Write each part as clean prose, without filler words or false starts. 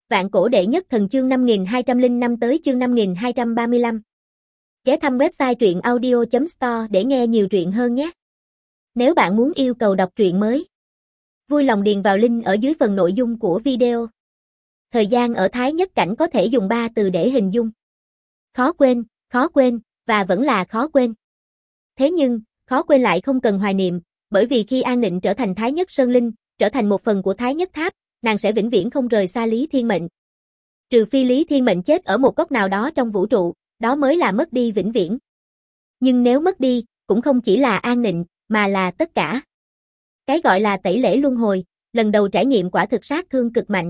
Vạn cổ đệ nhất thần chương 5205 tới chương 5235. Ghé thăm website truyện audio.store để nghe nhiều truyện hơn nhé. Nếu bạn muốn yêu cầu đọc truyện mới, vui lòng điền vào link ở dưới phần nội dung của video. Thời gian ở Thái Nhất Cảnh có thể dùng 3 từ để hình dung. Khó quên, và vẫn là khó quên. Thế nhưng, khó quên lại không cần hoài niệm, bởi vì khi An Nịnh trở thành Thái Nhất Sơn Linh, trở thành một phần của Thái Nhất Tháp, nàng sẽ vĩnh viễn không rời xa Lý Thiên Mệnh. Trừ phi Lý Thiên Mệnh chết ở một góc nào đó trong vũ trụ, đó mới là mất đi vĩnh viễn. Nhưng nếu mất đi, cũng không chỉ là An Nịnh, mà là tất cả. Cái gọi là tẩy lễ luân hồi, lần đầu trải nghiệm quả thực sát thương cực mạnh.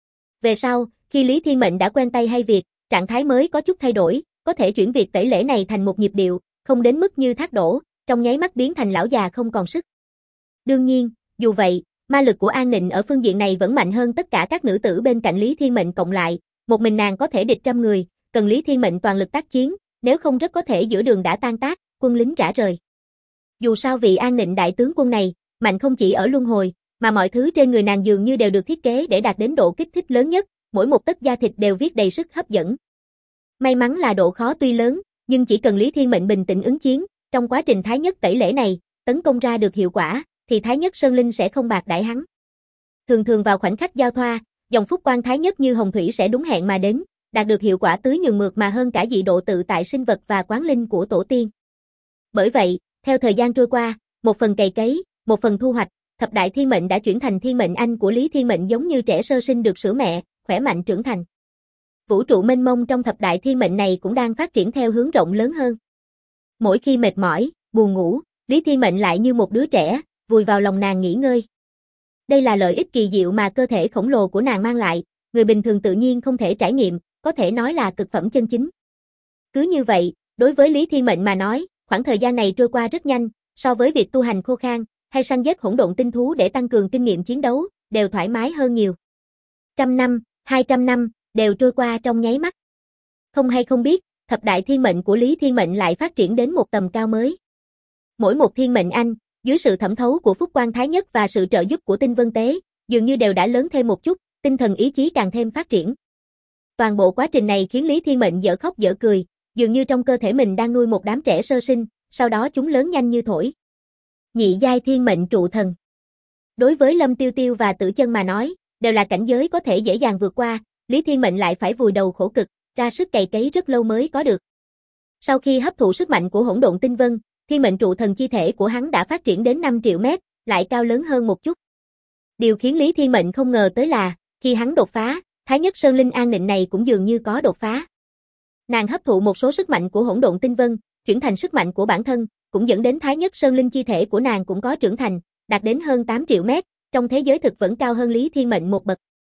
Về sau, khi Lý Thiên Mệnh đã quen tay hay việc, trạng thái mới có chút thay đổi, có thể chuyển việc tẩy lễ này thành một nhịp điệu, không đến mức như thác đổ, trong nháy mắt biến thành lão già không còn sức. Đương nhiên, dù vậy, ma lực của An Nịnh ở phương diện này vẫn mạnh hơn tất cả các nữ tử bên cạnh Lý Thiên Mệnh cộng lại, một mình nàng có thể địch trăm người, cần Lý Thiên Mệnh toàn lực tác chiến, nếu không rất có thể giữa đường đã tan tác, quân lính rã rời. Dù sao vị An Nịnh đại tướng quân này, mạnh không chỉ ở luân hồi, mà mọi thứ trên người nàng dường như đều được thiết kế để đạt đến độ kích thích lớn nhất, mỗi một tấc da thịt đều viết đầy sức hấp dẫn. May mắn là độ khó tuy lớn, nhưng chỉ cần Lý Thiên Mệnh bình tĩnh ứng chiến, trong quá trình Thái Nhất tẩy lễ này, tấn công ra được hiệu quả, thì Thái Nhất Sơn Linh sẽ không bạc đãi hắn. Thường vào khoảnh khắc giao thoa, dòng phúc quang Thái Nhất như hồng thủy sẽ đúng hẹn mà đến, đạt được hiệu quả tưới nhường mượt mà hơn cả dị độ tự tại sinh vật và quán linh của tổ tiên. Bởi vậy, theo thời gian trôi qua, một phần cày cấy, một phần thu hoạch, thập đại thiên mệnh đã chuyển thành thiên mệnh anh của Lý Thiên Mệnh giống như trẻ sơ sinh được sữa mẹ, khỏe mạnh trưởng thành. Vũ trụ mênh mông trong thập đại thiên mệnh này cũng đang phát triển theo hướng rộng lớn hơn. Mỗi khi mệt mỏi, buồn ngủ, Lý Thiên Mệnh lại như một đứa trẻ, vùi vào lòng nàng nghỉ ngơi. Đây là lợi ích kỳ diệu mà cơ thể khổng lồ của nàng mang lại, người bình thường tự nhiên không thể trải nghiệm, có thể nói là cực phẩm chân chính. Cứ như vậy, đối với Lý Thiên Mệnh mà nói, khoảng thời gian này trôi qua rất nhanh, so với việc tu hành khô khan, hay săn giết hỗn độn tinh thú để tăng cường kinh nghiệm chiến đấu, đều thoải mái hơn nhiều. 100 năm, 200 năm, đều trôi qua trong nháy mắt. Không hay không biết, thập đại thiên mệnh của Lý Thiên Mệnh lại phát triển đến một tầm cao mới. Mỗi một thiên mệnh anh, dưới sự thẩm thấu của Phúc Quang Thái Nhất và sự trợ giúp của Tinh Vân Tế, dường như đều đã lớn thêm một chút, tinh thần ý chí càng thêm phát triển. Toàn bộ quá trình này khiến Lý Thiên Mệnh dở khóc dở cười, dường như trong cơ thể mình đang nuôi một đám trẻ sơ sinh, sau đó chúng lớn nhanh như thổi. Nhị giai thiên mệnh trụ thần. Đối với Lâm Tiêu Tiêu và Tử Chân mà nói, đều là cảnh giới có thể dễ dàng vượt qua, Lý Thiên Mệnh lại phải vùi đầu khổ cực, ra sức cày cấy rất lâu mới có được. Sau khi hấp thụ sức mạnh của hỗn độn tinh vân, thiên mệnh trụ thần chi thể của hắn đã phát triển đến 5 triệu mét, lại cao lớn hơn một chút. Điều khiến Lý Thiên Mệnh không ngờ tới là, khi hắn đột phá, Thái Nhất Sơn Linh An Nịnh này cũng dường như có đột phá. Nàng hấp thụ một số sức mạnh của hỗn độn tinh vân, chuyển thành sức mạnh của bản thân, cũng dẫn đến Thái Nhất Sơn Linh chi thể của nàng cũng có trưởng thành, đạt đến hơn 8 triệu mét, trong thế giới thực vẫn cao hơn Lý Thiên Mệnh một bậc.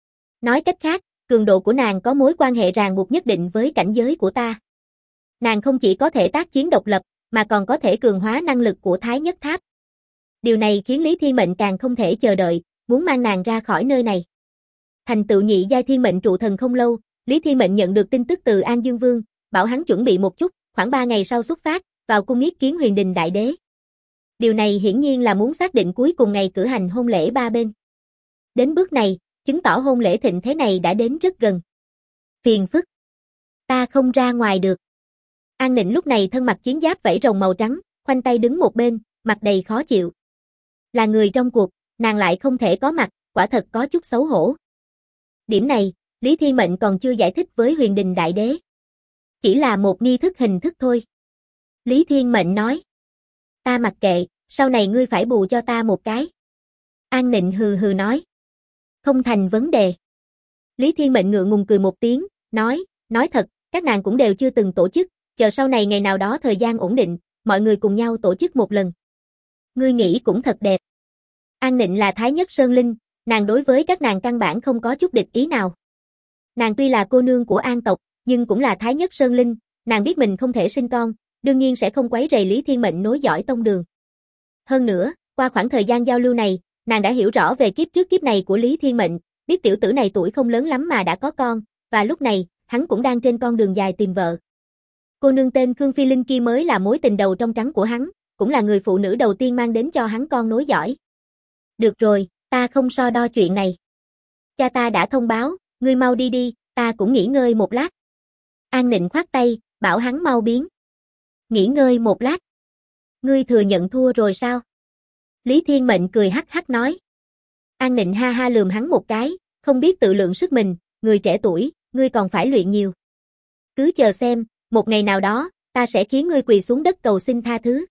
Nói cách khác, cường độ của nàng có mối quan hệ ràng buộc nhất định với cảnh giới của ta. Nàng không chỉ có thể tác chiến độc lập, mà còn có thể cường hóa năng lực của Thái Nhất Tháp. Điều này khiến Lý Thiên Mệnh càng không thể chờ đợi, muốn mang nàng ra khỏi nơi này. Thành tựu nhị giai thiên mệnh trụ thần không lâu, Lý Thiên Mệnh nhận được tin tức từ An Dương Vương, bảo hắn chuẩn bị một chút, khoảng 3 ngày sau xuất phát, vào cung yết kiến Huyền Đình Đại Đế. Điều này hiển nhiên là muốn xác định cuối cùng ngày cử hành hôn lễ ba bên. Đến bước này, chứng tỏ hôn lễ thịnh thế này đã đến rất gần. Phiền phức. Ta không ra ngoài được. An Nịnh lúc này thân mặc chiến giáp vảy rồng màu trắng, khoanh tay đứng một bên, mặt đầy khó chịu. Là người trong cuộc, nàng lại không thể có mặt, quả thật có chút xấu hổ. Điểm này, Lý Thiên Mệnh còn chưa giải thích với Huyền Đình Đại Đế. Chỉ là một nghi thức hình thức thôi. Lý Thiên Mệnh nói. Ta mặc kệ, sau này ngươi phải bù cho ta một cái. An Nịnh hừ hừ nói. Không thành vấn đề. Lý Thiên Mệnh ngượng ngùng cười một tiếng, nói thật, các nàng cũng đều chưa từng tổ chức, chờ sau này ngày nào đó thời gian ổn định, mọi người cùng nhau tổ chức một lần. Ngươi nghĩ cũng thật đẹp. An Nịnh là Thái Nhất Sơn Linh, nàng đối với các nàng căn bản không có chút địch ý nào. Nàng tuy là cô nương của An tộc, nhưng cũng là Thái Nhất Sơn Linh, nàng biết mình không thể sinh con, đương nhiên sẽ không quấy rầy Lý Thiên Mệnh nối dõi tông đường. Hơn nữa, qua khoảng thời gian giao lưu này, nàng đã hiểu rõ về kiếp trước kiếp này của Lý Thiên Mệnh, biết tiểu tử này tuổi không lớn lắm mà đã có con, và lúc này, hắn cũng đang trên con đường dài tìm vợ. Cô nương tên Khương Phi Linh kia mới là mối tình đầu trong trắng của hắn, cũng là người phụ nữ đầu tiên mang đến cho hắn con nối dõi. Được rồi, ta không so đo chuyện này. Cha ta đã thông báo, Ngươi mau đi đi, ta cũng nghỉ ngơi một lát. An Nịnh khoát tay, bảo hắn mau biến. Nghỉ ngơi một lát. Ngươi thừa nhận thua rồi sao? Lý Thiên Mệnh cười hắc hắc nói. An Nịnh ha ha lườm hắn một cái, không biết tự lượng sức mình, người trẻ tuổi, ngươi còn phải luyện nhiều. Cứ chờ xem, một ngày nào đó, ta sẽ khiến ngươi quỳ xuống đất cầu xin tha thứ.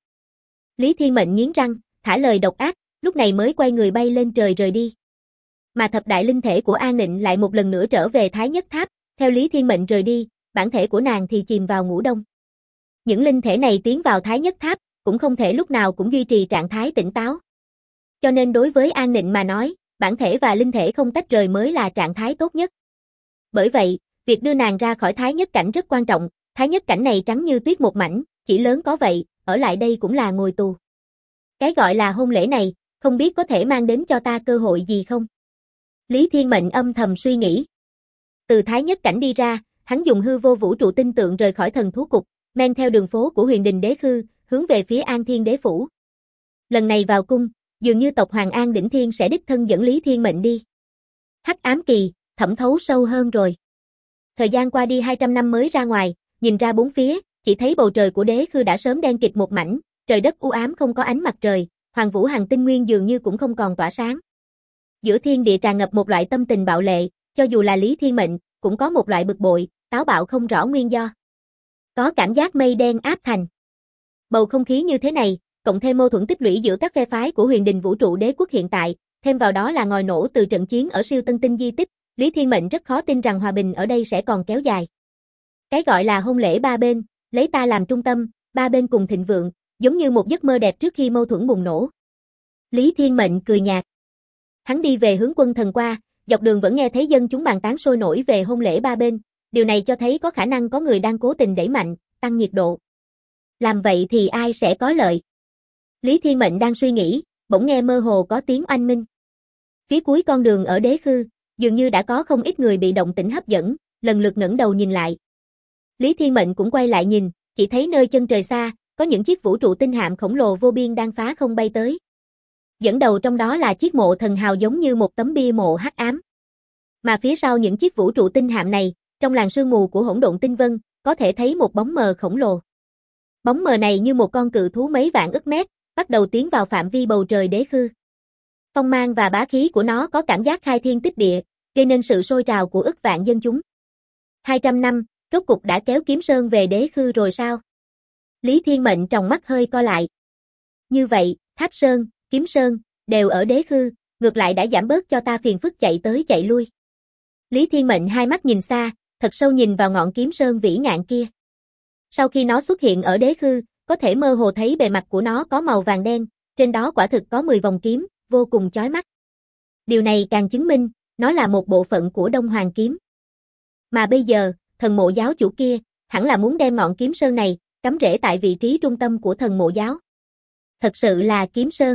Lý Thiên Mệnh nghiến răng, thả lời độc ác, lúc này mới quay người bay lên trời rời đi. Mà thập đại linh thể của An Nịnh lại một lần nữa trở về Thái Nhất Tháp, theo Lý Thiên Mệnh rời đi, bản thể của nàng thì chìm vào ngủ đông. Những linh thể này tiến vào Thái Nhất Tháp, cũng không thể lúc nào cũng duy trì trạng thái tỉnh táo. Cho nên đối với An Nịnh mà nói, bản thể và linh thể không tách rời mới là trạng thái tốt nhất. Bởi vậy, việc đưa nàng ra khỏi Thái Nhất Cảnh rất quan trọng, Thái Nhất Cảnh này trắng như tuyết một mảnh, chỉ lớn có vậy, ở lại đây cũng là ngồi tù. Cái gọi là hôn lễ này, không biết có thể mang đến cho ta cơ hội gì không? Lý Thiên Mệnh âm thầm suy nghĩ. Từ Thái Nhất Cảnh đi ra, hắn dùng hư vô vũ trụ tinh tượng rời khỏi thần thú cục, men theo đường phố của Huyền Đình Đế Khư, hướng về phía An Thiên Đế Phủ. Lần này vào cung, dường như tộc Hoàng An Đỉnh Thiên sẽ đích thân dẫn Lý Thiên Mệnh đi. Hắc ám kỳ, thẩm thấu sâu hơn rồi. Thời gian qua đi 200 năm mới ra ngoài, nhìn ra bốn phía, chỉ thấy bầu trời của Đế Khư đã sớm đen kịt một mảnh, trời đất u ám không có ánh mặt trời, Hoàng Vũ Hằng tinh nguyên dường như cũng không còn tỏa sáng. Giữa thiên địa tràn ngập một loại tâm tình bạo lệ, cho dù là Lý Thiên Mệnh, cũng có một loại bực bội, táo bạo không rõ nguyên do. Có cảm giác mây đen áp thành. Bầu không khí như thế này, cộng thêm mâu thuẫn tích lũy giữa các phe phái của Huyền Đình Vũ trụ Đế quốc hiện tại, thêm vào đó là ngòi nổ từ trận chiến ở siêu tân tinh di tích, Lý Thiên Mệnh rất khó tin rằng hòa bình ở đây sẽ còn kéo dài. Cái gọi là hôn lễ ba bên, lấy ta làm trung tâm, ba bên cùng thịnh vượng, giống như một giấc mơ đẹp trước khi mâu thuẫn bùng nổ. Lý Thiên Mệnh cười nhạt. Hắn đi về hướng Quân Thần qua, dọc đường vẫn nghe thấy dân chúng bàn tán sôi nổi về hôn lễ ba bên, điều này cho thấy có khả năng có người đang cố tình đẩy mạnh, tăng nhiệt độ. Làm vậy thì ai sẽ có lợi? Lý Thiên Mệnh đang suy nghĩ, bỗng nghe mơ hồ có tiếng oanh minh. Phía cuối con đường ở Đế Khư, dường như đã có không ít người bị động tĩnh hấp dẫn, lần lượt ngẩng đầu nhìn lại. Lý Thiên Mệnh cũng quay lại nhìn, chỉ thấy nơi chân trời xa, có những chiếc vũ trụ tinh hạm khổng lồ vô biên đang phá không bay tới. Dẫn đầu trong đó là chiếc mộ thần hào giống như một tấm bia mộ hắc ám. Mà phía sau những chiếc vũ trụ tinh hạm này, trong làn sương mù của hỗn độn tinh vân, có thể thấy một bóng mờ khổng lồ. Bóng mờ này như một con cự thú mấy vạn ức mét, bắt đầu tiến vào phạm vi bầu trời Đế Khư. Phong mang và bá khí của nó có cảm giác khai thiên tích địa, gây nên sự sôi trào của ức vạn dân chúng. 200 năm, rốt cục đã kéo Kiếm Sơn về Đế Khư rồi sao? Lý Thiên Mệnh tròng mắt hơi co lại. Như vậy, Tháp Sơn, Kiếm Sơn, đều ở Đế Khư, ngược lại đã giảm bớt cho ta phiền phức chạy tới chạy lui. Lý Thiên Mệnh hai mắt nhìn xa, thật sâu nhìn vào ngọn Kiếm Sơn vĩ ngạn kia. Sau khi nó xuất hiện ở Đế Khư, có thể mơ hồ thấy bề mặt của nó có màu vàng đen, trên đó quả thực có 10 vòng kiếm, vô cùng chói mắt. Điều này càng chứng minh, nó là một bộ phận của Đông Hoàng Kiếm. Mà bây giờ, thần mộ giáo chủ kia, hẳn là muốn đem ngọn Kiếm Sơn này, cắm rễ tại vị trí trung tâm của thần mộ giáo. Thật sự là Kiếm Sơn.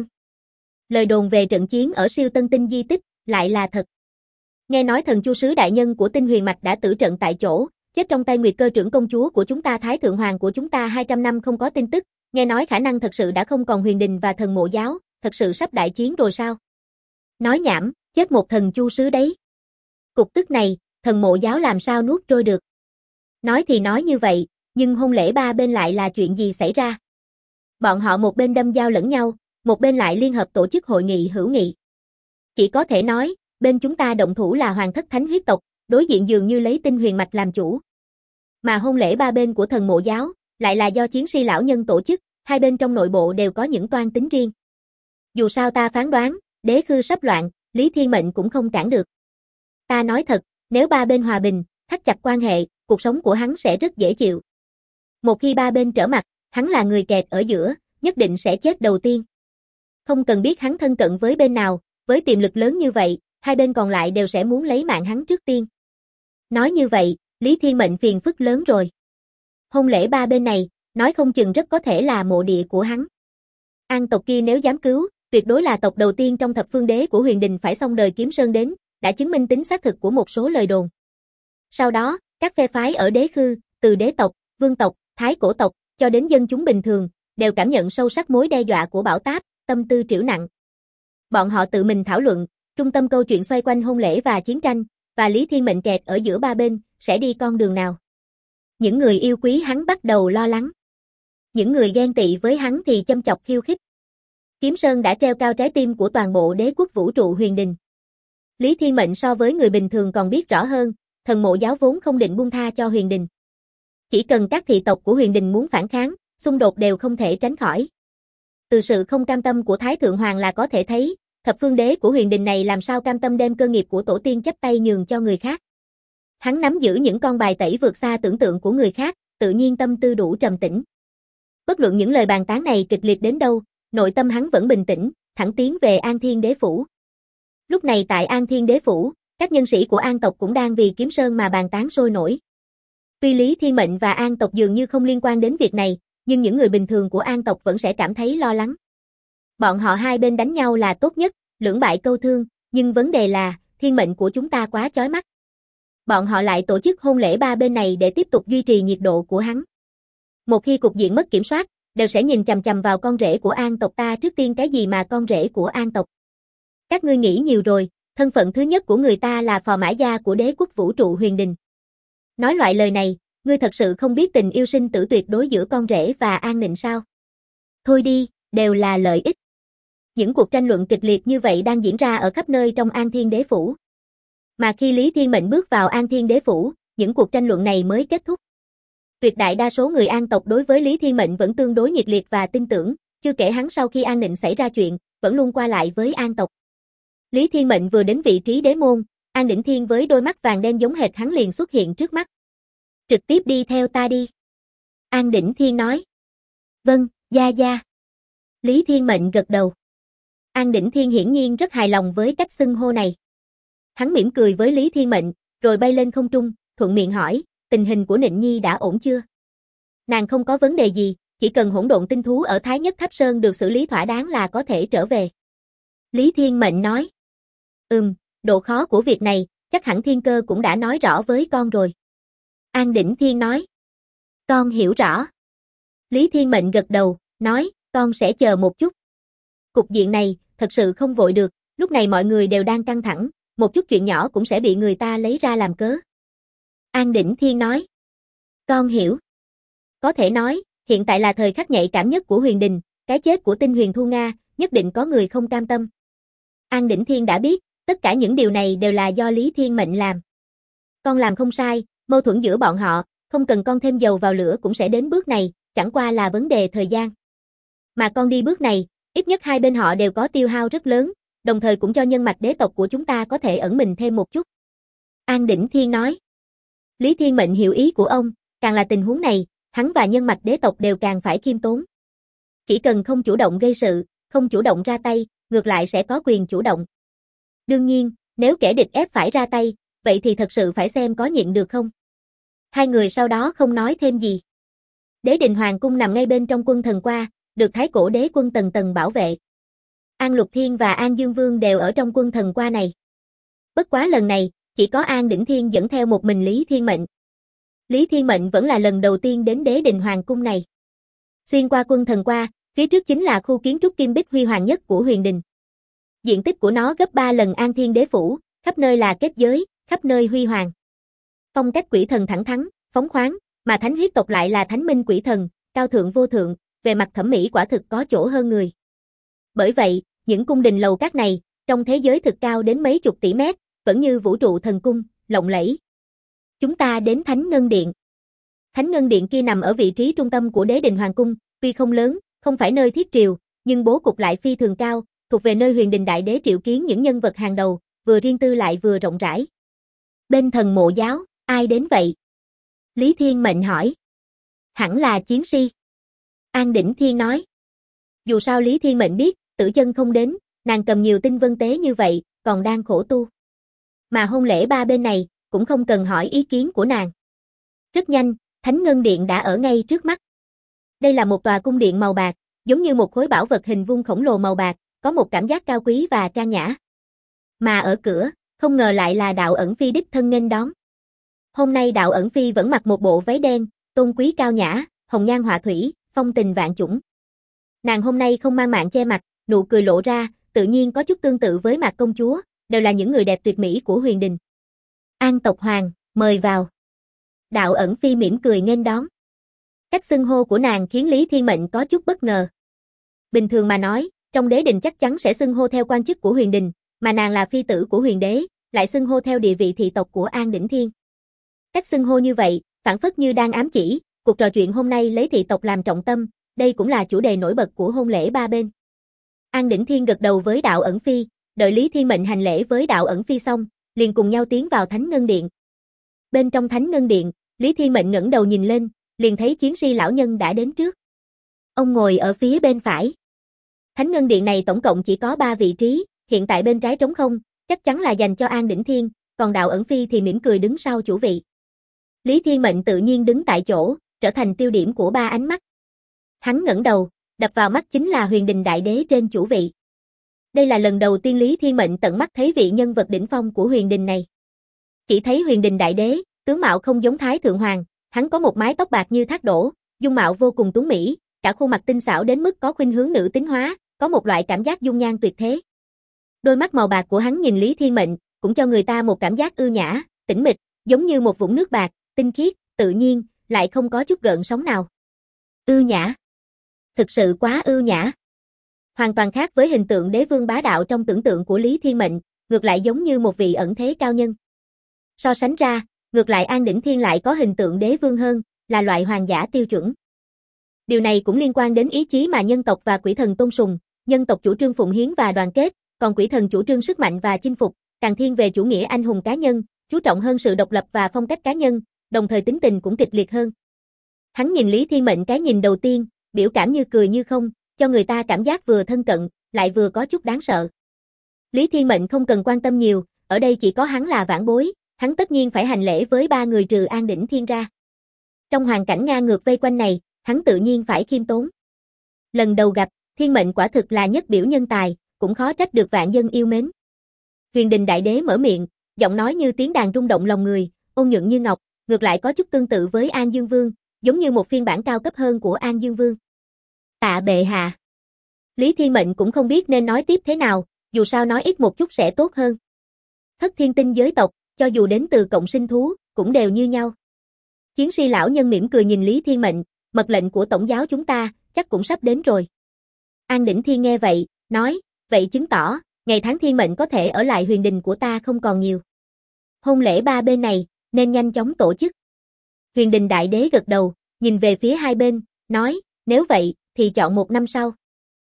Lời đồn về trận chiến ở siêu tân tinh di tích, lại là thật. Nghe nói thần chu sứ đại nhân của Tinh Huyền Mạch đã tử trận tại chỗ, chết trong tay Nguyệt Cơ trưởng công chúa của chúng ta Thái Thượng Hoàng của chúng ta 200 năm không có tin tức, nghe nói khả năng thật sự đã không còn Huyền Đình và thần mộ giáo, thật sự sắp đại chiến rồi sao? Nói nhảm, chết một thần chu sứ đấy. Cục tức này, thần mộ giáo làm sao nuốt trôi được? Nói thì nói như vậy, nhưng hôn lễ ba bên lại là chuyện gì xảy ra? Bọn họ một bên đâm dao lẫn nhau, một bên lại liên hợp tổ chức hội nghị hữu nghị. Chỉ có thể nói, bên chúng ta động thủ là Hoàng Thất Thánh huyết tộc, đối diện dường như lấy Tinh Huyền Mạch làm chủ. Mà hôn lễ ba bên của thần mộ giáo, lại là do chiến si lão nhân tổ chức, hai bên trong nội bộ đều có những toan tính riêng. Dù sao ta phán đoán, Đế Khư sắp loạn, Lý Thiên Mệnh cũng không cản được. Ta nói thật, nếu ba bên hòa bình, thắt chặt quan hệ, cuộc sống của hắn sẽ rất dễ chịu. Một khi ba bên trở mặt, hắn là người kẹt ở giữa, nhất định sẽ chết đầu tiên. Không cần biết hắn thân cận với bên nào, với tiềm lực lớn như vậy, hai bên còn lại đều sẽ muốn lấy mạng hắn trước tiên. Nói như vậy, Lý Thiên Mệnh phiền phức lớn rồi. Hôn lễ ba bên này, nói không chừng rất có thể là mộ địa của hắn. An tộc kia nếu dám cứu, tuyệt đối là tộc đầu tiên trong thập phương đế của Huyền Đình phải xông đời Kiếm Sơn đến, đã chứng minh tính xác thực của một số lời đồn. Sau đó, các phe phái ở Đế Khư, từ đế tộc, vương tộc, thái cổ tộc, cho đến dân chúng bình thường, đều cảm nhận sâu sắc mối đe dọa của bão táp, tâm tư trĩu nặng. Bọn họ tự mình thảo luận, trung tâm câu chuyện xoay quanh hôn lễ và chiến tranh, và Lý Thiên Mệnh kẹt ở giữa ba bên, sẽ đi con đường nào? Những người yêu quý hắn bắt đầu lo lắng. Những người ghen tị với hắn thì châm chọc khiêu khích. Kiếm Sơn đã treo cao trái tim của toàn bộ đế quốc vũ trụ huyền đình. Lý Thiên Mệnh so với người bình thường còn biết rõ hơn, thần mộ giáo vốn không định buông tha cho huyền đình. Chỉ cần các thị tộc của huyền đình muốn phản kháng, xung đột đều không thể tránh khỏi. Từ sự không cam tâm của Thái Thượng Hoàng là có thể thấy, thập phương đế của huyền đình này làm sao cam tâm đem cơ nghiệp của tổ tiên chấp tay nhường cho người khác. Hắn nắm giữ những con bài tẩy vượt xa tưởng tượng của người khác, tự nhiên tâm tư đủ trầm tĩnh. Bất luận những lời bàn tán này kịch liệt đến đâu, nội tâm hắn vẫn bình tĩnh, thẳng tiến về An Thiên Đế Phủ. Lúc này tại An Thiên Đế Phủ, các nhân sĩ của An tộc cũng đang vì Kiếm Sơn mà bàn tán sôi nổi. Tuy Lý Thiên Mệnh và An tộc dường như không liên quan đến việc này, nhưng những người bình thường của An tộc vẫn sẽ cảm thấy lo lắng. Bọn họ hai bên đánh nhau là tốt nhất, lưỡng bại câu thương, nhưng vấn đề là, thiên mệnh của chúng ta quá chói mắt. Bọn họ lại tổ chức hôn lễ ba bên này để tiếp tục duy trì nhiệt độ của hắn. Một khi cục diện mất kiểm soát, đều sẽ nhìn chằm chằm vào con rể của An tộc ta trước tiên. Cái gì mà con rể của An tộc? Các ngươi nghĩ nhiều rồi, thân phận thứ nhất của người ta là phò mã gia của đế quốc vũ trụ huyền đình. Nói loại lời này, ngươi thật sự không biết tình yêu sinh tử tuyệt đối giữa con rể và An Nịnh sao? Thôi đi, đều là lợi ích. Những cuộc tranh luận kịch liệt như vậy đang diễn ra ở khắp nơi trong An Thiên Đế Phủ. Mà khi Lý Thiên Mệnh bước vào An Thiên Đế Phủ, những cuộc tranh luận này mới kết thúc. Tuyệt đại đa số người An tộc đối với Lý Thiên Mệnh vẫn tương đối nhiệt liệt và tin tưởng, chưa kể hắn sau khi An Nịnh xảy ra chuyện, vẫn luôn qua lại với An tộc. Lý Thiên Mệnh vừa đến vị trí đế môn, An Đỉnh Thiên với đôi mắt vàng đen giống hệt hắn liền xuất hiện trước mắt. Trực tiếp đi theo ta đi. An Đỉnh Thiên nói. Vâng, gia gia. Lý Thiên Mệnh gật đầu. An Đỉnh Thiên hiển nhiên rất hài lòng với cách xưng hô này. Hắn mỉm cười với Lý Thiên Mệnh, rồi bay lên không trung, thuận miệng hỏi, tình hình của Nịnh Nhi đã ổn chưa? Nàng không có vấn đề gì, chỉ cần hỗn độn tinh thú ở Thái Nhất Tháp Sơn được xử lý thỏa đáng là có thể trở về. Lý Thiên Mệnh nói. Độ khó của việc này, chắc hẳn Thiên Cơ cũng đã nói rõ với con rồi. An Đỉnh Thiên nói. Con hiểu rõ. Lý Thiên Mệnh gật đầu, nói, con sẽ chờ một chút. Cục diện này, thật sự không vội được, lúc này mọi người đều đang căng thẳng, một chút chuyện nhỏ cũng sẽ bị người ta lấy ra làm cớ. An Đỉnh Thiên nói. Con hiểu. Có thể nói, hiện tại là thời khắc nhạy cảm nhất của huyền đình, cái chết của Tinh Huyền Thu Nga, nhất định có người không cam tâm. An Đỉnh Thiên đã biết, tất cả những điều này đều là do Lý Thiên Mệnh làm. Con làm không sai, mâu thuẫn giữa bọn họ, không cần con thêm dầu vào lửa cũng sẽ đến bước này, chẳng qua là vấn đề thời gian. Mà con đi bước này, ít nhất hai bên họ đều có tiêu hao rất lớn, đồng thời cũng cho nhân mạch đế tộc của chúng ta có thể ẩn mình thêm một chút. An Đỉnh Thiên nói. Lý Thiên Mệnh hiểu ý của ông, càng là tình huống này, hắn và nhân mạch đế tộc đều càng phải khiêm tốn. Chỉ cần không chủ động gây sự, không chủ động ra tay, ngược lại sẽ có quyền chủ động. Đương nhiên, nếu kẻ địch ép phải ra tay, vậy thì thật sự phải xem có nhịn được không. Hai người sau đó không nói thêm gì. Đế đình hoàng cung nằm ngay bên trong quân thần qua, được Thái Cổ đế quân tầng tầng bảo vệ. An Lục Thiên và An Dương Vương đều ở trong quân thần qua này. Bất quá lần này, chỉ có An Đỉnh Thiên dẫn theo một mình Lý Thiên Mệnh. Lý Thiên Mệnh vẫn là lần đầu tiên đến đế đình hoàng cung này. Xuyên qua quân thần qua, phía trước chính là khu kiến trúc kim bích huy hoàng nhất của huyền đình. Diện tích của nó gấp 3 lần An Thiên Đế Phủ, khắp nơi là kết giới, khắp nơi huy hoàng. Phong cách quỷ thần thẳng thắn, phóng khoáng, mà thánh huyết tộc lại là thánh minh quỷ thần, cao thượng vô thượng, về mặt thẩm mỹ quả thực có chỗ hơn người. Bởi vậy, những cung đình lầu các này, trong thế giới thực cao đến mấy chục tỷ mét, vẫn như vũ trụ thần cung, lộng lẫy. Chúng ta đến Thánh Ngân Điện. Thánh Ngân Điện kia nằm ở vị trí trung tâm của đế đình hoàng cung, tuy không lớn, không phải nơi thiết triều, nhưng bố cục lại phi thường cao, thuộc về nơi huyền đình đại đế triệu kiến những nhân vật hàng đầu, vừa riêng tư lại vừa rộng rãi. Bên thần mộ giáo, ai đến vậy? Lý Thiên Mệnh hỏi. Hẳn là chiến si. An Đỉnh Thiên nói. Dù sao Lý Thiên Mệnh biết, Tử Chân không đến, nàng cầm nhiều tinh vân tế như vậy, còn đang khổ tu. Mà hôn lễ ba bên này, cũng không cần hỏi ý kiến của nàng. Rất nhanh, Thánh Ngân Điện đã ở ngay trước mắt. Đây là một tòa cung điện màu bạc, giống như một khối bảo vật hình vuông khổng lồ màu bạc, có một cảm giác cao quý và trang nhã. Mà ở cửa, không ngờ lại là Đạo Ẩn Phi đích thân nghênh đón. Hôm nay Đạo Ẩn Phi vẫn mặc một bộ váy đen, tôn quý cao nhã, hồng nhan họa thủy, phong tình vạn chủng. Nàng hôm nay không mang mạn che mặt, nụ cười lộ ra, tự nhiên có chút tương tự với Mạc công chúa, đều là những người đẹp tuyệt mỹ của huyền đình. An tộc hoàng, mời vào. Đạo ẩn phi mỉm cười nghênh đón. Cách xưng hô của nàng khiến Lý Thiên Mệnh có chút bất ngờ. Bình thường mà nói, trong đế đình chắc chắn sẽ xưng hô theo quan chức của huyền đình, mà nàng là phi tử của huyền đế, lại xưng hô theo địa vị thị tộc của An Đỉnh Thiên. Cách xưng hô như vậy, phảng phất như đang ám chỉ, cuộc trò chuyện hôm nay lấy thị tộc làm trọng tâm, đây cũng là chủ đề nổi bật của hôn lễ ba bên. An Đỉnh Thiên gật đầu với Đạo ẩn phi, đợi Lý Thiên Mệnh hành lễ với Đạo ẩn phi xong, liền cùng nhau tiến vào Thánh Ngân Điện. Bên trong Thánh Ngân Điện, Lý Thiên Mệnh ngẩng đầu nhìn lên, liền thấy Chiến Si lão nhân đã đến trước. Ông ngồi ở phía bên phải. Thánh Ngân Điện này tổng cộng chỉ có 3 vị trí, hiện tại bên trái trống không, chắc chắn là dành cho An Đỉnh Thiên, còn Đạo ẩn phi thì mỉm cười đứng sau chủ vị. Lý Thiên Mệnh tự nhiên đứng tại chỗ, trở thành tiêu điểm của 3 ánh mắt. Hắn ngẩng đầu, đập vào mắt chính là Huyền Đình Đại Đế trên chủ vị. Đây là lần đầu tiên Lý Thiên Mệnh tận mắt thấy vị nhân vật đỉnh phong của Huyền Đình này. Chỉ thấy Huyền Đình Đại Đế, tướng mạo không giống Thái Thượng Hoàng, hắn có một mái tóc bạc như thác đổ, dung mạo vô cùng tuấn mỹ, cả khuôn mặt tinh xảo đến mức có khuynh hướng nữ tính hóa, có một loại cảm giác dung nhan tuyệt thế. Đôi mắt màu bạc của hắn nhìn Lý Thiên Mệnh, cũng cho người ta một cảm giác ưu nhã, tĩnh mịch, giống như một vũng nước bạc, tinh khiết, tự nhiên, lại không có chút gợn sóng nào. Ưu nhã. Thực sự quá ưu nhã. Hoàn toàn khác với hình tượng đế vương bá đạo trong tưởng tượng của Lý Thiên Mệnh, ngược lại giống như một vị ẩn thế cao nhân. So sánh ra, ngược lại An Đỉnh Thiên lại có hình tượng đế vương hơn, là loại hoàng giả tiêu chuẩn. Điều này cũng liên quan đến ý chí mà nhân tộc và quỷ thần tôn sùng, nhân tộc chủ trương phụng hiến và đoàn kết, còn quỷ thần chủ trương sức mạnh và chinh phục, càng thiên về chủ nghĩa anh hùng cá nhân, chú trọng hơn sự độc lập và phong cách cá nhân, đồng thời tính tình cũng kịch liệt hơn. Hắn nhìn Lý Thiên Mệnh cái nhìn đầu tiên, biểu cảm như cười như không, cho người ta cảm giác vừa thân cận, lại vừa có chút đáng sợ. Lý Thiên Mệnh không cần quan tâm nhiều, ở đây chỉ có hắn là vãn bối, hắn tất nhiên phải hành lễ với 3 người trừ An Đỉnh Thiên ra. Trong hoàn cảnh ngang ngược vây quanh này, hắn tự nhiên phải khiêm tốn. Lần đầu gặp, Thiên Mệnh quả thực là nhất biểu nhân tài, cũng khó trách được vạn dân yêu mến. Huyền Đình Đại Đế mở miệng, giọng nói như tiếng đàn rung động lòng người, ôn nhuận như ngọc, ngược lại có chút tương tự với An Dương Vương, giống như một phiên bản cao cấp hơn của An Dương Vương. Tạ bệ hạ. Lý Thiên Mệnh cũng không biết nên nói tiếp thế nào, dù sao nói ít một chút sẽ tốt hơn. Thất thiên tinh giới tộc, cho dù đến từ cộng sinh thú, cũng đều như nhau. Chiến Si lão nhân mỉm cười nhìn Lý Thiên Mệnh, mật lệnh của tổng giáo chúng ta, chắc cũng sắp đến rồi. An Đỉnh Thiên nghe vậy, nói, vậy chứng tỏ, ngày tháng Thiên Mệnh có thể ở lại huyền đình của ta không còn nhiều. Hôn lễ 3 bên này, nên nhanh chóng tổ chức. Huyền Đình Đại Đế gật đầu, nhìn về phía hai bên, nói, nếu vậy, thì chọn 1 năm sau.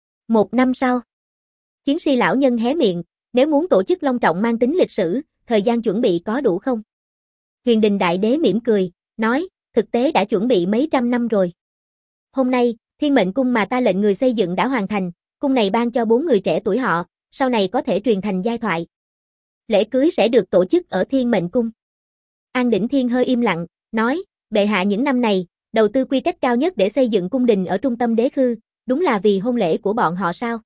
1 năm sau. Chiến Si lão nhân hé miệng, nếu muốn tổ chức long trọng mang tính lịch sử, thời gian chuẩn bị có đủ không? Huyền Đình Đại Đế mỉm cười, nói, thực tế đã chuẩn bị mấy trăm năm rồi. Hôm nay, Thiên Mệnh Cung mà ta lệnh người xây dựng đã hoàn thành, cung này ban cho 4 người trẻ tuổi họ, sau này có thể truyền thành giai thoại. Lễ cưới sẽ được tổ chức ở Thiên Mệnh Cung. An Đỉnh Thiên hơi im lặng, nói, bệ hạ những năm này, đầu tư quy cách cao nhất để xây dựng cung đình ở trung tâm đế khư, đúng là vì hôn lễ của bọn họ sao?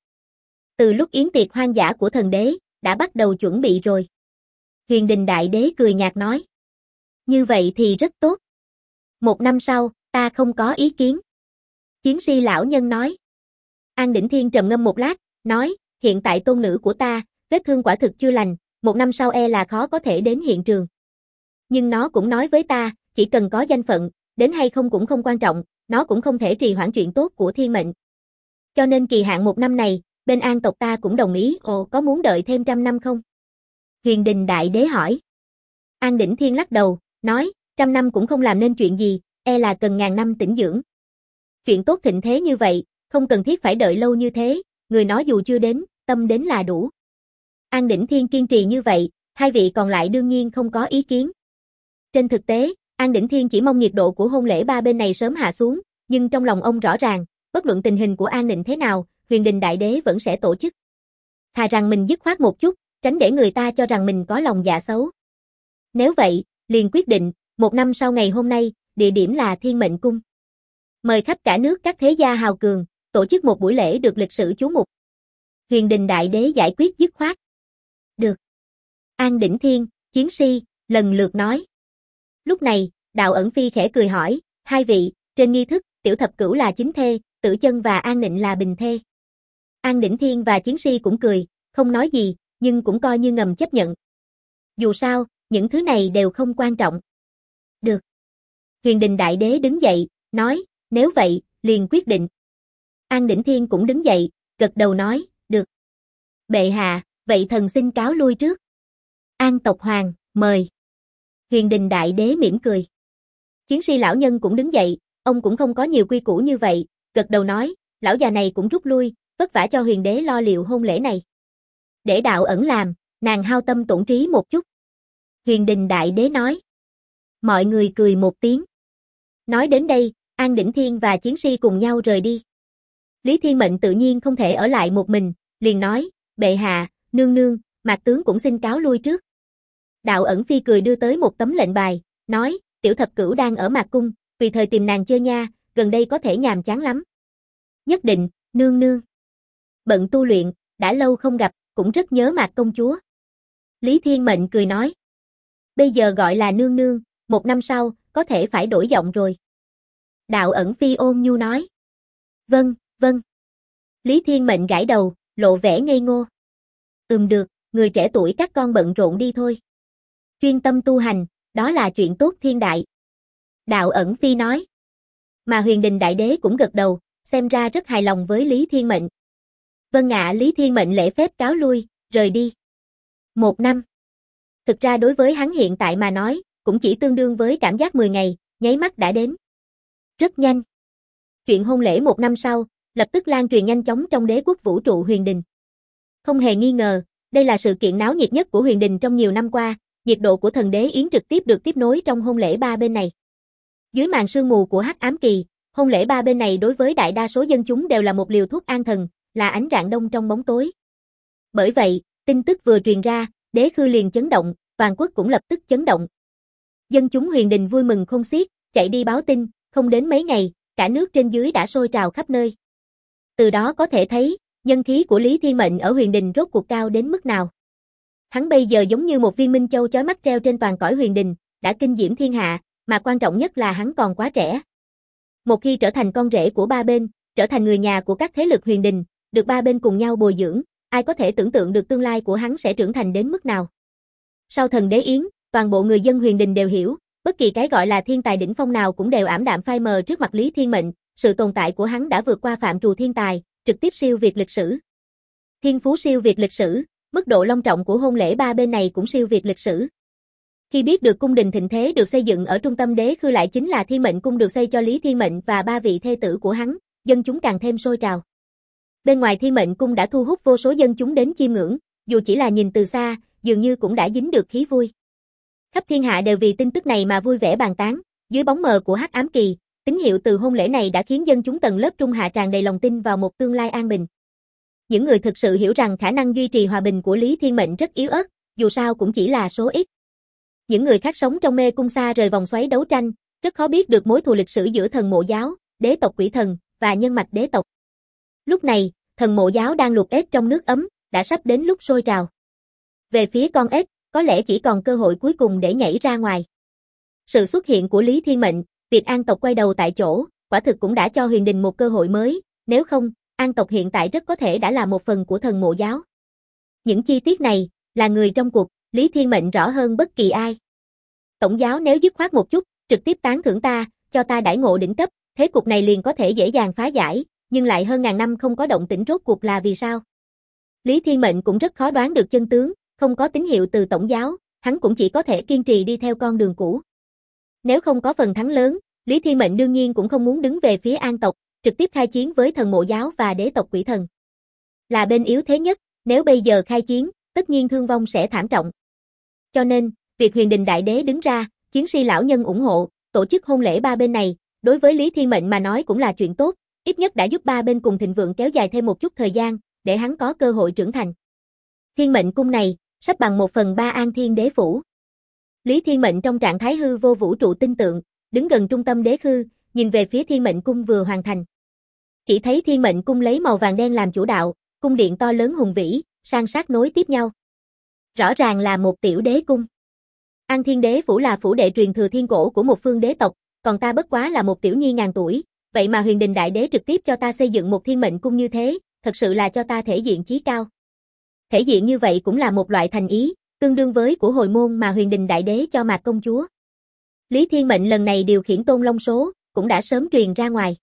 Từ lúc yến tiệc hoang dã của thần đế, đã bắt đầu chuẩn bị rồi. Huyền Đình Đại Đế cười nhạt nói. Như vậy thì rất tốt. 1 năm sau, ta không có ý kiến. Chiến Si lão nhân nói. An Đỉnh Thiên trầm ngâm một lát, nói, hiện tại tôn nữ của ta, vết thương quả thực chưa lành, 1 năm sau e là khó có thể đến hiện trường. Nhưng nó cũng nói với ta, chỉ cần có danh phận, đến hay không cũng không quan trọng, nó cũng không thể trì hoãn chuyện tốt của Thiên Mệnh. Cho nên kỳ hạn 1 năm này, bên An tộc ta cũng đồng ý, có muốn đợi thêm 100 năm không? Huyền Đình Đại Đế hỏi. An Đỉnh Thiên lắc đầu, nói, 100 năm cũng không làm nên chuyện gì, e là cần ngàn năm tĩnh dưỡng. Chuyện tốt thịnh thế như vậy, không cần thiết phải đợi lâu như thế, người nói dù chưa đến, tâm đến là đủ. An Đỉnh Thiên kiên trì như vậy, hai vị còn lại đương nhiên không có ý kiến. Trên thực tế, An Đỉnh Thiên chỉ mong nhiệt độ của hôn lễ 3 bên này sớm hạ xuống, nhưng trong lòng ông rõ ràng, bất luận tình hình của An Định thế nào, Huyền Đình Đại Đế vẫn sẽ tổ chức. Thà rằng mình dứt khoát một chút, tránh để người ta cho rằng mình có lòng dạ xấu. Nếu vậy, liền quyết định, 1 năm sau ngày hôm nay, địa điểm là Thiên Mệnh Cung. Mời khắp cả nước các thế gia hào cường, tổ chức một buổi lễ được lịch sử chú mục. Huyền Đình Đại Đế giải quyết dứt khoát. Được. An Đỉnh Thiên, Chiến Si, lần lượt nói. Lúc này, Đạo Ẩn Phi khẽ cười hỏi, hai vị, trên nghi thức, Tiểu Thập Cửu là chính thê, Tử Chân và An Nịnh là bình thê. An Đỉnh Thiên và Chiến Si cũng cười, không nói gì, nhưng cũng coi như ngầm chấp nhận. Dù sao, những thứ này đều không quan trọng. Được. Huyền Đình Đại Đế đứng dậy, nói, nếu vậy, liền quyết định. An Đỉnh Thiên cũng đứng dậy, gật đầu nói, được. Bệ hạ, vậy thần xin cáo lui trước. An tộc hoàng, mời. Huyền Đình Đại Đế mỉm cười. Chiến si lão nhân cũng đứng dậy, ông cũng không có nhiều quy củ như vậy, gật đầu nói, lão già này cũng rút lui, vất vả cho huyền đế lo liệu hôn lễ này. Để đạo ẩn làm, nàng hao tâm tổn trí một chút. Huyền Đình Đại Đế nói. Mọi người cười một tiếng. Nói đến đây, An Đỉnh Thiên và Chiến si cùng nhau rời đi. Lý Thiên Mệnh tự nhiên không thể ở lại một mình, liền nói, bệ hạ, nương nương, Mạc tướng cũng xin cáo lui trước. Đạo ẩn phi cười đưa tới một tấm lệnh bài, nói, tiểu thập cửu đang ở Mạc cung, tùy thời tìm nàng chơi nha, gần đây có thể nhàm chán lắm. Nhất định, nương nương. Bận tu luyện, đã lâu không gặp, cũng rất nhớ Mạc công chúa. Lý Thiên Mệnh cười nói. Bây giờ gọi là nương nương, 1 năm sau, có thể phải đổi giọng rồi. Đạo ẩn phi ôn nhu nói. Vâng, vâng. Lý Thiên Mệnh gãi đầu, lộ vẻ ngây ngô. Được, người trẻ tuổi các con bận rộn đi thôi. Chuyên tâm tu hành, đó là chuyện tốt thiên đại. Đạo ẩn phi nói. Mà Huyền Đình Đại Đế cũng gật đầu, xem ra rất hài lòng với Lý Thiên Mệnh. Vâng ạ. Lý Thiên Mệnh lễ phép cáo lui, rời đi. 1 năm. Thực ra đối với hắn hiện tại mà nói, cũng chỉ tương đương với cảm giác 10 ngày, nháy mắt đã đến. Rất nhanh. Chuyện hôn lễ 1 năm sau, lập tức lan truyền nhanh chóng trong đế quốc vũ trụ Huyền Đình. Không hề nghi ngờ, đây là sự kiện náo nhiệt nhất của Huyền Đình trong nhiều năm qua, nhiệt độ của thần đế yến trực tiếp được tiếp nối trong hôn lễ 3 bên này. Dưới màn sương mù của Hắc Ám Kỳ, hôn lễ 3 bên này đối với đại đa số dân chúng đều là một liều thuốc an thần, là ánh rạng đông trong bóng tối. Bởi vậy, tin tức vừa truyền ra, đế khư liền chấn động, toàn quốc cũng lập tức chấn động. Dân chúng Huyền Đình vui mừng khôn xiết, chạy đi báo tin, không đến mấy ngày, cả nước trên dưới đã sôi trào khắp nơi. Từ đó có thể thấy, nhân khí của Lý Thiên Mệnh ở Huyền Đình rốt cuộc cao đến mức nào. Hắn bây giờ giống như một viên minh châu chói mắt treo trên toàn cõi Huyền Đình, đã kinh diễm thiên hạ, mà quan trọng nhất là hắn còn quá trẻ. Một khi trở thành con rể của 3 bên, trở thành người nhà của các thế lực Huyền Đình, được 3 bên cùng nhau bồi dưỡng, ai có thể tưởng tượng được tương lai của hắn sẽ trưởng thành đến mức nào. Sau thần đế yến, toàn bộ người dân Huyền Đình đều hiểu, bất kỳ cái gọi là thiên tài đỉnh phong nào cũng đều ảm đạm phai mờ trước mặt Lý Thiên Mệnh, sự tồn tại của hắn đã vượt qua phạm trù thiên tài, trực tiếp siêu việt lịch sử. Thiên phú siêu việt lịch sử, mức độ long trọng của hôn lễ 3 bên này cũng siêu việt lịch sử. Khi biết được cung đình thịnh thế được xây dựng ở trung tâm đế khư lại chính là Thiên Mệnh cung được xây cho Lý Thiên Mệnh và 3 vị thê tử của hắn, dân chúng càng thêm sôi trào. Bên ngoài Thiên Mệnh cung đã thu hút vô số dân chúng đến chiêm ngưỡng, dù chỉ là nhìn từ xa, dường như cũng đã dính được khí vui. Khắp thiên hạ đều vì tin tức này mà vui vẻ bàn tán, dưới bóng mờ của Hắc Ám Kỳ, tín hiệu từ hôn lễ này đã khiến dân chúng tầng lớp trung hạ tràn đầy lòng tin vào một tương lai an bình. Những người thực sự hiểu rằng khả năng duy trì hòa bình của Lý Thiên Mệnh rất yếu ớt, dù sao cũng chỉ là số ít. Những người khác sống trong mê cung xa rời vòng xoáy đấu tranh, rất khó biết được mối thù lịch sử giữa thần mộ giáo, đế tộc quỷ thần, và nhân mạch đế tộc. Lúc này, thần mộ giáo đang luộc ếch trong nước ấm, đã sắp đến lúc sôi trào. Về phía con ếch, có lẽ chỉ còn cơ hội cuối cùng để nhảy ra ngoài. Sự xuất hiện của Lý Thiên Mệnh, việc An tộc quay đầu tại chỗ, quả thực cũng đã cho Huyền Đình một cơ hội mới, nếu không, An tộc hiện tại rất có thể đã là một phần của thần mộ giáo. Những chi tiết này, là người trong cuộc, Lý Thiên Mệnh rõ hơn bất kỳ ai. Tổng giáo nếu dứt khoát một chút, trực tiếp tán thưởng ta, cho ta đãi ngộ đỉnh cấp, thế cục này liền có thể dễ dàng phá giải, nhưng lại hơn ngàn năm không có động tĩnh rốt cuộc là vì sao? Lý Thiên Mệnh cũng rất khó đoán được chân tướng, không có tín hiệu từ tổng giáo, hắn cũng chỉ có thể kiên trì đi theo con đường cũ. Nếu không có phần thắng lớn, Lý Thiên Mệnh đương nhiên cũng không muốn đứng về phía An tộc, trực tiếp khai chiến với thần mộ giáo và đế tộc quỷ thần. Là bên yếu thế nhất, nếu bây giờ khai chiến, tất nhiên thương vong sẽ thảm trọng. Cho nên, việc Huyền Đình Đại Đế đứng ra, chiến si lão nhân ủng hộ, tổ chức hôn lễ 3 bên này, đối với Lý Thiên Mệnh mà nói cũng là chuyện tốt, ít nhất đã giúp 3 bên cùng thịnh vượng kéo dài thêm một chút thời gian, để hắn có cơ hội trưởng thành. Thiên Mệnh cung này, sắp bằng 1/3 An Thiên Đế phủ. Lý Thiên Mệnh trong trạng thái hư vô vũ trụ tinh tượng, đứng gần trung tâm đế khư, nhìn về phía Thiên Mệnh cung vừa hoàn thành. Chỉ thấy Thiên Mệnh cung lấy màu vàng đen làm chủ đạo, cung điện to lớn hùng vĩ, san sát nối tiếp nhau. Rõ ràng là một tiểu đế cung. An Thiên Đế phủ là phủ đệ truyền thừa thiên cổ của một phương đế tộc, còn ta bất quá là một tiểu nhi ngàn tuổi, vậy mà Huyền Đình Đại Đế trực tiếp cho ta xây dựng một Thiên Mệnh cung như thế, thật sự là cho ta thể diện chí cao. Thể diện như vậy cũng là một loại thành ý, tương đương với của hồi môn mà Huyền Đình Đại Đế cho Mạc công chúa. Lý Thiên Mệnh lần này điều khiển Tôn Long số, cũng đã sớm truyền ra ngoài.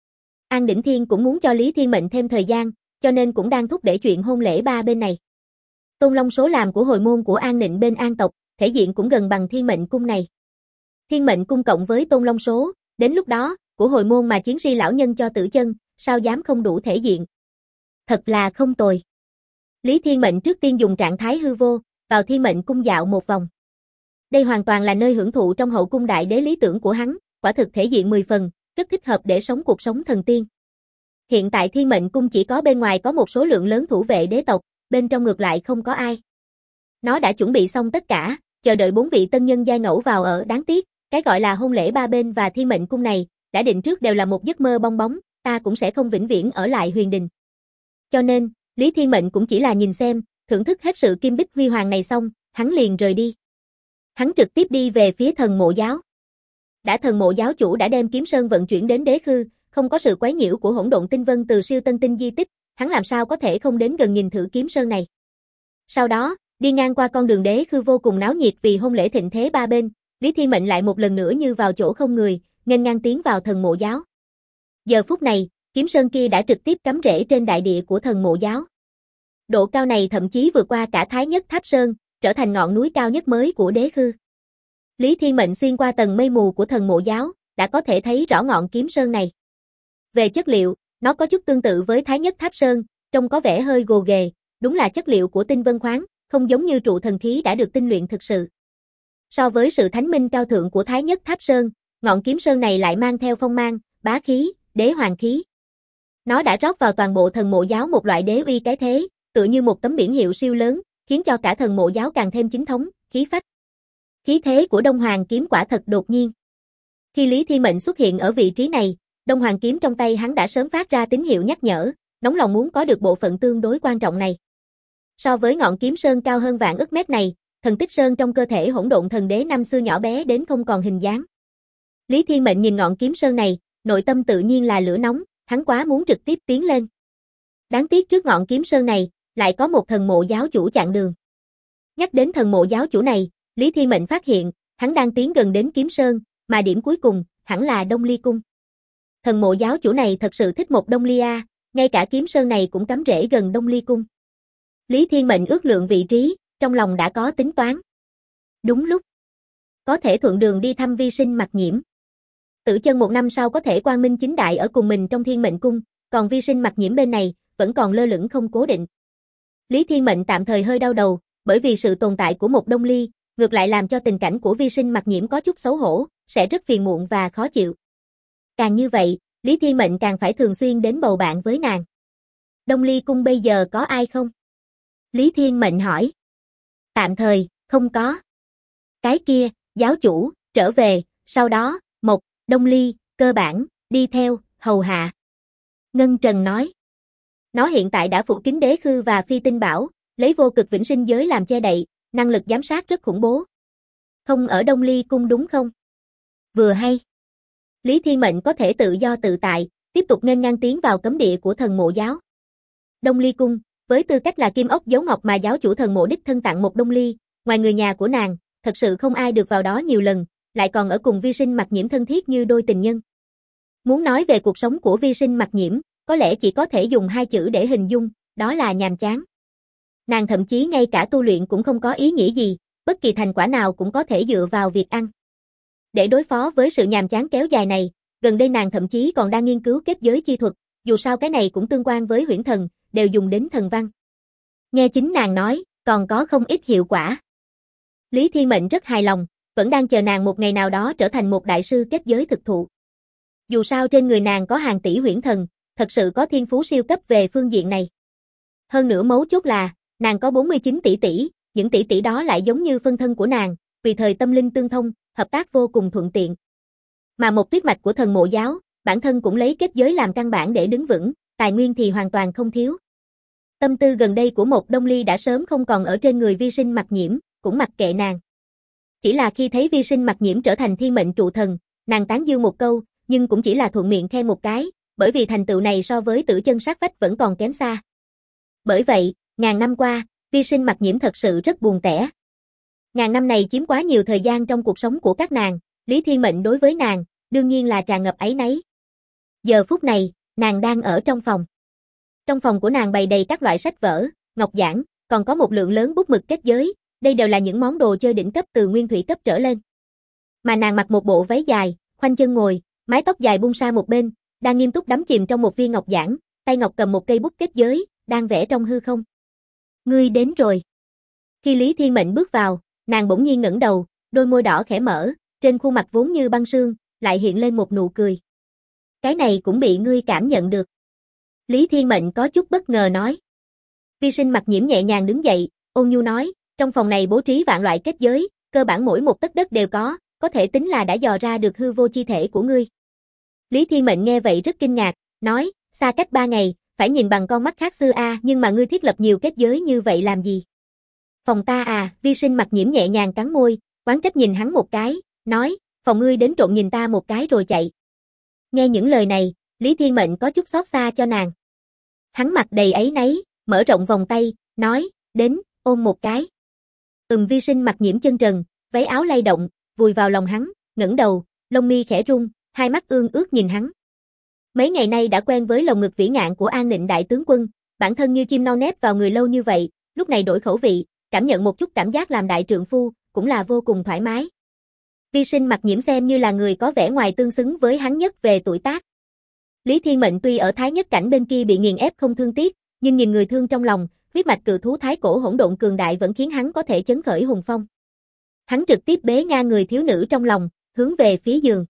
An Đỉnh Thiên cũng muốn cho Lý Thiên Mệnh thêm thời gian, cho nên cũng đang thúc đẩy chuyện hôn lễ ba bên này. Tôn Long số làm của hồi môn của An Nịnh bên An tộc, thể diện cũng gần bằng Thiên Mệnh cung này. Thiên Mệnh cung cộng với Tôn Long số, đến lúc đó, của hồi môn mà chiến si lão nhân cho Tử Chân, sao dám không đủ thể diện. Thật là không tồi. Lý Thiên Mệnh trước tiên dùng trạng thái hư vô, vào Thiên Mệnh cung dạo một vòng. Đây hoàn toàn là nơi hưởng thụ trong hậu cung đại đế lý tưởng của hắn, quả thực thể diện 10 phần, rất thích hợp để sống cuộc sống thần tiên. Hiện tại Thiên Mệnh cung chỉ có bên ngoài có một số lượng lớn thủ vệ đế tộc, bên trong ngược lại không có ai. Nó đã chuẩn bị xong tất cả, chờ đợi 4 vị tân nhân giai ngẫu vào ở. Đáng tiếc, cái gọi là hôn lễ ba bên và Thiên Mệnh cung này, đã định trước đều là một giấc mơ bong bóng, ta cũng sẽ không vĩnh viễn ở lại Huyền Đình. Cho nên, Lý Thiên Mệnh cũng chỉ là nhìn xem, thưởng thức hết sự kim bích huy hoàng này xong, hắn liền rời đi. Hắn trực tiếp đi về phía thần mộ giáo. Đã thần mộ giáo chủ đã đem Kiếm Sơn vận chuyển đến Đế Khư, không có sự quấy nhiễu của hỗn độn tinh vân từ siêu tân tinh di tích, hắn làm sao có thể không đến gần nhìn thử Kiếm Sơn này. Sau đó, đi ngang qua con đường Đế Khư vô cùng náo nhiệt vì hôn lễ thịnh thế ba bên, Lý Thiên Mệnh lại một lần nữa như vào chỗ không người, nghênh ngang tiến vào thần mộ giáo. Giờ phút này, Kiếm Sơn kia đã trực tiếp cắm rễ trên đại địa của thần mộ giáo. Độ cao này thậm chí vượt qua cả Thái Nhất Tháp Sơn, trở thành ngọn núi cao nhất mới của Đế Khư. Lý Thiên Mệnh xuyên qua tầng mây mù của thần mộ giáo, đã có thể thấy rõ ngọn Kiếm Sơn này. Về chất liệu, nó có chút tương tự với Thái Nhất Tháp Sơn, trông có vẻ hơi gồ ghề, đúng là chất liệu của tinh vân khoáng, không giống như trụ thần khí đã được tinh luyện thực sự. So với sự thánh minh cao thượng của Thái Nhất Tháp Sơn, ngọn Kiếm Sơn này lại mang theo phong mang, bá khí, đế hoàng khí. Nó đã rót vào toàn bộ thần mộ giáo một loại đế uy cái thế, tựa như một tấm biển hiệu siêu lớn, khiến cho cả thần mộ giáo càng thêm chính thống, khí phách. Khí thế của Đông Hoàng kiếm quả thật đột nhiên. Khi Lý Thiên Mệnh xuất hiện ở vị trí này, Đông Hoàng kiếm trong tay hắn đã sớm phát ra tín hiệu nhắc nhở, nóng lòng muốn có được bộ phận tương đối quan trọng này. So với ngọn Kiếm Sơn cao hơn vạn ức mét này, thần tích sơn trong cơ thể hỗn độn thần đế năm xưa nhỏ bé đến không còn hình dáng. Lý Thiên Mệnh nhìn ngọn Kiếm Sơn này, nội tâm tự nhiên là lửa nóng, hắn quá muốn trực tiếp tiến lên. Đáng tiếc trước ngọn Kiếm Sơn này, lại có một thần mộ giáo chủ chặn đường. Nhắc đến thần mộ giáo chủ này, Lý Thiên Mệnh phát hiện, hắn đang tiến gần đến Kiếm Sơn, mà điểm cuối cùng, hẳn là Đông Ly Cung. Thần mộ giáo chủ này thật sự thích một Đông Ly a, ngay cả Kiếm Sơn này cũng cắm rễ gần Đông Ly Cung. Lý Thiên Mệnh ước lượng vị trí, trong lòng đã có tính toán. Đúng lúc, có thể thuận đường đi thăm Vi Sinh Mặc Nhiễm. Tử Chân một năm sau có thể quang minh chính đại ở cùng mình trong Thiên Mệnh Cung, còn Vi Sinh Mặc Nhiễm bên này, vẫn còn lơ lửng không cố định. Lý Thiên Mệnh tạm thời hơi đau đầu, bởi vì sự tồn tại của một Đông Ly, ngược lại làm cho tình cảnh của Vi Sinh Mặc Nhiễm có chút xấu hổ, sẽ rất phiền muộn và khó chịu. Càng như vậy, Lý Thiên Mệnh càng phải thường xuyên đến bầu bạn với nàng. Đông Ly Cung bây giờ có ai không? Lý Thiên Mệnh hỏi. Tạm thời, không có. Cái kia, giáo chủ, trở về, sau đó, một, Đông Ly, cơ bản, đi theo, hầu hạ. Ngân Trần nói. Nó hiện tại đã phủ kín Đế Khư và Phi Tinh Bảo, lấy vô cực vĩnh sinh giới làm che đậy, năng lực giám sát rất khủng bố. Không ở Đông Ly Cung đúng không? Vừa hay. Lý Thiên Mệnh có thể tự do tự tại, tiếp tục nghênh ngang tiến vào cấm địa của thần mộ giáo. Đông Ly Cung, với tư cách là kim ốc dấu ngọc mà giáo chủ thần mộ đích thân tặng một Đông Ly, ngoài người nhà của nàng, thật sự không ai được vào đó nhiều lần, lại còn ở cùng Vi Sinh Mặc Nhiễm thân thiết như đôi tình nhân. Muốn nói về cuộc sống của Vi Sinh Mặc Nhiễm, có lẽ chỉ có thể dùng 2 chữ để hình dung, đó là nhàm chán. Nàng thậm chí ngay cả tu luyện cũng không có ý nghĩa gì, bất kỳ thành quả nào cũng có thể dựa vào việc ăn. Để đối phó với sự nhàm chán kéo dài này, gần đây nàng thậm chí còn đang nghiên cứu kết giới chi thuật, dù sao cái này cũng tương quan với huyễn thần, đều dùng đến thần văn. Nghe chính nàng nói, còn có không ít hiệu quả. Lý Thiên Mệnh rất hài lòng, vẫn đang chờ nàng một ngày nào đó trở thành một đại sư kết giới thực thụ. Dù sao trên người nàng có hàng tỷ huyễn thần, thật sự có thiên phú siêu cấp về phương diện này. Hơn nữa mấu chốt là, nàng có 49 tỷ tỷ, những tỷ tỷ đó lại giống như phân thân của nàng, vì thời tâm linh tương thông, hợp tác vô cùng thuận tiện. Mà một tuyết mạch của thần mộ giáo, bản thân cũng lấy kết giới làm căn bản để đứng vững, tài nguyên thì hoàn toàn không thiếu. Tâm tư gần đây của một Đông Ly đã sớm không còn ở trên người Vi Sinh Mặc Nhiễm, cũng mặc kệ nàng. Chỉ là khi thấy Vi Sinh Mặc Nhiễm trở thành thiên mệnh trụ thần, nàng tán dương một câu, nhưng cũng chỉ là thuận miệng khen một cái, bởi vì thành tựu này so với Tử Chân sát vách vẫn còn kém xa. Bởi vậy, ngàn năm qua, Vi Sinh Mặc Nhiễm thật sự rất buồn tẻ. Ngàn năm này chiếm quá nhiều thời gian trong cuộc sống của các nàng, Lý Thiên Mệnh đối với nàng, đương nhiên là tràn ngập áy náy. Giờ phút này, nàng đang ở trong phòng. Trong phòng của nàng bày đầy các loại sách vở, ngọc giản, còn có một lượng lớn bút mực kết giới, đây đều là những món đồ chơi đỉnh cấp từ nguyên thủy cấp trở lên. Mà nàng mặc một bộ váy dài, khoanh chân ngồi, mái tóc dài bung sang một bên, đang nghiêm túc đắm chìm trong một viên ngọc giản, tay ngọc cầm một cây bút kết giới, đang vẽ trong hư không. Ngươi đến rồi. Khi Lý Thiên Mệnh bước vào, nàng bỗng nhiên ngẩng đầu, đôi môi đỏ khẽ mở, trên khuôn mặt vốn như băng sương, lại hiện lên một nụ cười. Cái này cũng bị ngươi cảm nhận được. Lý Thiên Mệnh có chút bất ngờ nói. Vi Sinh Mặc Nhiễm nhẹ nhàng đứng dậy, ôn nhu nói, trong phòng này bố trí vạn loại kết giới, cơ bản mỗi một tấc đất đều có thể tính là đã dò ra được hư vô chi thể của ngươi. Lý Thiên Mệnh nghe vậy rất kinh ngạc, nói, xa cách 3 ngày, phải nhìn bằng con mắt khác xưa nhưng mà ngươi thiết lập nhiều kết giới như vậy làm gì? Phòng ta Vi Sinh Mặc Nhiễm nhẹ nhàng cắn môi, oán trách nhìn hắn một cái, nói, phòng ngươi đến trộm nhìn ta một cái rồi chạy. Nghe những lời này, Lý Thiên Mệnh có chút xót xa cho nàng. Hắn mặt đầy áy náy, mở rộng vòng tay, nói, đến, ôm một cái. Vi Sinh Mặc Nhiễm chân trần, váy áo lay động, vùi vào lòng hắn, ngẩng đầu, lông mi khẽ rung, hai mắt ương ướt nhìn hắn. Mấy ngày nay đã quen với lồng ngực vĩ ngạn của An Nịnh đại tướng quân, bản thân như chim non nép vào người lâu như vậy, lúc này đổi khẩu vị, cảm nhận một chút cảm giác làm đại trượng phu, cũng là vô cùng thoải mái. Vi Sinh Mặc Nhiễm xem như là người có vẻ ngoài tương xứng với hắn nhất về tuổi tác. Lý Thiên Mệnh tuy ở Thái Nhất Cảnh bên kia bị nghiền ép không thương tiếc, nhưng nhìn người thương trong lòng, huyết mạch cự thú thái cổ hỗn độn cường đại vẫn khiến hắn có thể chấn khởi hùng phong. Hắn trực tiếp bế ngang người thiếu nữ trong lòng, hướng về phía giường.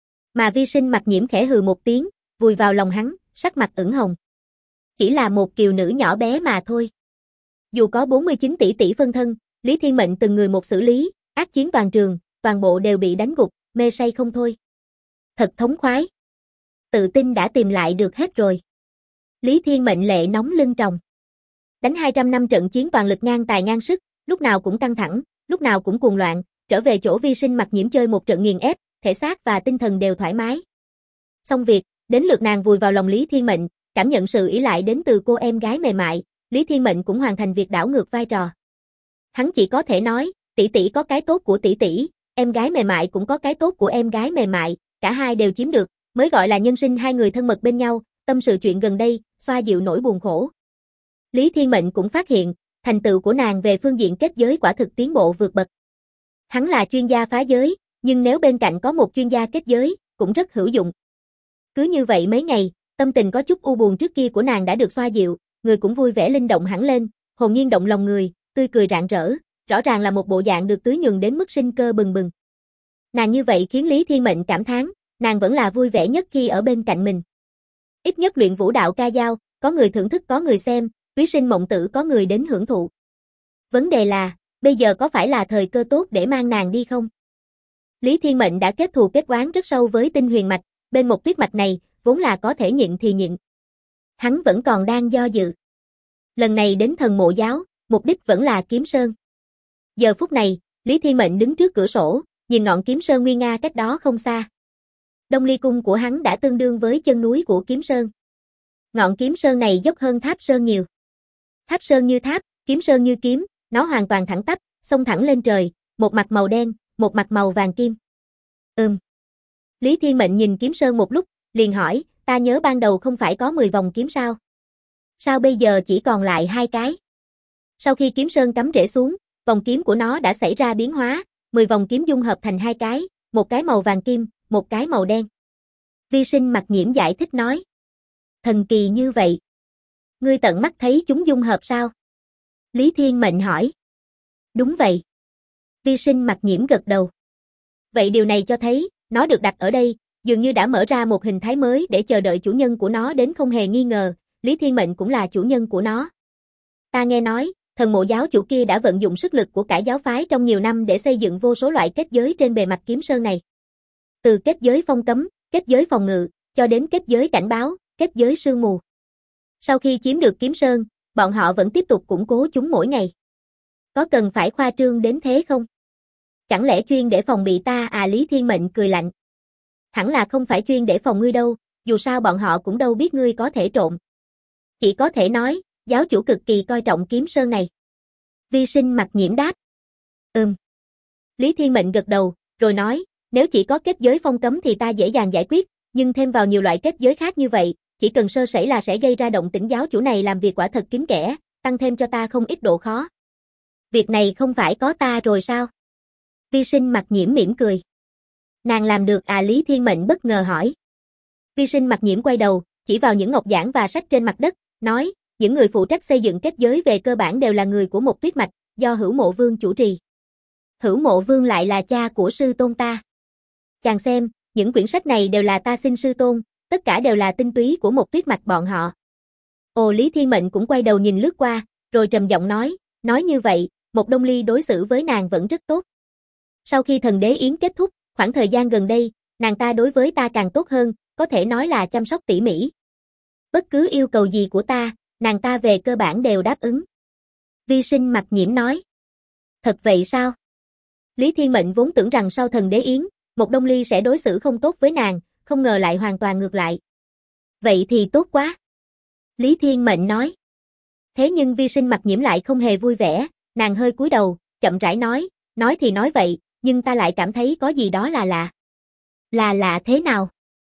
Mà Vi Sinh Mặc Nhiễm khẽ hừ một tiếng, vùi vào lòng hắn, sắc mặt ửng hồng. Chỉ là một kiều nữ nhỏ bé mà thôi. Dù có 49 tỷ phân thân, Lý Thiên Mệnh từng người một xử lý, ác chiến toàn trường, toàn bộ đều bị đánh gục, mê say không thôi. Thật thống khoái. Tự tin đã tìm lại được hết rồi. Lý Thiên Mệnh lệ nóng lưng tròng. Đánh 200 năm trận chiến toàn lực ngang tài ngang sức, lúc nào cũng căng thẳng, lúc nào cũng cuồng loạn, trở về chỗ Vi Sinh Mặc Nhiễm chơi một trận nghiền ép, thể xác và tinh thần đều thoải mái. Xong việc, đến lượt nàng vùi vào lòng Lý Thiên Mệnh, cảm nhận sự ỷ lại đến từ cô em gái mềm mại, Lý Thiên Mệnh cũng hoàn thành việc đảo ngược vai trò. Hắn chỉ có thể nói, tỷ tỷ có cái tốt của tỷ tỷ, em gái mềm mại cũng có cái tốt của em gái mềm mại, cả hai đều chiếm được, mới gọi là nhân sinh hai người thân mật bên nhau, tâm sự chuyện gần đây, xoa dịu nỗi buồn khổ. Lý Thiên Mệnh cũng phát hiện, thành tựu của nàng về phương diện kết giới quả thực tiến bộ vượt bậc. Hắn là chuyên gia phá giới, nhưng nếu bên cạnh có một chuyên gia kết giới, cũng rất hữu dụng. Cứ như vậy mấy ngày, tâm tình có chút u buồn trước kia của nàng đã được xoa dịu, người cũng vui vẻ linh động hẳn lên, hồn nhiên động lòng người, tươi cười rạng rỡ, rõ ràng là một bộ dạng được tưới nhuần đến mức sinh cơ bừng bừng. Nàng như vậy khiến Lý Thiên Mệnh cảm thán, nàng vẫn là vui vẻ nhất khi ở bên cạnh mình. Ít nhất luyện vũ đạo ca dao, có người thưởng thức có người xem, túy sinh mộng tử có người đến hưởng thụ. Vấn đề là, bây giờ có phải là thời cơ tốt để mang nàng đi không? Lý Thiên Mệnh đã kết thù kết oán rất sâu với Tinh Huyền Mạch, bên một tuyết mạch này, vốn là có thể nhịn thì nhịn. Hắn vẫn còn đang do dự. Lần này đến Thần Mộ Giáo, mục đích vẫn là Kiếm Sơn. Giờ phút này, Lý Thiên Mệnh đứng trước cửa sổ, nhìn ngọn Kiếm Sơn nguy nga cách đó không xa. Đông Ly Cung của hắn đã tương đương với chân núi của Kiếm Sơn. Ngọn Kiếm Sơn này dốc hơn Tháp Sơn nhiều. Tháp Sơn như tháp, Kiếm Sơn như kiếm, nó hoàn toàn thẳng tắp, xông thẳng lên trời, một mặt màu đen, một mặt màu vàng kim. Lý Thiên Mệnh nhìn Kiếm Sơn một lúc, liền hỏi, ta nhớ ban đầu không phải có 10 vòng kiếm sao? Sao bây giờ chỉ còn lại 2 cái? Sau khi Kiếm Sơn cắm rễ xuống, vòng kiếm của nó đã xảy ra biến hóa, 10 vòng kiếm dung hợp thành 2 cái, một cái màu vàng kim, một cái màu đen. Vi Sinh Mặc Nhiễm giải thích nói. Thần kỳ như vậy. Ngươi tận mắt thấy chúng dung hợp sao? Lý Thiên Mệnh hỏi. Đúng vậy. Vi Sinh Mặc Nhiễm gật đầu. Vậy điều này cho thấy, nó được đặt ở đây, dường như đã mở ra một hình thái mới để chờ đợi chủ nhân của nó đến không hề nghi ngờ, Lý Thiên Mệnh cũng là chủ nhân của nó. Ta nghe nói, Thần Mộ Giáo chủ kia đã vận dụng sức lực của cả giáo phái trong nhiều năm để xây dựng vô số loại kết giới trên bề mặt Kiếm Sơn này. Từ kết giới phong cấm, kết giới phòng ngự, cho đến kết giới cảnh báo, kết giới sương mù. Sau khi chiếm được Kiếm Sơn, bọn họ vẫn tiếp tục củng cố chúng mỗi ngày. Có cần phải khoa trương đến thế không? Chẳng lẽ chuyên để phòng bị ta Lý Thiên Mệnh cười lạnh. Hẳn là không phải chuyên để phòng ngươi đâu, dù sao bọn họ cũng đâu biết ngươi có thể trộn. Chỉ có thể nói, giáo chủ cực kỳ coi trọng Kiếm Sơn này. Vi Sinh Mặc Nhiễm đáp. Lý Thiên Mệnh gật đầu, rồi nói, nếu chỉ có kết giới phong cấm thì ta dễ dàng giải quyết, nhưng thêm vào nhiều loại kết giới khác như vậy, chỉ cần sơ sẩy là sẽ gây ra động tĩnh, giáo chủ này làm việc quả thật kín kẽ, tăng thêm cho ta không ít độ khó. Việc này không phải có ta rồi sao? Vi Sinh Mặc Nhiễm mỉm cười. Nàng làm được à? Lý Thiên Mệnh bất ngờ hỏi. Vi Sinh Mặc Nhiễm quay đầu, chỉ vào những ngọc giản và sách trên mặt đất, nói, những người phụ trách xây dựng kết giới về cơ bản đều là người của một tuyết mạch, do Hữu Mộ Vương chủ trì. Hữu Mộ Vương lại là cha của sư tôn ta. Chàng xem, những quyển sách này đều là ta xin sư tôn, tất cả đều là tinh túy của một tuyết mạch bọn họ. Ồ, Lý Thiên Mệnh cũng quay đầu nhìn lướt qua, rồi trầm giọng nói như vậy, Một Đông Ly đối xử với nàng vẫn rất tốt. Sau khi thần đế yến kết thúc, khoảng thời gian gần đây, nàng ta đối với ta càng tốt hơn, có thể nói là chăm sóc tỉ mỉ. Bất cứ yêu cầu gì của ta, nàng ta về cơ bản đều đáp ứng. Vi Sinh Mặc Nhiễm nói. Thật vậy sao? Lý Thiên Mệnh vốn tưởng rằng sau thần đế yến, Một Đông Ly sẽ đối xử không tốt với nàng, không ngờ lại hoàn toàn ngược lại. Vậy thì tốt quá. Lý Thiên Mệnh nói. Thế nhưng Vi Sinh Mặc Nhiễm lại không hề vui vẻ, nàng hơi cúi đầu, chậm rãi nói thì nói vậy, nhưng ta lại cảm thấy có gì đó là lạ. Là lạ thế nào?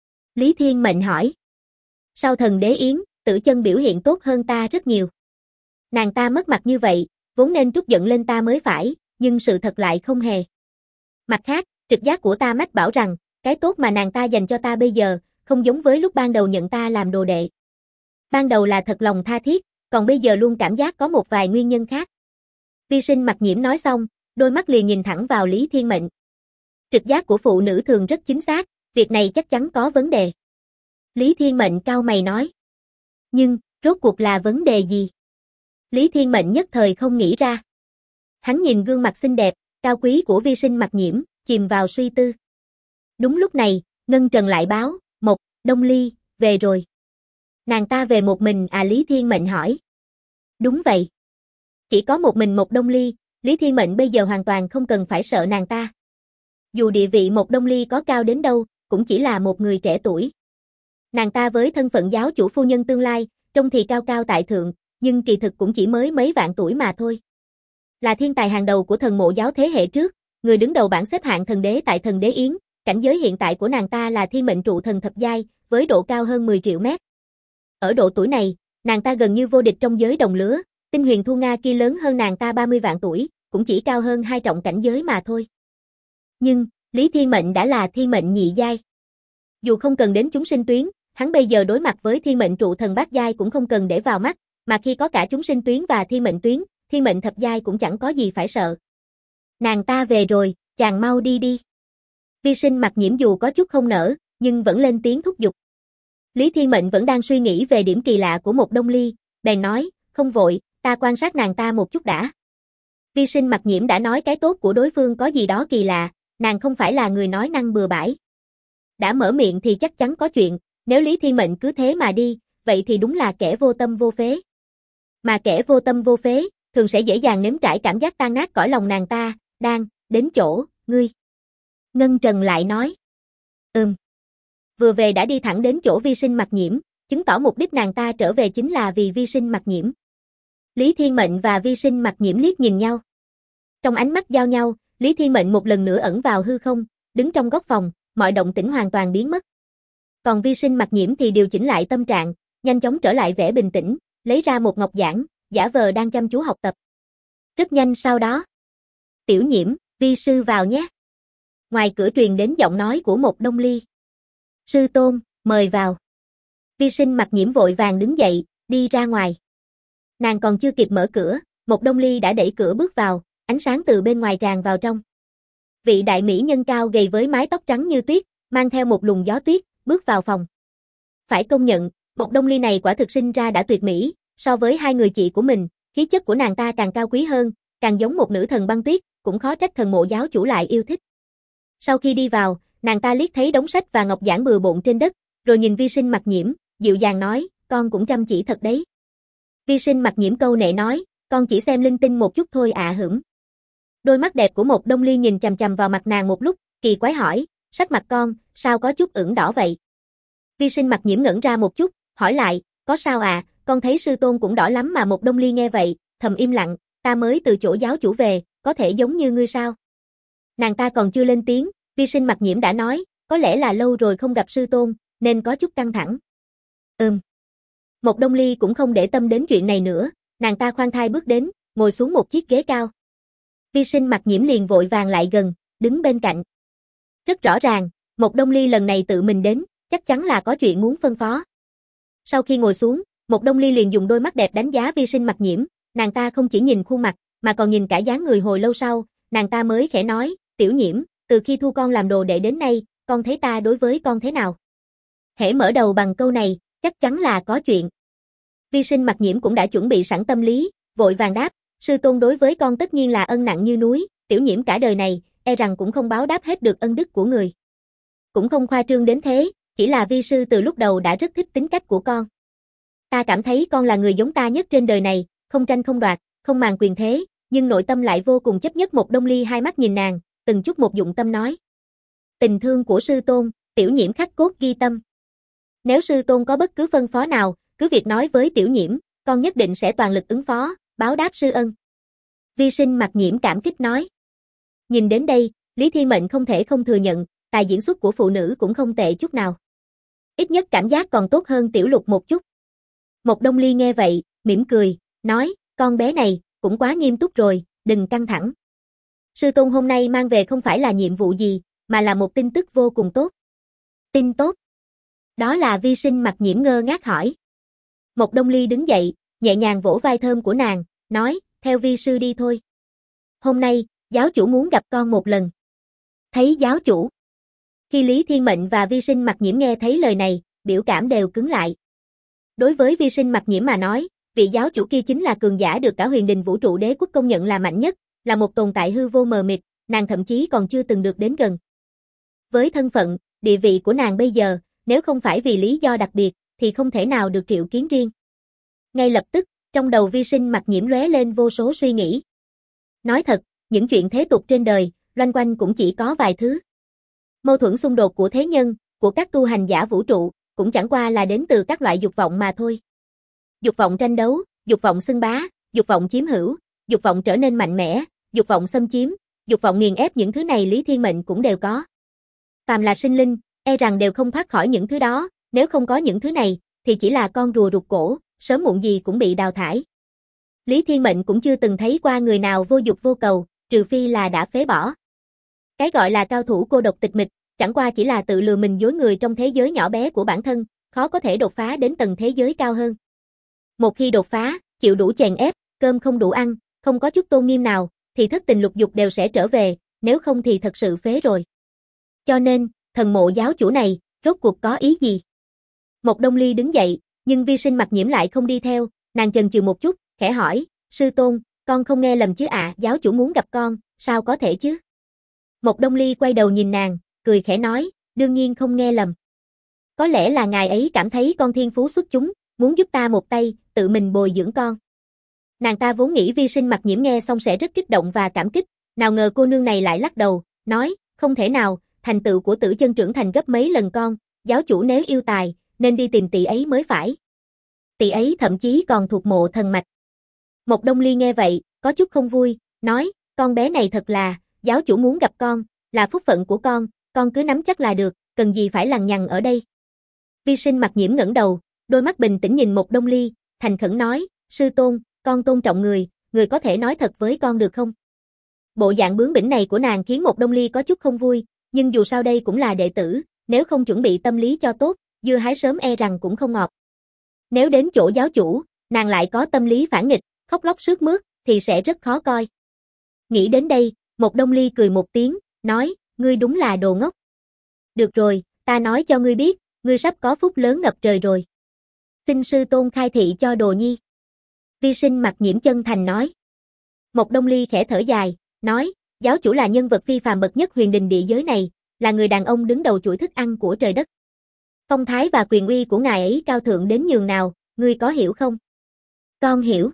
Lý Thiên Mệnh hỏi. Sau thần đế yến, Tử Chân biểu hiện tốt hơn ta rất nhiều. Nàng ta mất mặt như vậy, vốn nên trút giận lên ta mới phải, nhưng sự thật lại không hề. Mặt khác, trực giác của ta mách bảo rằng, cái tốt mà nàng ta dành cho ta bây giờ, không giống với lúc ban đầu nhận ta làm đồ đệ. Ban đầu là thật lòng tha thiết, còn bây giờ luôn cảm giác có một vài nguyên nhân khác. Vi Sinh Mặc Nhiễm nói xong, đôi mắt liền nhìn thẳng vào Lý Thiên Mệnh. Trực giác của phụ nữ thường rất chính xác, việc này chắc chắn có vấn đề. Lý Thiên Mệnh cau mày nói. Nhưng, rốt cuộc là vấn đề gì? Lý Thiên Mệnh nhất thời không nghĩ ra. Hắn nhìn gương mặt xinh đẹp, cao quý của Vi Sinh Mặc Nhiễm, chìm vào suy tư. Đúng lúc này, Ngân Trần lại báo, Một Đông Ly, về rồi. Nàng ta về một mình à? Lý Thiên Mệnh hỏi. Đúng vậy. Chỉ có một mình Một Đông Ly, Lý Thiên Mệnh bây giờ hoàn toàn không cần phải sợ nàng ta. Dù địa vị Một Đông Ly có cao đến đâu, cũng chỉ là một người trẻ tuổi. Nàng ta với thân phận giáo chủ phu nhân tương lai, trông thì cao cao tại thượng, nhưng kỳ thực cũng chỉ mới mấy vạn tuổi mà thôi. Là thiên tài hàng đầu của thần mộ giáo thế hệ trước, người đứng đầu bảng xếp hạng thần đế tại thần đế yến, cảnh giới hiện tại của nàng ta là thiên mệnh trụ thần thập giai, với độ cao hơn 10 triệu mét. Ở độ tuổi này, nàng ta gần như vô địch trong giới đồng lứa, Tinh Huyền Thu Nga kia lớn hơn nàng ta 30 vạn tuổi, cũng chỉ cao hơn 2 trọng cảnh giới mà thôi. Nhưng, Lý Thiên Mệnh đã là thiên mệnh nhị giai. Dù không cần đến chúng sinh tuyến, hắn bây giờ đối mặt với thiên mệnh trụ thần bát giai cũng không cần để vào mắt, mà khi có cả chúng sinh tuyến và thiên mệnh thập giai cũng chẳng có gì phải sợ. Nàng ta về rồi, chàng mau đi đi. Vi Sinh Mặc Nhiễm dù có chút không nỡ, nhưng vẫn lên tiếng thúc giục. Lý Thiên Mệnh vẫn đang suy nghĩ về điểm kỳ lạ của Một Đông Ly, bèn nói, không vội, ta quan sát nàng ta một chút đã. Vi Sinh Mặc Nhiễm đã nói cái tốt của đối phương có gì đó kỳ lạ, nàng không phải là người nói năng bừa bãi. Đã mở miệng thì chắc chắn có chuyện, nếu Lý Thiên Mệnh cứ thế mà đi, vậy thì đúng là kẻ vô tâm vô phế. Mà kẻ vô tâm vô phế, thường sẽ dễ dàng nếm trải cảm giác tan nát cõi lòng nàng ta, đang, đến chỗ, ngươi. Ngân Trần lại nói. Vừa về đã đi thẳng đến chỗ Vi Sinh Mặc Nhiễm, chứng tỏ mục đích nàng ta trở về chính là vì Vi Sinh Mặc Nhiễm. Lý Thiên Mệnh và Vi Sinh Mặc Nhiễm liếc nhìn nhau. Trong ánh mắt giao nhau, Lý Thiên Mệnh một lần nữa ẩn vào hư không, đứng trong góc phòng, mọi động tĩnh hoàn toàn biến mất. Còn Vi Sinh Mặc Nhiễm thì điều chỉnh lại tâm trạng, nhanh chóng trở lại vẻ bình tĩnh, lấy ra một ngọc giản, giả vờ đang chăm chú học tập. Rất nhanh sau đó. Tiểu Nhiễm, vi sư vào nhé. Ngoài cửa truyền đến giọng nói của Một Đông Ly. Sư tôn, mời vào. Vi Sinh Mặc Nhiễm vội vàng đứng dậy, đi ra ngoài. Nàng còn chưa kịp mở cửa, Một Đông Ly đã đẩy cửa bước vào, ánh sáng từ bên ngoài tràn vào trong. Vị đại mỹ nhân cao gầy với mái tóc trắng như tuyết, mang theo một luồng gió tuyết, bước vào phòng. Phải công nhận, Một Đông Ly này quả thực sinh ra đã tuyệt mỹ, so với hai người chị của mình, khí chất của nàng ta càng cao quý hơn, càng giống một nữ thần băng tuyết, cũng khó trách thần mộ giáo chủ lại yêu thích. Sau khi đi vào, nàng ta liếc thấy đống sách và ngọc giản bừa bộn trên đất, rồi nhìn Vi Sinh Mặc Nhiễm, dịu dàng nói, con cũng chăm chỉ thật đấy. Vi Sinh Mặc Nhiễm câu nệ nói, con chỉ xem linh tinh một chút thôi ạ hửng. Đôi mắt đẹp của Một Đông Ly nhìn chằm chằm vào mặt nàng một lúc, kỳ quái hỏi, sắc mặt con, sao có chút ửng đỏ vậy? Vi Sinh Mặc Nhiễm ngẩn ra một chút, hỏi lại, có sao à, con thấy sư tôn cũng đỏ lắm mà. Một Đông Ly nghe vậy, thầm im lặng, ta mới từ chỗ giáo chủ về, có thể giống như ngươi sao? Nàng ta còn chưa lên tiếng, Vi Sinh Mặc Nhiễm đã nói, có lẽ là lâu rồi không gặp sư tôn, nên có chút căng thẳng. Một Đông Ly cũng không để tâm đến chuyện này nữa, nàng ta khoan thai bước đến, ngồi xuống một chiếc ghế cao. Vi Sinh Mặc Nhiễm liền vội vàng lại gần, đứng bên cạnh. Rất rõ ràng, một Đông Ly lần này tự mình đến, chắc chắn là có chuyện muốn phân phó. Sau khi ngồi xuống, một Đông Ly liền dùng đôi mắt đẹp đánh giá Vi Sinh Mặc Nhiễm, nàng ta không chỉ nhìn khuôn mặt, mà còn nhìn cả dáng người. Hồi lâu sau, nàng ta mới khẽ nói, Tiểu Nhiễm, từ khi thu con làm đồ đệ đến nay, con thấy ta đối với con thế nào? Hễ mở đầu bằng câu này, chắc chắn là có chuyện. Vi Sinh Mặc Nhiễm cũng đã chuẩn bị sẵn tâm lý, vội vàng đáp, sư tôn đối với con tất nhiên là ân nặng như núi, Tiểu Nhiễm cả đời này, e rằng cũng không báo đáp hết được ân đức của người. Cũng không khoa trương đến thế, chỉ là vi sư từ lúc đầu đã rất thích tính cách của con. Ta cảm thấy con là người giống ta nhất trên đời này, không tranh không đoạt, không màng quyền thế, nhưng nội tâm lại vô cùng chấp nhất. Một Đông Ly hai mắt nhìn nàng, từng chút một dụng tâm nói. Tình thương của sư tôn, Tiểu Nhiễm khắc cốt ghi tâm. Nếu sư tôn có bất cứ phân phó nào, cứ việc nói với Tiểu Nhiễm, con nhất định sẽ toàn lực ứng phó, báo đáp sư ân. Vi Sinh Mặc Nhiễm cảm kích nói. Nhìn đến đây, Lý Thiên Mệnh không thể không thừa nhận, tài diễn xuất của phụ nữ cũng không tệ chút nào. Ít nhất cảm giác còn tốt hơn Tiểu Lục một chút. Một Đông Ly nghe vậy, mỉm cười, nói, con bé này, cũng quá nghiêm túc rồi, đừng căng thẳng. Sư tôn hôm nay mang về không phải là nhiệm vụ gì, mà là một tin tức vô cùng tốt. Tin tốt? Đó là Vi Sinh Mặc Nhiễm ngơ ngác hỏi. Một Đông Ly đứng dậy, nhẹ nhàng vỗ vai thơm của nàng, nói, theo vi sư đi thôi. Hôm nay, giáo chủ muốn gặp con một lần. Thấy giáo chủ. Khi Lý Thiên Mệnh và Vi Sinh Mặc Nhiễm nghe thấy lời này, biểu cảm đều cứng lại. Đối với Vi Sinh Mặc Nhiễm mà nói, vị giáo chủ kia chính là cường giả được cả Huyền Đình Vũ Trụ Đế Quốc công nhận là mạnh nhất, là một tồn tại hư vô mờ mịt, nàng thậm chí còn chưa từng được đến gần. Với thân phận, địa vị của nàng bây giờ, nếu không phải vì lý do đặc biệt, thì không thể nào được triệu kiến riêng. Ngay lập tức, trong đầu Vi Sinh Mặc Nhiễm lóe lên vô số suy nghĩ. Nói thật, những chuyện thế tục trên đời, loanh quanh cũng chỉ có vài thứ. Mâu thuẫn xung đột của thế nhân, của các tu hành giả vũ trụ, cũng chẳng qua là đến từ các loại dục vọng mà thôi. Dục vọng tranh đấu, dục vọng xưng bá, dục vọng chiếm hữu, dục vọng trở nên mạnh mẽ, dục vọng xâm chiếm, dục vọng nghiền ép, những thứ này Lý Thiên Mệnh cũng đều có. Phàm là sinh linh, e rằng đều không thoát khỏi những thứ đó, nếu không có những thứ này, thì chỉ là con rùa rụt cổ, sớm muộn gì cũng bị đào thải. Lý Thiên Mệnh cũng chưa từng thấy qua người nào vô dục vô cầu, trừ phi là đã phế bỏ. Cái gọi là cao thủ cô độc tịch mịch, chẳng qua chỉ là tự lừa mình dối người trong thế giới nhỏ bé của bản thân, khó có thể đột phá đến tầng thế giới cao hơn. Một khi đột phá, chịu đủ chèn ép, cơm không đủ ăn, không có chút tôn nghiêm nào, thì thất tình lục dục đều sẽ trở về, nếu không thì thật sự phế rồi. Cho nên, thần mộ giáo chủ này, rốt cuộc có ý gì? Một Đông Ly đứng dậy, nhưng Vi Sinh Mặc Nhiễm lại không đi theo, nàng chần chừ một chút, khẽ hỏi, sư tôn, con không nghe lầm chứ ạ? Giáo chủ muốn gặp con, sao có thể chứ? Một Đông Ly quay đầu nhìn nàng, cười khẽ nói, đương nhiên không nghe lầm. Có lẽ là ngài ấy cảm thấy con thiên phú xuất chúng, muốn giúp ta một tay, tự mình bồi dưỡng con. Nàng ta vốn nghĩ Vi Sinh Mặc Nhiễm nghe xong sẽ rất kích động và cảm kích, nào ngờ cô nương này lại lắc đầu, nói, không thể nào, thành tựu của Tử Chân trưởng thành gấp mấy lần con, giáo chủ nếu yêu tài, nên đi tìm tỷ ấy mới phải. Tỷ ấy thậm chí còn thuộc mộ thần mạch. Một Đông Ly nghe vậy, có chút không vui, nói, con bé này thật là, giáo chủ muốn gặp con, là phúc phận của con cứ nắm chắc là được, cần gì phải lằng nhằng ở đây. Vi Sinh Mặc Nhiễm ngẩng đầu, đôi mắt bình tĩnh nhìn Một Đông Ly, thành khẩn nói, sư tôn, con tôn trọng người có thể nói thật với con được không? Bộ dạng bướng bỉnh này của nàng khiến Một Đông Ly có chút không vui, nhưng dù sao đây cũng là đệ tử, nếu không chuẩn bị tâm lý cho tốt, dưa hái sớm e rằng cũng không ngọt. Nếu đến chỗ giáo chủ, nàng lại có tâm lý phản nghịch, khóc lóc sướt mướt, thì sẽ rất khó coi. Nghĩ đến đây, Một Đông Ly cười một tiếng, nói, ngươi đúng là đồ ngốc. Được rồi, ta nói cho ngươi biết, ngươi sắp có phúc lớn ngập trời rồi. Xin sư tôn khai thị cho đồ nhi. Vi Sinh Mặc Nhiễm chân thành nói. Một Đông Ly khẽ thở dài, nói, giáo chủ là nhân vật phi phàm bậc nhất huyền đình địa giới này, là người đàn ông đứng đầu chuỗi thức ăn của trời đất. Phong thái và quyền uy của ngài ấy cao thượng đến nhường nào, ngươi có hiểu không? Con hiểu.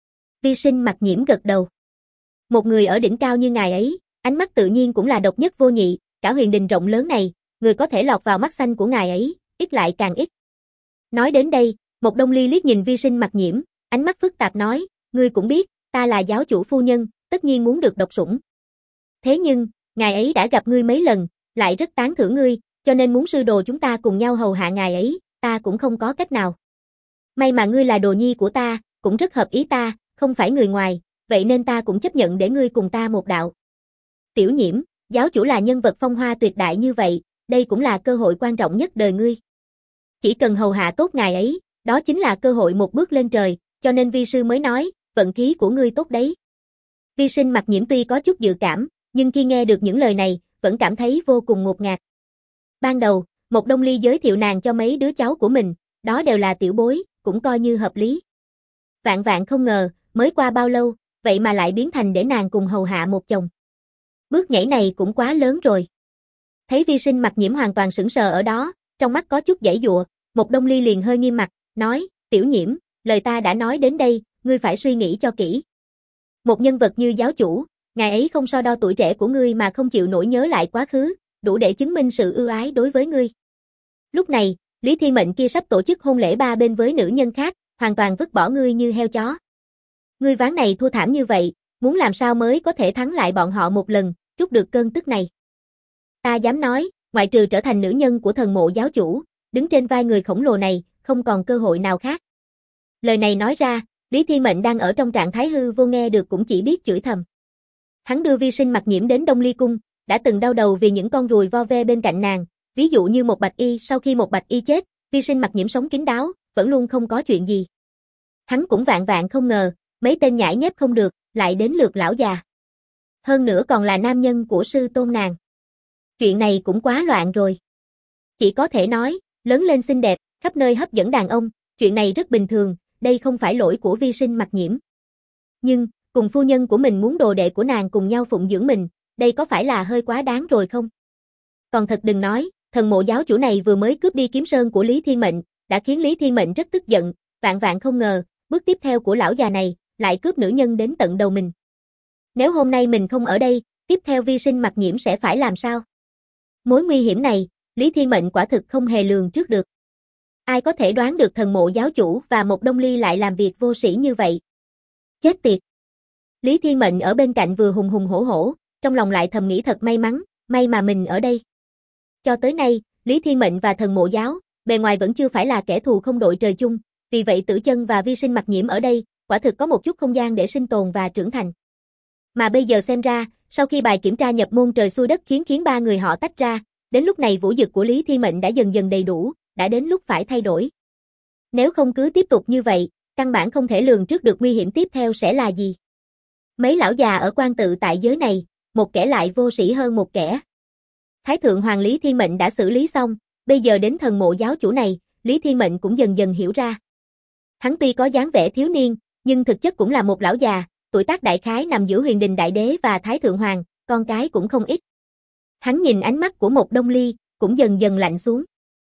Vi Sinh Mặc Nhiễm gật đầu. Một người ở đỉnh cao như ngài ấy, ánh mắt tự nhiên cũng là độc nhất vô nhị, cả huyền đình rộng lớn này, người có thể lọt vào mắt xanh của ngài ấy, ít lại càng ít. Nói đến đây, Một Đông Ly liếc nhìn Vi Sinh Mặc Nhiễm, ánh mắt phức tạp nói, ngươi cũng biết, ta là giáo chủ phu nhân, tất nhiên muốn được độc sủng. Thế nhưng, ngài ấy đã gặp ngươi mấy lần, lại rất tán thưởng ngươi, cho nên muốn sư đồ chúng ta cùng nhau hầu hạ ngài ấy, ta cũng không có cách nào. May mà ngươi là đồ nhi của ta, cũng rất hợp ý ta, không phải người ngoài, vậy nên ta cũng chấp nhận để ngươi cùng ta một đạo. Tiểu Nhiễm, giáo chủ là nhân vật phong hoa tuyệt đại như vậy, đây cũng là cơ hội quan trọng nhất đời ngươi. Chỉ cần hầu hạ tốt ngài ấy, đó chính là cơ hội một bước lên trời, cho nên vi sư mới nói, vận khí của ngươi tốt đấy. Vi Sinh Mặc Nhiễm tuy có chút dự cảm, nhưng khi nghe được những lời này, vẫn cảm thấy vô cùng ngột ngạt. Ban đầu, Mộc Đông Ly giới thiệu nàng cho mấy đứa cháu của mình, đó đều là tiểu bối, cũng coi như hợp lý. Vạn vạn không ngờ, mới qua bao lâu, vậy mà lại biến thành để nàng cùng hầu hạ một chồng. Bước nhảy này cũng quá lớn rồi. Thấy Vi Sinh Mặc Nhiễm hoàn toàn sững sờ ở đó, trong mắt có chút giãy giụa, Mộc Đông Ly liền hơi nghiêm mặt, nói, Tiểu Nhiễm, lời ta đã nói đến đây, ngươi phải suy nghĩ cho kỹ. Một nhân vật như giáo chủ, ngài ấy không so đo tuổi trẻ của ngươi mà không chịu nổi nhớ lại quá khứ, đủ để chứng minh sự ưu ái đối với ngươi. Lúc này, Lý Thiên Mệnh kia sắp tổ chức hôn lễ ba bên với nữ nhân khác, hoàn toàn vứt bỏ ngươi như heo chó. Ngươi ván này thua thảm như vậy, muốn làm sao mới có thể thắng lại bọn họ một lần, trút được cơn tức này. Ta dám nói, ngoại trừ trở thành nữ nhân của thần mộ giáo chủ, đứng trên vai người khổng lồ này, không còn cơ hội nào khác. Lời này nói ra, Lý Thiên Mệnh đang ở trong trạng thái hư vô nghe được cũng chỉ biết chửi thầm. Hắn đưa Vi Sinh Mặc Nhiễm đến Đông Ly Cung, đã từng đau đầu vì những con ruồi vo ve bên cạnh nàng, ví dụ như một Bạch Y, sau khi một Bạch Y chết, Vi Sinh Mặc Nhiễm sống kín đáo, vẫn luôn không có chuyện gì. Hắn cũng vạn vạn không ngờ, mấy tên nhãi nhép không được, lại đến lượt lão già. Hơn nữa còn là nam nhân của sư tôn nàng. Chuyện này cũng quá loạn rồi. Chỉ có thể nói, lớn lên xinh đẹp, khắp nơi hấp dẫn đàn ông, chuyện này rất bình thường, đây không phải lỗi của Vi Sinh Mặc Nhiễm. Nhưng, cùng phu nhân của mình muốn đồ đệ của nàng cùng nhau phụng dưỡng mình, đây có phải là hơi quá đáng rồi không? Còn thật đừng nói, thần mộ giáo chủ này vừa mới cướp đi kiếm sơn của Lý Thiên Mệnh, đã khiến Lý Thiên Mệnh rất tức giận, vạn vạn không ngờ, bước tiếp theo của lão già này, lại cướp nữ nhân đến tận đầu mình. Nếu hôm nay mình không ở đây, tiếp theo Vi Sinh Mặc Nhiễm sẽ phải làm sao? Mối nguy hiểm này, Lý Thiên Mệnh quả thực không hề lường trước được. Ai có thể đoán được thần mộ giáo chủ và Mộc Đông Ly lại làm việc vô sĩ như vậy? Chết tiệt! Lý Thiên Mệnh ở bên cạnh vừa hùng hùng hổ hổ, trong lòng lại thầm nghĩ thật may mắn, may mà mình ở đây. Cho tới nay, Lý Thiên Mệnh và thần mộ giáo, bề ngoài vẫn chưa phải là kẻ thù không đội trời chung, vì vậy Tử Chân và Vi Sinh Mặc Nhiễm ở đây, quả thực có một chút không gian để sinh tồn và trưởng thành. Mà bây giờ xem ra, sau khi bài kiểm tra nhập môn trời xuôi đất khiến ba người họ tách ra, đến lúc này vũ dực của Lý Thiên Mệnh đã dần dần đầy đủ, đã đến lúc phải thay đổi. Nếu không cứ tiếp tục như vậy, căn bản không thể lường trước được nguy hiểm tiếp theo sẽ là gì. Mấy lão già ở quan tự tại giới này, một kẻ lại vô sĩ hơn một kẻ. Thái thượng hoàng Lý Thiên Mệnh đã xử lý xong, bây giờ đến thần mộ giáo chủ này, Lý Thiên Mệnh cũng dần dần hiểu ra. Hắn tuy có dáng vẻ thiếu niên, nhưng thực chất cũng là một lão già, tuổi tác đại khái nằm giữa Huyền Đình Đại Đế và Thái thượng hoàng, con cái cũng không ít. Hắn nhìn ánh mắt của Mộc Đông Ly, cũng dần dần lạnh xuống.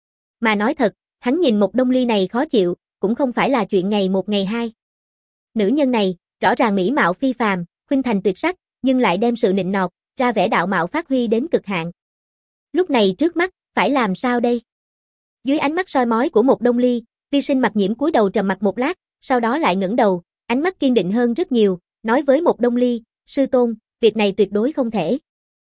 Mà nói thật, hắn nhìn Mộc Đông Ly này khó chịu, cũng không phải là chuyện ngày một ngày hai. Nữ nhân này, rõ ràng mỹ mạo phi phàm, khuynh thành tuyệt sắc, nhưng lại đem sự nịnh nọt, ra vẻ đạo mạo phát huy đến cực hạn. Lúc này trước mắt, phải làm sao đây? Dưới ánh mắt soi mói của Mộc Đông Ly, Vi Sinh Mặc Nhiễm cúi đầu trầm mặc một lát, sau đó lại ngẩng đầu, ánh mắt kiên định hơn rất nhiều, nói với Mộc Đông Ly, sư tôn, việc này tuyệt đối không thể.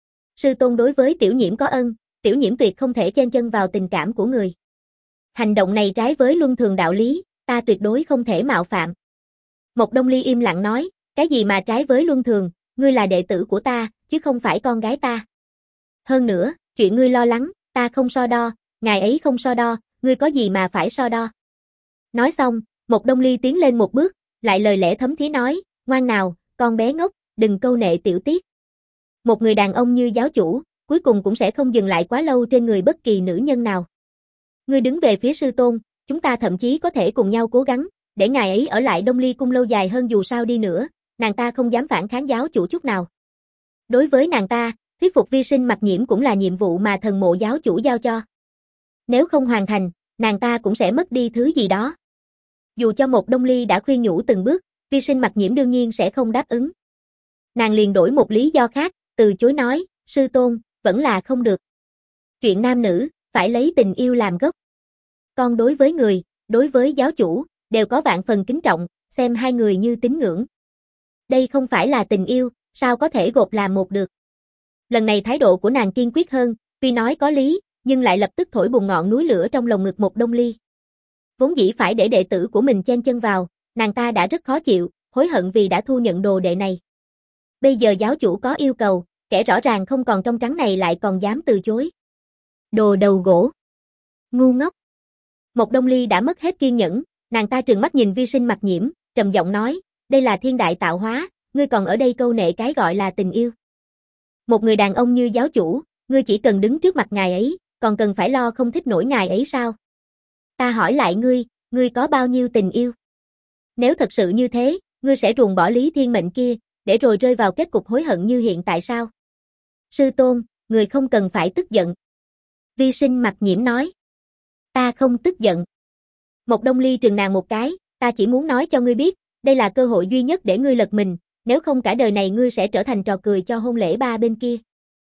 Sư tôn đối với Tiểu Nhiễm có ân, Tiểu Nhiễm tuyệt không thể chen chân vào tình cảm của người. Hành động này trái với luân thường đạo lý, ta tuyệt đối không thể mạo phạm. Mộc Đông Ly im lặng nói, cái gì mà trái với luân thường, ngươi là đệ tử của ta, chứ không phải con gái ta. Hơn nữa, chuyện ngươi lo lắng, ta không so đo, ngài ấy không so đo, ngươi có gì mà phải so đo. Nói xong, Mộc Đông Ly tiến lên một bước, lại lời lẽ thấm thía nói, ngoan nào, con bé ngốc, đừng câu nệ tiểu tiết. Một người đàn ông như giáo chủ, cuối cùng cũng sẽ không dừng lại quá lâu trên người bất kỳ nữ nhân nào. Ngươi đứng về phía sư tôn, chúng ta thậm chí có thể cùng nhau cố gắng, để ngài ấy ở lại Đông Ly Cung lâu dài hơn dù sao đi nữa, nàng ta không dám phản kháng giáo chủ chút nào. Đối với nàng ta, thuyết phục Vi Sinh Mặc Nhiễm cũng là nhiệm vụ mà thần mộ giáo chủ giao cho. Nếu không hoàn thành, nàng ta cũng sẽ mất đi thứ gì đó. Dù cho Mộc Đông Ly đã khuyên nhủ từng bước, Vi Sinh Mặc Nhiễm đương nhiên sẽ không đáp ứng. Nàng liền đổi một lý do khác, từ chối nói, sư tôn, vẫn là không được. Chuyện nam nữ, phải lấy tình yêu làm gốc. Con đối với người, đối với giáo chủ, đều có vạn phần kính trọng, xem hai người như tín ngưỡng. Đây không phải là tình yêu, sao có thể gộp làm một được. Lần này thái độ của nàng kiên quyết hơn, tuy nói có lý, nhưng lại lập tức thổi bùng ngọn núi lửa trong lồng ngực Mộc Đông Ly. Vốn dĩ phải để đệ tử của mình chen chân vào, nàng ta đã rất khó chịu, hối hận vì đã thu nhận đồ đệ này. Bây giờ giáo chủ có yêu cầu, kẻ rõ ràng không còn trong trắng này lại còn dám từ chối. Đồ đầu gỗ. Ngu ngốc. Mộc Đông Ly đã mất hết kiên nhẫn, nàng ta trừng mắt nhìn Vi Sinh Mặc Nhiễm, trầm giọng nói, đây là thiên đại tạo hóa, ngươi còn ở đây câu nệ cái gọi là tình yêu. Một người đàn ông như giáo chủ, ngươi chỉ cần đứng trước mặt ngài ấy, còn cần phải lo không thích nổi ngài ấy sao? Ta hỏi lại ngươi có bao nhiêu tình yêu? Nếu thật sự như thế, ngươi sẽ ruồng bỏ Lý Thiên Mệnh kia, để rồi rơi vào kết cục hối hận như hiện tại sao? Sư tôn, người không cần phải tức giận. Vi Sinh Mặc Nhiễm nói. Ta không tức giận. Mộc Đông Ly trừng nàng một cái, ta chỉ muốn nói cho ngươi biết, đây là cơ hội duy nhất để ngươi lật mình, nếu không cả đời này ngươi sẽ trở thành trò cười cho hôn lễ ba bên kia.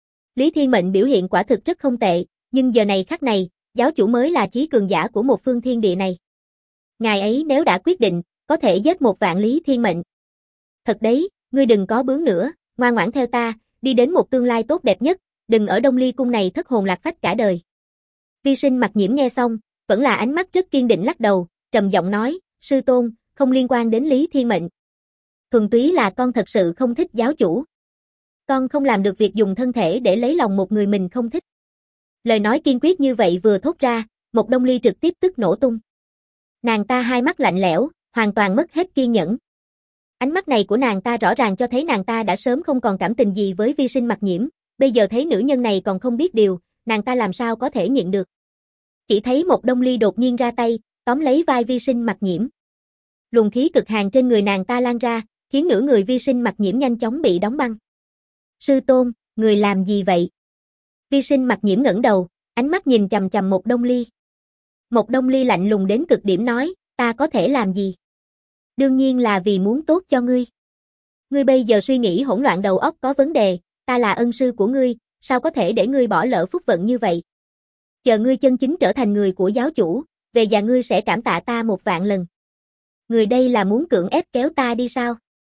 Lý Thiên Mệnh biểu hiện quả thực rất không tệ, nhưng giờ này khắc này, giáo chủ mới là chí cường giả của một phương thiên địa này. Ngài ấy nếu đã quyết định, có thể giết 1.000.000 Lý Thiên Mệnh. Thật đấy, ngươi đừng có bướng nữa, ngoan ngoãn theo ta, đi đến một tương lai tốt đẹp nhất, đừng ở Đông Ly cung này thất hồn lạc phách cả đời. Vi Sinh Mặc Nhiễm nghe xong, vẫn là ánh mắt rất kiên định lắc đầu, trầm giọng nói, sư tôn, không liên quan đến Lý Thiên Mệnh. Thuần túy là con thật sự không thích giáo chủ. Con không làm được việc dùng thân thể để lấy lòng một người mình không thích. Lời nói kiên quyết như vậy vừa thốt ra, Mộc Đông Ly trực tiếp tức nổ tung. Nàng ta hai mắt lạnh lẽo, hoàn toàn mất hết kiên nhẫn. Ánh mắt này của nàng ta rõ ràng cho thấy nàng ta đã sớm không còn cảm tình gì với Vi Sinh Mặc Nhiễm, bây giờ thấy nữ nhân này còn không biết điều, nàng ta làm sao có thể nhịn được. Chỉ thấy Mộc Đông Ly đột nhiên ra tay, tóm lấy vai Vi Sinh Mặc Nhiễm. Luồng khí cực hàn trên người nàng ta lan ra, khiến nửa người Vi Sinh Mặc Nhiễm nhanh chóng bị đóng băng. Sư tôn, người làm gì vậy? Vi Sinh Mặc Nhiễm ngẩng đầu, ánh mắt nhìn chằm chằm Mộc Đông Ly. Mộc Đông Ly lạnh lùng đến cực điểm nói, ta có thể làm gì? Đương nhiên là vì muốn tốt cho ngươi. Ngươi bây giờ suy nghĩ hỗn loạn đầu óc có vấn đề, ta là ân sư của ngươi, sao có thể để ngươi bỏ lỡ phúc vận như vậy? Chờ ngươi chân chính trở thành người của giáo chủ, về già ngươi sẽ cảm tạ ta 1.000.000 lần. Người đây là muốn cưỡng ép kéo ta đi sao?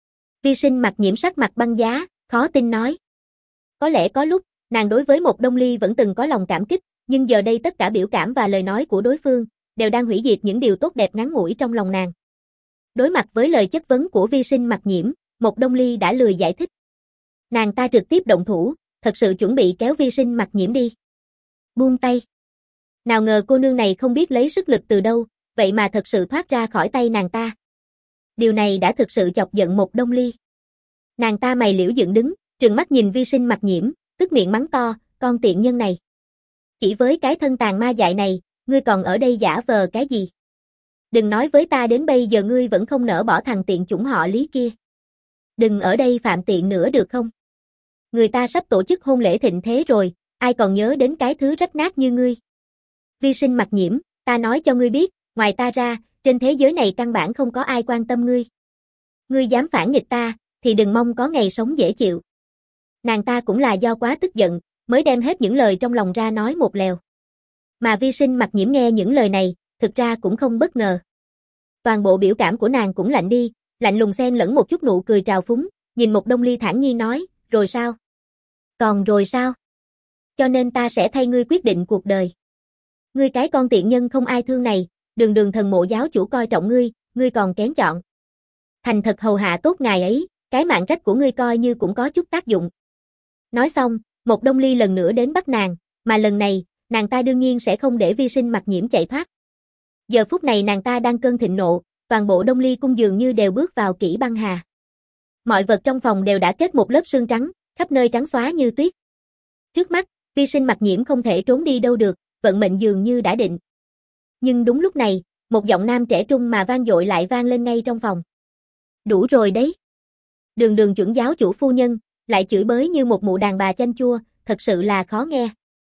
Vi Sinh Mặc Nhiễm sắc mặt băng giá, khó tin nói. Có lẽ có lúc, nàng đối với Mộc Đông Ly vẫn từng có lòng cảm kích, nhưng giờ đây tất cả biểu cảm và lời nói của đối phương, đều đang hủy diệt những điều tốt đẹp ngắn ngủi trong lòng nàng. Đối mặt với lời chất vấn của Vi Sinh Mặc Nhiễm, Mộc Đông Ly đã lười giải thích. Nàng ta trực tiếp động thủ, thật sự chuẩn bị kéo Vi Sinh Mặc Nhiễm đi. Buông tay. Nào ngờ cô nương này không biết lấy sức lực từ đâu, vậy mà thật sự thoát ra khỏi tay nàng ta. Điều này đã thực sự chọc giận Mộc Đông Ly. Nàng ta mày liễu dựng đứng, trừng mắt nhìn Vi Sinh Mặc Nhiễm, tức miệng mắng to, con tiện nhân này. Chỉ với cái thân tàn ma dại này, ngươi còn ở đây giả vờ cái gì? Đừng nói với ta đến bây giờ ngươi vẫn không nỡ bỏ thằng tiện chủng họ Lý kia. Đừng ở đây phạm tiện nữa được không? Người ta sắp tổ chức hôn lễ thịnh thế rồi, ai còn nhớ đến cái thứ rách nát như ngươi? Vi Sinh Mặc Nhiễm, ta nói cho ngươi biết, ngoài ta ra, trên thế giới này căn bản không có ai quan tâm ngươi. Ngươi dám phản nghịch ta, thì đừng mong có ngày sống dễ chịu. Nàng ta cũng là do quá tức giận, mới đem hết những lời trong lòng ra nói một lèo. Mà Vi Sinh Mặc Nhiễm nghe những lời này, thực ra cũng không bất ngờ. Toàn bộ biểu cảm của nàng cũng lạnh đi, lạnh lùng xen lẫn một chút nụ cười trào phúng, nhìn Mộc Đông Ly thản nhiên nói, rồi sao? Còn rồi sao? Cho nên ta sẽ thay ngươi quyết định cuộc đời. Ngươi cái con tiện nhân không ai thương này, đường đường thần mộ giáo chủ coi trọng ngươi còn kén chọn. Thành thật hầu hạ tốt ngài ấy, cái mạng rách của ngươi coi như cũng có chút tác dụng. Nói xong, Mộc Đông Ly lần nữa đến bắt nàng, mà lần này, nàng ta đương nhiên sẽ không để Vi Sinh Mặc Nhiễm chạy thoát. Giờ phút này nàng ta đang cơn thịnh nộ, toàn bộ Đông Ly cung dường như đều bước vào kỷ băng hà. Mọi vật trong phòng đều đã kết một lớp sương trắng, khắp nơi trắng xóa như tuyết. Trước mắt, Vi Sinh Mặc Nhiễm không thể trốn đi đâu được, vận mệnh dường như đã định. Nhưng đúng lúc này, một giọng nam trẻ trung mà vang dội lại vang lên ngay trong phòng. Đủ rồi đấy. Đường đường chuẩn giáo chủ phu nhân, lại chửi bới như một mụ đàn bà chanh chua, thật sự là khó nghe.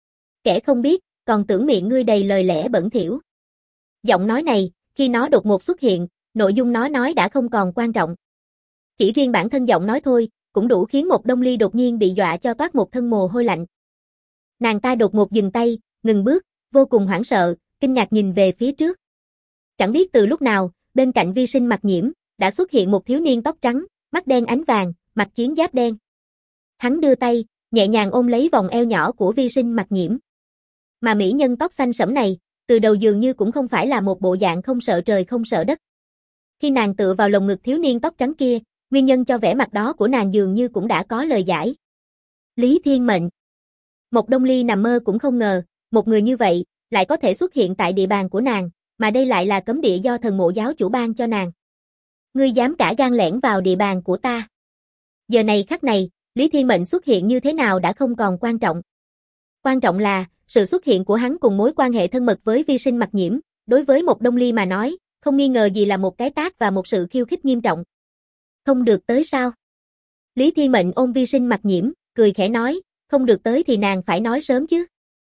Kẻ không biết, còn tưởng miệng ngươi đầy lời lẽ bẩn thỉu. Giọng nói này, khi nó đột ngột xuất hiện, nội dung nó nói đã không còn quan trọng. Chỉ riêng bản thân giọng nói thôi, cũng đủ khiến Mộc Đông Ly đột nhiên bị dọa cho toát một thân mồ hôi lạnh. Nàng ta đột ngột dừng tay, ngừng bước, vô cùng hoảng sợ, kinh ngạc nhìn về phía trước. Chẳng biết từ lúc nào, bên cạnh Vi Sinh Mặc Nhiễm, đã xuất hiện một thiếu niên tóc trắng, mắt đen ánh vàng, mặc chiến giáp đen. Hắn đưa tay, nhẹ nhàng ôm lấy vòng eo nhỏ của Vi Sinh Mặc Nhiễm. Mà mỹ nhân tóc xanh sẫm này, từ đầu dường như cũng không phải là một bộ dạng không sợ trời không sợ đất. Khi nàng tựa vào lồng ngực thiếu niên tóc trắng kia, nguyên nhân cho vẻ mặt đó của nàng dường như cũng đã có lời giải. Lý Thiên Mệnh. Mộc Đông Ly nằm mơ cũng không ngờ, một người như vậy, lại có thể xuất hiện tại địa bàn của nàng, mà đây lại là cấm địa do thần mộ giáo chủ ban cho nàng. Ngươi dám cả gan lẻn vào địa bàn của ta. Giờ này khắc này, Lý Thiên Mệnh xuất hiện như thế nào đã không còn quan trọng. Quan trọng là, sự xuất hiện của hắn cùng mối quan hệ thân mật với Vi Sinh Mặc Nhiễm, đối với Mộc Đông Ly mà nói, không nghi ngờ gì là một cái tát và một sự khiêu khích nghiêm trọng. Không được tới sao? Lý Thiên Mệnh ôm Vi Sinh Mặc Nhiễm, cười khẽ nói, không được tới thì nàng phải nói sớm chứ.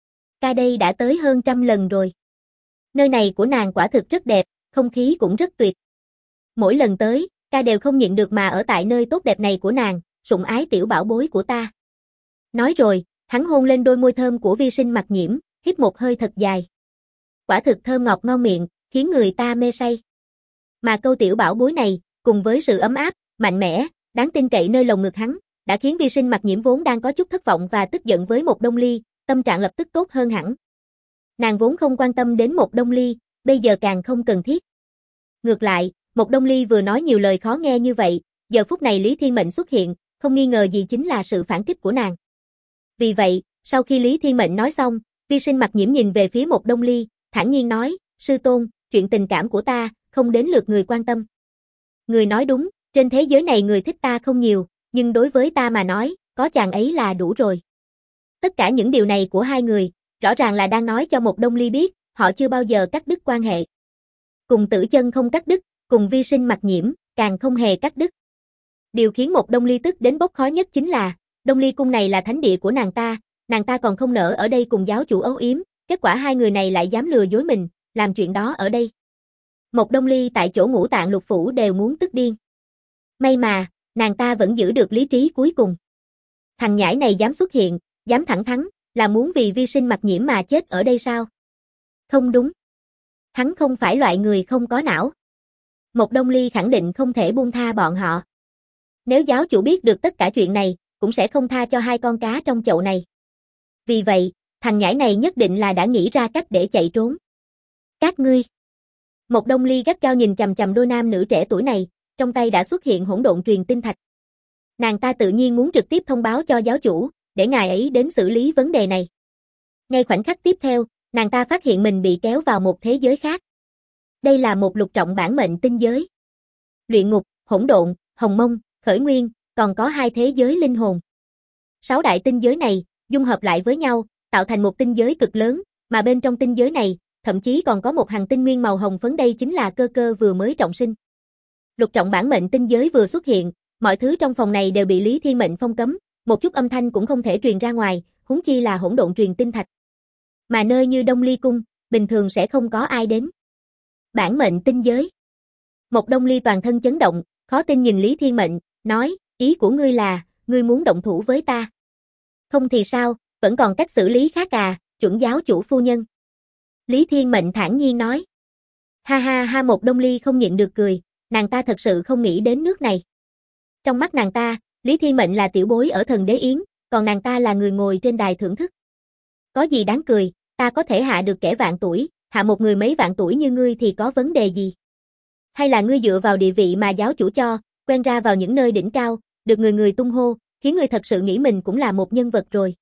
Ca đây đã tới hơn 100 lần rồi. Nơi này của nàng quả thực rất đẹp, không khí cũng rất tuyệt. Mỗi lần tới, ca đều không nhịn được mà ở tại nơi tốt đẹp này của nàng, sủng ái tiểu bảo bối của ta. Nói rồi, hắn hôn lên đôi môi thơm của Vi Sinh Mặc Nhiễm, hít một hơi thật dài. Quả thực thơm ngọt ngon miệng, khiến người ta mê say. Mà câu tiểu bảo bối này, cùng với sự ấm áp, mạnh mẽ, đáng tin cậy nơi lồng ngực hắn, đã khiến Vi Sinh Mặc Nhiễm vốn đang có chút thất vọng và tức giận với Mộc Đông Ly, tâm trạng lập tức tốt hơn hẳn. Nàng vốn không quan tâm đến Mộc Đông Ly, bây giờ càng không cần thiết. Ngược lại, Mộc Đông Ly vừa nói nhiều lời khó nghe như vậy, giờ phút này Lý Thiên Mệnh xuất hiện, không nghi ngờ gì chính là sự phản kích của nàng. Vì vậy, sau khi Lý Thiên Mệnh nói xong, Vi Sinh Mặc Nhiễm nhìn về phía Mộc Đông Ly, thản nhiên nói, sư tôn, chuyện tình cảm của ta, không đến lượt người quan tâm. Người nói đúng, trên thế giới này người thích ta không nhiều, nhưng đối với ta mà nói, có chàng ấy là đủ rồi. Tất cả những điều này của hai người, rõ ràng là đang nói cho Mộc Đông Ly biết, họ chưa bao giờ cắt đứt quan hệ. Cùng Tử Chân không cắt đứt, cùng Vi Sinh Mặc Nhiễm, càng không hề cắt đứt. Điều khiến Mộc Đông Ly tức đến bốc khói nhất chính là, Đông Ly cung này là thánh địa của nàng ta còn không nỡ ở đây cùng giáo chủ âu yếm, kết quả hai người này lại dám lừa dối mình, làm chuyện đó ở đây. Mộc Đông Ly tại chỗ Ngũ Tạng Lục Phủ đều muốn tức điên. May mà, nàng ta vẫn giữ được lý trí cuối cùng. Thằng nhãi này dám xuất hiện, dám thẳng thắn, là muốn vì Vi Sinh Mặc Nhiễm mà chết ở đây sao? Không đúng. Hắn không phải loại người không có não. Mộc Đông Ly khẳng định không thể buông tha bọn họ. Nếu giáo chủ biết được tất cả chuyện này, cũng sẽ không tha cho hai con cá trong chậu này. Vì vậy, thằng nhãi này nhất định là đã nghĩ ra cách để chạy trốn. Các ngươi. Mộc Đông Ly gắt gao nhìn chằm chằm đôi nam nữ trẻ tuổi này, trong tay đã xuất hiện hỗn độn truyền tinh thạch. Nàng ta tự nhiên muốn trực tiếp thông báo cho giáo chủ, để ngài ấy đến xử lý vấn đề này. Ngay khoảnh khắc tiếp theo, nàng ta phát hiện mình bị kéo vào một thế giới khác. Đây là một lục trọng bản mệnh tinh giới. Luyện ngục, hỗn độn, hồng mông, khởi nguyên, còn có hai thế giới linh hồn. 6 đại tinh giới này, dung hợp lại với nhau, tạo thành một tinh giới cực lớn, mà bên trong tinh giới này, thậm chí còn có một hành tinh nguyên màu hồng phấn, đây chính là cơ cơ vừa mới trọng sinh. Lục trọng bản mệnh tinh giới vừa xuất hiện, mọi thứ trong phòng này đều bị Lý Thiên Mệnh phong cấm, một chút âm thanh cũng không thể truyền ra ngoài, huống chi là hỗn độn truyền tinh thạch. Mà nơi như Đông Ly cung, bình thường sẽ không có ai đến. Bản mệnh tinh giới. Mộc Đông Ly toàn thân chấn động, khó tin nhìn Lý Thiên Mệnh, nói, ý của ngươi là, ngươi muốn động thủ với ta. Không thì sao, vẫn còn cách xử lý khác à, chuẩn giáo chủ phu nhân. Lý Thiên Mệnh thản nhiên nói. Ha ha ha, Mộc Đông Ly không nhịn được cười, nàng ta thật sự không nghĩ đến nước này. Trong mắt nàng ta, Lý Thiên Mệnh là tiểu bối ở Thần Đế Yến, còn nàng ta là người ngồi trên đài thưởng thức. Có gì đáng cười, ta có thể hạ được kẻ vạn tuổi, hạ một người mấy vạn tuổi như ngươi thì có vấn đề gì? Hay là ngươi dựa vào địa vị mà giáo chủ cho, quen ra vào những nơi đỉnh cao, được người người tung hô, khiến ngươi thật sự nghĩ mình cũng là một nhân vật rồi.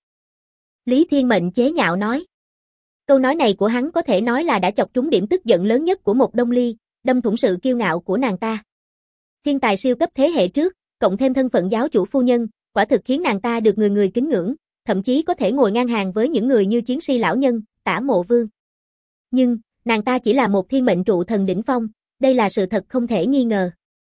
Lý Thiên Mệnh chế nhạo nói. Câu nói này của hắn có thể nói là đã chọc trúng điểm tức giận lớn nhất của Mộc Đông Ly, đâm thủng sự kiêu ngạo của nàng ta. Thiên tài siêu cấp thế hệ trước, cộng thêm thân phận giáo chủ phu nhân, quả thực khiến nàng ta được người người kính ngưỡng, thậm chí có thể ngồi ngang hàng với những người như Chiến Si lão nhân, Tả Mộ Vương. Nhưng, nàng ta chỉ là một thiên mệnh trụ thần đỉnh phong, đây là sự thật không thể nghi ngờ.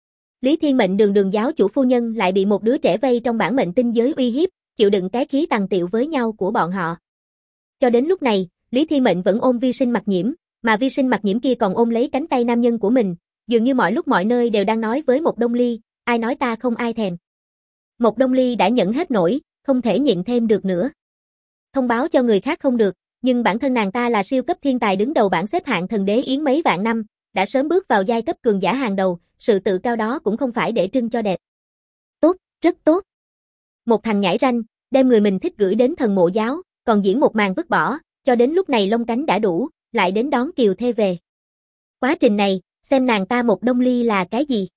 Lý Thiên Mệnh đường giáo chủ phu nhân lại bị một đứa trẻ vây trong bản mệnh tinh giới uy hiếp, chịu đựng cái khí tằng tiệu với nhau của bọn họ. Cho đến lúc này, Lý Thiên Mệnh vẫn ôm Vi Sinh Mặc Nhiễm, mà Vi Sinh Mặc Nhiễm kia còn ôm lấy cánh tay nam nhân của mình, dường như mọi lúc mọi nơi đều đang nói với Mộc Đông Ly, ai nói ta không ai thèm. Mộc Đông Ly đã nhẫn hết nổi, không thể nhịn thêm được nữa. Thông báo cho người khác không được, nhưng bản thân nàng ta là siêu cấp thiên tài đứng đầu bảng xếp hạng Thần Đế Yến mấy vạn năm, đã sớm bước vào giai cấp cường giả hàng đầu, sự tự cao đó cũng không phải để trưng cho đẹp. Tốt, rất tốt. Một thằng nhãi ranh, đem người mình thích gửi đến thần mộ giáo, còn diễn một màn vứt bỏ, cho đến lúc này lông cánh đã đủ, lại đến đón Kiều Thê về. Quá trình này, xem nàng ta Một Đông Ly là cái gì?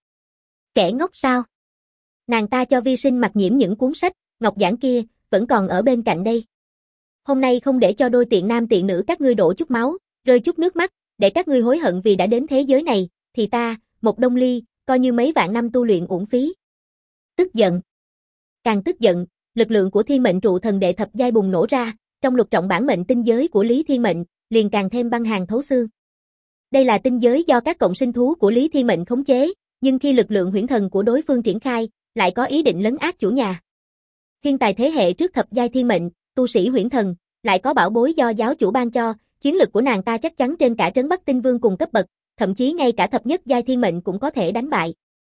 Kẻ ngốc sao? Nàng ta cho Vi Sinh Mặc Nhiễm những cuốn sách, ngọc giản kia, vẫn còn ở bên cạnh đây. Hôm nay không để cho đôi tiện nam tiện nữ các ngươi đổ chút máu, rơi chút nước mắt, để các ngươi hối hận vì đã đến thế giới này, thì ta, Một Đông Ly, coi như mấy vạn năm tu luyện uổng phí. Tức giận. Càng tức giận, lực lượng của Thiên Mệnh Trụ Thần đệ thập giai bùng nổ ra, trong lục trọng bản mệnh tinh giới của Lý Thiên Mệnh, liền càng thêm băng hàn thấu xương. Đây là tinh giới do các cộng sinh thú của Lý Thiên Mệnh khống chế, nhưng khi lực lượng huyễn thần của đối phương triển khai, lại có ý định lấn át chủ nhà. Thiên tài thế hệ trước thập giai thiên mệnh, tu sĩ huyễn thần, lại có bảo bối do giáo chủ ban cho, chiến lực của nàng ta chắc chắn trên cả Trấn Bắc Tinh Vương cùng cấp bậc, thậm chí ngay cả thập nhất giai thiên mệnh cũng có thể đánh bại.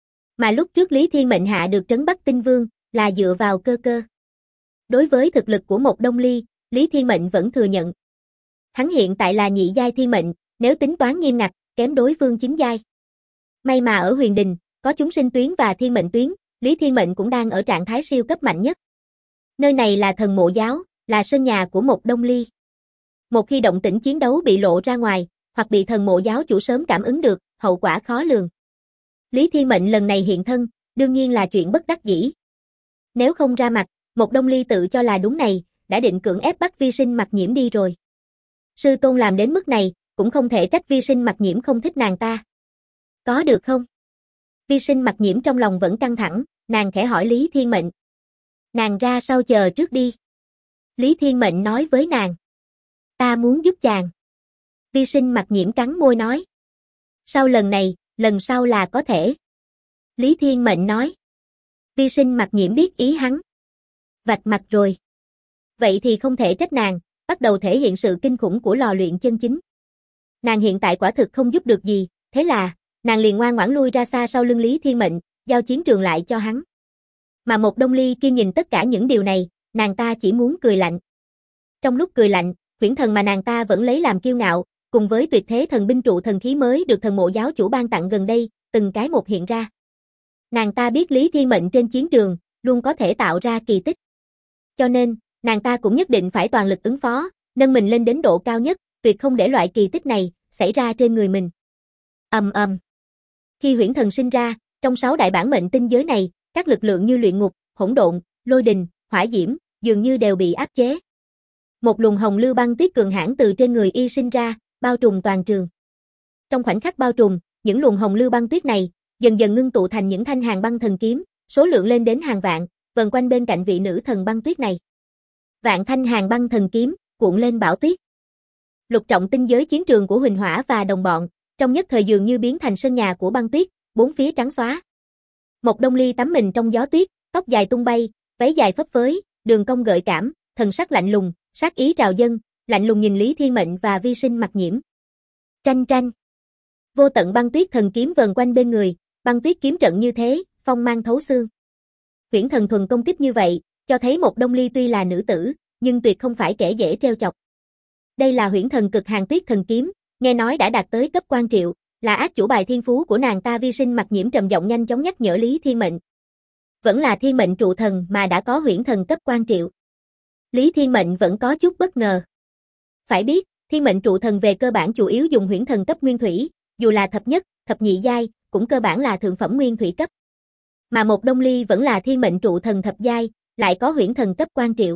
Mà lúc trước Lý Thiên Mệnh hạ được Trấn Bắc Tinh Vương, là dựa vào cơ cơ. Đối với thực lực của Một Đông Ly, Lý Thiên Mệnh vẫn thừa nhận. Hắn hiện tại là nhị giai thiên mệnh, nếu tính toán nghiêm ngặt, kém đối phương chính giai. May mà ở Huyền Đình, có chúng sinh tuyến và thiên mệnh tuyến, Lý Thiên Mệnh cũng đang ở trạng thái siêu cấp mạnh nhất. Nơi này là thần mộ giáo, là sân nhà của Một Đông Ly. Một khi động tĩnh chiến đấu bị lộ ra ngoài, hoặc bị thần mộ giáo chủ sớm cảm ứng được, hậu quả khó lường. Lý Thiên Mệnh lần này hiện thân, đương nhiên là chuyện bất đắc dĩ. Nếu không ra mặt, Một Đông Ly tự cho là đúng này, đã định cưỡng ép bắt Vi Sinh Mặc Nhiễm đi rồi. Sư tôn làm đến mức này, cũng không thể trách Vi Sinh Mặc Nhiễm không thích nàng ta. Có được không? Vi Sinh Mặc Nhiễm trong lòng vẫn căng thẳng, nàng khẽ hỏi Lý Thiên Mệnh. Nàng ra sau chờ trước đi. Lý Thiên Mệnh nói với nàng. Ta muốn giúp chàng. Vi Sinh Mặc Nhiễm cắn môi nói. Sau lần này, lần sau là có thể. Lý Thiên Mệnh nói. Vi Sinh Mặc Nhiễm biết ý hắn. Vạch mặt rồi. Vậy thì không thể trách nàng, bắt đầu thể hiện sự kinh khủng của lò luyện chân chính. Nàng hiện tại quả thực không giúp được gì, thế là, nàng liền ngoan ngoãn lui ra xa sau lưng Lý Thiên Mệnh, giao chiến trường lại cho hắn. Mà Một Đông Ly kia nhìn tất cả những điều này, nàng ta chỉ muốn cười lạnh. Trong lúc cười lạnh, huyễn thần mà nàng ta vẫn lấy làm kiêu ngạo, cùng với tuyệt thế thần binh trụ thần khí mới được thần mộ giáo chủ ban tặng gần đây, từng cái một hiện ra. Nàng ta biết Lý Thiên Mệnh trên chiến trường, luôn có thể tạo ra kỳ tích. Cho nên, nàng ta cũng nhất định phải toàn lực ứng phó, nâng mình lên đến độ cao nhất, tuyệt không để loại kỳ tích này xảy ra trên người mình. Ầm ầm. Khi huyễn thần sinh ra, trong 6 đại bản mệnh tinh giới này, các lực lượng như luyện ngục, hỗn độn, lôi đình, hỏa diễm, dường như đều bị áp chế. Một luồng hồng lưu băng tuyết cường hãn từ trên người y sinh ra, bao trùm toàn trường. Trong khoảnh khắc bao trùm, những luồng hồng lưu băng tuyết này dần dần ngưng tụ thành những thanh hàng băng thần kiếm, số lượng lên đến hàng vạn, vần quanh bên cạnh vị nữ thần băng tuyết này. Vạn thanh hàng băng thần kiếm cuộn lên bão tuyết. Lục trọng tinh giới chiến trường của Huỳnh Hỏa và đồng bọn, trong nhất thời dường như biến thành sân nhà của băng tuyết, bốn phía trắng xóa. Một Đông Ly tắm mình trong gió tuyết, tóc dài tung bay, váy dài phấp phới, đường cong gợi cảm, thần sắc lạnh lùng, sát ý trào dâng, lạnh lùng nhìn Lý Thiên Mệnh và Vi Sinh Mặc Nhiễm. Tranh tranh. Vô tận băng tuyết thần kiếm vờn quanh bên người, băng tuyết kiếm trận như thế, phong mang thấu xương. Huyễn thần thuần công kích như vậy, cho thấy Một Đông Ly tuy là nữ tử, nhưng tuyệt không phải kẻ dễ trêu chọc. Đây là huyễn thần cực hàn tuyết thần kiếm, nghe nói đã đạt tới cấp quan triệu, là ác chủ bài thiên phú của nàng ta. Vi Sinh Mặc Nhiễm trầm giọng nhanh chóng nhắc nhở Lý Thiên Mệnh. Vẫn là thiên mệnh trụ thần mà đã có huyễn thần cấp quan triệu. Lý Thiên Mệnh vẫn có chút bất ngờ. Phải biết, thiên mệnh trụ thần về cơ bản chủ yếu dùng huyễn thần cấp nguyên thủy, dù là thập nhất, thập nhị giai, cũng cơ bản là thượng phẩm nguyên thủy cấp. Mà Một Đông Ly vẫn là thiên mệnh trụ thần thập giai, lại có huyễn thần cấp quan triệu.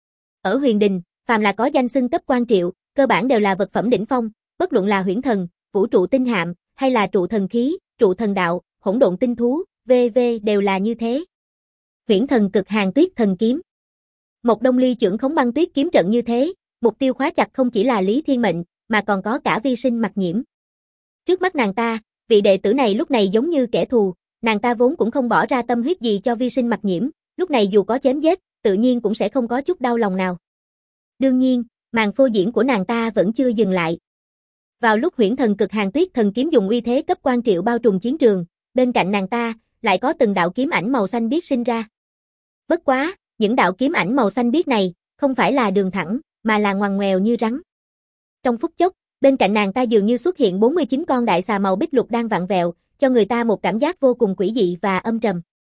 Ở Huyền Đình, phàm là có danh xưng cấp quan triệu, cơ bản đều là vật phẩm đỉnh phong, bất luận là huyễn thần, vũ trụ tinh hạm, hay là trụ thần khí, trụ thần đạo, hỗn độn tinh thú, v.v. đều là như thế. Huyễn thần cực hàn tuyết thần kiếm. Một Đông Ly trưởng khống băng tuyết kiếm trận như thế, mục tiêu khóa chặt không chỉ là Lý Thiên Mệnh, mà còn có cả Vi Sinh Mặc Nhiễm. Trước mắt nàng ta, vị đệ tử này lúc này giống như kẻ thù, nàng ta vốn cũng không bỏ ra tâm huyết gì cho Vi Sinh Mặc Nhiễm, lúc này dù có chém giết, tự nhiên cũng sẽ không có chút đau lòng nào. Đương nhiên, màn phô diễn của nàng ta vẫn chưa dừng lại. Vào lúc huyễn thần cực hàn tuyết thần kiếm dùng uy thế cấp quan triệu bao trùm chiến trường, bên cạnh nàng ta, lại có từng đạo kiếm ảnh màu xanh biếc sinh ra. Bất quá, những đạo kiếm ảnh màu xanh biếc này, không phải là đường thẳng, mà là ngoằn ngoèo như rắn. Trong phút chốc, bên cạnh nàng ta dường như xuất hiện 49 con đại xà màu bích lục đang vặn vẹo, cho người ta một cảm giác vô cùng quỷ dị và âm trầm.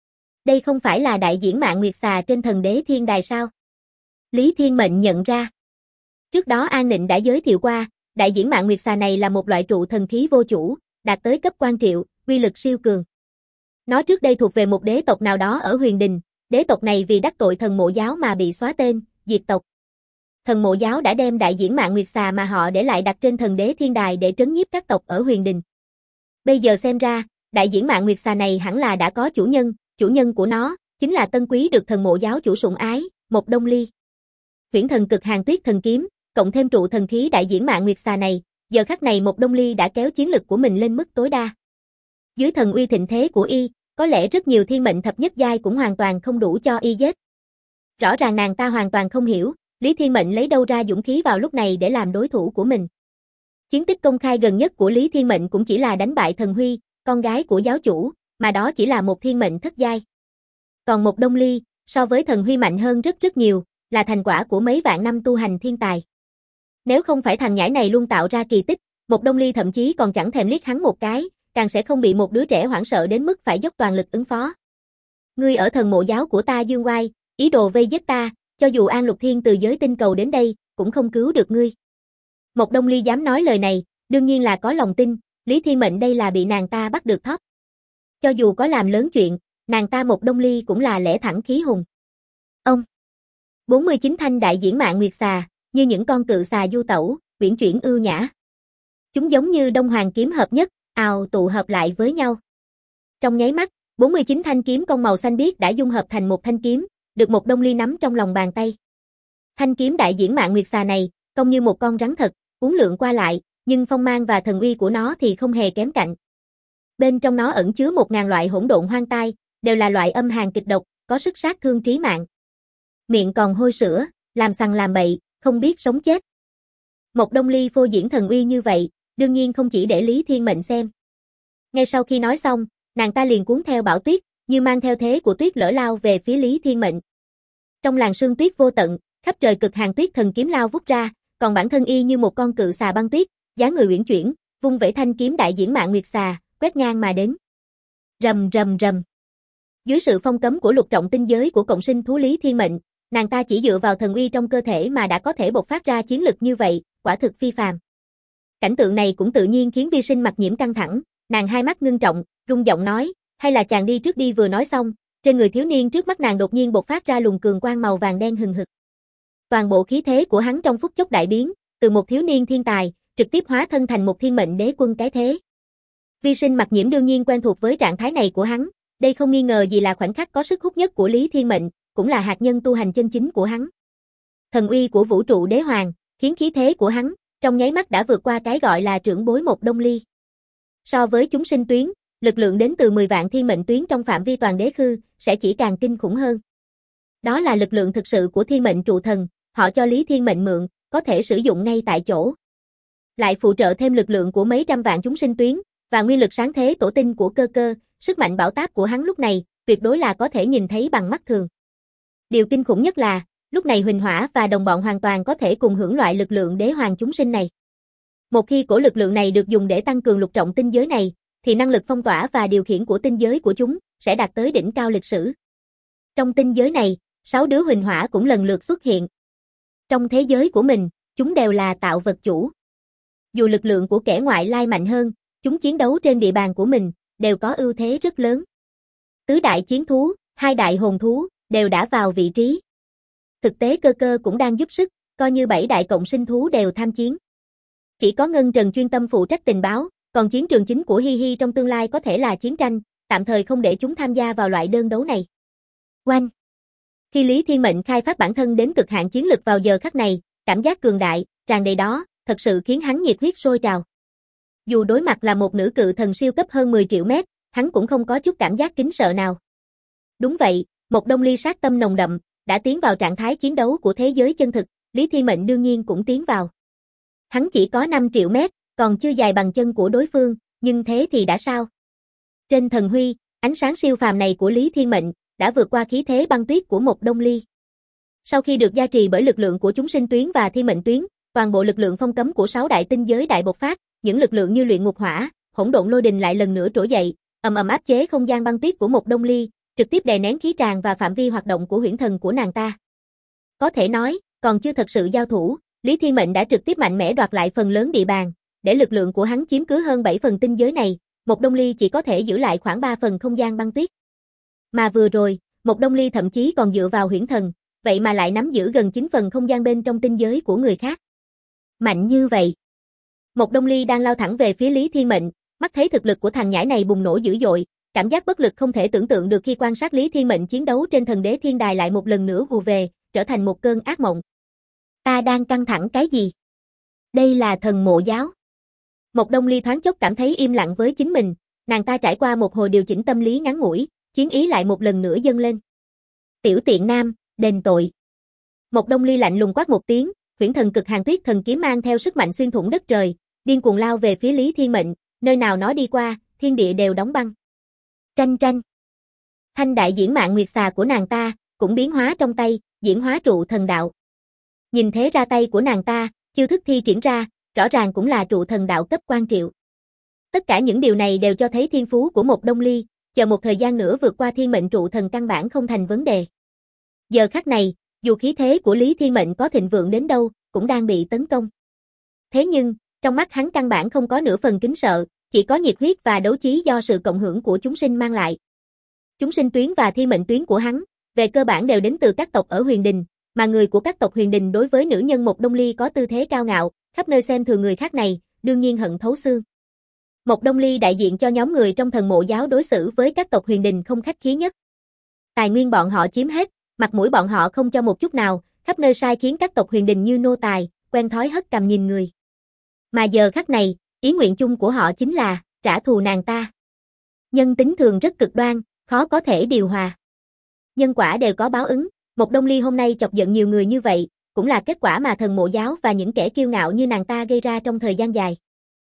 Đây không phải là đại diễn Mạn Nguyệt Xà trên thần đế thiên đài sao? Lý Thiên Mệnh nhận ra. Trước đó An Nịnh đã giới thiệu qua, đại diễn Mạn Nguyệt Xà này là một loại trụ thần khí vô chủ, đạt tới cấp quan triệu, uy lực siêu cường. Nó trước đây thuộc về một đế tộc nào đó ở Huyền Đình, đế tộc này vì đắc tội thần mộ giáo mà bị xóa tên, diệt tộc. Thần mộ giáo đã đem đại diễn Mạn Nguyệt Xà mà họ để lại đặt trên thần đế thiên đài để trấn nhiếp các tộc ở Huyền Đình. Bây giờ xem ra, đại diễn Mạn Nguyệt Xà này hẳn là đã có chủ nhân của nó chính là tân quý được thần mộ giáo chủ sủng ái, Mộc Đông Ly. Huyễn thần cực hàn tuyết thần kiếm, cộng thêm trụ thần khí đại diễn Mạn Nguyệt Xà này, giờ khắc này Mộc Đông Ly đã kéo chiến lực của mình lên mức tối đa. Dưới thần uy thịnh thế của y, có lẽ rất nhiều thiên mệnh thập nhất giai cũng hoàn toàn không đủ cho y giết. Rõ ràng nàng ta hoàn toàn không hiểu, Lý Thiên Mệnh lấy đâu ra dũng khí vào lúc này để làm đối thủ của mình. Chiến tích công khai gần nhất của Lý Thiên Mệnh cũng chỉ là đánh bại Thần Huy, con gái của giáo chủ, mà đó chỉ là một thiên mệnh thất giai. Còn Mộc Đông Ly, so với Thần Huy mạnh hơn rất nhiều, là thành quả của mấy vạn năm tu hành thiên tài. Nếu không phải thằng nhãi này luôn tạo ra kỳ tích, Mộc Đông Ly thậm chí còn chẳng thèm liếc hắn một cái, càng sẽ không bị một đứa trẻ hoảng sợ đến mức phải dốc toàn lực ứng phó. Ngươi ở thần mộ giáo của ta dương oai, ý đồ vây giết ta, cho dù An Lục Thiên từ giới tinh cầu đến đây, cũng không cứu được ngươi. Mộc Đông Ly dám nói lời này, đương nhiên là có lòng tin, Lý Thiên Mệnh đây là bị nàng ta bắt được thóp. Cho dù có làm lớn chuyện, nàng ta Mộc Đông Ly cũng là lẽ thẳng khí hùng. Ông 49 thanh đại diễn Mạn Nguyệt Xà, như những con cự xà du tẩu, uyển chuyển ưu nhã. Chúng giống như đông hoàng kiếm hợp nhất, ào tụ hợp lại với nhau. Trong nháy mắt, 49 thanh kiếm cong màu xanh biếc đã dung hợp thành một thanh kiếm, được Mộc Đông Ly nắm trong lòng bàn tay. Thanh kiếm đại diễn Mạn Nguyệt Xà này, cong như một con rắn thật, uốn lượn qua lại, nhưng phong mang và thần uy của nó thì không hề kém cạnh. Bên trong nó ẩn chứa 1000 loại hỗn độn hoang tai, đều là loại âm hàn kịch độc, có sức sát thương trí mạng. Miệng còn hôi sữa, làm sằng làm bậy, không biết sống chết. Mộc Đông Ly phô diễn thần uy như vậy, đương nhiên không chỉ để Lý Thiên Mệnh xem. Ngay sau khi nói xong, nàng ta liền cuốn theo bão tuyết, như mang theo thế của tuyết lở lao về phía Lý Thiên Mệnh. Trong làn sương tuyết vô tận, khắp trời cực hàn tuyết thần kiếm lao vút ra, còn bản thân y như một con cự xà băng tuyết, dáng người uyển chuyển, vung vẩy thanh kiếm đại diễn Mạn Nguyệt Xà, quét ngang mà đến. Rầm rầm rầm. Dưới sự phong cấm của lục trọng tinh giới của cộng sinh thú Lý Thiên Mệnh, nàng ta chỉ dựa vào thần uy trong cơ thể mà đã có thể bộc phát ra chiến lực như vậy, quả thực phi phàm. Cảnh tượng này cũng tự nhiên khiến Vi Sinh Mặc Nhiễm căng thẳng, nàng hai mắt ngưng trọng, rung giọng nói, hay là chàng đi trước đi. Vừa nói xong, trên người thiếu niên trước mắt nàng đột nhiên bộc phát ra luồng cường quang màu vàng đen hừng hực. Toàn bộ khí thế của hắn trong phút chốc đại biến, từ một thiếu niên thiên tài, trực tiếp hóa thân thành một thiên mệnh đế quân cái thế. Vi Sinh Mặc Nhiễm đương nhiên quen thuộc với trạng thái này của hắn, đây không nghi ngờ gì là khoảnh khắc có sức hút nhất của Lý Thiên Mệnh, cũng là hạt nhân tu hành chân chính của hắn. Thần uy của vũ trụ đế hoàng, khiến khí thế của hắn, trong nháy mắt đã vượt qua cái gọi là trưởng bối Mộc Đông Ly. So với chúng sinh tuyến, lực lượng đến từ 10 vạn thiên mệnh tuyến trong phạm vi toàn đế khư, sẽ chỉ càng kinh khủng hơn. Đó là lực lượng thực sự của thiên mệnh trụ thần, họ cho Lý Thiên Mệnh mượn, có thể sử dụng ngay tại chỗ. Lại phụ trợ thêm lực lượng của mấy trăm vạn chúng sinh tuyến, và nguyên lực sáng thế tổ tinh của cơ cơ, sức mạnh bão táp của hắn lúc này, tuyệt đối là có thể nhìn thấy bằng mắt thường. Điều kinh khủng nhất là, lúc này Huỳnh Hỏa và đồng bọn hoàn toàn có thể cùng hưởng loại lực lượng đế hoàng chúng sinh này. Một khi cổ lực lượng này được dùng để tăng cường lục trọng tinh giới này, thì năng lực phong tỏa và điều khiển của tinh giới của chúng sẽ đạt tới đỉnh cao lịch sử. Trong tinh giới này, 6 đứa Huỳnh Hỏa cũng lần lượt xuất hiện. Trong thế giới của mình, chúng đều là tạo vật chủ. Dù lực lượng của kẻ ngoại lai mạnh hơn, chúng chiến đấu trên địa bàn của mình, đều có ưu thế rất lớn. Tứ đại chiến thú, 2 đại hồn thú, đều đã vào vị trí. Thực tế cơ cơ cũng đang giúp sức, coi như 7 đại cộng sinh thú đều tham chiến. Chỉ có Ngân Trần chuyên tâm phụ trách tình báo, còn chiến trường chính của Hi Hi trong tương lai có thể là chiến tranh, tạm thời không để chúng tham gia vào loại đơn đấu này. Oanh! Khi Lý Thiên Mệnh khai phát bản thân đến cực hạn chiến lực vào giờ khắc này, cảm giác cường đại, tràn đầy đó, thật sự khiến hắn nhiệt huyết sôi trào. Dù đối mặt là một nữ cự thần siêu cấp hơn 10 triệu mét, hắn cũng không có chút cảm giác kính sợ nào. Đúng vậy, Mộc Đông Ly sát tâm nồng đậm, đã tiến vào trạng thái chiến đấu của thế giới chân thực, Lý Thiên Mệnh đương nhiên cũng tiến vào. Hắn chỉ có 5 triệu mét, còn chưa dài bằng chân của đối phương, nhưng thế thì đã sao? Trên thần huy, ánh sáng siêu phàm này của Lý Thiên Mệnh đã vượt qua khí thế băng tuyết của Mộc Đông Ly. Sau khi được gia trì bởi lực lượng của chúng sinh tuyến và thiên mệnh tuyến, toàn bộ lực lượng phong cấm của 6 đại tinh giới đại bộc phát, những lực lượng như luyện ngục hỏa, hỗn độn lôi đình lại lần nữa trỗi dậy, ầm ầm áp chế không gian băng tuyết của Mộc Đông Ly, trực tiếp đè nén khí tràng và phạm vi hoạt động của huyễn thần của nàng ta. Có thể nói, còn chưa thật sự giao thủ, Lý Thiên Mệnh đã trực tiếp mạnh mẽ đoạt lại phần lớn địa bàn, để lực lượng của hắn chiếm cứ hơn 7 phần tinh giới này, Một Đông Ly chỉ có thể giữ lại khoảng 3 phần không gian băng tuyết. Mà vừa rồi, Một Đông Ly thậm chí còn dựa vào huyễn thần, vậy mà lại nắm giữ gần 9 phần không gian bên trong tinh giới của người khác. Mạnh như vậy. Một Đông Ly đang lao thẳng về phía Lý Thiên Mệnh, mắt thấy thực lực của thằng nhãi này bùng nổ dữ dội, cảm giác bất lực không thể tưởng tượng được khi quan sát Lý Thiên Mệnh chiến đấu trên thần đế thiên đài lại một lần nữa ùa về, trở thành một cơn ác mộng. Ta đang căng thẳng cái gì? Đây là thần mộ giáo. Một Đông Ly thoáng chốc cảm thấy im lặng với chính mình, nàng ta trải qua một hồi điều chỉnh tâm lý ngắn ngủi, chiến ý lại một lần nữa dâng lên. Tiểu tiện nam, đền tội. Một Đông Ly lạnh lùng quát một tiếng, huyễn thần cực hàn tuyết thần kiếm mang theo sức mạnh xuyên thủng đất trời, điên cuồng lao về phía Lý Thiên Mệnh, nơi nào nó đi qua, thiên địa đều đóng băng. Tranh tranh. Thanh đại diễn mạng nguyệt xà của nàng ta cũng biến hóa trong tay, diễn hóa trụ thần đạo. Nhìn thế ra tay của nàng ta, chiêu thức thi triển ra, rõ ràng cũng là trụ thần đạo cấp quan triệu. Tất cả những điều này đều cho thấy thiên phú của Một Đông Ly, chờ một thời gian nữa vượt qua thiên mệnh trụ thần căn bản không thành vấn đề. Giờ khắc này, dù khí thế của Lý Thiên Mệnh có thịnh vượng đến đâu, cũng đang bị tấn công. Thế nhưng, trong mắt hắn căn bản không có nửa phần kính sợ, chỉ có nhiệt huyết và đấu chí do sự cộng hưởng của chúng sinh mang lại. Chúng sinh tuyến và thiên mệnh tuyến của hắn, về cơ bản đều đến từ các tộc ở Huyền Đình, mà người của các tộc Huyền Đình đối với nữ nhân Một Đông Ly có tư thế cao ngạo, khắp nơi xem thường người khác này, đương nhiên hận thấu xương. Một Đông Ly đại diện cho nhóm người trong thần mộ giáo đối xử với các tộc Huyền Đình không khách khí nhất. Tài nguyên bọn họ chiếm hết, mặt mũi bọn họ không cho một chút nào, khắp nơi sai khiến các tộc Huyền Đình như nô tài, quen thói hất cằm nhìn người. Mà giờ khắc này, ý nguyện chung của họ chính là trả thù nàng ta. Nhân tính thường rất cực đoan, khó có thể điều hòa. Nhân quả đều có báo ứng, Một Đông Ly hôm nay chọc giận nhiều người như vậy, cũng là kết quả mà thần mộ giáo và những kẻ kiêu ngạo như nàng ta gây ra trong thời gian dài.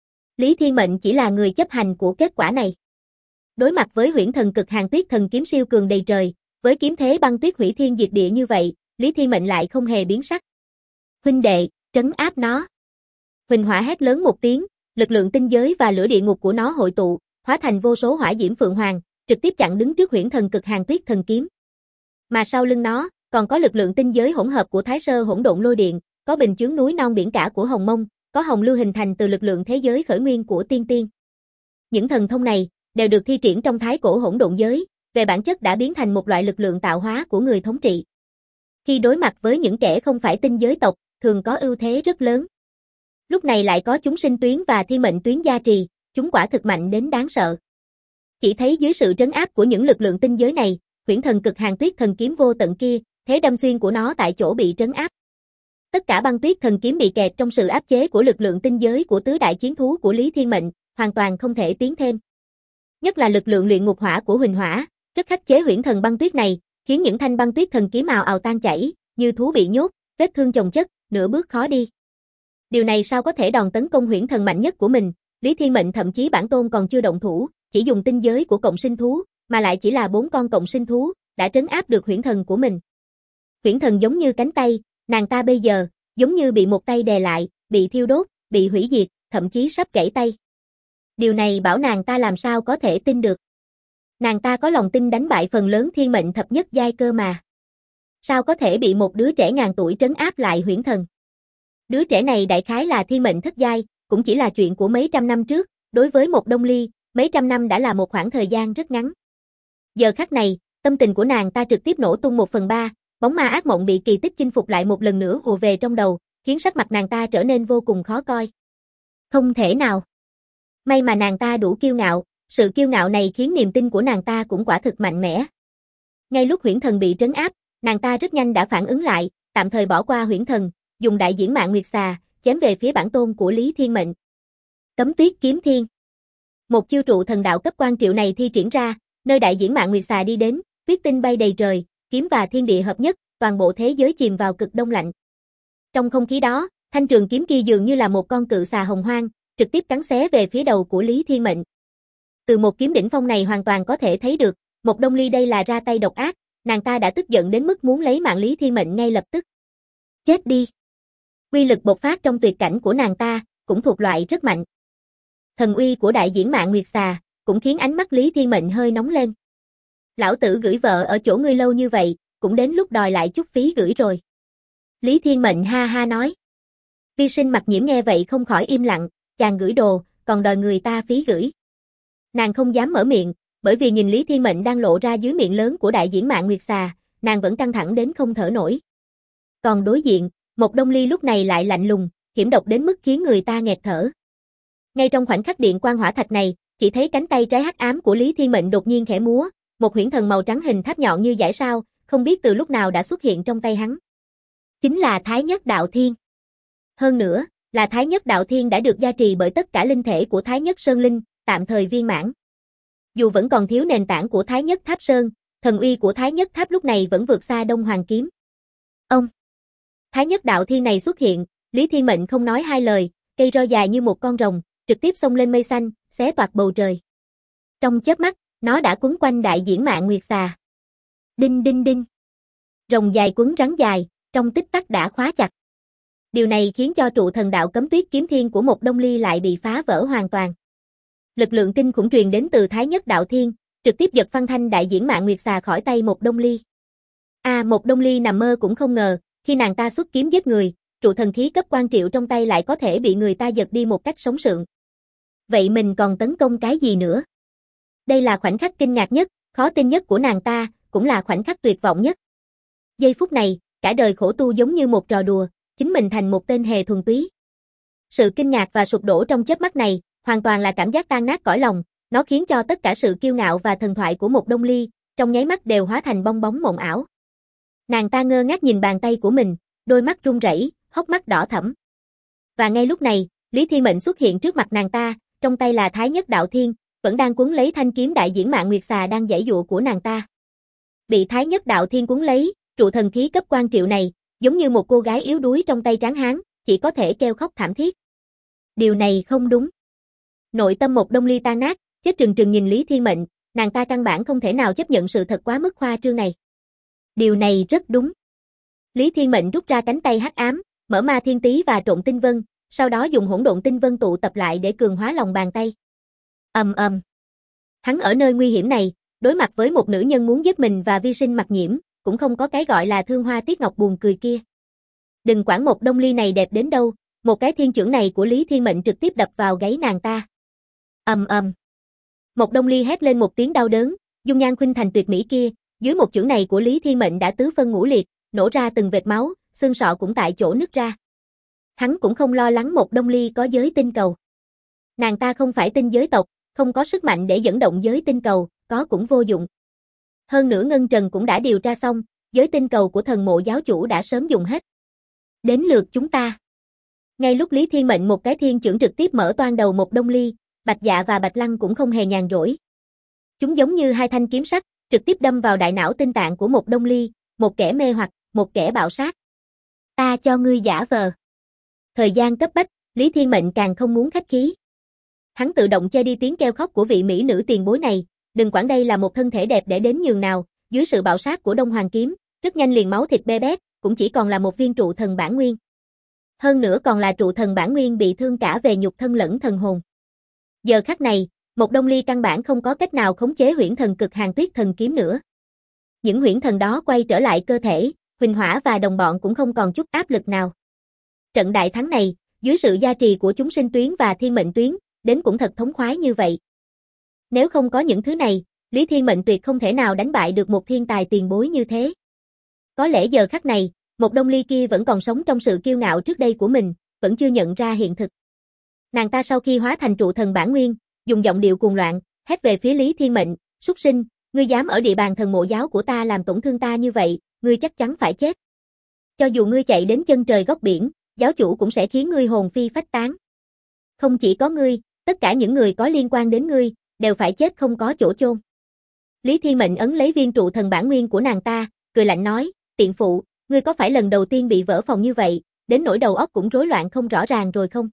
Lý Thiên Mệnh chỉ là người chấp hành của kết quả này. Đối mặt với huyễn thần cực hàn tuyết thần kiếm siêu cường đầy trời, với kiếm thế băng tuyết hủy thiên diệt địa như vậy, Lý Thiên Mệnh lại không hề biến sắc. Huynh đệ, trấn áp nó. Huỳnh Hỏa hét lớn một tiếng, lực lượng tinh giới và lửa địa ngục của nó hội tụ, hóa thành vô số hỏa diễm phượng hoàng, trực tiếp chặn đứng trước huyễn thần cực hàn tuyết thần kiếm. Mà sau lưng nó, còn có lực lượng tinh giới hỗn hợp của Thái Sơ hỗn độn lôi điện, có bình chướng núi non biển cả của Hồng Mông, có hồng lưu hình thành từ lực lượng thế giới khởi nguyên của tiên tiên. Những thần thông này đều được thi triển trong thái cổ hỗn độn giới, về bản chất đã biến thành một loại lực lượng tạo hóa của người thống trị. Khi đối mặt với những kẻ không phải tinh giới tộc, thường có ưu thế rất lớn. Lúc này lại có chúng sinh tuyến và thiên mệnh tuyến gia trì, chúng quả thực mạnh đến đáng sợ. Chỉ thấy dưới sự trấn áp của những lực lượng tinh giới này, huyễn thần cực hàn tuyết thần kiếm vô tận kia, thế đâm xuyên của nó tại chỗ bị trấn áp. Tất cả băng tuyết thần kiếm bị kẹt trong sự áp chế của lực lượng tinh giới của tứ đại chiến thú của Lý Thiên Mệnh, hoàn toàn không thể tiến thêm. Nhất là lực lượng luyện ngục hỏa của Huỳnh Hỏa, rất khắc chế huyễn thần băng tuyết này, khiến những thanh băng tuyết thần kiếm ào ào tan chảy, như thú bị nhốt, vết thương chồng chất, nửa bước khó đi. Điều này sao có thể đòn tấn công huyễn thần mạnh nhất của mình, Lý Thiên Mệnh thậm chí bản tôn còn chưa động thủ, chỉ dùng tinh giới của cộng sinh thú, mà lại chỉ là 4 con cộng sinh thú, đã trấn áp được huyễn thần của mình. Huyễn thần giống như cánh tay, nàng ta bây giờ, giống như bị một tay đè lại, bị thiêu đốt, bị hủy diệt, thậm chí sắp gãy tay. Điều này bảo nàng ta làm sao có thể tin được. Nàng ta có lòng tin đánh bại phần lớn thiên mệnh thập nhất giai cơ mà. Sao có thể bị một đứa trẻ ngàn tuổi trấn áp lại huyễn thần? Đứa trẻ này đại khái là thiên mệnh thất giai, cũng chỉ là chuyện của mấy trăm năm trước, đối với Một Đông Ly, mấy trăm năm đã là một khoảng thời gian rất ngắn. Giờ khắc này, tâm tình của nàng ta trực tiếp nổ tung 1/3, bóng ma ác mộng bị kỳ tích chinh phục lại một lần nữa ùa về trong đầu, khiến sắc mặt nàng ta trở nên vô cùng khó coi. Không thể nào. May mà nàng ta đủ kiêu ngạo, sự kiêu ngạo này khiến niềm tin của nàng ta cũng quả thực mạnh mẽ. Ngay lúc huyễn thần bị trấn áp, nàng ta rất nhanh đã phản ứng lại, tạm thời bỏ qua huyễn thần, dùng đại diễn mạng nguyệt xà, chém về phía bản tôn của Lý Thiên Mệnh. Cấm tuyết kiếm thiên. Một chiêu trụ thần đạo cấp quan triệu này thi triển ra, nơi đại diễn mạng nguyệt xà đi đến, tuyết tinh bay đầy trời, kiếm và thiên địa hợp nhất, toàn bộ thế giới chìm vào cực đông lạnh. Trong không khí đó, thanh trường kiếm kia dường như là một con cự xà hồng hoang, trực tiếp cắn xé về phía đầu của Lý Thiên Mệnh. Từ một kiếm đỉnh phong này hoàn toàn có thể thấy được, Một Đông Ly đây là ra tay độc ác, nàng ta đã tức giận đến mức muốn lấy mạng Lý Thiên Mệnh ngay lập tức. Chết đi. Uy lực bộc phát trong tuyệt cảnh của nàng ta, cũng thuộc loại rất mạnh. Thần uy của đại diễn mạng nguyệt xà, cũng khiến ánh mắt Lý Thiên Mệnh hơi nóng lên. Lão tử gửi vợ ở chỗ ngươi lâu như vậy, cũng đến lúc đòi lại chút phí gửi rồi. Lý Thiên Mệnh ha ha nói. Vi Sinh Mặc Nhiễm nghe vậy không khỏi im lặng, chàng gửi đồ, còn đòi người ta phí gửi. Nàng không dám mở miệng, bởi vì nhìn Lý Thiên Mệnh đang lộ ra dưới miệng lớn của đại diễn Mạn Nguyệt Xà, nàng vẫn căng thẳng đến không thở nổi. Còn đối diện, Một Đông Ly lúc này lại lạnh lùng, hiểm độc đến mức khiến người ta nghẹt thở. Ngay trong khoảnh khắc điện quang hỏa thạch này, chỉ thấy cánh tay trái hắc ám của Lý Thiên Mệnh đột nhiên khẽ múa, một huyễn thần màu trắng hình tháp nhọn như dải sao, không biết từ lúc nào đã xuất hiện trong tay hắn. Chính là Thái Nhất Đạo Thiên. Hơn nữa, là Thái Nhất Đạo Thiên đã được gia trì bởi tất cả linh thể của Thái Nhất Sơn Linh, tạm thời viên mãn. Dù vẫn còn thiếu nền tảng của Thái Nhất Tháp Sơn, thần uy của Thái Nhất Tháp lúc này vẫn vượt xa Đông Hoàng Kiếm. Ông! Thái Nhất Đạo Thiên này xuất hiện, Lý Thiên Mệnh không nói hai lời, cây roi dài như một con rồng, trực tiếp xông lên mây xanh, xé toạc bầu trời. Trong chớp mắt, nó đã quấn quanh đại diễn Mạn Nguyệt Xà. Đinh đinh đinh. Rồng dài quấn rắn dài, trong tích tắc đã khóa chặt. Điều này khiến cho trụ thần đạo cấm tuyết kiếm thiên của Một Đông Ly lại bị phá vỡ hoàn toàn. Lực lượng kinh khủng truyền đến từ Thái Nhất Đạo Thiên, trực tiếp giật phăng thanh đại diễn Mạn Nguyệt Xà khỏi tay Một Đông Ly. Một Đông Ly nằm mơ cũng không ngờ, khi nàng ta xuất kiếm giết người, trụ thần khí cấp quan triệu trong tay lại có thể bị người ta giật đi một cách sống sượng. Vậy mình còn tấn công cái gì nữa? Đây là khoảnh khắc kinh ngạc nhất, khó tin nhất của nàng ta, cũng là khoảnh khắc tuyệt vọng nhất. Giây phút này, cả đời khổ tu giống như một trò đùa, chính mình thành một tên hề thuần túy. Sự kinh ngạc và sụp đổ trong chớp mắt này, hoàn toàn là cảm giác tan nát cõi lòng, nó khiến cho tất cả sự kiêu ngạo và thần thoại của Một Đông Ly, trong nháy mắt đều hóa thành bong bóng mộng ảo. Nàng ta ngơ ngác nhìn bàn tay của mình, đôi mắt run rẩy, hốc mắt đỏ thẫm. Và ngay lúc này, Lý Thiên Mệnh xuất hiện trước mặt nàng ta, trong tay là Thái Nhất Đạo Thiên, vẫn đang quấn lấy thanh kiếm đại diễn Mạn Nguyệt Xà đang giãy giụa của nàng ta. Bị Thái Nhất Đạo Thiên quấn lấy, trụ thần khí cấp quan triệu này, giống như một cô gái yếu đuối trong tay tráng hán, chỉ có thể kêu khóc thảm thiết. Điều này không đúng. Nội tâm Một Đông Ly tan nát, chết trừng trừng nhìn Lý Thiên Mệnh, nàng ta căn bản không thể nào chấp nhận sự thật quá mức khoa trương này. Điều này rất đúng. Lý Thiên Mệnh rút ra cánh tay hắc ám, mở Ma Thiên Tý và Trộn Tinh Vân, sau đó dùng Hỗn Độn Tinh Vân tụ tập lại để cường hóa lòng bàn tay. Hắn ở nơi nguy hiểm này, đối mặt với một nữ nhân muốn giết mình và Vi Sinh Mặc Nhiễm, cũng không có cái gọi là thương hoa tiếc ngọc buồn cười kia. Đừng quản Một Đông Ly này đẹp đến đâu, một cái thiên chưởng này của Lý Thiên Mệnh trực tiếp đập vào gáy nàng ta. Một Đông Ly hét lên một tiếng đau đớn, dung nhan khuynh thành tuyệt mỹ kia, dưới một chưởng này của Lý Thiên Mệnh đã tứ phân ngũ liệt, nổ ra từng vệt máu, xương sọ cũng tại chỗ nứt ra. Hắn cũng không lo lắng Một Đông Ly có giới tinh cầu. Nàng ta không phải tinh giới tộc, không có sức mạnh để dẫn động giới tinh cầu, có cũng vô dụng. Hơn nữa Ngân Trần cũng đã điều tra xong, giới tinh cầu của Thần Mộ giáo chủ đã sớm dùng hết. Đến lượt chúng ta. Ngay lúc Lý Thiên Mệnh một cái thiên chưởng trực tiếp mở toang đầu Một Đông Ly, Bạch Dạ và Bạch Lăng cũng không hề nhàn rỗi. Chúng giống như hai thanh kiếm sắc, trực tiếp đâm vào đại não tinh tạng của Một Đông Ly, một kẻ mê hoặc, một kẻ bạo sát. Ta cho ngươi giả vờ. Thời gian cấp bách, Lý Thiên Mệnh càng không muốn khách khí. Hắn tự động che đi tiếng kêu khóc của vị mỹ nữ tiền bối này, đừng quản đây là một thân thể đẹp để đến nhường nào, dưới sự bạo sát của Đông Hoàng Kiếm, rất nhanh liền máu thịt bê bết, cũng chỉ còn là một viên trụ thần bản nguyên. Hơn nữa còn là trụ thần bản nguyên bị thương cả về nhục thân lẫn thần hồn. Giờ khắc này, Một Đông Ly căn bản không có cách nào khống chế huyễn thần cực Hàn Tuyết thần kiếm nữa. Những huyễn thần đó quay trở lại cơ thể, Huỳnh Hỏa và đồng bọn cũng không còn chút áp lực nào. Trận đại thắng này, dưới sự gia trì của chúng sinh tuyến và thiên mệnh tuyến, đến cũng thật thống khoái như vậy. Nếu không có những thứ này, Lý Thiên Mệnh tuyệt không thể nào đánh bại được một thiên tài tiền bối như thế. Có lẽ giờ khắc này, Một Đông Ly kia vẫn còn sống trong sự kiêu ngạo trước đây của mình, vẫn chưa nhận ra hiện thực. Nàng ta sau khi hóa thành trụ thần bản nguyên, dùng giọng điệu cuồng loạn, hét về phía Lý Thiên Mệnh, súc sinh, ngươi dám ở địa bàn Thần Mộ giáo của ta làm tổn thương ta như vậy, ngươi chắc chắn phải chết. Cho dù ngươi chạy đến chân trời góc biển, giáo chủ cũng sẽ khiến ngươi hồn phi phách tán. Không chỉ có ngươi, tất cả những người có liên quan đến ngươi, đều phải chết không có chỗ chôn. Lý Thiên Mệnh ấn lấy viên trụ thần bản nguyên của nàng ta, cười lạnh nói, tiện phụ, ngươi có phải lần đầu tiên bị vỡ phòng như vậy, đến nỗi đầu óc cũng rối loạn không rõ ràng rồi không?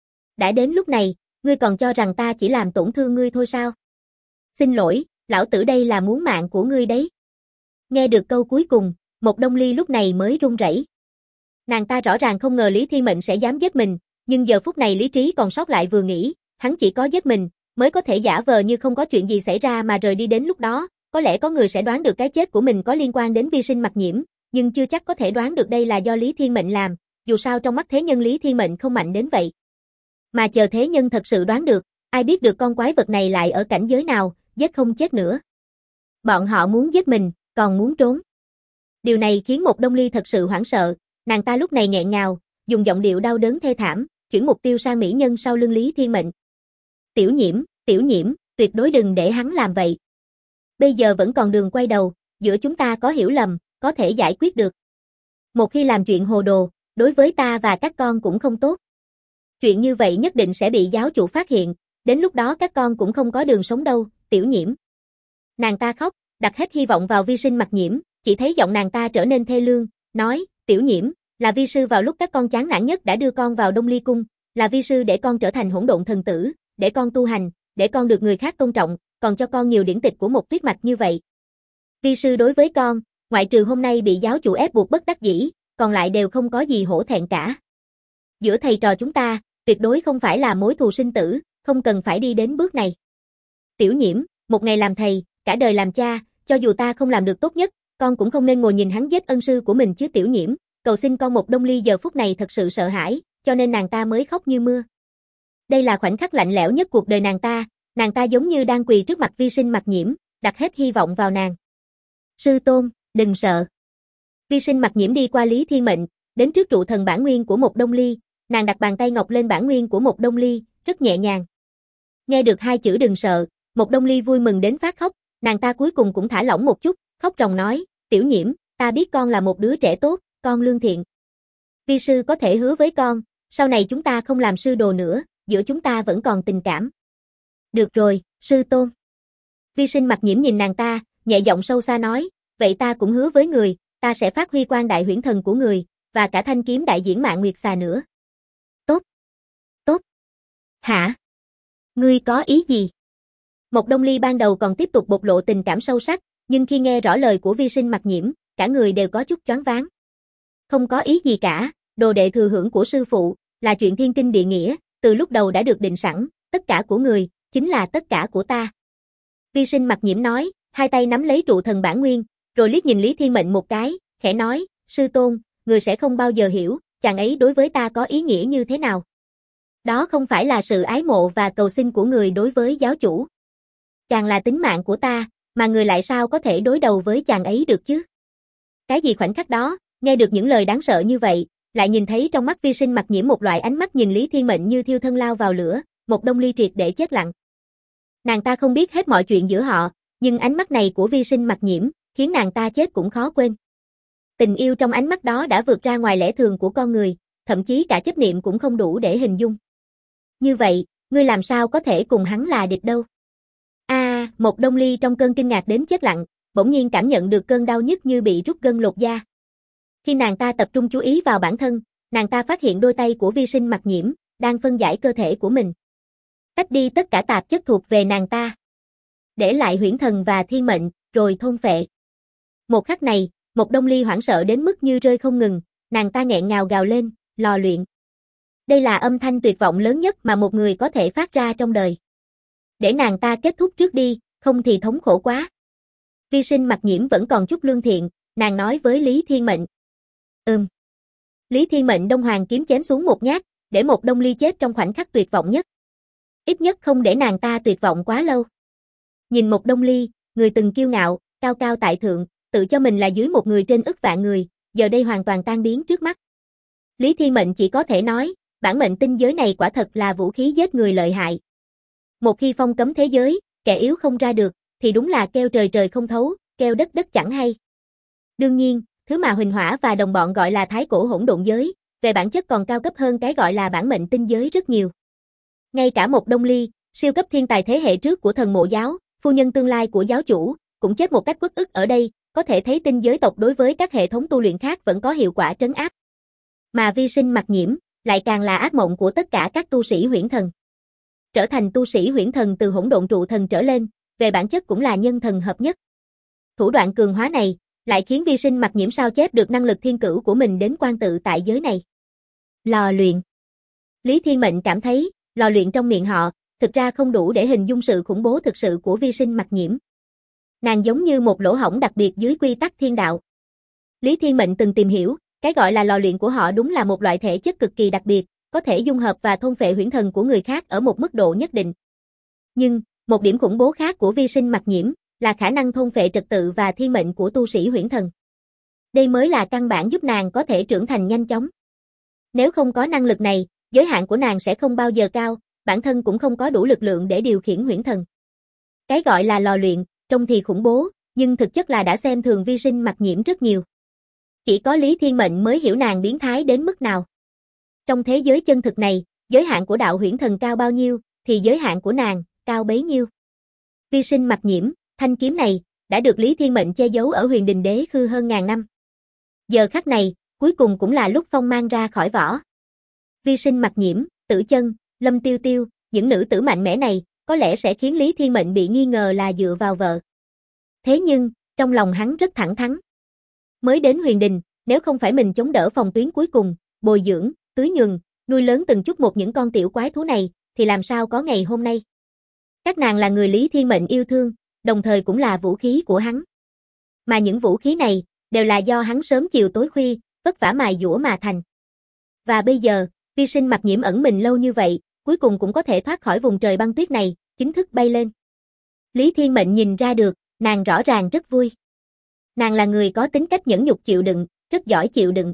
Đã đến lúc này, ngươi còn cho rằng ta chỉ làm tổn thương ngươi thôi sao? Xin lỗi, lão tử đây là muốn mạng của ngươi đấy. Nghe được câu cuối cùng, Một Đông Ly lúc này mới run rẩy. Nàng ta rõ ràng không ngờ Lý Thiên Mệnh sẽ dám giết mình, nhưng giờ phút này lý trí còn sót lại vừa nghĩ, hắn chỉ có giết mình, mới có thể giả vờ như không có chuyện gì xảy ra mà rời đi đến lúc đó, có lẽ có người sẽ đoán được cái chết của mình có liên quan đến vi sinh mặc nhiễm, nhưng chưa chắc có thể đoán được đây là do Lý Thiên Mệnh làm, dù sao trong mắt thế nhân Lý Thiên Mệnh không mạnh đến vậy. Mà chờ thế nhân thật sự đoán được, ai biết được con quái vật này lại ở cảnh giới nào, giết không chết nữa. Bọn họ muốn giết mình, còn muốn trốn. Điều này khiến Một Đông Ly thật sự hoảng sợ, nàng ta lúc này nghẹn ngào, dùng giọng điệu đau đớn thê thảm, chuyển mục tiêu sang mỹ nhân sau lưng Lý Thiên Mệnh. Tiểu Nhiễm, tuyệt đối đừng để hắn làm vậy. Bây giờ vẫn còn đường quay đầu, giữa chúng ta có hiểu lầm, có thể giải quyết được. Một khi làm chuyện hồ đồ, đối với ta và các con cũng không tốt. Chuyện như vậy nhất định sẽ bị giáo chủ phát hiện, đến lúc đó các con cũng không có đường sống đâu, Tiểu Nhiễm. Nàng ta khóc, đặt hết hy vọng vào vi sinh mặc nhiễm, chỉ thấy giọng nàng ta trở nên thê lương, nói, Tiểu Nhiễm, là vi sư vào lúc các con chán nản nhất đã đưa con vào Đông Ly Cung, là vi sư để con trở thành hỗn độn thần tử, để con tu hành, để con được người khác tôn trọng, còn cho con nhiều điển tịch của một tuyết mạch như vậy. Vi sư đối với con, ngoại trừ hôm nay bị giáo chủ ép buộc bất đắc dĩ, còn lại đều không có gì hổ thẹn cả. Giữa thầy trò chúng ta, tuyệt đối không phải là mối thù sinh tử, không cần phải đi đến bước này. Tiểu Nhiễm, một ngày làm thầy, cả đời làm cha, cho dù ta không làm được tốt nhất, con cũng không nên ngồi nhìn hắn giết ân sư của mình chứ Tiểu Nhiễm, cầu xin con. Một Đông Ly giờ phút này thật sự sợ hãi, cho nên nàng ta mới khóc như mưa. Đây là khoảnh khắc lạnh lẽo nhất cuộc đời nàng ta giống như đang quỳ trước mặt vi sinh mặc nhiễm, đặt hết hy vọng vào nàng. Sư tôn, đừng sợ. Vi sinh mặc nhiễm đi qua Lý Thiên Mệnh, đến trước trụ thần bản nguyên của Một Đông Ly, nàng đặt bàn tay ngọc lên bản nguyên của Một Đông Ly, rất nhẹ nhàng. Nghe được hai chữ đừng sợ, Một Đông Ly vui mừng đến phát khóc, nàng ta cuối cùng cũng thả lỏng một chút, khóc ròng nói, Tiểu Nhiễm, ta biết con là một đứa trẻ tốt, con lương thiện. Vi sư có thể hứa với con, sau này chúng ta không làm sư đồ nữa, giữa chúng ta vẫn còn tình cảm. Được rồi, sư tôn. Vi sinh mặc nhiễm nhìn nàng ta, nhẹ giọng sâu xa nói, vậy ta cũng hứa với người, ta sẽ phát huy quan đại huyễn thần của người, và cả thanh kiếm đại diễn Mạn Nguyệt Xà nữa. Tốt. Tốt. Hả? Ngươi có ý gì? Một Đông Ly ban đầu còn tiếp tục bộc lộ tình cảm sâu sắc, nhưng khi nghe rõ lời của vi sinh mặc nhiễm, cả người đều có chút choáng váng. Không có ý gì cả, đồ đệ thừa hưởng của sư phụ, là chuyện thiên kinh địa nghĩa, từ lúc đầu đã được định sẵn, tất cả của người, chính là tất cả của ta. Vi sinh mặc nhiễm nói, hai tay nắm lấy trụ thần bản nguyên, rồi liếc nhìn Lý Thiên Mệnh một cái, khẽ nói, sư tôn, người sẽ không bao giờ hiểu, chàng ấy đối với ta có ý nghĩa như thế nào. Đó không phải là sự ái mộ và cầu xin của người đối với giáo chủ. Chàng là tính mạng của ta, mà người lại sao có thể đối đầu với chàng ấy được chứ? Cái gì khoảnh khắc đó, nghe được những lời đáng sợ như vậy, lại nhìn thấy trong mắt vi sinh mặc nhiễm một loại ánh mắt nhìn Lý Thiên Mệnh như thiêu thân lao vào lửa, Một Đông Ly triệt để chết lặng. Nàng ta không biết hết mọi chuyện giữa họ, nhưng ánh mắt này của vi sinh mặc nhiễm, khiến nàng ta chết cũng khó quên. Tình yêu trong ánh mắt đó đã vượt ra ngoài lẽ thường của con người, thậm chí cả chấp niệm cũng không đủ để hình dung. Như vậy, ngươi làm sao có thể cùng hắn là địch đâu? Một Đông Ly trong cơn kinh ngạc đến chết lặng, bỗng nhiên cảm nhận được cơn đau nhức như bị rút gân lột da. Khi nàng ta tập trung chú ý vào bản thân, nàng ta phát hiện đôi tay của vi sinh mặc nhiễm, đang phân giải cơ thể của mình. Tách đi tất cả tạp chất thuộc về nàng ta. Để lại huyễn thần và thiên mệnh, rồi thôn phệ. Một khắc này, Một Đông Ly hoảng sợ đến mức như rơi không ngừng, nàng ta nghẹn ngào gào lên, lò luyện. Đây là âm thanh tuyệt vọng lớn nhất mà một người có thể phát ra trong đời. Để nàng ta kết thúc trước đi, không thì thống khổ quá. Vi sinh mặc nhiễm vẫn còn chút lương thiện, nàng nói với Lý Thiên Mệnh. Lý Thiên Mệnh đông hoàng kiếm chém xuống một nhát, để Một Đông Ly chết trong khoảnh khắc tuyệt vọng nhất. Ít nhất không để nàng ta tuyệt vọng quá lâu. Nhìn Một Đông Ly, người từng kiêu ngạo, cao cao tại thượng, tự cho mình là dưới một người trên ức vạn người, giờ đây hoàn toàn tan biến trước mắt. Lý Thiên Mệnh chỉ có thể nói, bản mệnh tinh giới này quả thật là vũ khí giết người lợi hại. Một khi phong cấm thế giới, kẻ yếu không ra được, thì đúng là keo trời trời không thấu, keo đất đất chẳng hay. Đương nhiên, thứ mà Huỳnh Hỏa và đồng bọn gọi là thái cổ hỗn độn giới, về bản chất còn cao cấp hơn cái gọi là bản mệnh tinh giới rất nhiều. Ngay cả Một Đông Ly, siêu cấp thiên tài thế hệ trước của thần mộ giáo, phu nhân tương lai của giáo chủ, cũng chết một cách uất ức ở đây, có thể thấy tinh giới tộc đối với các hệ thống tu luyện khác vẫn có hiệu quả trấn áp. Mà vi sinh mặc nhiễm, lại càng là ác mộng của tất cả các tu sĩ huyễn thần. Trở thành tu sĩ huyễn thần từ hỗn độn trụ thần trở lên, về bản chất cũng là nhân thần hợp nhất. Thủ đoạn cường hóa này, lại khiến vi sinh mặc nhiễm sao chép được năng lực thiên cửu của mình đến quan tự tại giới này. Lò luyện. Lý Thiên Mệnh cảm thấy, lò luyện trong miệng họ, thực ra không đủ để hình dung sự khủng bố thực sự của vi sinh mặc nhiễm. Nàng giống như một lỗ hổng đặc biệt dưới quy tắc thiên đạo. Lý Thiên Mệnh từng tìm hiểu, cái gọi là lò luyện của họ đúng là một loại thể chất cực kỳ đặc biệt, có thể dung hợp và thôn phệ huyễn thần của người khác ở một mức độ nhất định. Nhưng, một điểm khủng bố khác của vi sinh mặc nhiễm là khả năng thôn phệ trật tự và thiên mệnh của tu sĩ huyễn thần. Đây mới là căn bản giúp nàng có thể trưởng thành nhanh chóng. Nếu không có năng lực này, giới hạn của nàng sẽ không bao giờ cao, bản thân cũng không có đủ lực lượng để điều khiển huyễn thần. Cái gọi là lò luyện, trông thì khủng bố, nhưng thực chất là đã xem thường vi sinh mặc nhiễm rất nhiều. Chỉ có Lý Thiên Mệnh mới hiểu nàng biến thái đến mức nào. Trong thế giới chân thực này, giới hạn của đạo huyễn thần cao bao nhiêu, thì giới hạn của nàng, cao bấy nhiêu. Vi sinh mặc nhiễm, thanh kiếm này, đã được Lý Thiên Mệnh che giấu ở Huyền Đình Đế Khư hơn ngàn năm. Giờ khắc này, cuối cùng cũng là lúc phong mang ra khỏi vỏ. Vi sinh mặc nhiễm, Tử Chân, Lâm Tiêu Tiêu, những nữ tử mạnh mẽ này, có lẽ sẽ khiến Lý Thiên Mệnh bị nghi ngờ là dựa vào vợ. Thế nhưng, trong lòng hắn rất thẳng thắn. Mới đến Huyền Đình, nếu không phải mình chống đỡ phòng tuyến cuối cùng, bồi dưỡng, tưới nhường, nuôi lớn từng chút một những con tiểu quái thú này, thì làm sao có ngày hôm nay. Các nàng là người Lý Thiên Mệnh yêu thương, đồng thời cũng là vũ khí của hắn. Mà những vũ khí này, đều là do hắn sớm chiều tối khuya, vất vả mài dũa mà thành. Và bây giờ, vi sinh mặc nhiễm ẩn mình lâu như vậy, cuối cùng cũng có thể thoát khỏi vùng trời băng tuyết này, chính thức bay lên. Lý Thiên Mệnh nhìn ra được, nàng rõ ràng rất vui. Nàng là người có tính cách nhẫn nhục chịu đựng, rất giỏi chịu đựng.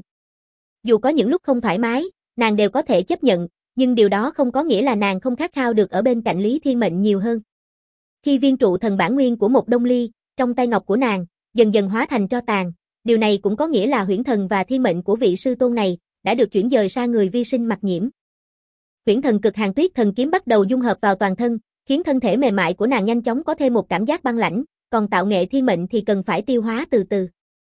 Dù có những lúc không thoải mái, nàng đều có thể chấp nhận, nhưng điều đó không có nghĩa là nàng không khát khao được ở bên cạnh Lý Thiên Mệnh nhiều hơn. Khi viên trụ thần bản nguyên của một Đông Ly, trong tay ngọc của nàng, dần dần hóa thành tro tàn, điều này cũng có nghĩa là huyễn thần và thiên mệnh của vị sư tôn này, đã được chuyển dời sang người vi sinh mặc nhiễm. Huyễn thần cực hàn tuyết thần kiếm bắt đầu dung hợp vào toàn thân, khiến thân thể mềm mại của nàng nhanh chóng có thêm một cảm giác băng lãnh, còn tạo nghệ thiên mệnh thì cần phải tiêu hóa từ từ.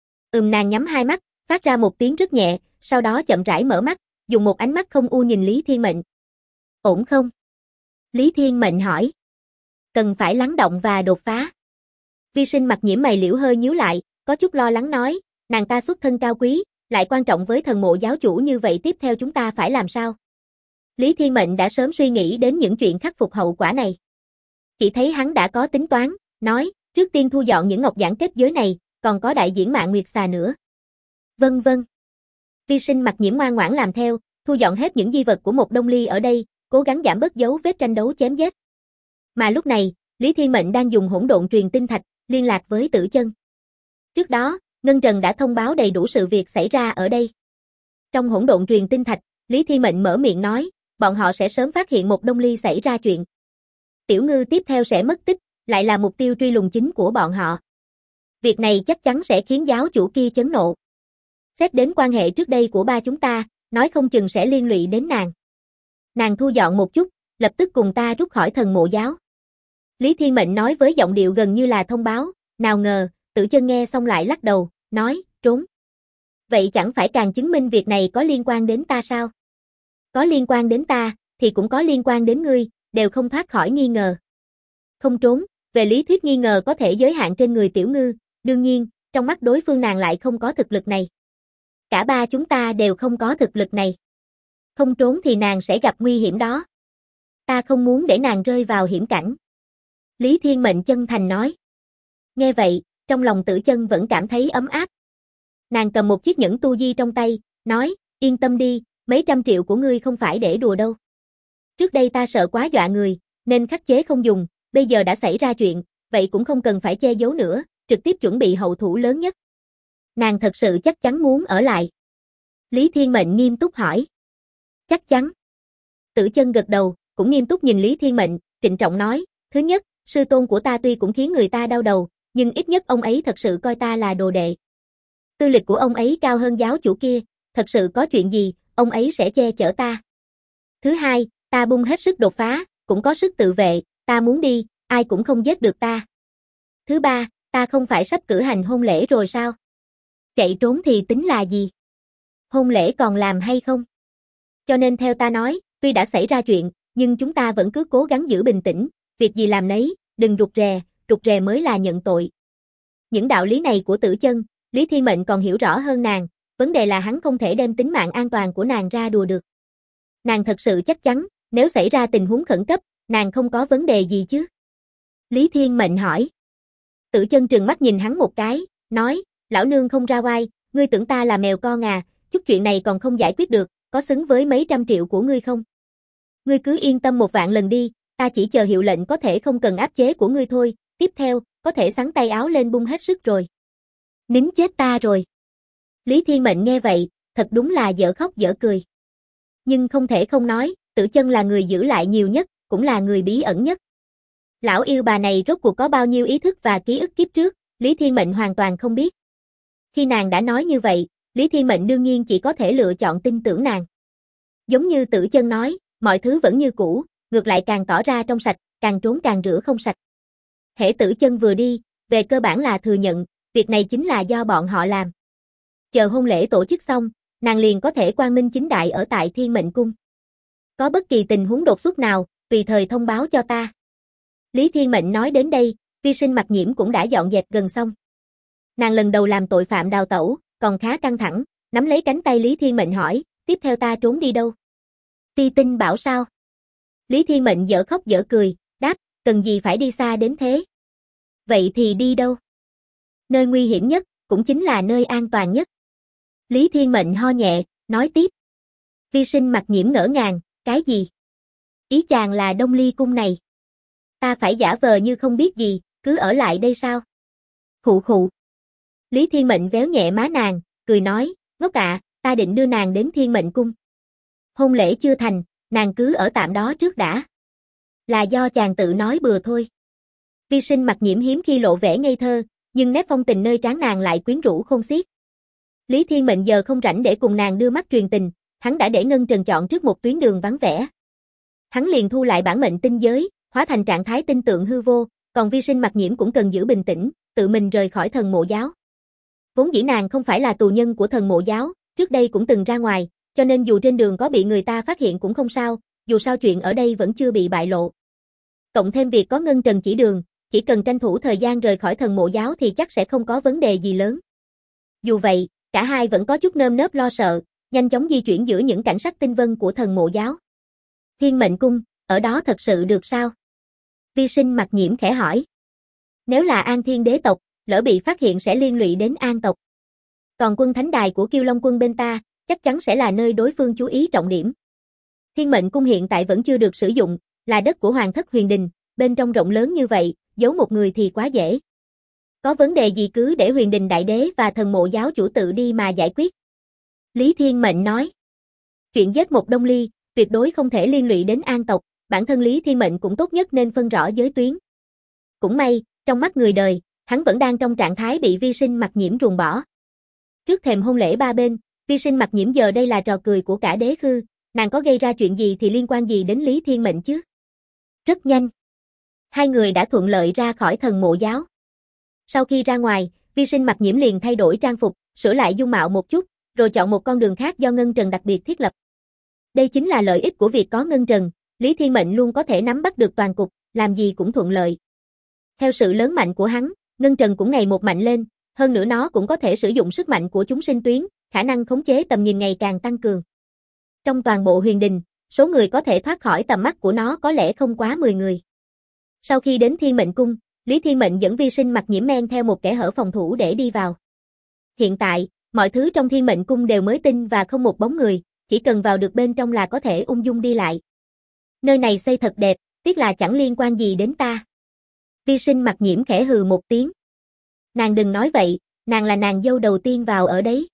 Nàng nhắm hai mắt, phát ra một tiếng rất nhẹ, sau đó chậm rãi mở mắt, dùng một ánh mắt không u nhìn Lý Thiên Mệnh. Ổn không? Lý Thiên Mệnh hỏi. Cần phải lắng động và đột phá. Vi sinh mặt nhiễm mày liễu hơi nhíu lại, có chút lo lắng nói, nàng ta xuất thân cao quý, lại quan trọng với thần mộ giáo chủ như vậy tiếp theo chúng ta phải làm sao? Lý Thiên Mệnh đã sớm suy nghĩ đến những chuyện khắc phục hậu quả này. Chỉ thấy hắn đã có tính toán, nói, trước tiên thu dọn những ngọc giản kết giới này, còn có đại diễn Mạn Nguyệt Xà nữa. Vâng vâng. Vi sinh mặt nhiễm ngoan ngoãn làm theo, thu dọn hết những di vật của một Đông Ly ở đây, cố gắng giảm bớt dấu vết tranh đấu chém giết. Mà lúc này, Lý Thiên Mệnh đang dùng hỗn độn truyền tinh thạch, liên lạc với Tử Chân. Trước đó, Ngân Trần đã thông báo đầy đủ sự việc xảy ra ở đây. Trong hỗn độn truyền tinh thạch, Lý Thiên Mệnh mở miệng nói, bọn họ sẽ sớm phát hiện một Đông Ly xảy ra chuyện. Tiểu Ngư tiếp theo sẽ mất tích, lại là mục tiêu truy lùng chính của bọn họ. Việc này chắc chắn sẽ khiến giáo chủ kia chấn nộ. Xét đến quan hệ trước đây của ba chúng ta, nói không chừng sẽ liên lụy đến nàng. Nàng thu dọn một chút, lập tức cùng ta rút khỏi thần mộ giáo. Lý Thiên Mệnh nói với giọng điệu gần như là thông báo, nào ngờ, Tử Chân nghe xong lại lắc đầu, nói, trốn. Vậy chẳng phải càng chứng minh việc này có liên quan đến ta sao? Có liên quan đến ta, thì cũng có liên quan đến ngươi, đều không thoát khỏi nghi ngờ. Không trốn, về lý thuyết nghi ngờ có thể giới hạn trên người Tiểu Ngư, đương nhiên, trong mắt đối phương nàng lại không có thực lực này. Cả ba chúng ta đều không có thực lực này. Không trốn thì nàng sẽ gặp nguy hiểm đó. Ta không muốn để nàng rơi vào hiểm cảnh. Lý Thiên Mệnh chân thành nói. Nghe vậy, trong lòng Tử Chân vẫn cảm thấy ấm áp. Nàng cầm một chiếc nhẫn tu di trong tay, nói, yên tâm đi, mấy trăm triệu của ngươi không phải để đùa đâu. Trước đây ta sợ quá dọa người, nên khắc chế không dùng, bây giờ đã xảy ra chuyện, vậy cũng không cần phải che giấu nữa, trực tiếp chuẩn bị hậu thủ lớn nhất. Nàng thật sự chắc chắn muốn ở lại. Lý Thiên Mệnh nghiêm túc hỏi. Chắc chắn. Tử Chân gật đầu, cũng nghiêm túc nhìn Lý Thiên Mệnh, trịnh trọng nói, thứ nhất, sư tôn của ta tuy cũng khiến người ta đau đầu, nhưng ít nhất ông ấy thật sự coi ta là đồ đệ. Tư lịch của ông ấy cao hơn giáo chủ kia, thật sự có chuyện gì, ông ấy sẽ che chở ta. Thứ hai, ta bung hết sức đột phá, cũng có sức tự vệ, ta muốn đi, ai cũng không giết được ta. Thứ ba, ta không phải sắp cử hành hôn lễ rồi sao? Chạy trốn thì tính là gì? Hôn lễ còn làm hay không? Cho nên theo ta nói, tuy đã xảy ra chuyện, nhưng chúng ta vẫn cứ cố gắng giữ bình tĩnh, việc gì làm nấy, đừng rụt rè mới là nhận tội. Những đạo lý này của Tử Chân, Lý Thiên Mệnh còn hiểu rõ hơn nàng, vấn đề là hắn không thể đem tính mạng an toàn của nàng ra đùa được. Nàng thật sự chắc chắn, nếu xảy ra tình huống khẩn cấp, nàng không có vấn đề gì chứ? Lý Thiên Mệnh hỏi. Tử Chân trừng mắt nhìn hắn một cái, nói, lão nương không ra oai, ngươi tưởng ta là mèo con à, chút chuyện này còn không giải quyết được, có xứng với mấy trăm triệu của ngươi không? Ngươi cứ yên tâm 1 vạn lần đi, ta chỉ chờ hiệu lệnh có thể không cần áp chế của ngươi thôi, tiếp theo, có thể xắn tay áo lên bung hết sức rồi. Nín chết ta rồi. Lý Thiên Mệnh nghe vậy, thật đúng là dở khóc dở cười. Nhưng không thể không nói, Tử Chân là người giữ lại nhiều nhất, cũng là người bí ẩn nhất. Lão yêu bà này rốt cuộc có bao nhiêu ý thức và ký ức kiếp trước, Lý Thiên Mệnh hoàn toàn không biết. Khi nàng đã nói như vậy, Lý Thiên Mệnh đương nhiên chỉ có thể lựa chọn tin tưởng nàng. Giống như Tử Chân nói, mọi thứ vẫn như cũ, ngược lại càng tỏ ra trong sạch, càng trốn càng rửa không sạch. Hễ Tử Chân vừa đi, về cơ bản là thừa nhận, việc này chính là do bọn họ làm. Chờ hôn lễ tổ chức xong, nàng liền có thể quang minh chính đại ở tại Thiên Mệnh Cung. Có bất kỳ tình huống đột xuất nào, tùy thời thông báo cho ta. Lý Thiên Mệnh nói đến đây, Vi Sinh Mặc Nhiễm cũng đã dọn dẹp gần xong. Nàng lần đầu làm tội phạm đào tẩu, còn khá căng thẳng, nắm lấy cánh tay Lý Thiên Mệnh hỏi, tiếp theo ta trốn đi đâu? Ti Tinh bảo sao? Lý Thiên Mệnh dở khóc dở cười, đáp, cần gì phải đi xa đến thế? Vậy thì đi đâu? Nơi nguy hiểm nhất, cũng chính là nơi an toàn nhất. Lý Thiên Mệnh ho nhẹ, nói tiếp. Vi Sinh Mặc Nhiễm ngỡ ngàng, cái gì? Ý chàng là Đông Ly Cung này. Ta phải giả vờ như không biết gì, cứ ở lại đây sao? Khụ khụ. Lý Thiên Mệnh véo nhẹ má nàng, cười nói, ngốc ạ, ta định đưa nàng đến Thiên Mệnh Cung. Hôn lễ chưa thành, nàng cứ ở tạm đó trước đã. Là do chàng tự nói bừa thôi. Vi Sinh Mặc Nhiễm hiếm khi lộ vẻ ngây thơ, nhưng nét phong tình nơi trán nàng lại quyến rũ khôn xiết. Lý Thiên Mệnh giờ không rảnh để cùng nàng đưa mắt truyền tình, hắn đã để Ngân Trần chọn trước một tuyến đường vắng vẻ. Hắn liền thu lại bản mệnh tinh giới, hóa thành trạng thái tinh tượng hư vô, còn Vi Sinh Mặc Nhiễm cũng cần giữ bình tĩnh, tự mình rời khỏi Thần Mộ Giáo. Vốn dĩ nàng không phải là tù nhân của Thần Mộ Giáo, trước đây cũng từng ra ngoài, cho nên dù trên đường có bị người ta phát hiện cũng không sao, dù sao chuyện ở đây vẫn chưa bị bại lộ. Cộng thêm việc có Ngân Trần chỉ đường, chỉ cần tranh thủ thời gian rời khỏi Thần Mộ Giáo thì chắc sẽ không có vấn đề gì lớn. Dù vậy, cả hai vẫn có chút nơm nớp lo sợ, nhanh chóng di chuyển giữa những cảnh sắc tinh vân của Thần Mộ Giáo. Thiên Mệnh Cung, ở đó thật sự được sao? Vi Sinh Mặc Nhiễm khẽ hỏi. Nếu là An Thiên đế tộc, lỡ bị phát hiện sẽ liên lụy đến An tộc. Còn quân thánh đài của Kiêu Long quân bên ta, chắc chắn sẽ là nơi đối phương chú ý trọng điểm. Thiên Mệnh Cung hiện tại vẫn chưa được sử dụng, là đất của Hoàng thất Huyền Đình, bên trong rộng lớn như vậy, giấu một người thì quá dễ. Có vấn đề gì cứ để Huyền Đình Đại Đế và Thần Mộ Giáo chủ tự đi mà giải quyết. Lý Thiên Mệnh nói. Chuyện giết một Đông Ly, tuyệt đối không thể liên lụy đến An tộc, bản thân Lý Thiên Mệnh cũng tốt nhất nên phân rõ giới tuyến. Cũng may, trong mắt người đời, hắn vẫn đang trong trạng thái bị Vi Sinh Mặc Nhiễm ruồng bỏ. Trước thềm hôn lễ ba bên, Vi Sinh Mặc Nhiễm giờ đây là trò cười của cả đế khư, nàng có gây ra chuyện gì thì liên quan gì đến Lý Thiên Mệnh chứ? Rất nhanh, hai người đã thuận lợi ra khỏi Thần Mộ Giáo. Sau khi ra ngoài, Vi Sinh Mặc Nhiễm liền thay đổi trang phục, sửa lại dung mạo một chút, rồi chọn một con đường khác do Ngân Trần đặc biệt thiết lập. Đây chính là lợi ích của việc có Ngân Trần, Lý Thiên Mệnh luôn có thể nắm bắt được toàn cục, làm gì cũng thuận lợi. Theo sự lớn mạnh của hắn, Ngân Trần cũng ngày một mạnh lên, hơn nữa nó cũng có thể sử dụng sức mạnh của chúng sinh tuyến, khả năng khống chế tầm nhìn ngày càng tăng cường. Trong toàn bộ Huyền Đình, số người có thể thoát khỏi tầm mắt của nó có lẽ không quá 10 người. Sau khi đến Thiên Mệnh Cung, Lý Thiên Mệnh dẫn Vi Sinh Mặc Nhiễm men theo một kẽ hở phòng thủ để đi vào. Hiện tại, mọi thứ trong Thiên Mệnh Cung đều mới tinh và không một bóng người, chỉ cần vào được bên trong là có thể ung dung đi lại. Nơi này xây thật đẹp, tiếc là chẳng liên quan gì đến ta. Vi Sinh Mặc Nhiễm khẽ hừ một tiếng. Nàng đừng nói vậy, nàng là nàng dâu đầu tiên vào ở đấy.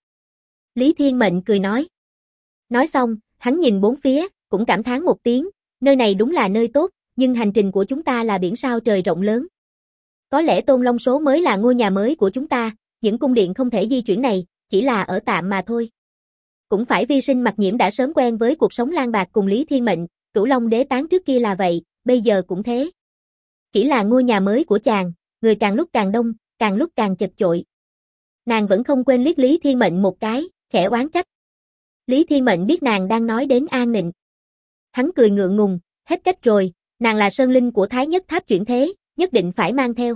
Lý Thiên Mệnh cười nói. Nói xong, hắn nhìn bốn phía, cũng cảm thán một tiếng, nơi này đúng là nơi tốt, nhưng hành trình của chúng ta là biển sao trời rộng lớn. Có lẽ Tôn Long Số mới là ngôi nhà mới của chúng ta, những cung điện không thể di chuyển này, chỉ là ở tạm mà thôi. Cũng phải Vi Sinh Mặc Nhiễm đã sớm quen với cuộc sống lang bạc cùng Lý Thiên Mệnh, Cửu Long Đế Tán trước kia là vậy, bây giờ cũng thế. Chỉ là ngôi nhà mới của chàng, người càng lúc càng đông, càng lúc càng chật chội. Nàng vẫn không quên liếc Lý Thiên Mệnh một cái, khẽ oán trách. Lý Thiên Mệnh biết nàng đang nói đến An Nịnh. Hắn cười ngượng ngùng, hết cách rồi, nàng là sơn linh của Thái Nhất Tháp chuyển thế, nhất định phải mang theo.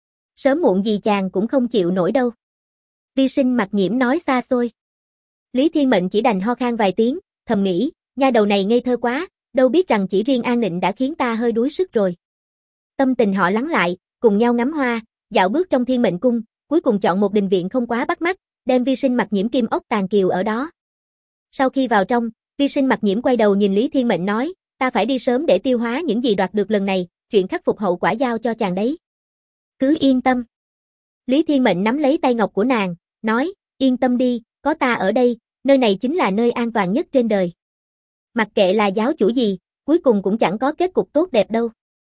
Sớm muộn gì chàng cũng không chịu nổi đâu. Vi Sinh Mặc Nhiễm nói xa xôi. Lý Thiên Mệnh chỉ đành ho khan vài tiếng, thầm nghĩ, nha đầu này ngây thơ quá, đâu biết rằng chỉ riêng An Nịnh đã khiến ta hơi đuối sức rồi. Tâm tình họ lắng lại, cùng nhau ngắm hoa, dạo bước trong Thiên Mệnh Cung, cuối cùng chọn một đình viện không quá bắt mắt, đem Vi Sinh Mặc Nhiễm kim ốc tàn kiều ở đó. Sau khi vào trong, Vi Sinh Mặc Nhiễm quay đầu nhìn Lý Thiên Mệnh nói, ta phải đi sớm để tiêu hóa những gì đoạt được lần này, chuyện khắc phục hậu quả giao cho chàng đấy. Cứ yên tâm. Lý Thiên Mệnh nắm lấy tay ngọc của nàng, nói, yên tâm đi, có ta ở đây, nơi này chính là nơi an toàn nhất trên đời. Mặc kệ là giáo chủ gì, cuối cùng cũng chẳng có kết cục tốt đẹp đâu.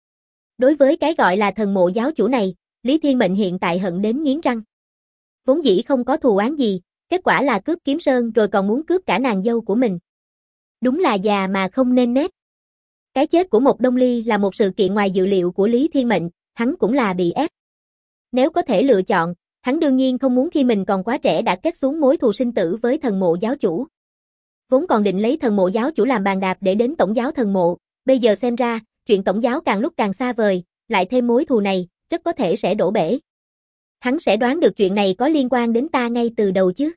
Đối với cái gọi là thần mộ giáo chủ này, Lý Thiên Mệnh hiện tại hận đến nghiến răng. Vốn dĩ không có thù oán gì, kết quả là cướp Kiếm Sơn rồi còn muốn cướp cả nàng dâu của mình. Đúng là già mà không nên nết. Cái chết của Mộc Đông Ly là một sự kiện ngoài dự liệu của Lý Thiên Mệnh, hắn cũng là bị ép. Nếu có thể lựa chọn, hắn đương nhiên không muốn khi mình còn quá trẻ đã kết xuống mối thù sinh tử với thần mộ giáo chủ. Vốn còn định lấy thần mộ giáo chủ làm bàn đạp để đến tổng giáo thần mộ, bây giờ xem ra, chuyện tổng giáo càng lúc càng xa vời, lại thêm mối thù này, rất có thể sẽ đổ bể. Hắn sẽ đoán được chuyện này có liên quan đến ta ngay từ đầu chứ.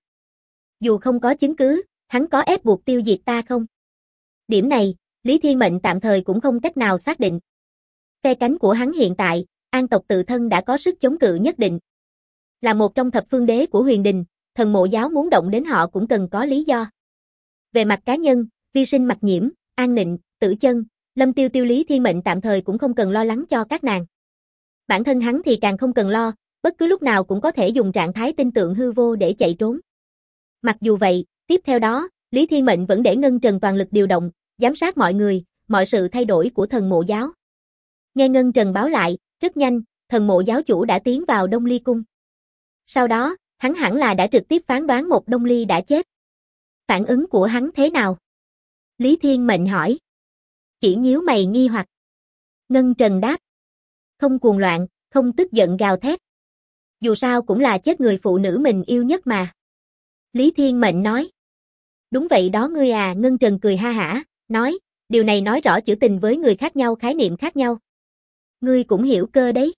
Dù không có chứng cứ, hắn có ép buộc tiêu diệt ta không? Điểm này, Lý Thiên Mệnh tạm thời cũng không cách nào xác định. Phe cánh của hắn hiện tại, An tộc tự thân đã có sức chống cự nhất định. Là một trong thập phương đế của Huyền Đình, thần mộ giáo muốn động đến họ cũng cần có lý do. Về mặt cá nhân, Vi Sinh Mặc Nhiễm, An Nịnh, Tử Chân, Lâm Tiêu Tiêu Lý Thiên Mệnh tạm thời cũng không cần lo lắng cho các nàng. Bản thân hắn thì càng không cần lo, bất cứ lúc nào cũng có thể dùng trạng thái tinh tượng hư vô để chạy trốn. Mặc dù vậy, tiếp theo đó, Lý Thiên Mệnh vẫn để Ngân Trần toàn lực điều động, giám sát mọi người, mọi sự thay đổi của thần mộ giáo. Nghe Ngân Trần báo lại, rất nhanh, thần mộ giáo chủ đã tiến vào Đông Ly Cung. Sau đó, hắn hẳn là đã trực tiếp phán đoán Mộc Đông Ly đã chết. Phản ứng của hắn thế nào? Lý Thiên Mệnh hỏi. Chỉ nhíu mày nghi hoặc. Ngân Trần đáp. Không cuồng loạn, không tức giận gào thét. Dù sao cũng là chết người phụ nữ mình yêu nhất mà. Lý Thiên Mệnh nói. Đúng vậy đó ngươi à, Ngân Trần cười ha hả, nói, điều này nói rõ chữ tình với người khác nhau khái niệm khác nhau. Ngươi cũng hiểu cơ đấy.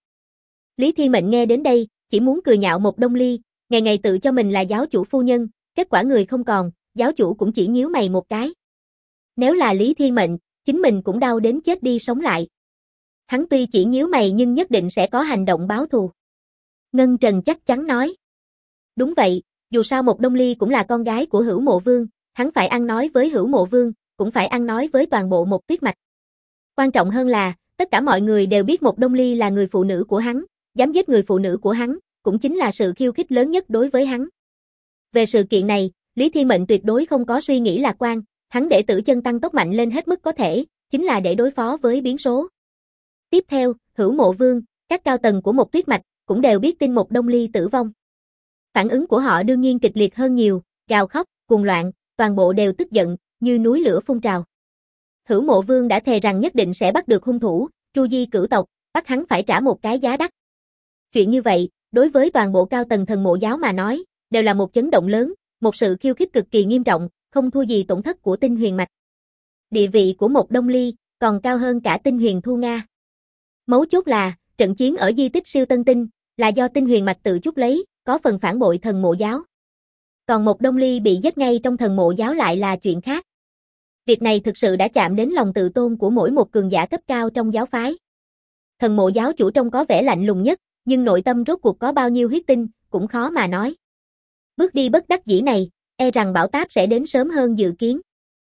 Lý Thiên Mệnh nghe đến đây, chỉ muốn cười nhạo Mộc Đông Ly, ngày ngày tự cho mình là giáo chủ phu nhân, kết quả người không còn, giáo chủ cũng chỉ nhíu mày một cái. Nếu là Lý Thiên Mệnh, chính mình cũng đau đến chết đi sống lại. Hắn tuy chỉ nhíu mày nhưng nhất định sẽ có hành động báo thù. Ngân Trần chắc chắn nói. Đúng vậy, dù sao Mộc Đông Ly cũng là con gái của Hữu Mộ Vương, hắn phải ăn nói với Hữu Mộ Vương, cũng phải ăn nói với toàn bộ Mộc Tuyết Mạch. Quan trọng hơn là, tất cả mọi người đều biết Mộc Đông Ly là người phụ nữ của hắn, dám giết người phụ nữ của hắn, cũng chính là sự khiêu khích lớn nhất đối với hắn. Về sự kiện này, Lý Thiên Mệnh tuyệt đối không có suy nghĩ lạc quan, hắn để Tử Chân tăng tốc mạnh lên hết mức có thể, chính là để đối phó với biến số. Tiếp theo, Hữu Mộ Vương, các cao tầng của Mộc Tuyết Mạch cũng đều biết tin Mộc Đông Ly tử vong. Phản ứng của họ đương nhiên kịch liệt hơn nhiều, gào khóc, cuồng loạn, toàn bộ đều tức giận, như núi lửa phun trào. Hữu Mộ Vương đã thề rằng nhất định sẽ bắt được hung thủ, tru di cửu tộc, bắt hắn phải trả một cái giá đắt. Chuyện như vậy, đối với toàn bộ cao tầng thần mộ giáo mà nói, đều là một chấn động lớn, một sự khiêu khích cực kỳ nghiêm trọng, không thua gì tổn thất của Tinh Huyền Mạch. Địa vị của Mộc Đông Ly còn cao hơn cả Tinh Huyền Thu Nga. Mấu chốt là, trận chiến ở di tích Siêu Tân Tinh là do Tinh Huyền Mạch tự chuốc lấy, có phần phản bội thần mộ giáo. Còn Mộc Đông Ly bị giết ngay trong thần mộ giáo lại là chuyện khác. Việc này thực sự đã chạm đến lòng tự tôn của mỗi một cường giả cấp cao trong giáo phái. Thần mộ giáo chủ trông có vẻ lạnh lùng nhất, nhưng nội tâm rốt cuộc có bao nhiêu huyết tinh, cũng khó mà nói. Bước đi bất đắc dĩ này, e rằng bão táp sẽ đến sớm hơn dự kiến.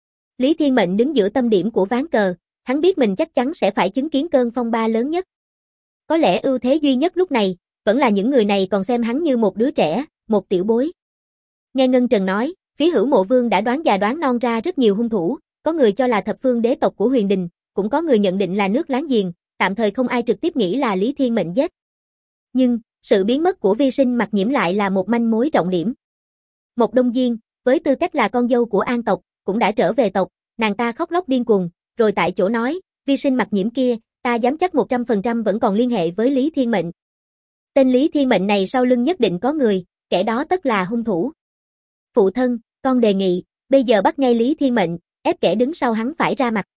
Lý Thiên Mệnh đứng giữa tâm điểm của ván cờ, hắn biết mình chắc chắn sẽ phải chứng kiến cơn phong ba lớn nhất. Có lẽ ưu thế duy nhất lúc này, vẫn là những người này còn xem hắn như một đứa trẻ, một tiểu bối. Nghe Ngân Trần nói, phía Hữu Mộ Vương đã đoán già đoán non ra rất nhiều hung thủ, có người cho là thập phương đế tộc của Huyền Đình, cũng có người nhận định là nước láng giềng, tạm thời không ai trực tiếp nghĩ là Lý Thiên Mệnh giết. Nhưng, sự biến mất của Vi Sinh Mặc Nhiễm lại là một manh mối trọng điểm. Mộc Đông Diên, với tư cách là con dâu của An tộc, cũng đã trở về tộc, nàng ta khóc lóc điên cuồng, rồi tại chỗ nói, Vi Sinh Mặc Nhiễm kia, ta dám chắc 100% vẫn còn liên hệ với Lý Thiên Mệnh. Tên Lý Thiên Mệnh này sau lưng nhất định có người, kẻ đó tất là hung thủ. Phụ thân, con đề nghị, bây giờ bắt ngay Lý Thiên Mệnh, ép kẻ đứng sau hắn phải ra mặt.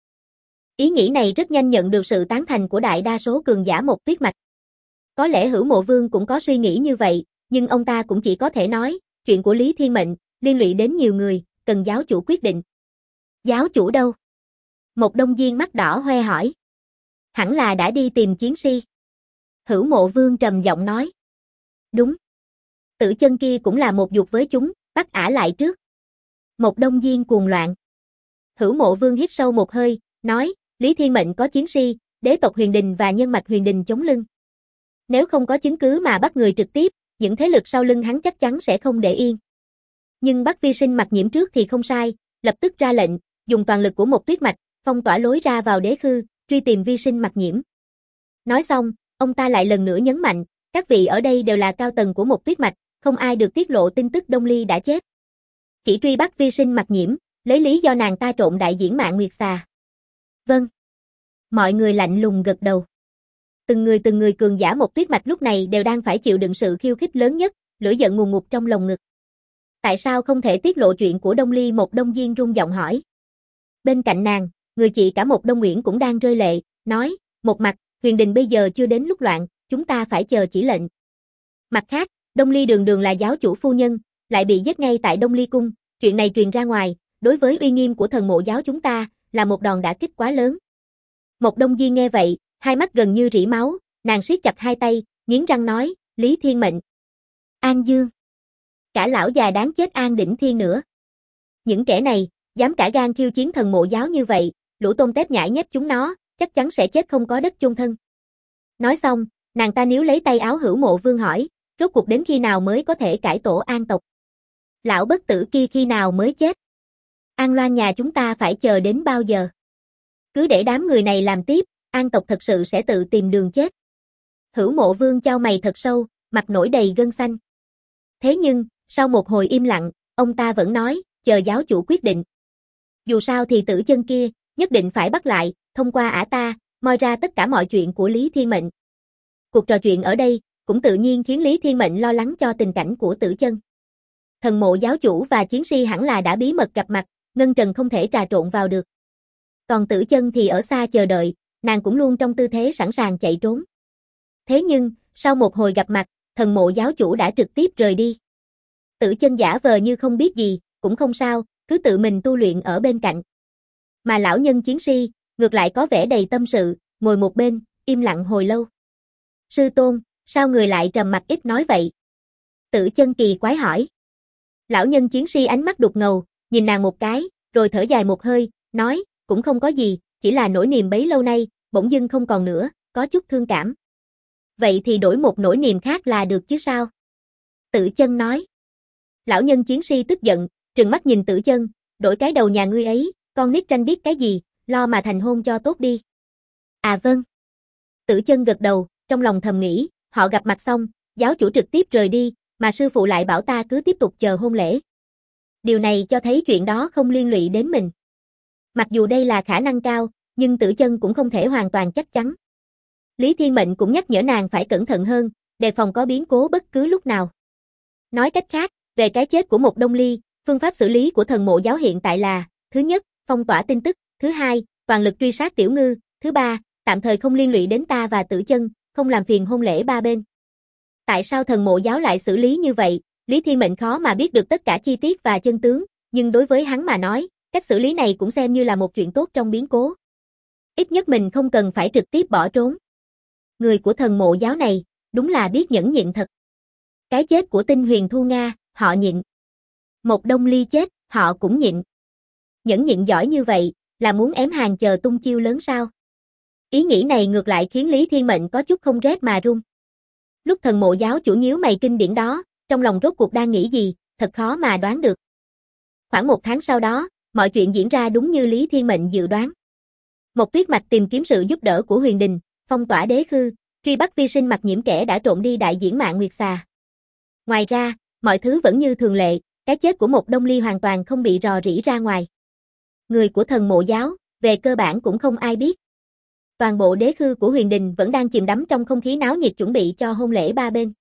Ý nghĩ này rất nhanh nhận được sự tán thành của đại đa số cường giả Mộc Tuyết Mạch. Có lẽ Hữu Mộ Vương cũng có suy nghĩ như vậy, nhưng ông ta cũng chỉ có thể nói, chuyện của Lý Thiên Mệnh, liên lụy đến nhiều người, cần giáo chủ quyết định. Giáo chủ đâu? Mộc Đông Diên mắt đỏ hoe hỏi. Hẳn là đã đi tìm chiến si. Hữu Mộ Vương trầm giọng nói. Đúng. Tử Chân kia cũng là một dục với chúng, bắt ả lại trước. Một đông diên cuồng loạn. Hữu Mộ Vương hít sâu một hơi, nói, Lý Thiên Mệnh có chiến si, đế tộc Huyền Đình và nhân mạch Huyền Đình chống lưng. Nếu không có chứng cứ mà bắt người trực tiếp, những thế lực sau lưng hắn chắc chắn sẽ không để yên. Nhưng bắt Vi Sinh Mặc Nhiễm trước thì không sai, lập tức ra lệnh, dùng toàn lực của một tuyết mạch, phong tỏa lối ra vào đế khư, truy tìm Vi Sinh Mặc Nhiễm. Nói xong, ông ta lại lần nữa nhấn mạnh, các vị ở đây đều là cao tầng của một tuyết mạch, không ai được tiết lộ tin tức Đông Ly đã chết. Chỉ truy bắt Vi Sinh Mặc Nhiễm, lấy lý do nàng ta trộn đại diễn Mạn Nguyệt Xà. Vâng. Mọi người lạnh lùng gật đầu. Từng người cường giả một tuyết mạch lúc này đều đang phải chịu đựng sự khiêu khích lớn nhất, lửa giận ngùn ngụt trong lồng ngực. Tại sao không thể tiết lộ chuyện của Đông Ly? Một Đông Diên rung giọng hỏi. Bên cạnh nàng, người chị cả một Đông Nguyễn cũng đang rơi lệ, nói, một mặt, Huyền Đình bây giờ chưa đến lúc loạn, chúng ta phải chờ chỉ lệnh. Mặt khác, Đông Ly đường đường là giáo chủ phu nhân, lại bị giết ngay tại Đông Ly cung, chuyện này truyền ra ngoài, đối với uy nghiêm của thần mộ giáo chúng ta, là một đòn đả kích quá lớn. Một Đông Diên nghe vậy, hai mắt gần như rỉ máu, nàng siết chặt hai tay, nghiến răng nói, Lý Thiên Mệnh, An Dương, cả lão già đáng chết An Đỉnh Thiên nữa. Những kẻ này, dám cả gan khiêu chiến thần mộ giáo như vậy, lũ tôm tép nhãi nhép chúng nó, chắc chắn sẽ chết không có đất chôn thân. Nói xong, nàng ta níu lấy tay áo Hữu Mộ Vương hỏi, rốt cuộc đến khi nào mới có thể cải tổ An tộc? Lão bất tử kia khi nào mới chết? An Loan nhà chúng ta phải chờ đến bao giờ? Cứ để đám người này làm tiếp, An tộc thật sự sẽ tự tìm đường chết. Hữu Mộ Vương chau mày thật sâu, mặt nổi đầy gân xanh. Thế nhưng, sau một hồi im lặng, ông ta vẫn nói, chờ giáo chủ quyết định. Dù sao thì Tử Chân kia, nhất định phải bắt lại, thông qua ả ta, moi ra tất cả mọi chuyện của Lý Thiên Mệnh. Cuộc trò chuyện ở đây, cũng tự nhiên khiến Lý Thiên Mệnh lo lắng cho tình cảnh của Tử Chân. Thần mộ giáo chủ và chiến si hẳn là đã bí mật gặp mặt, Ngân Trần không thể trà trộn vào được. Còn Tử Chân thì ở xa chờ đợi, nàng cũng luôn trong tư thế sẵn sàng chạy trốn. Thế nhưng, sau một hồi gặp mặt, thần mộ giáo chủ đã trực tiếp rời đi. Tử Chân giả vờ như không biết gì, cũng không sao, cứ tự mình tu luyện ở bên cạnh. Mà lão nhân chiến si, ngược lại có vẻ đầy tâm sự, ngồi một bên, im lặng hồi lâu. Sư tôn, sao người lại trầm mặc ít nói vậy? Tử Chân kỳ quái hỏi. Lão nhân chiến si ánh mắt đục ngầu, nhìn nàng một cái, rồi thở dài một hơi, nói, cũng không có gì, chỉ là nỗi niềm bấy lâu nay, bỗng dưng không còn nữa, có chút thương cảm. Vậy thì đổi một nỗi niềm khác là được chứ sao? Tử Chân nói. Lão nhân chiến si tức giận, trừng mắt nhìn Tử Chân, đổi cái đầu nhà ngươi ấy, con nít tranh biết cái gì, lo mà thành hôn cho tốt đi. À vâng. Tử Chân gật đầu, trong lòng thầm nghĩ, họ gặp mặt xong, giáo chủ trực tiếp rời đi, mà sư phụ lại bảo ta cứ tiếp tục chờ hôn lễ. Điều này cho thấy chuyện đó không liên lụy đến mình. Mặc dù đây là khả năng cao, nhưng Tử Chân cũng không thể hoàn toàn chắc chắn. Lý Thiên Mệnh cũng nhắc nhở nàng phải cẩn thận hơn, đề phòng có biến cố bất cứ lúc nào. Nói cách khác, về cái chết của một Đông Ly, phương pháp xử lý của thần mộ giáo hiện tại là, thứ nhất, phong tỏa tin tức, thứ hai, toàn lực truy sát Tiểu Ngư, thứ ba, tạm thời không liên lụy đến ta và Tử Chân, không làm phiền hôn lễ ba bên. Tại sao thần mộ giáo lại xử lý như vậy? Lý Thiên Mệnh khó mà biết được tất cả chi tiết và chân tướng, nhưng đối với hắn mà nói, cách xử lý này cũng xem như là một chuyện tốt trong biến cố. Ít nhất mình không cần phải trực tiếp bỏ trốn. Người của thần mộ giáo này, đúng là biết nhẫn nhịn thật. Cái chết của Tinh Huyền Thu Nga, họ nhịn. Một Đông Ly chết, họ cũng nhịn. Nhẫn nhịn giỏi như vậy, là muốn ém hàng chờ tung chiêu lớn sao? Ý nghĩ này ngược lại khiến Lý Thiên Mệnh có chút không rét mà run. Lúc thần mộ giáo chủ nhíu mày kinh điển đó, trong lòng rốt cuộc đang nghĩ gì, thật khó mà đoán được. Khoảng một tháng sau đó, mọi chuyện diễn ra đúng như Lý Thiên Mệnh dự đoán. Một tuyết mạch tìm kiếm sự giúp đỡ của Huyền Đình, phong tỏa đế khư, truy bắt Vi Sinh Mặc Nhiễm kẻ đã trộn đi đại diễn Mạn Nguyệt Xà. Ngoài ra, mọi thứ vẫn như thường lệ, cái chết của một Đông Ly hoàn toàn không bị rò rỉ ra ngoài. Người của thần mộ giáo, về cơ bản cũng không ai biết. Toàn bộ đế khư của Huyền Đình vẫn đang chìm đắm trong không khí náo nhiệt chuẩn bị cho hôn lễ ba bên.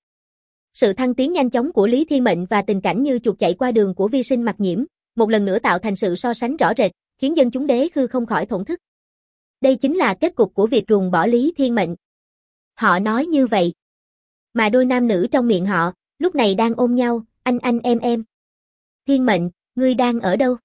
Sự thăng tiến nhanh chóng của Lý Thiên Mệnh và tình cảnh như chuột chạy qua đường của Vi Sinh Mặc Nhiễm, một lần nữa tạo thành sự so sánh rõ rệt, khiến dân chúng đế khư không khỏi thổn thức. Đây chính là kết cục của việc ruồng bỏ Lý Thiên Mệnh. Họ nói như vậy. Mà đôi nam nữ trong miệng họ, lúc này đang ôm nhau, anh em. Thiên Mệnh, ngươi đang ở đâu?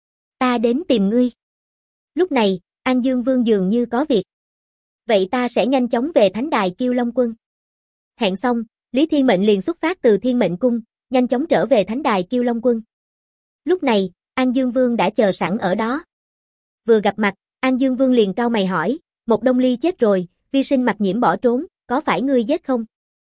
Ta đến tìm ngươi. Lúc này, An Dương Vương dường như có việc. Vậy ta sẽ nhanh chóng về thánh đài Kiêu Long Quân. Hẹn xong, Lý Thiên Mệnh liền xuất phát từ Thiên Mệnh Cung, nhanh chóng trở về thánh đài Kiêu Long Quân. Lúc này, An Dương Vương đã chờ sẵn ở đó. Vừa gặp mặt, An Dương Vương liền cau mày hỏi, Một Đông Ly chết rồi, Vi Sinh Mặc Nhiễm bỏ trốn, có phải ngươi giết không?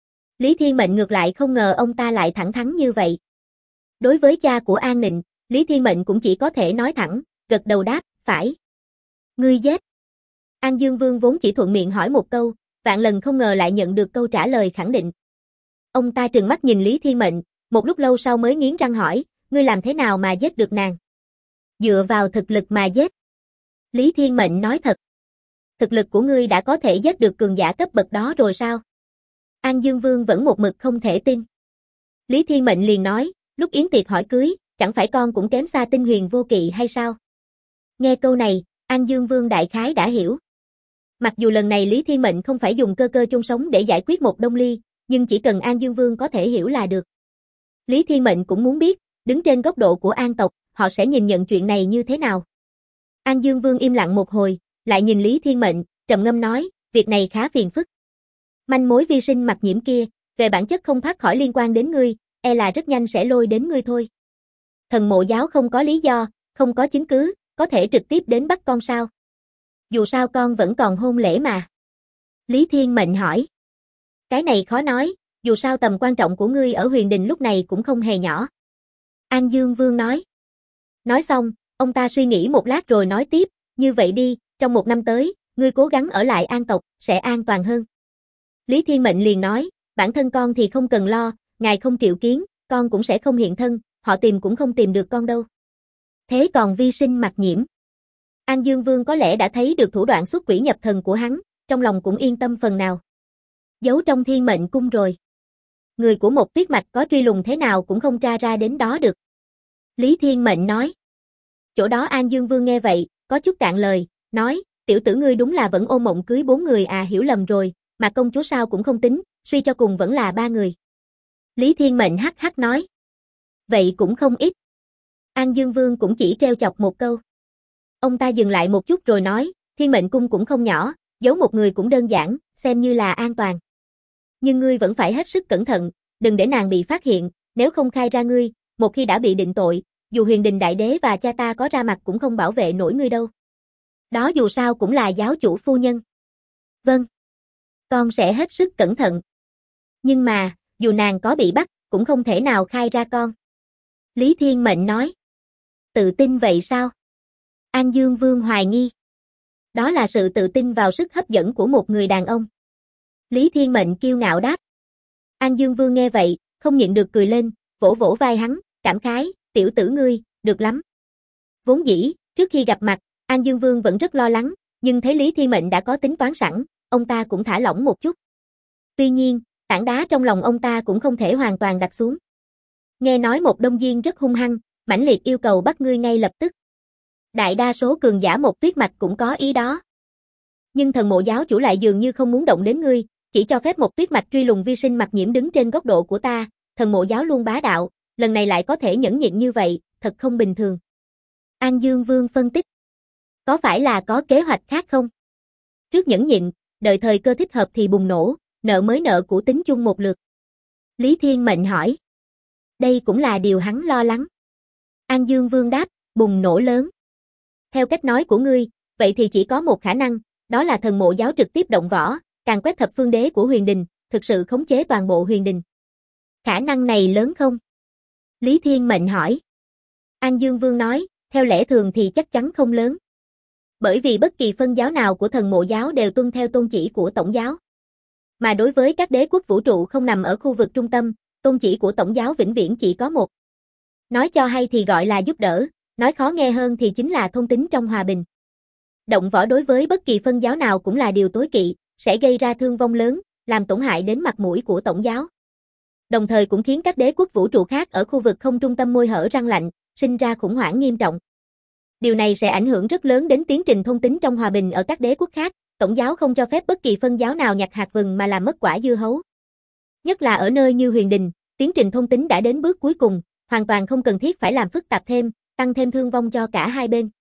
Lý Thiên Mệnh ngược lại không ngờ ông ta lại thẳng thắn như vậy. Đối với cha của An Nịnh, Lý Thiên Mệnh cũng chỉ có thể nói thẳng, gật đầu đáp, phải. Ngươi giết. An Dương Vương vốn chỉ thuận miệng hỏi một câu, vạn lần không ngờ lại nhận được câu trả lời khẳng định. Ông ta trừng mắt nhìn Lý Thiên Mệnh, một lúc lâu sau mới nghiến răng hỏi, ngươi làm thế nào mà giết được nàng? Dựa vào thực lực mà giết. Lý Thiên Mệnh nói thật. Thực lực của ngươi đã có thể giết được cường giả cấp bậc đó rồi sao? An Dương Vương vẫn một mực không thể tin. Lý Thiên Mệnh liền nói, lúc yến tiệc hỏi cưới, chẳng phải con cũng kém xa Tinh Huyền Vô Kỵ hay sao? Nghe câu này, An Dương Vương đại khái đã hiểu. Mặc dù lần này Lý Thiên Mệnh không phải dùng cơ cơ chôn sống để giải quyết Một Đông Ly, nhưng chỉ cần An Dương Vương có thể hiểu là được. Lý Thiên Mệnh cũng muốn biết, đứng trên góc độ của An tộc, họ sẽ nhìn nhận chuyện này như thế nào. An Dương Vương im lặng một hồi, lại nhìn Lý Thiên Mệnh, trầm ngâm nói, việc này khá phiền phức. Manh mối Vi Sinh Mặc Nhiễm kia, về bản chất không thoát khỏi liên quan đến ngươi, e là rất nhanh sẽ lôi đến ngươi thôi. Thần Mộ giáo không có lý do, không có chứng cứ, có thể trực tiếp đến bắt con sao? Dù sao con vẫn còn hôn lễ mà. Lý Thiên Mệnh hỏi. Cái này khó nói, dù sao tầm quan trọng của ngươi ở Huyền Đình lúc này cũng không hề nhỏ. An Dương Vương nói. Nói xong, ông ta suy nghĩ một lát rồi nói tiếp, như vậy đi, trong 1 năm tới, ngươi cố gắng ở lại An tộc, sẽ an toàn hơn. Lý Thiên Mệnh liền nói, bản thân con thì không cần lo, ngài không triệu kiến, con cũng sẽ không hiện thân, họ tìm cũng không tìm được con đâu. Thế còn Vi Sinh Mặc Nhiễm? An Dương Vương có lẽ đã thấy được thủ đoạn xuất quỷ nhập thần của hắn, trong lòng cũng yên tâm phần nào. Giấu trong Thiên Mệnh Cung rồi. Người của một tuyết mạch có truy lùng thế nào cũng không tra ra đến đó được. Lý Thiên Mệnh nói. Chỗ đó An Dương Vương nghe vậy, có chút cạn lời, nói, tiểu tử ngươi đúng là vẫn ôm mộng cưới 4 người à, hiểu lầm rồi, mà công chúa sao cũng không tính, suy cho cùng vẫn là 3 người. Lý Thiên Mệnh hắc hắc nói. Vậy cũng không ít. An Dương Vương cũng chỉ treo chọc một câu. Ông ta dừng lại một chút rồi nói, Thiên Mệnh Cung cũng không nhỏ, giấu một người cũng đơn giản, xem như là an toàn. Nhưng ngươi vẫn phải hết sức cẩn thận, đừng để nàng bị phát hiện, nếu không khai ra ngươi, một khi đã bị định tội, dù Huyền Đình Đại Đế và cha ta có ra mặt cũng không bảo vệ nổi ngươi đâu. Đó dù sao cũng là giáo chủ phu nhân. Vâng. Con sẽ hết sức cẩn thận. Nhưng mà, dù nàng có bị bắt, cũng không thể nào khai ra con. Lý Thiên Mệnh nói. Tự tin vậy sao? An Dương Vương hoài nghi. Đó là sự tự tin vào sức hấp dẫn của một người đàn ông. Lý Thiên Mệnh kiêu ngạo đáp. An Dương Vương nghe vậy, không nhịn được cười lên, vỗ vỗ vai hắn, cảm khái, tiểu tử ngươi, được lắm. Vốn dĩ, trước khi gặp mặt, An Dương Vương vẫn rất lo lắng, nhưng thấy Lý Thiên Mệnh đã có tính toán sẵn, ông ta cũng thả lỏng một chút. Tuy nhiên, tảng đá trong lòng ông ta cũng không thể hoàn toàn đặt xuống. Nghe nói một Đông Diên rất hung hăng, mãnh liệt yêu cầu bắt ngươi ngay lập tức. Đại đa số cường giả một tuyết mạch cũng có ý đó. Nhưng Thần Mộ giáo chủ lại dường như không muốn động đến ngươi, chỉ cho phép một tuyết mạch truy lùng Vi Sinh Mặc Nhiễm. Đứng trên góc độ của ta, Thần Mộ giáo luôn bá đạo, lần này lại có thể nhẫn nhịn như vậy, thật không bình thường. An Dương Vương phân tích. Có phải là có kế hoạch khác không? Trước nhẫn nhịn, đợi thời cơ thích hợp thì bùng nổ, nợ mới nợ cũ tính chung một lượt. Lý Thiên Mệnh hỏi. Đây cũng là điều hắn lo lắng. An Dương Vương đáp, bùng nổ lớn. Theo cách nói của ngươi, vậy thì chỉ có một khả năng, đó là Thần Mộ giáo trực tiếp động võ, càn quét thập phương đế của Huyền Đình, thực sự khống chế toàn bộ Huyền Đình. Khả năng này lớn không? Lý Thiên Mệnh hỏi. An Dương Vương nói, theo lẽ thường thì chắc chắn không lớn. Bởi vì bất kỳ phân giáo nào của Thần Mộ giáo đều tuân theo tôn chỉ của Tổng giáo. Mà đối với các đế quốc vũ trụ không nằm ở khu vực trung tâm, tôn chỉ của Tổng giáo vĩnh viễn chỉ có một. Nói cho hay thì gọi là giúp đỡ, nói khó nghe hơn thì chính là thôn tính trong hòa bình. Động võ đối với bất kỳ phân giáo nào cũng là điều tối kỵ, sẽ gây ra thương vong lớn, làm tổn hại đến mặt mũi của Tổng giáo. Đồng thời cũng khiến các đế quốc vũ trụ khác ở khu vực không trung tâm môi hở răng lạnh, sinh ra khủng hoảng nghiêm trọng. Điều này sẽ ảnh hưởng rất lớn đến tiến trình thôn tính trong hòa bình ở các đế quốc khác, Tổng giáo không cho phép bất kỳ phân giáo nào nhặt hạt vừng mà làm mất quả dưa hấu. Nhất là ở nơi như Huyền Đình, tiến trình thôn tính đã đến bước cuối cùng, hoàn toàn không cần thiết phải làm phức tạp thêm, tăng thêm thương vong cho cả hai bên.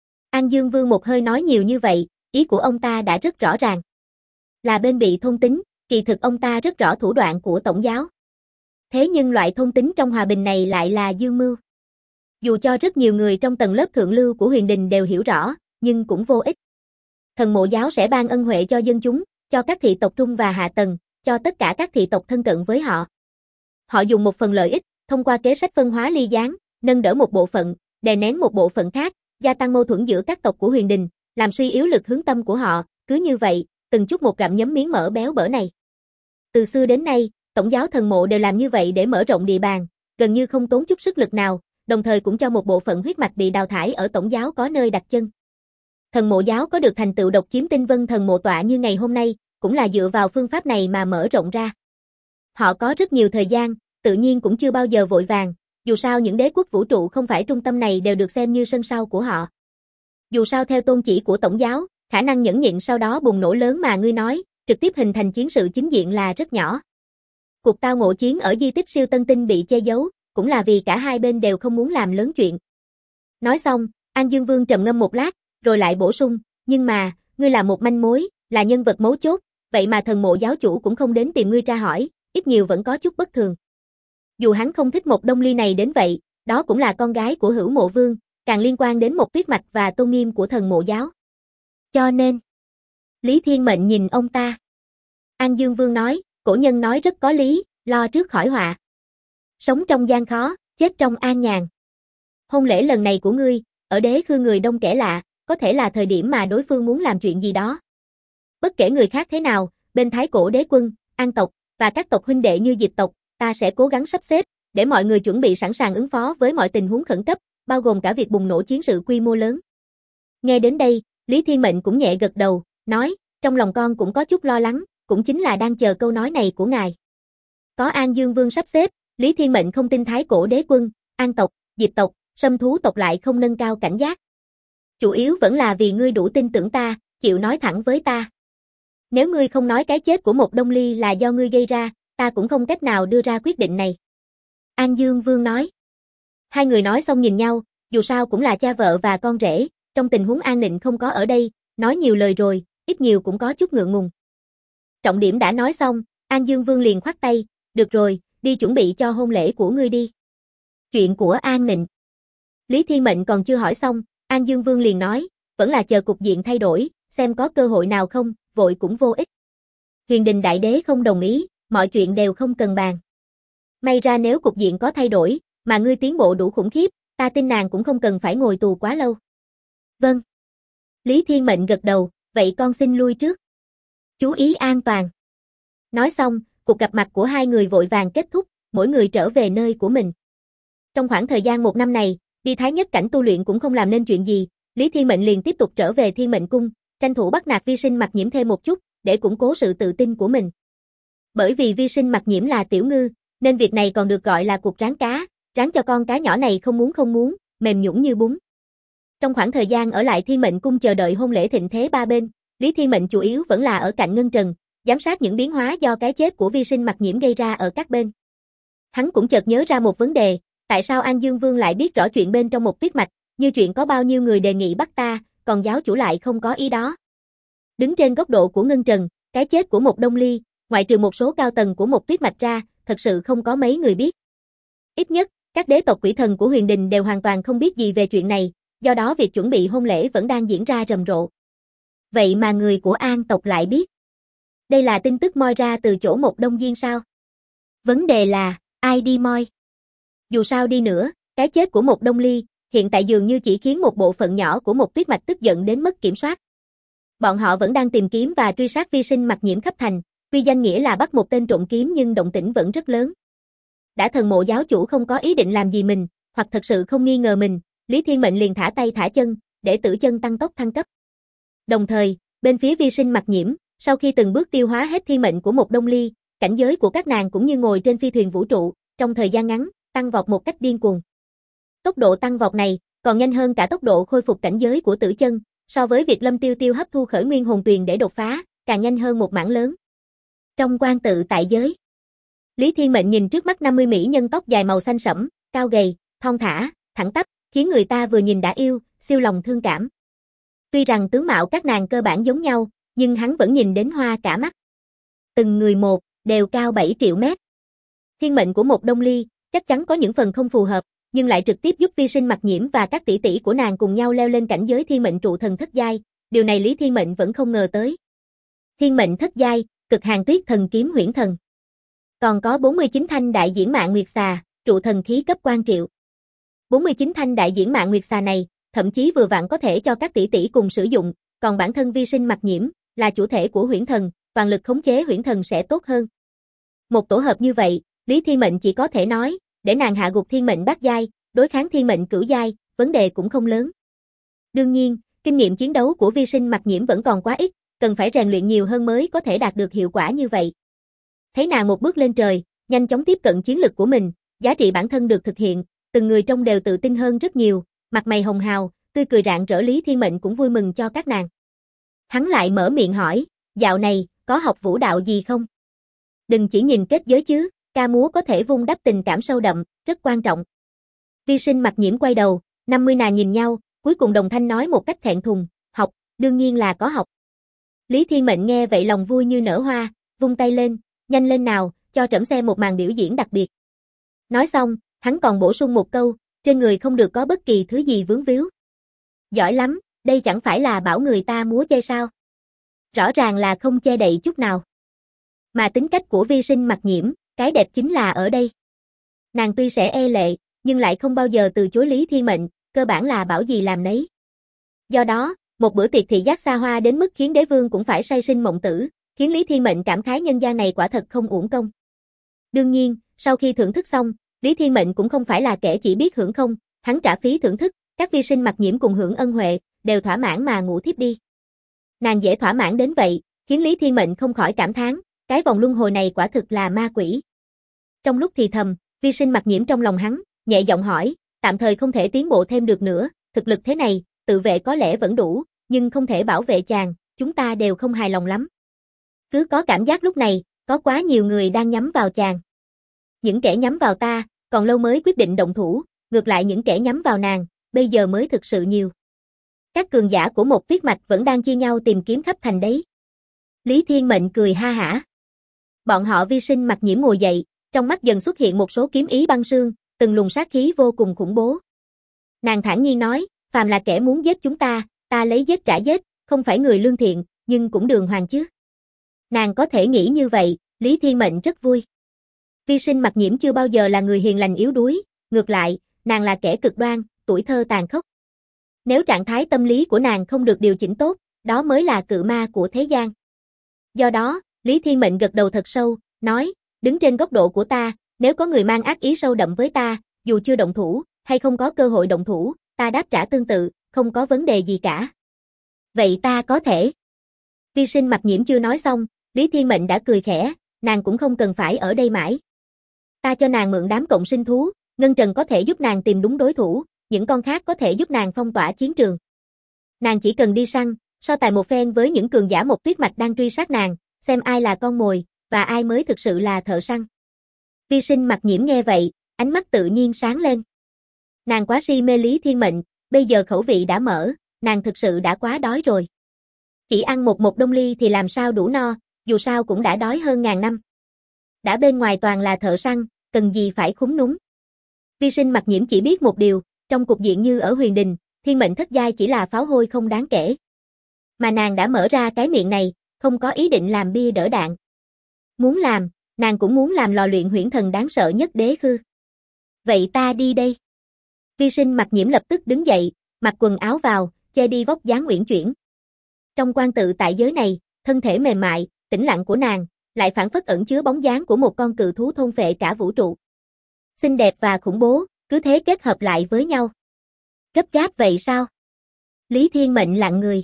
An Dương Vương một hơi nói nhiều như vậy, ý của ông ta đã rất rõ ràng. Là bên bị thôn tính, Kỳ thực ông ta rất rõ thủ đoạn của tổng giáo. Thế nhưng loại thôn tính trong hòa bình này lại là dương mưu. Dù cho rất nhiều người trong tầng lớp thượng lưu của Huyền Đình đều hiểu rõ, nhưng cũng vô ích. Thần Mộ giáo sẽ ban ân huệ cho dân chúng, cho các thị tộc trung và hạ tầng, cho tất cả các thị tộc thân cận với họ. Họ dùng một phần lợi ích, thông qua kế sách phân hóa ly gián, nâng đỡ một bộ phận, đè nén một bộ phận khác, gia tăng mâu thuẫn giữa các tộc của Huyền Đình, làm suy yếu lực hướng tâm của họ, cứ như vậy, từng chút một gặm nhấm miếng mỡ béo bở này. Từ xưa đến nay, tổng giáo thần mộ đều làm như vậy để mở rộng địa bàn, gần như không tốn chút sức lực nào, đồng thời cũng cho một bộ phận huyết mạch bị đào thải ở tổng giáo có nơi đặt chân. Thần Mộ giáo có được thành tựu độc chiếm Tinh Vân Thần Mộ tọa như ngày hôm nay, cũng là dựa vào phương pháp này mà mở rộng ra. Họ có rất nhiều thời gian, tự nhiên cũng chưa bao giờ vội vàng, dù sao những đế quốc vũ trụ không phải trung tâm này đều được xem như sân sau của họ. Dù sao theo tôn chỉ của tổng giáo, khả năng nhẫn nhịn sau đó bùng nổ lớn mà ngươi nói, trực tiếp hình thành chiến sự chính diện là rất nhỏ. Cuộc tao ngộ chiến ở di tích siêu tân tinh bị che giấu, cũng là vì cả hai bên đều không muốn làm lớn chuyện. Nói xong, An Dương Vương trầm ngâm một lát, rồi lại bổ sung, nhưng mà, ngươi là một manh mối, là nhân vật mấu chốt, vậy mà thần mộ giáo chủ cũng không đến tìm ngươi tra hỏi, ít nhiều vẫn có chút bất thường. Dù hắn không thích một Đông Ly này đến vậy, đó cũng là con gái của Hữu Mộ Vương, càng liên quan đến một tuyết mạch và tôn nghiêm của thần mộ giáo. Cho nên, Lý Thiên Mệnh nhìn ông ta. An Dương Vương nói, cổ nhân nói rất có lý, lo trước khỏi họa. Sống trong gian khó, chết trong an nhàn. Hôn lễ lần này của ngươi, ở Đế Khư người đông kẻ lạ, có thể là thời điểm mà đối phương muốn làm chuyện gì đó. Bất kể người khác thế nào, bên Thái Cổ Đế quân, An tộc, và các tộc huynh đệ như Diệp tộc, ta sẽ cố gắng sắp xếp, để mọi người chuẩn bị sẵn sàng ứng phó với mọi tình huống khẩn cấp, bao gồm cả việc bùng nổ chiến sự quy mô lớn. Nghe đến đây, Lý Thiên Mệnh cũng nhẹ gật đầu, nói, trong lòng con cũng có chút lo lắng, cũng chính là đang chờ câu nói này của ngài. Có An Dương Vương sắp xếp, Lý Thiên Mệnh không tin Thái Cổ Đế quân, An tộc, Diệp tộc, Sâm Thú tộc lại không nâng cao cảnh giác. Chủ yếu vẫn là vì ngươi đủ tin tưởng ta, chịu nói thẳng với ta. Nếu ngươi không nói cái chết của một Đông Ly là do ngươi gây ra, ta cũng không cách nào đưa ra quyết định này. An Dương Vương nói. Hai người nói xong nhìn nhau, dù sao cũng là cha vợ và con rể, trong tình huống An Nịnh không có ở đây, nói nhiều lời rồi, ít nhiều cũng có chút ngượng ngùng. Trọng điểm đã nói xong, An Dương Vương liền khoát tay, được rồi, đi chuẩn bị cho hôn lễ của ngươi đi. Chuyện của An Nịnh. Lý Thiên Mệnh còn chưa hỏi xong, An Dương Vương liền nói, vẫn là chờ cục diện thay đổi, xem có cơ hội nào không, vội cũng vô ích. Huyền Đình Đại Đế không đồng ý, mọi chuyện đều không cần bàn. May ra nếu cục diện có thay đổi, mà ngươi tiến bộ đủ khủng khiếp, ta tin nàng cũng không cần phải ngồi tù quá lâu. Vâng. Lý Thiên Mệnh gật đầu, vậy con xin lui trước. Chú ý an toàn. Nói xong, cuộc gặp mặt của hai người vội vàng kết thúc, mỗi người trở về nơi của mình. Trong khoảng thời gian 1 năm này, đi Thái Nhất cảnh tu luyện cũng không làm nên chuyện gì, Lý Thiên Mệnh liền tiếp tục trở về Thiên Mệnh Cung, tranh thủ bắt nạt Vi Sinh Mặc Nhiễm thêm một chút, để củng cố sự tự tin của mình. Bởi vì Vi Sinh Mặc Nhiễm là tiểu ngư, nên việc này còn được gọi là cuộc rán cá, rán cho con cá nhỏ này không muốn, mềm nhũn như bún. Trong khoảng thời gian ở lại Thiên Mệnh Cung chờ đợi hôn lễ thịnh thế ba bên, Lý Thiên Mệnh chủ yếu vẫn là ở cạnh Ngân Trần, giám sát những biến hóa do cái chết của Vi Sinh Mặc Nhiễm gây ra ở các bên. Hắn cũng chợt nhớ ra một vấn đề, tại sao An Dương Vương lại biết rõ chuyện bên trong một tuyết mạch, như chuyện có bao nhiêu người đề nghị bắt ta, còn giáo chủ lại không có ý đó. Đứng trên góc độ của Ngân Trần, cái chết của một Đông Ly, ngoại trừ một số cao tầng của một tuyết mạch ra, thật sự không có mấy người biết. Ít nhất, các đế tộc quỷ thần của Huyền Đình đều hoàn toàn không biết gì về chuyện này, do đó việc chuẩn bị hôn lễ vẫn đang diễn ra rầm rộ. Vậy mà người của An tộc lại biết. Đây là tin tức moi ra từ chỗ một Đông Diên sao? Vấn đề là, ai đi moi? Dù sao đi nữa, cái chết của một Đông Ly, hiện tại dường như chỉ khiến một bộ phận nhỏ của một tuyết mạch tức giận đến mất kiểm soát. Bọn họ vẫn đang tìm kiếm và truy sát Vi Sinh Mặc Nhiễm khắp thành, tuy danh nghĩa là bắt một tên trộm kiếm nhưng động tĩnh vẫn rất lớn. Đã thần mộ giáo chủ không có ý định làm gì mình, hoặc thật sự không nghi ngờ mình, Lý Thiên Mệnh liền thả tay thả chân, để Tử Chân tăng tốc thăng cấp. Đồng thời, bên phía Vi Sinh Mặc Nhiễm, sau khi từng bước tiêu hóa hết thiên mệnh của một Đông Ly, cảnh giới của các nàng cũng như ngồi trên phi thuyền vũ trụ, trong thời gian ngắn, tăng vọt một cách điên cuồng. Tốc độ tăng vọt này còn nhanh hơn cả tốc độ khôi phục cảnh giới của Tử Chân, so với việc Lâm Tiêu Tiêu hấp thu khởi nguyên hồn tuyền để đột phá, càng nhanh hơn một mảng lớn. Trong quan tự tại giới, Lý Thiên Mệnh nhìn trước mắt 50 mỹ nhân tóc dài màu xanh sẫm, cao gầy, thon thả, thẳng tắp, khiến người ta vừa nhìn đã yêu, siêu lòng thương cảm. Tuy rằng tướng mạo các nàng cơ bản giống nhau, nhưng hắn vẫn nhìn đến hoa cả mắt. Từng người một, đều cao 7 triệu mét. Thiên mệnh của một Đông Ly, chắc chắn có những phần không phù hợp, nhưng lại trực tiếp giúp Vi Sinh Mặc Nhiễm và các tỷ tỷ của nàng cùng nhau leo lên cảnh giới thiên mệnh trụ thần thất giai, điều này Lý Thiên Mệnh vẫn không ngờ tới. Thiên mệnh thất giai, Cực Hàn Tuyết Thần Kiếm Huyễn Thần. Còn có 49 thanh đại diễn mạng nguyệt xà, trụ thần khí cấp quan triệu. 49 thanh đại diễn mạng nguyệt xà này, thậm chí vừa vặn có thể cho các tỷ tỷ cùng sử dụng, còn bản thân Vi Sinh Mặc Nhiễm là chủ thể của huyễn thần, toàn lực khống chế huyễn thần sẽ tốt hơn. Một tổ hợp như vậy, Lý Thiên Mệnh chỉ có thể nói, để nàng hạ gục thiên mệnh bát giai, đối kháng thiên mệnh cửu giai, vấn đề cũng không lớn. Đương nhiên, kinh nghiệm chiến đấu của Vi Sinh Mặc Nhiễm vẫn còn quá ít, cần phải rèn luyện nhiều hơn mới có thể đạt được hiệu quả như vậy. Thấy nàng một bước lên trời, nhanh chóng tiếp cận chiến lực của mình, giá trị bản thân được thực hiện, từng người trong đều tự tin hơn rất nhiều, mặt mày hồng hào, tươi cười rạng rỡ. Lý Thiên Mệnh cũng vui mừng cho các nàng. Hắn lại mở miệng hỏi, dạo này, có học vũ đạo gì không? Đừng chỉ nhìn kết giới chứ, ca múa có thể vun đắp tình cảm sâu đậm, rất quan trọng. Vi Sinh Mặc Nhiễm quay đầu, 50 nàng nhìn nhau, cuối cùng đồng thanh nói một cách thẹn thùng, học, đương nhiên là có học. Lý Thiên Mệnh nghe vậy lòng vui như nở hoa, vung tay lên, nhanh lên nào, cho trẫm xem một màn biểu diễn đặc biệt. Nói xong, hắn còn bổ sung một câu, trên người không được có bất kỳ thứ gì vướng víu. Giỏi lắm, đây chẳng phải là bảo người ta múa chay sao? Rõ ràng là không che đậy chút nào. Mà tính cách của Vi Sinh Mặc Nhiễm, cái đẹp chính là ở đây. Nàng tuy sẽ e lệ, nhưng lại không bao giờ từ chối Lý Thiên Mệnh, cơ bản là bảo gì làm nấy. Do đó, một bữa tiệc thị giác xa hoa đến mức khiến đế vương cũng phải say sinh mộng tử, khiến Lý Thiên Mệnh cảm khái nhân gian này quả thật không uổng công. Đương nhiên, sau khi thưởng thức xong, Lý Thiên Mệnh cũng không phải là kẻ chỉ biết hưởng không, hắn trả phí thưởng thức, các Vi Sinh Mặc Nhiễm cùng hưởng ân huệ, đều thỏa mãn mà ngủ thiếp đi. Nàng dễ thỏa mãn đến vậy, khiến Lý Thiên Mệnh không khỏi cảm thán, cái vòng luân hồi này quả thực là ma quỷ. Trong lúc thì thầm, Vi Sinh Mặc Nhiễm trong lòng hắn, nhẹ giọng hỏi, tạm thời không thể tiến bộ thêm được nữa, thực lực thế này, tự vệ có lẽ vẫn đủ, nhưng không thể bảo vệ chàng, chúng ta đều không hài lòng lắm. Cứ có cảm giác lúc này, có quá nhiều người đang nhắm vào chàng. Những kẻ nhắm vào ta, còn lâu mới quyết định động thủ, ngược lại những kẻ nhắm vào nàng, bây giờ mới thực sự nhiều. Các cường giả của một tuyết mạch vẫn đang chia nhau tìm kiếm khắp thành đấy. Lý Thiên Mệnh cười ha hả. Bọn họ Vi Sinh Mặc Nhiễm ngồi dậy, trong mắt dần xuất hiện một số kiếm ý băng sương, từng luồng sát khí vô cùng khủng bố. Nàng thản nhiên nói, phàm là kẻ muốn giết chúng ta lấy giết trả giết, không phải người lương thiện, nhưng cũng đường hoàng chứ. Nàng có thể nghĩ như vậy, Lý Thiên Mệnh rất vui. Vi Sinh Mặc Nhiễm chưa bao giờ là người hiền lành yếu đuối, ngược lại, nàng là kẻ cực đoan, tuổi thơ tàn khốc. Nếu trạng thái tâm lý của nàng không được điều chỉnh tốt, đó mới là cự ma của thế gian. Do đó, Lý Thiên Mệnh gật đầu thật sâu, nói, đứng trên góc độ của ta, nếu có người mang ác ý sâu đậm với ta, dù chưa động thủ, hay không có cơ hội động thủ, ta đáp trả tương tự, không có vấn đề gì cả. Vậy ta có thể. Vi Sinh Mặc Nhiễm chưa nói xong, Lý Thiên Mệnh đã cười khẽ, nàng cũng không cần phải ở đây mãi. Ta cho nàng mượn đám cộng sinh thú, Ngân Trần có thể giúp nàng tìm đúng đối thủ, những con khác có thể giúp nàng phong tỏa chiến trường. Nàng chỉ cần đi săn, so tài một phen với những cường giả một tuyết mạch đang truy sát nàng, xem ai là con mồi, và ai mới thực sự là thợ săn. Vi Sinh Mặc Nhiễm nghe vậy, ánh mắt tự nhiên sáng lên. Nàng quá si mê Lý Thiên Mệnh, bây giờ khẩu vị đã mở, nàng thực sự đã quá đói rồi. Chỉ ăn một đông ly thì làm sao đủ no, dù sao cũng đã đói hơn ngàn năm. Đã bên ngoài toàn là thợ săn, cần gì phải khúm núm. Vi Sinh Mặc Nhiễm chỉ biết một điều, trong cục diện như ở Huyền Đình, thiên mệnh thất giai chỉ là pháo hôi không đáng kể. Mà nàng đã mở ra cái miệng này, không có ý định làm bia đỡ đạn. Muốn làm, nàng cũng muốn làm lò luyện huyễn thần đáng sợ nhất đế khư. Vậy ta đi đây. Vi Sinh Mặc Nhiễm lập tức đứng dậy, mặc quần áo vào, che đi vóc dáng uyển chuyển. Trong quan tự tại giới này, thân thể mềm mại, tĩnh lặng của nàng, lại phảng phất ẩn chứa bóng dáng của một con cự thú thôn phệ cả vũ trụ. Xinh đẹp và khủng bố, cứ thế kết hợp lại với nhau. Gấp gáp vậy sao? Lý Thiên Mệnh lặng người.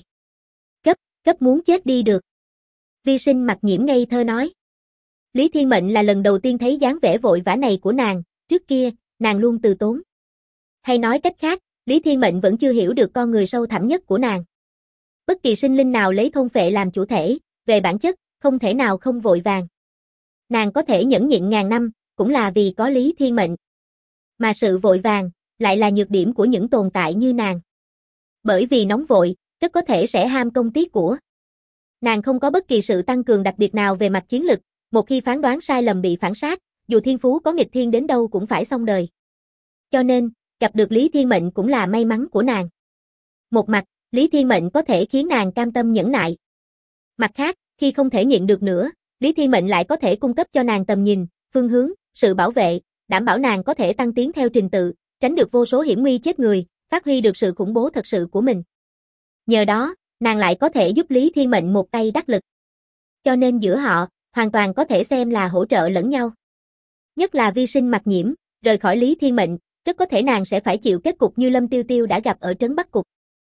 Gấp muốn chết đi được. Vi Sinh Mặc Nhiễm ngây thơ nói. Lý Thiên Mệnh là lần đầu tiên thấy dáng vẻ vội vã này của nàng, trước kia, nàng luôn từ tốn. Hay nói cách khác, Lý Thiên Mệnh vẫn chưa hiểu được con người sâu thẳm nhất của nàng. Bất kỳ sinh linh nào lấy thôn phệ làm chủ thể, về bản chất, không thể nào không vội vàng. Nàng có thể nhẫn nhịn ngàn năm, cũng là vì có Lý Thiên Mệnh. Mà sự vội vàng, lại là nhược điểm của những tồn tại như nàng. Bởi vì nóng vội, rất có thể sẽ ham công tiếc của. Nàng không có bất kỳ sự tăng cường đặc biệt nào về mặt chiến lực, một khi phán đoán sai lầm bị phản sát, dù thiên phú có nghịch thiên đến đâu cũng phải xong đời. Cho nên, gặp được Lý Thiên Mệnh cũng là may mắn của nàng. Một mặt, Lý Thiên Mệnh có thể khiến nàng cam tâm nhẫn nại. Mặt khác, khi không thể nhịn được nữa, Lý Thiên Mệnh lại có thể cung cấp cho nàng tầm nhìn, phương hướng, sự bảo vệ, đảm bảo nàng có thể tăng tiến theo trình tự, tránh được vô số hiểm nguy chết người, phát huy được sự khủng bố thật sự của mình. Nhờ đó, nàng lại có thể giúp Lý Thiên Mệnh một tay đắc lực. Cho nên giữa họ, hoàn toàn có thể xem là hỗ trợ lẫn nhau. Nhất là Vi Sinh Mặc Nhiễm, rời khỏi Lý Thiên Mệnh, rất có thể nàng sẽ phải chịu kết cục như Lâm Tiêu Tiêu đã gặp ở trấn Bắc Cục.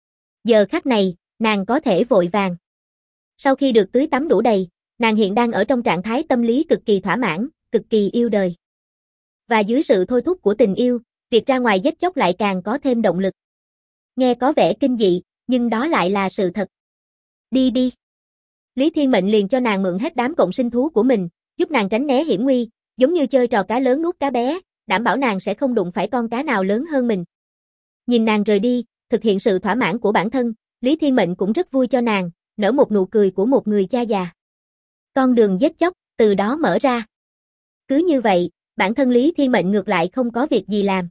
Giờ khắc này, nàng có thể vội vàng. Sau khi được tưới tắm đủ đầy, nàng hiện đang ở trong trạng thái tâm lý cực kỳ thỏa mãn, cực kỳ yêu đời. Và dưới sự thôi thúc của tình yêu, việc ra ngoài giết chóc lại càng có thêm động lực. Nghe có vẻ kinh dị, nhưng đó lại là sự thật. Đi đi. Lý Thiên Mệnh liền cho nàng mượn hết đám cộng sinh thú của mình, giúp nàng tránh né hiểm nguy, giống như chơi trò cá lớn nuốt cá bé, đảm bảo nàng sẽ không đụng phải con cá nào lớn hơn mình. Nhìn nàng rời đi, thực hiện sự thỏa mãn của bản thân, Lý Thiên Mệnh cũng rất vui cho nàng, nở một nụ cười của một người cha già. Con đường giết chóc, từ đó mở ra. Cứ như vậy, bản thân Lý Thiên Mệnh ngược lại không có việc gì làm.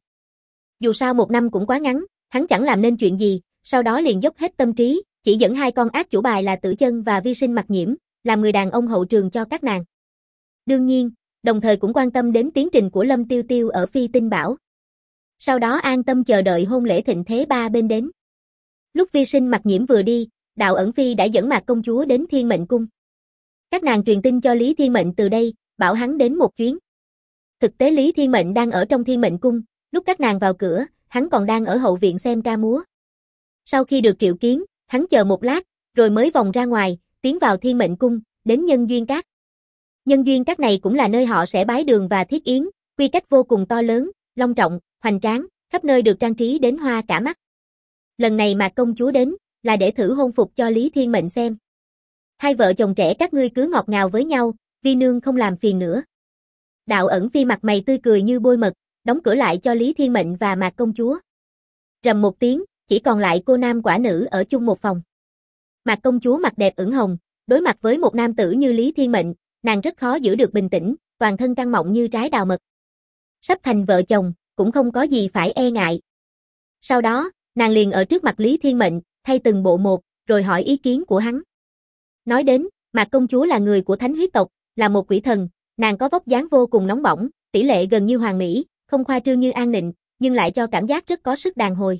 Dù sao một năm cũng quá ngắn, hắn chẳng làm nên chuyện gì, sau đó liền dốc hết tâm trí, chỉ dẫn hai con ác chủ bài là Tử Chân và Vi Sinh Mặc Nhiễm, làm người đàn ông hậu trường cho các nàng. Đương nhiên, đồng thời cũng quan tâm đến tiến trình của Lâm Tiêu Tiêu ở Phi Tinh Bảo. Sau đó an tâm chờ đợi hôn lễ thịnh thế ba bên đến. Lúc Vi Sinh Mặc Nhiễm vừa đi, Đạo Ẩn Phi đã dẫn Mạc công chúa đến Thiên Mệnh Cung. Các nàng truyền tin cho Lý Thiên Mệnh từ đây, bảo hắn đến một chuyến. Thực tế Lý Thiên Mệnh đang ở trong Thiên Mệnh Cung, lúc các nàng vào cửa, hắn còn đang ở hậu viện xem ca múa. Sau khi được triệu kiến, hắn chờ một lát, rồi mới vòng ra ngoài, tiến vào Thiên Mệnh Cung, đến Nhân Duyên Các. Nhân Duyên Các này cũng là nơi họ sẽ bái đường và thiết yến, quy cách vô cùng to lớn, long trọng, hoành tráng, khắp nơi được trang trí đến hoa cả mắt. Lần này Mạc công chúa đến, là để thử hôn phục cho Lý Thiên Mệnh xem. Hai vợ chồng trẻ các ngươi cứ ngọt ngào với nhau, vi nương không làm phiền nữa. Đạo Ẩn Phi mặt mày tươi cười như bôi mật, đóng cửa lại cho Lý Thiên Mệnh và Mạc công chúa. Rầm một tiếng, chỉ còn lại cô nam quả nữ ở chung một phòng. Mạc công chúa mặt đẹp ửng hồng, đối mặt với một nam tử như Lý Thiên Mệnh, nàng rất khó giữ được bình tĩnh, toàn thân căng mọng như trái đào mật. Sắp thành vợ chồng, cũng không có gì phải e ngại. Sau đó, nàng liền ở trước mặt Lý Thiên Mệnh, thay từng bộ một, rồi hỏi ý kiến của hắn. Nói đến, Mạc công chúa là người của thánh huyết tộc, là một quỷ thần, nàng có vóc dáng vô cùng nóng bỏng, tỷ lệ gần như hoàn mỹ, không khoa trương như An Nịnh, nhưng lại cho cảm giác rất có sức đàn hồi.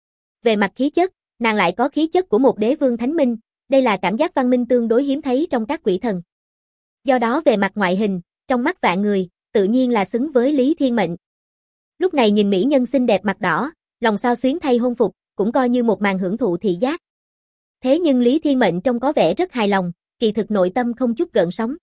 Về mặt khí chất, nàng lại có khí chất của một đế vương thánh minh, đây là cảm giác văn minh tương đối hiếm thấy trong các quỷ thần. Do đó về mặt ngoại hình, trong mắt vạn người, tự nhiên là xứng với Lý Thiên Mệnh. Lúc này nhìn mỹ nhân xinh đẹp mặt đỏ, lòng xao xuyến thay hôn phục, cũng coi như một màn hưởng thụ thị giác. Thế nhưng Lý Thiên Mệnh trông có vẻ rất hài lòng, kỳ thực nội tâm không chút gợn sóng.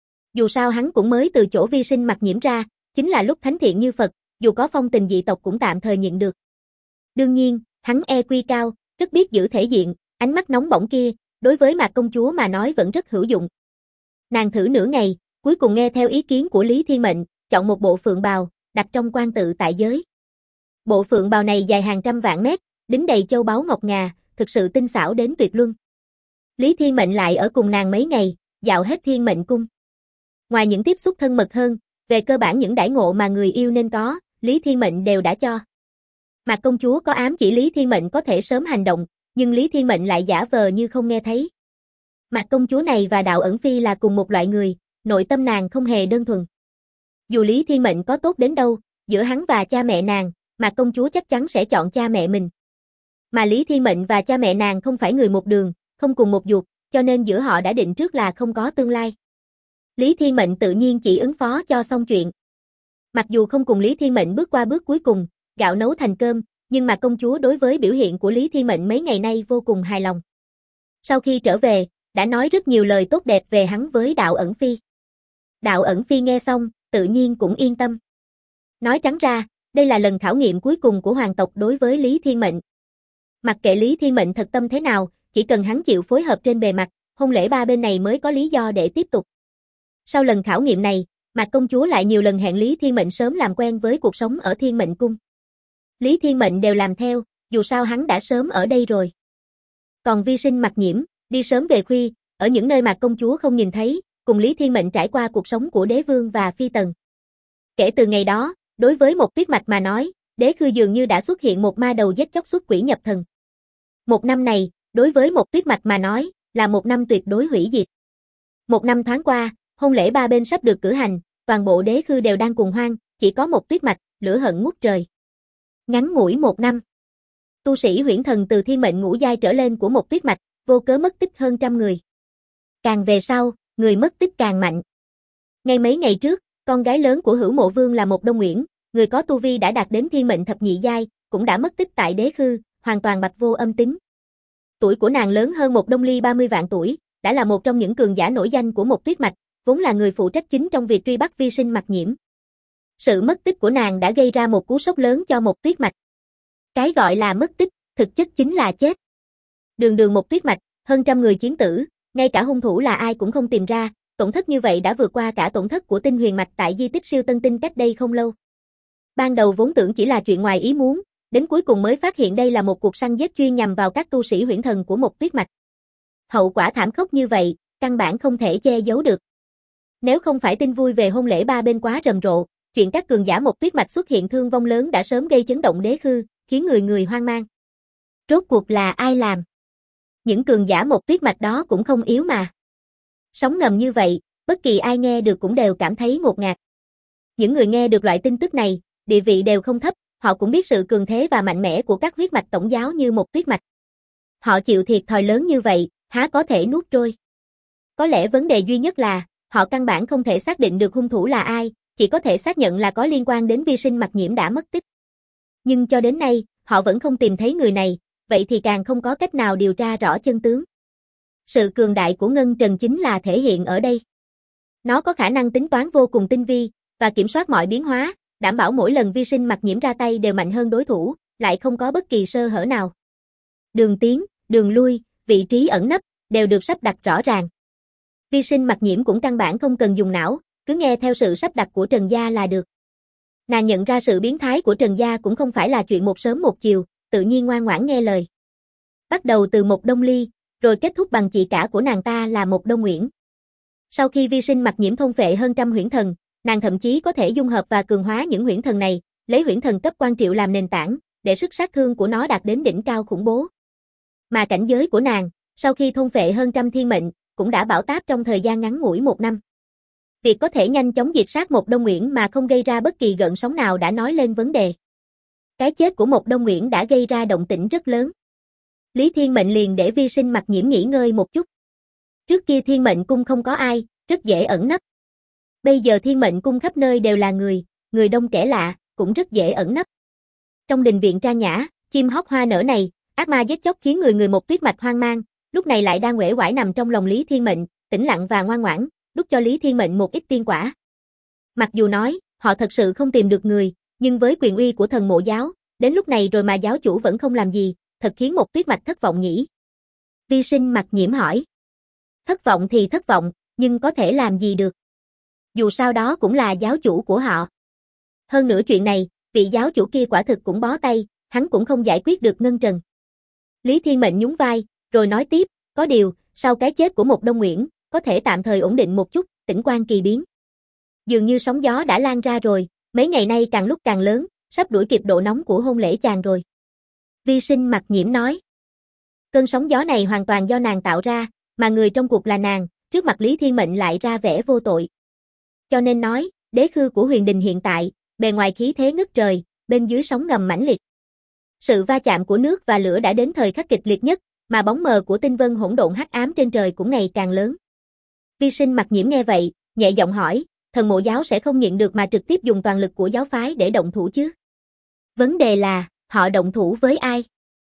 Dù sao hắn cũng mới từ chỗ Vi Sinh Mặc Nhiễm ra, chính là lúc thánh thiện như Phật, dù có phong tình dị tộc cũng tạm thời nhịn được. Đương nhiên, hắn EQ cao, rất biết giữ thể diện, ánh mắt nóng bỏng kia, đối với Mạc công chúa mà nói vẫn rất hữu dụng. Nàng thử nửa ngày, cuối cùng nghe theo ý kiến của Lý Thiên Mệnh, chọn một bộ phượng bào, đặt trong quan tự tại giới. Bộ phượng bào này dài hàng trăm vạn mét, đính đầy châu báu ngọc ngà, thực sự tinh xảo đến tuyệt luân. Lý Thiên Mệnh lại ở cùng nàng mấy ngày, dạo hết Thiên Mệnh Cung. Ngoài những tiếp xúc thân mật hơn, về cơ bản những đãi ngộ mà người yêu nên có, Lý Thiên Mệnh đều đã cho. Mạc công chúa có ám chỉ Lý Thiên Mệnh có thể sớm hành động, nhưng Lý Thiên Mệnh lại giả vờ như không nghe thấy. Mạc công chúa này và Đạo Ẩn Phi là cùng một loại người, nội tâm nàng không hề đơn thuần. Dù Lý Thiên Mệnh có tốt đến đâu, giữa hắn và cha mẹ nàng, Mạc công chúa chắc chắn sẽ chọn cha mẹ mình. Mà Lý Thiên Mệnh và cha mẹ nàng không phải người một đường, không cùng một ruột, cho nên giữa họ đã định trước là không có tương lai. Lý Thiên Mệnh tự nhiên chỉ ứng phó cho xong chuyện. Mặc dù không cùng Lý Thiên Mệnh bước qua bước cuối cùng, gạo nấu thành cơm, nhưng mà công chúa đối với biểu hiện của Lý Thiên Mệnh mấy ngày nay vô cùng hài lòng. Sau khi trở về, đã nói rất nhiều lời tốt đẹp về hắn với Đạo Ẩn Phi. Đạo Ẩn Phi nghe xong, tự nhiên cũng yên tâm. Nói trắng ra, đây là lần khảo nghiệm cuối cùng của hoàng tộc đối với Lý Thiên Mệnh. Mặc kệ Lý Thiên Mệnh thật tâm thế nào, chỉ cần hắn chịu phối hợp trên bề mặt, hôn lễ ba bên này mới có lý do để tiếp tục. Sau lần khảo nghiệm này, Mạc công chúa lại nhiều lần hẹn Lý Thiên Mệnh sớm làm quen với cuộc sống ở Thiên Mệnh Cung. Lý Thiên Mệnh đều làm theo, dù sao hắn đã sớm ở đây rồi. Còn Vi Sinh Mặc Nhiễm, đi sớm về khuya, ở những nơi mà công chúa không nhìn thấy, cùng Lý Thiên Mệnh trải qua cuộc sống của đế vương và phi tần. Kể từ ngày đó, đối với một Tuyết Mạch mà nói, đế khư dường như đã xuất hiện một ma đầu giết chóc xuất quỷ nhập thần. Một năm này, đối với một Tuyết Mạch mà nói, là một năm tuyệt đối hủy diệt. Một năm thoáng qua, hôn lễ ba bên sắp được cử hành, toàn bộ đế khư đều đang cuồng hoang, chỉ có một Tuyết Mạch, lửa hận ngút trời. Ngắn ngủi một năm, tu sĩ huyễn thần từ thiên mệnh ngũ giai trở lên của một Tuyết Mạch, vô cớ mất tích hơn trăm người. Càng về sau, người mất tích càng mạnh. Ngay mấy ngày trước, con gái lớn của Hữu Mộ Vương là một Đông Uyển, người có tu vi đã đạt đến thiên mệnh thập nhị giai, cũng đã mất tích tại đế khư, hoàn toàn bạch vô âm tính. Tuổi của nàng lớn hơn một Đông Ly 30 vạn tuổi, đã là một trong những cường giả nổi danh của một Tuyết Mạch, vốn là người phụ trách chính trong việc truy bắt Vi Sinh Mặc Nhiễm. Sự mất tích của nàng đã gây ra một cú sốc lớn cho một Tuyết Mạch. Cái gọi là mất tích, thực chất chính là chết. Đường đường một Tuyết Mạch, hơn trăm người chiến tử, ngay cả hung thủ là ai cũng không tìm ra, tổn thất như vậy đã vượt qua cả tổn thất của Tinh Huyền Mạch tại di tích Siêu Tân Tinh cách đây không lâu. Ban đầu vốn tưởng chỉ là chuyện ngoài ý muốn, đến cuối cùng mới phát hiện đây là một cuộc săn giết chuyên nhằm vào các tu sĩ huyễn thần của một Tuyết Mạch. Hậu quả thảm khốc như vậy, căn bản không thể che giấu được. Nếu không phải tin vui về hôn lễ ba bên quá rầm rộ, chuyện các cường giả một Tuyết Mạch xuất hiện thương vong lớn đã sớm gây chấn động đế khư, khiến người người hoang mang. Rốt cuộc là ai làm? Những cường giả một Tuyết Mạch đó cũng không yếu mà. Sóng ngầm như vậy, bất kỳ ai nghe được cũng đều cảm thấy ngột ngạt. Những người nghe được loại tin tức này, địa vị đều không thấp, họ cũng biết sự cường thế và mạnh mẽ của các huyết mạch tổng giáo như một Tuyết Mạch. Họ chịu thiệt thòi lớn như vậy, há có thể nuốt trôi. Có lẽ vấn đề duy nhất là, họ căn bản không thể xác định được hung thủ là ai, chỉ có thể xác nhận là có liên quan đến Vi Sinh Mặc Nhiễm đã mất tích. Nhưng cho đến nay, họ vẫn không tìm thấy người này, vậy thì càng không có cách nào điều tra rõ chân tướng. Sự cường đại của Ngân Trần chính là thể hiện ở đây. Nó có khả năng tính toán vô cùng tinh vi, và kiểm soát mọi biến hóa, đảm bảo mỗi lần Vi Sinh Mặc Nhiễm ra tay đều mạnh hơn đối thủ, lại không có bất kỳ sơ hở nào. Đường tiến, đường lui, vị trí ẩn nấp, đều được sắp đặt rõ ràng. Vi Sinh Mặc Nhiễm cũng căn bản không cần dùng não, cứ nghe theo sự sắp đặt của Trần Gia là được. Nàng nhận ra sự biến thái của Trần Gia cũng không phải là chuyện một sớm một chiều, tự nhiên ngoan ngoãn nghe lời. Bắt đầu từ một Đông Ly, rồi kết thúc bằng chị cả của nàng ta là một Đông Uyển. Sau khi Vi Sinh Mặc Nhiễm thôn phệ hơn trăm huyễn thần, nàng thậm chí có thể dung hợp và cường hóa những huyễn thần này, lấy huyễn thần cấp quan triệu làm nền tảng, để sức sát thương của nó đạt đến đỉnh cao khủng bố. Mà cảnh giới của nàng, sau khi thôn phệ hơn trăm thiên mệnh, cũng đã bão táp trong thời gian ngắn ngủi một năm. Việc có thể nhanh chóng diệt sát một Đông Uyển mà không gây ra bất kỳ gợn sóng nào đã nói lên vấn đề. Cái chết của một Đông Uyển đã gây ra động tĩnh rất lớn. Lý Thiên Mệnh liền để Vi Sinh Mặc Nhiễm nghỉ ngơi một chút. Trước kia Thiên Mệnh Cung không có ai, rất dễ ẩn nấp. Bây giờ Thiên Mệnh Cung khắp nơi đều là người đông kẻ lạ, cũng rất dễ ẩn nấp. Trong đình viện trang nhã, chim hót hoa nở này, ác ma giết chóc khiến người người một Tuyết Mạch hoang mang, lúc này lại đang uể oải nằm trong lòng Lý Thiên Mệnh, tĩnh lặng và ngoan ngoãn, đút cho Lý Thiên Mệnh một ít tiên quả. Mặc dù nói, họ thật sự không tìm được người, nhưng với quyền uy của thần mộ giáo, đến lúc này rồi mà giáo chủ vẫn không làm gì, thật khiến một Tuyết Mạch thất vọng nhỉ. Vi Sinh Mặc Nhiễm hỏi. Thất vọng thì thất vọng, nhưng có thể làm gì được. Dù sao đó cũng là giáo chủ của họ. Hơn nữa chuyện này, vị giáo chủ kia quả thực cũng bó tay, hắn cũng không giải quyết được Ngân Trần. Lý Thiên Mệnh nhún vai, rồi nói tiếp, có điều, sau cái chết của một Đông Uyển, có thể tạm thời ổn định một chút, tĩnh quan kỳ biến. Dường như sóng gió đã lan ra rồi, mấy ngày nay càng lúc càng lớn, sắp đuổi kịp độ nóng của hôn lễ chàng rồi. Vi Sinh Mặc Nhiễm nói. Cơn sóng gió này hoàn toàn do nàng tạo ra, mà người trong cuộc là nàng, trước mặt Lý Thiên Mệnh lại ra vẻ vô tội. Cho nên nói, đế khư của huyền đình hiện tại, bề ngoài khí thế ngất trời, bên dưới sóng ngầm mãnh liệt. Sự va chạm của nước và lửa đã đến thời khắc kịch liệt nhất, mà bóng mờ của tinh vân hỗn độn hắc ám trên trời cũng ngày càng lớn. Vi Sinh Mặc Nhiễm nghe vậy, nhẹ giọng hỏi, thần mộ giáo sẽ không nhịn được mà trực tiếp dùng toàn lực của giáo phái để động thủ chứ? Vấn đề là, họ động thủ với ai?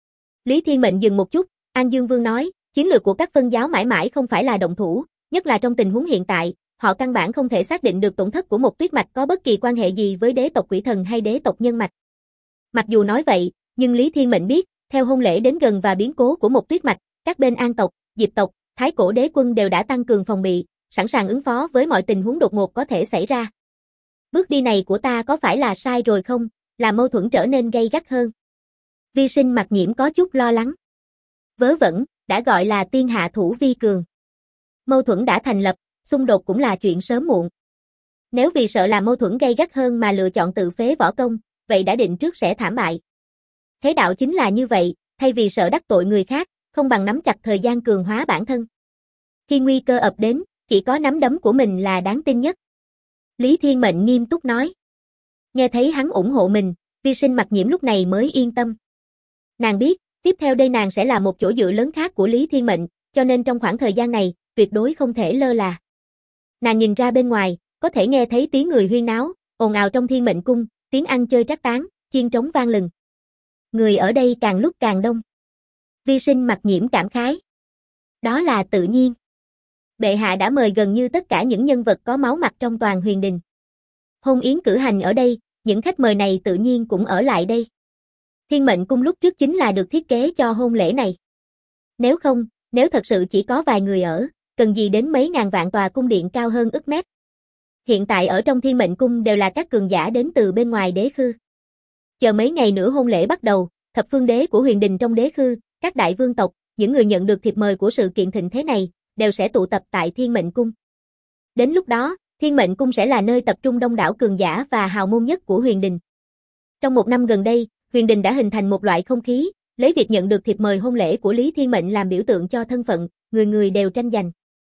Lý Thiên Mệnh dừng một chút, An Dương Vương nói, chiến lược của các phân giáo mãi mãi không phải là động thủ, nhất là trong tình huống hiện tại, họ căn bản không thể xác định được tổn thất của một Tuyết Mạch có bất kỳ quan hệ gì với đế tộc Quỷ Thần hay đế tộc Nhân Mạch. Mặc dù nói vậy, nhưng Lý Thiên Mệnh biết, theo hôn lễ đến gần và biến cố của một Tuyết Mạch, các bên An tộc, Diệp tộc, Thái Cổ Đế Quân đều đã tăng cường phòng bị, sẵn sàng ứng phó với mọi tình huống đột ngột có thể xảy ra. Bước đi này của ta có phải là sai rồi không, làm mâu thuẫn trở nên gay gắt hơn? Vi Sinh Mặc Nhiễm có chút lo lắng. Vớ vẩn, đã gọi là tiên hạ thủ vi cường. Mâu thuẫn đã thành lập, xung đột cũng là chuyện sớm muộn. Nếu vì sợ làm mâu thuẫn gay gắt hơn mà lựa chọn tự phế võ công, vậy đã định trước sẽ thảm bại. Thế đạo chính là như vậy, thay vì sợ đắc tội người khác, không bằng nắm chặt thời gian cường hóa bản thân. Khi nguy cơ ập đến, chỉ có nắm đấm của mình là đáng tin nhất. Lý Thiên Mệnh nghiêm túc nói. Nghe thấy hắn ủng hộ mình, Vi Sinh Mặc Nhiễm lúc này mới yên tâm. Nàng biết, tiếp theo đây nàng sẽ là một chỗ dựa lớn khác của Lý Thiên Mệnh, cho nên trong khoảng thời gian này, tuyệt đối không thể lơ là. Nàng nhìn ra bên ngoài, có thể nghe thấy tiếng người huyên náo, ồn ào trong Thiên Mệnh cung, tiếng ăn chơi trác tán, chiên trống vang lừng. Người ở đây càng lúc càng đông. Vi Sinh Mặc Nhiễm cảm khái. Đó là tự nhiên. Bệ hạ đã mời gần như tất cả những nhân vật có máu mặt trong toàn Huyền Đình. Hôn yến cử hành ở đây, những khách mời này tự nhiên cũng ở lại đây. Thiên Mệnh cung lúc trước chính là được thiết kế cho hôn lễ này. Nếu không, nếu thật sự chỉ có vài người ở, cần gì đến mấy ngàn vạn tòa cung điện cao hơn ức mét. Hiện tại ở trong Thiên Mệnh cung đều là các cường giả đến từ bên ngoài đế khư. Chờ mấy ngày nữa hôn lễ bắt đầu, thập phương đế của Huyền Đình trong đế khư, các đại vương tộc, những người nhận được thiệp mời của sự kiện thịnh thế này, đều sẽ tụ tập tại Thiên Mệnh cung. Đến lúc đó, Thiên Mệnh cung sẽ là nơi tập trung đông đảo cường giả và hào môn nhất của Huyền Đình. Trong một năm gần đây, Huyền Đình đã hình thành một loại không khí, lấy việc nhận được thiệp mời hôn lễ của Lý Thiên Mệnh làm biểu tượng cho thân phận, người người đều tranh giành.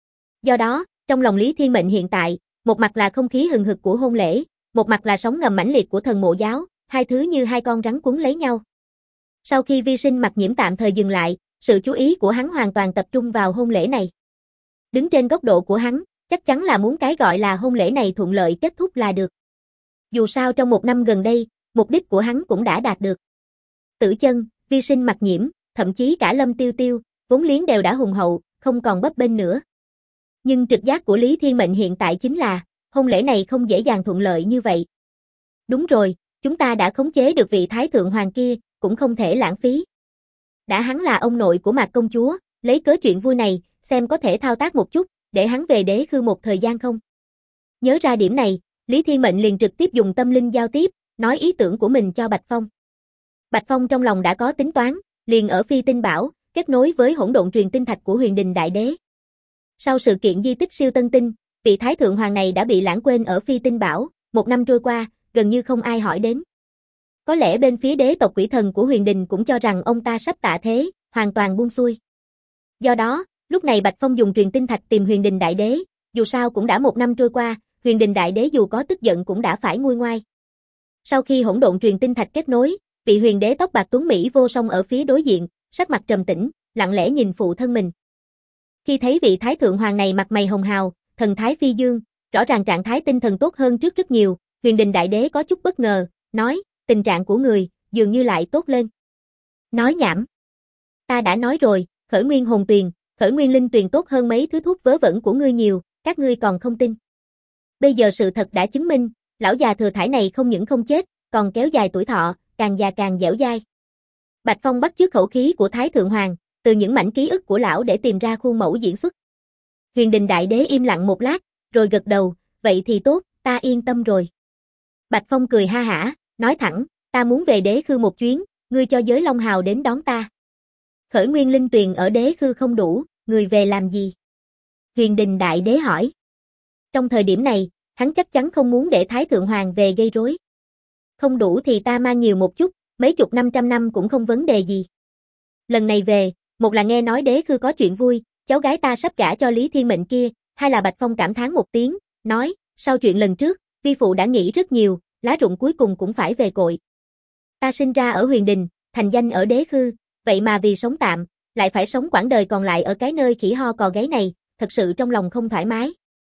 Do đó, trong lòng Lý Thiên Mệnh hiện tại, một mặt là không khí hừng hực của hôn lễ, một mặt là sóng ngầm mãnh liệt của thần mộ giáo, hai thứ như hai con rắn quấn lấy nhau. Sau khi Vi Sinh Mặc Nhiễm tạm thời dừng lại, sự chú ý của hắn hoàn toàn tập trung vào hôn lễ này. Đứng trên góc độ của hắn, chắc chắn là muốn cái gọi là hôn lễ này thuận lợi kết thúc là được. Dù sao trong một năm gần đây, mục đích của hắn cũng đã đạt được. Tử Chân, Vi Sinh Mặc Nhiễm, thậm chí cả Lâm Tiêu Tiêu, vốn liếng đều đã hùng hậu, không còn bấp bênh nữa. Nhưng trực giác của Lý Thiên Mệnh hiện tại chính là, hôn lễ này không dễ dàng thuận lợi như vậy. Đúng rồi, chúng ta đã khống chế được vị Thái Thượng Hoàng kia, cũng không thể lãng phí. Đã hắn là ông nội của Mạc Công Chúa, lấy cớ chuyện vui này, xem có thể thao tác một chút, để hắn về đế khư một thời gian không. Nhớ ra điểm này, Lý Thiên Mệnh liền trực tiếp dùng tâm linh giao tiếp, nói ý tưởng của mình cho Bạch Phong. Bạch Phong trong lòng đã có tính toán, liền ở Phi Tinh Bảo, kết nối với hỗn độn truyền tinh thạch của Huyền Đình Đại Đế. Sau sự kiện di tích siêu tân tinh, vị Thái Thượng Hoàng này đã bị lãng quên ở Phi Tinh Bảo, một năm trôi qua, gần như không ai hỏi đến. Có lẽ bên phía đế tộc quỷ thần của Huyền Đình cũng cho rằng ông ta sắp tạ thế, hoàn toàn buông xuôi. Do đó, lúc này Bạch Phong dùng truyền tinh thạch tìm Huyền Đình Đại Đế, dù sao cũng đã một năm trôi qua, Huyền Đình Đại Đế dù có tức giận cũng đã phải nguôi ngoai. Sau khi hỗn độn truyền tinh thạch kết nối, vị huyền đế tóc bạc tuấn Mỹ vô song ở phía đối diện, sắc mặt trầm tĩnh, lặng lẽ nhìn phụ thân mình. Khi thấy vị Thái Thượng Hoàng này mặt mày hồng hào, thần thái phi dương, rõ ràng trạng thái tinh thần tốt hơn trước rất nhiều, Huyền Đình Đại Đế có chút bất ngờ, nói, tình trạng của người, dường như lại tốt lên. Nói nhảm. Ta đã nói rồi, khởi nguyên hồn tuyền, khởi nguyên linh tuyền tốt hơn mấy thứ thuốc vớ vẩn của ngươi nhiều, các ngươi còn không tin. Bây giờ sự thật đã chứng minh, lão già thừa thải này không những không chết, còn kéo dài tuổi thọ, càng già càng dẻo dai. Bạch Phong bắt chước khẩu khí của Thái Thượng Hoàng, từ những mảnh ký ức của lão để tìm ra khuôn mẫu diễn xuất. Huyền Đình Đại Đế im lặng một lát, rồi gật đầu, vậy thì tốt, ta yên tâm rồi. Bạch Phong cười ha hả, nói thẳng, ta muốn về đế khư một chuyến, ngươi cho giới Long Hào đến đón ta. Khởi nguyên linh tuyền ở đế khư không đủ, người về làm gì? Huyền Đình Đại Đế hỏi. Trong thời điểm này, hắn chắc chắn không muốn để Thái Thượng Hoàng về gây rối. Không đủ thì ta mang nhiều một chút, mấy chục 500 năm cũng không vấn đề gì. Lần này về, một là nghe nói đế khư có chuyện vui, cháu gái ta sắp gả cho Lý Thiên Mệnh kia, hai là Bạch Phong cảm thán một tiếng, nói, sau chuyện lần trước, vi phụ đã nghĩ rất nhiều, lá rụng cuối cùng cũng phải về cội. Ta sinh ra ở Huyền Đình, thành danh ở đế khư, vậy mà vì sống tạm, lại phải sống quãng đời còn lại ở cái nơi khỉ ho cò gáy này, thật sự trong lòng không thoải mái.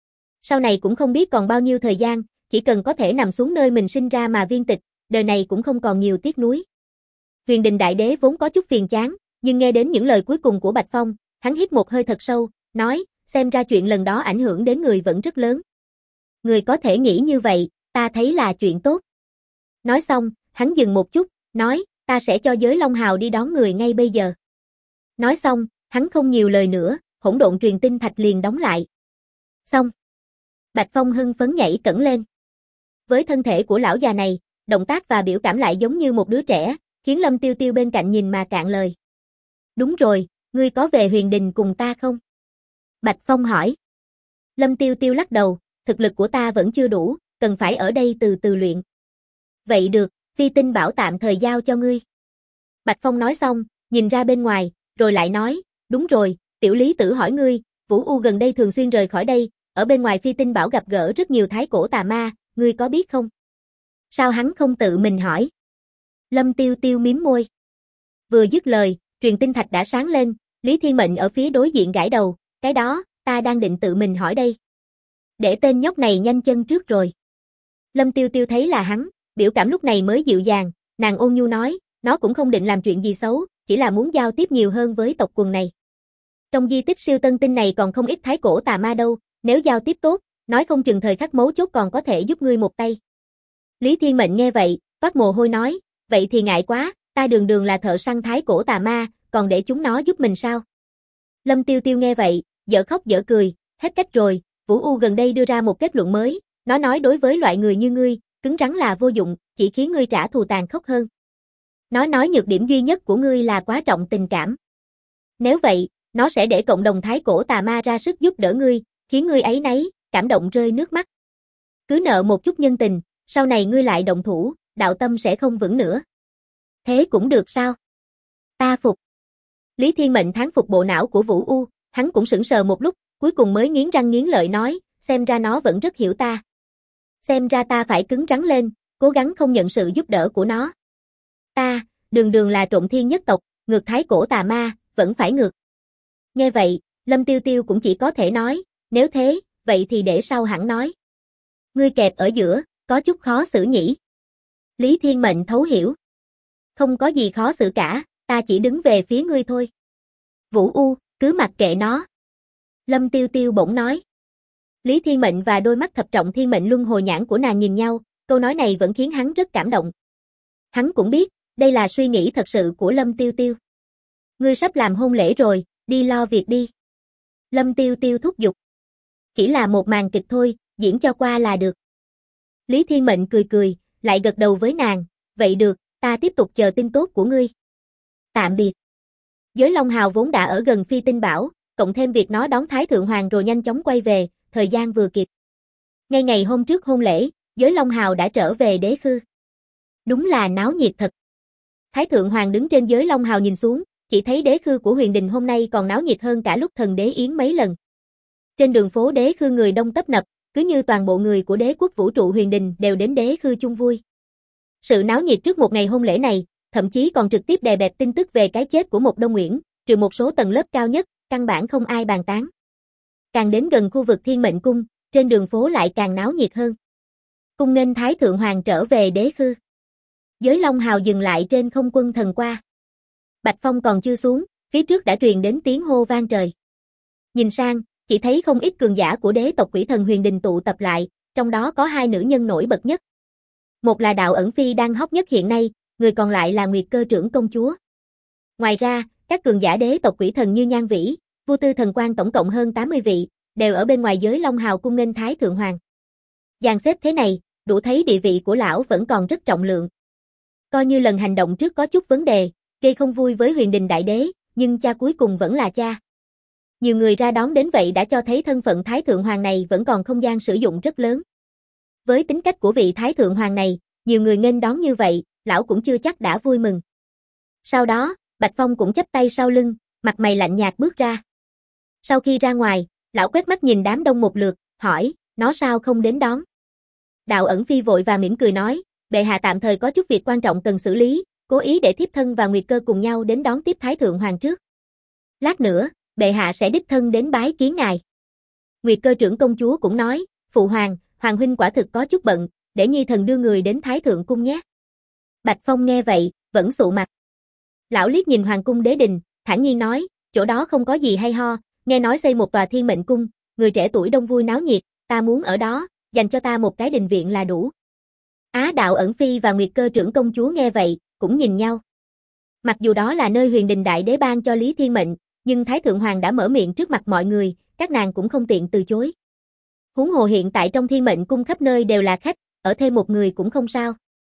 Sau này cũng không biết còn bao nhiêu thời gian, chỉ cần có thể nằm xuống nơi mình sinh ra mà viên tịch, đời này cũng không còn nhiều tiếc nuối. Huyền Đình Đại Đế vốn có chút phiền chán, nhưng nghe đến những lời cuối cùng của Bạch Phong, hắn hít một hơi thật sâu, nói, xem ra chuyện lần đó ảnh hưởng đến người vẫn rất lớn. Người có thể nghĩ như vậy, ta thấy là chuyện tốt. Nói xong, hắn dừng một chút, nói, ta sẽ cho giới Long Hào đi đón người ngay bây giờ. Nói xong, hắn không nhiều lời nữa, hỗn độn truyền tinh thạch liền đóng lại. Xong. Bạch Phong hưng phấn nhảy cẫng lên. Với thân thể của lão già này, động tác và biểu cảm lại giống như một đứa trẻ, khiến Lâm Tiêu Tiêu bên cạnh nhìn mà cạn lời. Đúng rồi, ngươi có về Huyền Đình cùng ta không? Bạch Phong hỏi. Lâm Tiêu Tiêu lắc đầu, thực lực của ta vẫn chưa đủ, cần phải ở đây từ từ luyện. Vậy được, phi tinh bảo tạm thời giao cho ngươi. Bạch Phong nói xong, nhìn ra bên ngoài, rồi lại nói, đúng rồi, tiểu lý tử hỏi ngươi, Vũ U gần đây thường xuyên rời khỏi đây, ở bên ngoài phi tinh bảo gặp gỡ rất nhiều thái cổ tà ma, ngươi có biết không? Sao hắn không tự mình hỏi? Lâm Tiêu Tiêu mím môi. Vừa dứt lời, truyền tinh thạch đã sáng lên, Lý Thiên Mệnh ở phía đối diện gãi đầu, cái đó, ta đang định tự mình hỏi đây. Để tên nhóc này nhanh chân trước rồi. Lâm Tiêu Tiêu thấy là hắn, biểu cảm lúc này mới dịu dàng, nàng ôn nhu nói, nó cũng không định làm chuyện gì xấu, chỉ là muốn giao tiếp nhiều hơn với tộc quần này. Trong di tích siêu tân tinh này còn không ít thái cổ tà ma đâu, nếu giao tiếp tốt, nói không chừng thời khắc mấu chốt còn có thể giúp ngươi một tay. Lý Thiên Mệnh nghe vậy, toát mồ hôi nói, vậy thì ngại quá, ta đường đường là thợ săn thái cổ tà ma, còn để chúng nó giúp mình sao? Lâm Tiêu Tiêu nghe vậy, dở khóc dở cười, hết cách rồi, Vũ U gần đây đưa ra một kết luận mới, nó nói đối với loại người như ngươi, cứng rắn là vô dụng, chỉ khiến ngươi trả thù tàn khốc hơn. Nó nói nhược điểm duy nhất của ngươi là quá trọng tình cảm. Nếu vậy, nó sẽ để cộng đồng thái cổ tà ma ra sức giúp đỡ ngươi, khiến ngươi áy náy, cảm động rơi nước mắt. Cứ nợ một chút nhân tình, sau này ngươi lại động thủ, đạo tâm sẽ không vững nữa. Thế cũng được sao? Ta phục. Lý Thiên Mệnh thán phục bộ não của Vũ U, hắn cũng sững sờ một lúc, cuối cùng mới nghiến răng nghiến lợi nói, xem ra nó vẫn rất hiểu ta. Xem ra ta phải cứng rắn lên, cố gắng không nhận sự giúp đỡ của nó. Ta, đường đường là trộm thiên nhất tộc, ngược thái cổ tà ma, vẫn phải ngược. Nghe vậy, Lâm Tiêu Tiêu cũng chỉ có thể nói, nếu thế, vậy thì để sau hẳn nói. Ngươi kẹp ở giữa, có chút khó xử nhỉ. Lý Thiên Mệnh thấu hiểu. Không có gì khó xử cả, ta chỉ đứng về phía ngươi thôi. Vũ U, cứ mặc kệ nó. Lâm Tiêu Tiêu bỗng nói. Lý Thiên Mệnh và đôi mắt thập trọng thiên mệnh luân hồi nhãn của nàng nhìn nhau, câu nói này vẫn khiến hắn rất cảm động. Hắn cũng biết, đây là suy nghĩ thật sự của Lâm Tiêu Tiêu. Ngươi sắp làm hôn lễ rồi, đi lo việc đi. Lâm Tiêu Tiêu thúc giục. Chỉ là một màn kịch thôi, diễn cho qua là được. Lý Thiên Mệnh cười cười, lại gật đầu với nàng, vậy được, ta tiếp tục chờ tin tốt của ngươi. Tạm biệt. Giới Long Hào vốn đã ở gần phi tinh bảo, cộng thêm việc nó đón Thái Thượng Hoàng rồi nhanh chóng quay về, thời gian vừa kịp. Ngay ngày hôm trước hôn lễ, Giới Long Hào đã trở về đế khư. Đúng là náo nhiệt thật. Thái Thượng Hoàng đứng trên Giới Long Hào nhìn xuống, chỉ thấy đế khư của Huyền Đình hôm nay còn náo nhiệt hơn cả lúc thần đế yến mấy lần. Trên đường phố đế khư người đông tấp nập, cứ như toàn bộ người của đế quốc vũ trụ Huyền Đình đều đến đế khư chung vui. Sự náo nhiệt trước một ngày hôn lễ này, thậm chí còn trực tiếp đè bẹp tin tức về cái chết của một Đông Nguyễn, trừ một số tầng lớp cao nhất, căn bản không ai bàn tán. Càng đến gần khu vực Thiên Mệnh Cung, trên đường phố lại càng náo nhiệt hơn. Cung nghênh Thái Thượng Hoàng trở về đế khư. Giới Long Hào dừng lại trên không quân thần qua. Bạch Phong còn chưa xuống, phía trước đã truyền đến tiếng hô vang trời. Nhìn sang, chỉ thấy không ít cường giả của đế tộc Quỷ Thần Huyền Đình tụ tập lại, trong đó có hai nữ nhân nổi bật nhất. Một là Đạo Ẩn Phi đang hot nhất hiện nay, người còn lại là Nguyệt Cơ Trưởng công chúa. Ngoài ra, các cường giả đế tộc Quỷ Thần như Nhan Vĩ, Vu Tư Thần Quan tổng cộng hơn 80 vị, đều ở bên ngoài Giới Long Hào cung nghênh Thái Thượng Hoàng. Dàn xếp thế này, đủ thấy địa vị của lão vẫn còn rất trọng lượng. Coi như lần hành động trước có chút vấn đề, gây không vui với Huyền Đình Đại Đế, nhưng cha cuối cùng vẫn là cha. Nhiều người ra đón đến vậy đã cho thấy thân phận Thái Thượng Hoàng này vẫn còn không gian sử dụng rất lớn. Với tính cách của vị Thái Thượng Hoàng này, nhiều người nghênh đón như vậy, lão cũng chưa chắc đã vui mừng. Sau đó, Bạch Phong cũng chắp tay sau lưng, mặt mày lạnh nhạt bước ra. Sau khi ra ngoài, lão quét mắt nhìn đám đông một lượt, hỏi, nó sao không đến đón? Đạo Ẩn Phi vội và mỉm cười nói, bệ hạ tạm thời có chút việc quan trọng cần xử lý, cố ý để thiếp thân và Nguyệt Cơ cùng nhau đến đón tiếp Thái Thượng Hoàng trước. Lát nữa, bệ hạ sẽ đích thân đến bái kiến ngài. Nguyệt Cơ Trưởng công chúa cũng nói, phụ hoàng, hoàng huynh quả thực có chút bận, để nhi thần đưa người đến Thái Thượng cung nhé. Bạch Phong nghe vậy, vẫn sụ mặt. Lão liếc nhìn hoàng cung đế đình, thản nhiên nói, chỗ đó không có gì hay ho, nghe nói xây một tòa Thiên Mệnh cung, người trẻ tuổi đông vui náo nhiệt, ta muốn ở đó, dành cho ta một cái đình viện là đủ. Đạo Ẩn Phi và Nguyệt Cơ Trưởng công chúa nghe vậy, cũng nhìn nhau. Mặc dù đó là nơi Huyền Đình Đại Đế ban cho Lý Thiên Mệnh, nhưng Thái Thượng Hoàng đã mở miệng trước mặt mọi người, các nàng cũng không tiện từ chối. Huống hồ hiện tại trong Thiên Mệnh cung khắp nơi đều là khách, ở thêm một người cũng không sao.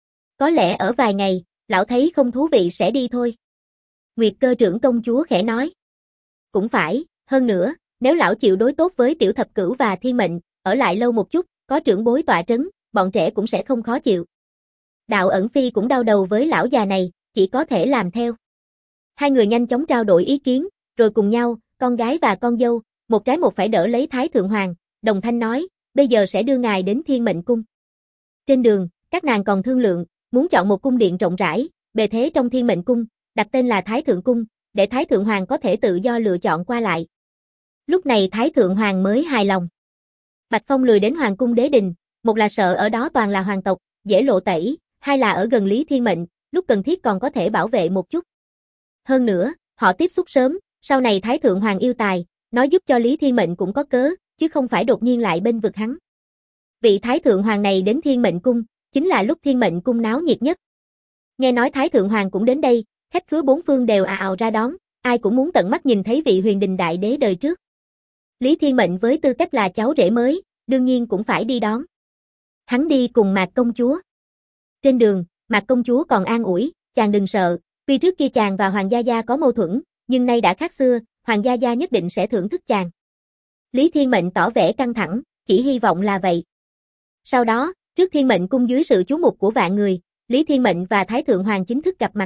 Có lẽ ở vài ngày, lão thấy không thú vị sẽ đi thôi. Nguyệt Cơ Trưởng công chúa khẽ nói. Cũng phải, hơn nữa, Nếu lão chịu đối tốt với Tiểu Thập Cửu và Thiên Mệnh, ở lại lâu một chút, có trưởng bối tọa trấn, bọn trẻ cũng sẽ không khó chịu. Đạo Ẩn Phi cũng đau đầu với lão già này, chỉ có thể làm theo. Hai người nhanh chóng trao đổi ý kiến, rồi cùng nhau, con gái và con dâu, một trái một phải đỡ lấy Thái Thượng Hoàng, đồng thanh nói, bây giờ sẽ đưa ngài đến Thiên Mệnh Cung. Trên đường, các nàng còn thương lượng, muốn chọn một cung điện rộng rãi, bề thế trong Thiên Mệnh Cung, đặt tên là Thái Thượng Cung, để Thái Thượng Hoàng có thể tự do lựa chọn qua lại. Lúc này Thái Thượng Hoàng mới hài lòng. Bạch Phong lười đến Hoàng cung Đế Đình, một là sợ ở đó toàn là hoàng tộc, dễ lộ tẩy, hai là ở gần Lý Thiên Mệnh, lúc cần thiết còn có thể bảo vệ một chút. Hơn nữa, họ tiếp xúc sớm, sau này Thái Thượng Hoàng yêu tài, nói giúp cho Lý Thiên Mệnh cũng có cớ, chứ không phải đột nhiên lại bên vực hắn. Vị Thái Thượng Hoàng này đến Thiên Mệnh Cung, chính là lúc Thiên Mệnh Cung náo nhiệt nhất. Nghe nói Thái Thượng Hoàng cũng đến đây, khách khứa bốn phương đều ào ào ra đón, ai cũng muốn tận mắt nhìn thấy vị Huyền Đình Đại Đế đời trước. Lý Thiên Mệnh với tư cách là cháu rể mới, đương nhiên cũng phải đi đón. Hắn đi cùng Mạc Công Chúa. Trên đường, Mạc Công Chúa còn an ủi, chàng đừng sợ, vì trước kia chàng và Hoàng Gia Gia có mâu thuẫn, nhưng nay đã khác xưa, Hoàng Gia Gia nhất định sẽ thưởng thức chàng. Lý Thiên Mệnh tỏ vẻ căng thẳng, chỉ hy vọng là vậy. Sau đó, trước Thiên Mệnh Cung dưới sự chú mục của vạn người, Lý Thiên Mệnh và Thái Thượng Hoàng chính thức gặp mặt.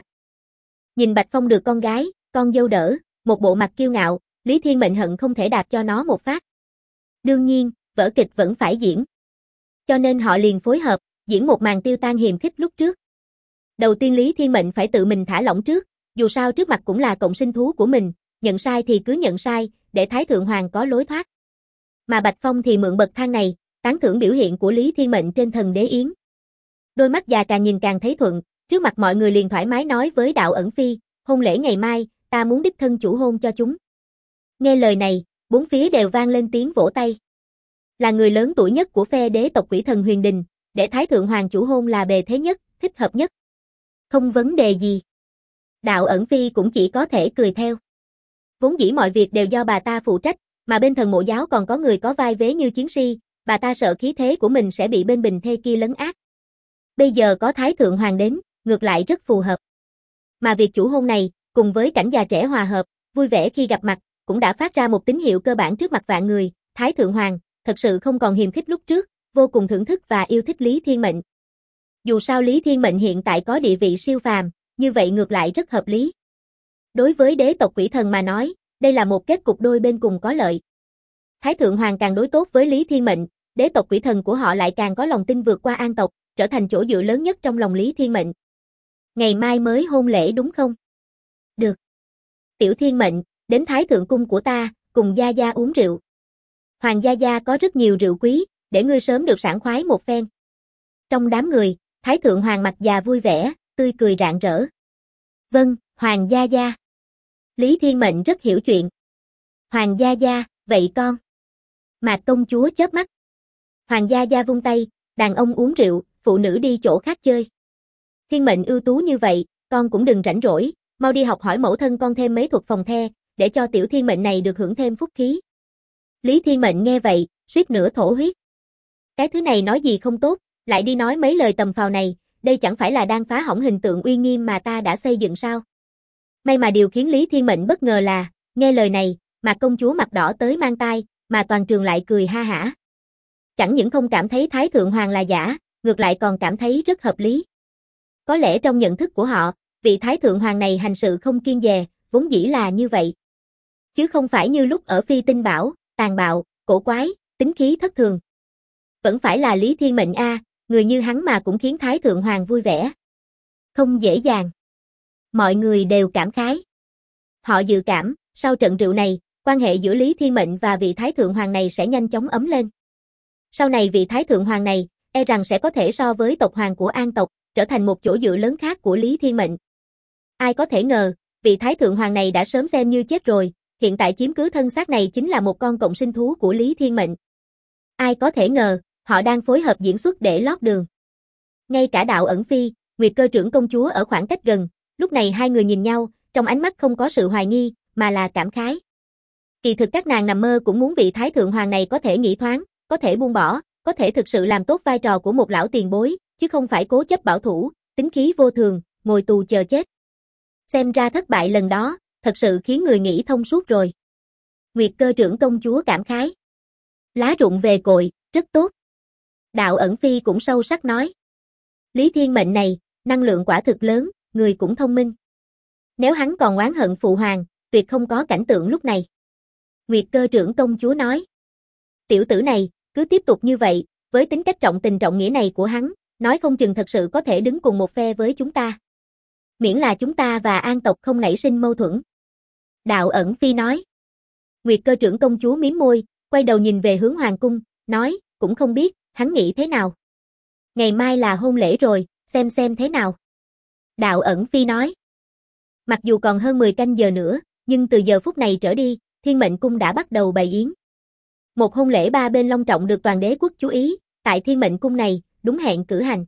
Nhìn Bạch Phong được con gái, con dâu đỡ, một bộ mặt kiêu ngạo, Lý Thiên Mệnh hận không thể đạp cho nó một phát. Đương nhiên, vở kịch vẫn phải diễn. Cho nên họ liền phối hợp, diễn một màn tiêu tan hiềm khích lúc trước. Đầu tiên Lý Thiên Mệnh phải tự mình thả lỏng trước, dù sao trước mặt cũng là cộng sinh thú của mình, nhận sai thì cứ nhận sai, để Thái Thượng Hoàng có lối thoát. Mà Bạch Phong thì mượn bậc thang này, tán thưởng biểu hiện của Lý Thiên Mệnh trên Thần Đế Yến. Đôi mắt già càng nhìn càng thấy thuận, trước mặt mọi người liền thoải mái nói với Đạo Ẩn Phi, hôn lễ ngày mai, ta muốn đích thân chủ hôn cho chúng. Nghe lời này, bốn phía đều vang lên tiếng vỗ tay. Là người lớn tuổi nhất của phe đế tộc Quỷ Thần Huyền Đình, để Thái Thượng Hoàng chủ hôn là bề thế nhất, thích hợp nhất. Không vấn đề gì. Đạo Ẩn Phi cũng chỉ có thể cười theo. Vốn dĩ mọi việc đều do bà ta phụ trách, mà bên Thần Mộ Giáo còn có người có vai vế như chiến si, bà ta sợ khí thế của mình sẽ bị bên bình thê kia lấn át. Bây giờ có Thái Thượng Hoàng đến, ngược lại rất phù hợp. Mà việc chủ hôn này, cùng với cảnh già trẻ hòa hợp, vui vẻ khi gặp mặt, cũng đã phát ra một tín hiệu cơ bản trước mặt vạn người, Thái Thượng Hoàng, thật sự không còn hiềm khích lúc trước, vô cùng thưởng thức và yêu thích Lý Thiên Mệnh. Dù sao Lý Thiên Mệnh hiện tại có địa vị siêu phàm, như vậy ngược lại rất hợp lý. Đối với đế tộc Quỷ Thần mà nói, đây là một kết cục đôi bên cùng có lợi. Thái Thượng Hoàng càng đối tốt với Lý Thiên Mệnh, đế tộc Quỷ Thần của họ lại càng có lòng tin vượt qua An tộc, trở thành chỗ dựa lớn nhất trong lòng Lý Thiên Mệnh. Ngày mai mới hôn lễ đúng không? Được. Tiểu Thiên Mệnh, đến Thái Thượng Cung của ta, cùng Gia Gia uống rượu. Hoàng Gia Gia có rất nhiều rượu quý, để ngươi sớm được sảng khoái một phen. Trong đám người, Thái Thượng Hoàng mặt già vui vẻ, tươi cười rạng rỡ. Vâng, Hoàng Gia Gia. Lý Thiên Mệnh rất hiểu chuyện. Hoàng Gia Gia, vậy con. Mạc Công Chúa chớp mắt. Hoàng Gia Gia vung tay, đàn ông uống rượu, phụ nữ đi chỗ khác chơi. Thiên Mệnh ưu tú như vậy, con cũng đừng rảnh rỗi, mau đi học hỏi mẫu thân con thêm mấy thuật phòng the, để cho tiểu Thiên Mệnh này được hưởng thêm phúc khí. Lý Thiên Mệnh nghe vậy, suýt nữa thổ huyết. Cái thứ này nói gì không tốt, lại đi nói mấy lời tầm phào này, đây chẳng phải là đang phá hỏng hình tượng uy nghiêm mà ta đã xây dựng sao? May mà điều khiến Lý Thiên Mệnh bất ngờ là, nghe lời này, Mạc Công Chúa mặt đỏ tới mang tai, mà toàn trường lại cười ha hả. Chẳng những không cảm thấy Thái Thượng Hoàng là giả, ngược lại còn cảm thấy rất hợp lý. Có lẽ trong nhận thức của họ, vị Thái Thượng Hoàng này hành sự không kiêng dè, vốn dĩ là như vậy. Chứ không phải như lúc ở Phi Tinh Bảo, tàn bạo, cổ quái, tính khí thất thường. Vẫn phải là Lý Thiên Mệnh a, người như hắn mà cũng khiến Thái Thượng Hoàng vui vẻ. Không dễ dàng. Mọi người đều cảm khái. Họ dự cảm, sau trận rượu này, quan hệ giữa Lý Thiên Mệnh và vị Thái Thượng Hoàng này sẽ nhanh chóng ấm lên. Sau này vị Thái Thượng Hoàng này, e rằng sẽ có thể so với tộc hoàng của An tộc, trở thành một chỗ dựa lớn khác của Lý Thiên Mệnh. Ai có thể ngờ, vị Thái Thượng Hoàng này đã sớm xem như chết rồi, hiện tại chiếm cứ thân xác này chính là một con cộng sinh thú của Lý Thiên Mệnh. Ai có thể ngờ, họ đang phối hợp diễn xuất để lót đường. Ngay cả Đạo Ẩn Phi, Nguyệt Cơ Trưởng công chúa ở khoảng cách gần, lúc này hai người nhìn nhau, trong ánh mắt không có sự hoài nghi, mà là cảm khái. Kỳ thực các nàng nằm mơ cũng muốn vị Thái Thượng Hoàng này có thể nghĩ thoáng, có thể buông bỏ, có thể thực sự làm tốt vai trò của một lão tiền bối, chứ không phải cố chấp bảo thủ, tính khí vô thường, ngồi tù chờ chết. Xem ra thất bại lần đó, thật sự khiến người nghĩ thông suốt rồi. Nguyệt Cơ trưởng công chúa cảm khái. Lá rụng về cội, rất tốt. Đạo Ẩn Phi cũng sâu sắc nói. Lý Thiên Mệnh này, năng lượng quả thực lớn, người cũng thông minh. Nếu hắn còn oán hận phụ hoàng, tuyệt không có cảnh tượng lúc này. Nguyệt Cơ trưởng công chúa nói. Tiểu tử này, cứ tiếp tục như vậy, với tính cách trọng tình trọng nghĩa này của hắn, nói không chừng thật sự có thể đứng cùng một phe với chúng ta. Miễn là chúng ta và An tộc không nảy sinh mâu thuẫn. Đạo Ẩn Phi nói. Nguyệt Cơ trưởng công chúa mím môi, quay đầu nhìn về hướng hoàng cung, nói, cũng không biết, hắn nghĩ thế nào. Ngày mai là hôn lễ rồi, xem thế nào. Đạo Ẩn Phi nói. Mặc dù còn hơn 10 canh giờ nữa, nhưng từ giờ phút này trở đi, Thiên Mệnh Cung đã bắt đầu bày yến. Một hôn lễ ba bên long trọng được toàn đế quốc chú ý, tại Thiên Mệnh Cung này, đúng hẹn cử hành.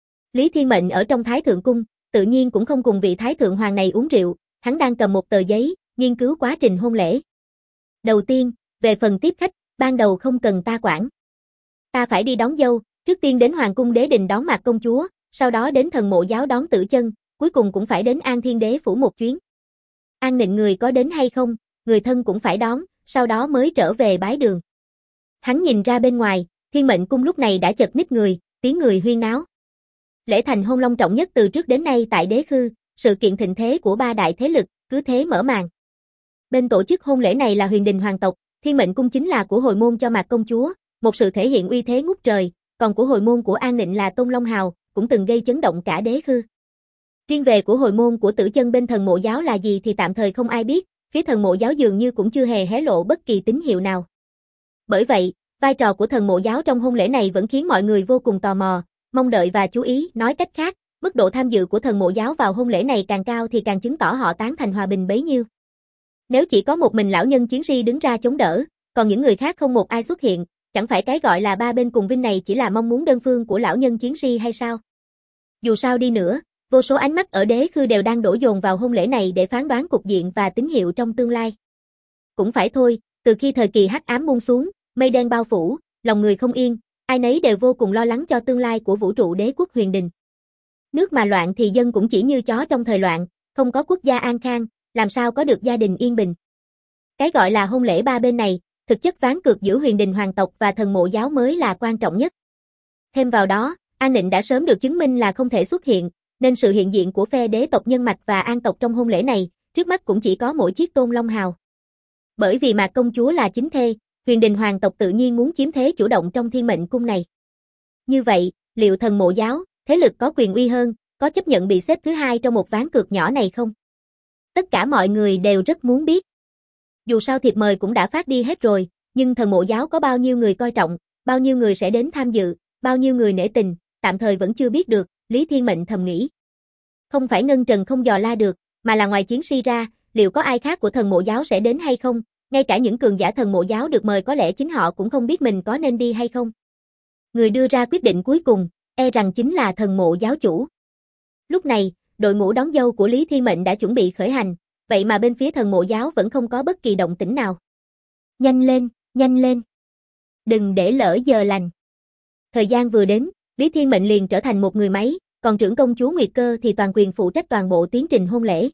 Lý Thiên Mệnh ở trong Thái Thượng Cung, tự nhiên cũng không cùng vị Thái Thượng Hoàng này uống rượu, hắn đang cầm một tờ giấy, nghiên cứu quá trình hôn lễ. Đầu tiên, về phần tiếp khách, ban đầu không cần ta quản. Ta phải đi đón dâu, trước tiên đến Hoàng cung Đế Đình đón Mạc công chúa, sau đó đến Thần Mộ Giáo đón Tử Chân, cuối cùng cũng phải đến An Thiên Đế phủ một chuyến. An Nịnh người có đến hay không, người thân cũng phải đón, sau đó mới trở về bái đường. Hắn nhìn ra bên ngoài, Thiên Mệnh Cung lúc này đã chật ních người, tiếng người huyên náo. Lễ thành hôn long trọng nhất từ trước đến nay tại Đế Khư, sự kiện thịnh thế của ba đại thế lực, cứ thế mở màn. Bên tổ chức hôn lễ này là Huyền Đình Hoàng tộc, Thiên Mệnh Cung chính là của hồi môn cho Mạc công chúa, một sự thể hiện uy thế ngút trời, còn của hồi môn của An Nịnh là Tôn Long Hào, cũng từng gây chấn động cả Đế Khư. Riêng về của hồi môn của Tử Chân bên Thần Mộ Giáo là gì thì tạm thời không ai biết, phía Thần Mộ Giáo dường như cũng chưa hề hé lộ bất kỳ tín hiệu nào. Bởi vậy, vai trò của Thần Mộ Giáo trong hôn lễ này vẫn khiến mọi người vô cùng tò mò, mong đợi và chú ý. Nói cách khác, mức độ tham dự của Thần Mộ Giáo vào hôn lễ này càng cao thì càng chứng tỏ họ tán thành hòa bình bấy nhiêu. Nếu chỉ có một mình lão nhân chiến si đứng ra chống đỡ, còn những người khác không một ai xuất hiện, chẳng phải cái gọi là ba bên cùng vinh này chỉ là mong muốn đơn phương của lão nhân chiến si hay sao? Dù sao đi nữa, vô số ánh mắt ở Đế Khư đều đang đổ dồn vào hôn lễ này để phán đoán cục diện và tín hiệu trong tương lai. Cũng phải thôi, từ khi thời kỳ hắc ám buông xuống, mây đen bao phủ, lòng người không yên, ai nấy đều vô cùng lo lắng cho tương lai của vũ trụ đế quốc Huyền Đình. Nước mà loạn thì dân cũng chỉ như chó trong thời loạn, không có quốc gia an khang, làm sao có được gia đình yên bình. Cái gọi là hôn lễ ba bên này, thực chất ván cược giữa Huyền Đình Hoàng tộc và Thần Mộ Giáo mới là quan trọng nhất. Thêm vào đó, An Nịnh đã sớm được chứng minh là không thể xuất hiện, nên sự hiện diện của phe đế tộc Nhân Mạch và An tộc trong hôn lễ này, trước mắt cũng chỉ có mỗi chiếc Tôn Long Hào. Bởi vì Mạc công chúa là chính thê, Huyền Đình Hoàng tộc tự nhiên muốn chiếm thế chủ động trong Thiên Mệnh Cung này. Như vậy, liệu Thần Mộ Giáo, thế lực có quyền uy hơn, có chấp nhận bị xếp thứ hai trong một ván cược nhỏ này không? Tất cả mọi người đều rất muốn biết. Dù sao thiệp mời cũng đã phát đi hết rồi, nhưng Thần Mộ Giáo có bao nhiêu người coi trọng, bao nhiêu người sẽ đến tham dự, bao nhiêu người nể tình, tạm thời vẫn chưa biết được, Lý Thiên Mệnh thầm nghĩ. Không phải Ngân Trần không dò la được, mà là ngoài chiến si ra, liệu có ai khác của Thần Mộ Giáo sẽ đến hay không? Ngay cả những cường giả Thần Mộ Giáo được mời có lẽ chính họ cũng không biết mình có nên đi hay không. Người đưa ra quyết định cuối cùng, e rằng chính là Thần Mộ Giáo chủ. Lúc này, đội ngũ đón dâu của Lý Thiên Mệnh đã chuẩn bị khởi hành, vậy mà bên phía Thần Mộ Giáo vẫn không có bất kỳ động tĩnh nào. Nhanh lên, nhanh lên. Đừng để lỡ giờ lành. Thời gian vừa đến, Lý Thiên Mệnh liền trở thành một người máy, còn trưởng công chúa Nguyệt Cơ thì toàn quyền phụ trách toàn bộ tiến trình hôn lễ.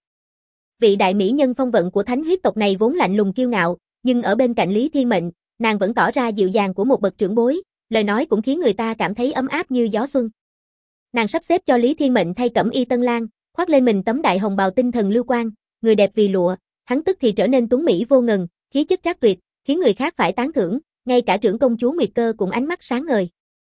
Vị đại mỹ nhân phong vận của thánh huyết tộc này vốn lạnh lùng kiêu ngạo, nhưng ở bên cạnh Lý Thiên Mệnh, nàng vẫn tỏ ra dịu dàng của một bậc trưởng bối, lời nói cũng khiến người ta cảm thấy ấm áp như gió xuân. Nàng sắp xếp cho Lý Thiên Mệnh thay cẩm y tân lang, khoác lên mình tấm đại hồng bào tinh thần lưu quang, người đẹp vì lụa, hắn tức thì trở nên tuấn mỹ vô ngần, khí chất trác tuyệt, khiến người khác phải tán thưởng, ngay cả trưởng công chúa Nguyệt Cơ cũng ánh mắt sáng ngời.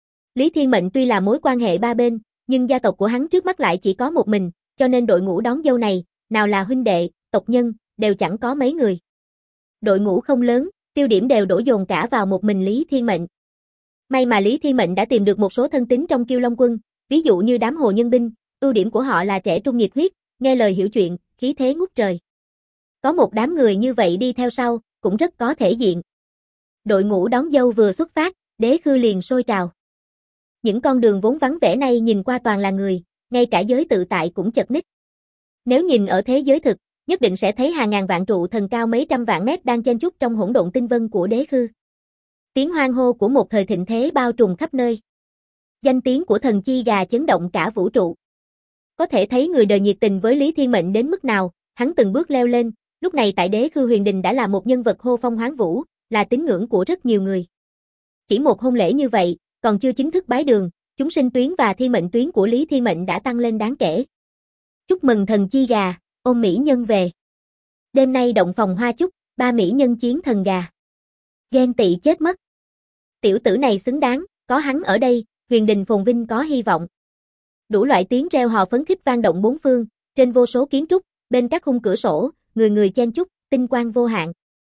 Lý Thiên Mệnh tuy là mối quan hệ ba bên, nhưng gia tộc của hắn trước mắt lại chỉ có một mình, cho nên đội ngũ đón dâu này, nào là huynh đệ, tộc nhân, đều chẳng có mấy người. Đội ngũ không lớn, tiêu điểm đều đổ dồn cả vào một mình Lý Thiên Mệnh. May mà Lý Thiên Mệnh đã tìm được một số thân tín trong Kiêu Long quân, ví dụ như đám Hồ Nhân binh, ưu điểm của họ là trẻ trung nhiệt huyết, nghe lời hiểu chuyện, khí thế ngút trời. Có một đám người như vậy đi theo sau, cũng rất có thể diện. Đội ngũ đón dâu vừa xuất phát, Đế Khư liền sôi trào. Những con đường vốn vắng vẻ này nhìn qua toàn là người, ngay cả giới tự tại cũng chật ních. Nếu nhìn ở thế giới thực, nhất định sẽ thấy hàng ngàn vạn trụ thần cao mấy trăm vạn mét đang chen chúc trong hỗn độn tinh vân của Đế Khư. Tiếng hoan hô của một thời thịnh thế bao trùm khắp nơi. Danh tiếng của thần chi gà chấn động cả vũ trụ. Có thể thấy người đời nhiệt tình với Lý Thiên Mệnh đến mức nào, hắn từng bước leo lên, Lúc này tại Đế Khư Huyền Đình đã là một nhân vật hô phong hoán vũ, là tín ngưỡng của rất nhiều người. Chỉ một hôn lễ như vậy, còn chưa chính thức bái đường, chúng sinh tuyến và thiên mệnh tuyến của Lý Thiên Mệnh đã tăng lên đáng kể. Chúc mừng thần chi gà, ôm mỹ nhân về. Đêm nay động phòng hoa chúc, ba mỹ nhân chiến thần gà. Ghen tị chết mất. Tiểu tử này xứng đáng, có hắn ở đây, Huyền Đình phồn vinh có hy vọng. Đủ loại tiếng reo hò phấn khích vang động bốn phương, trên vô số kiến trúc, bên các khung cửa sổ, người người chen chúc, tinh quang vô hạn.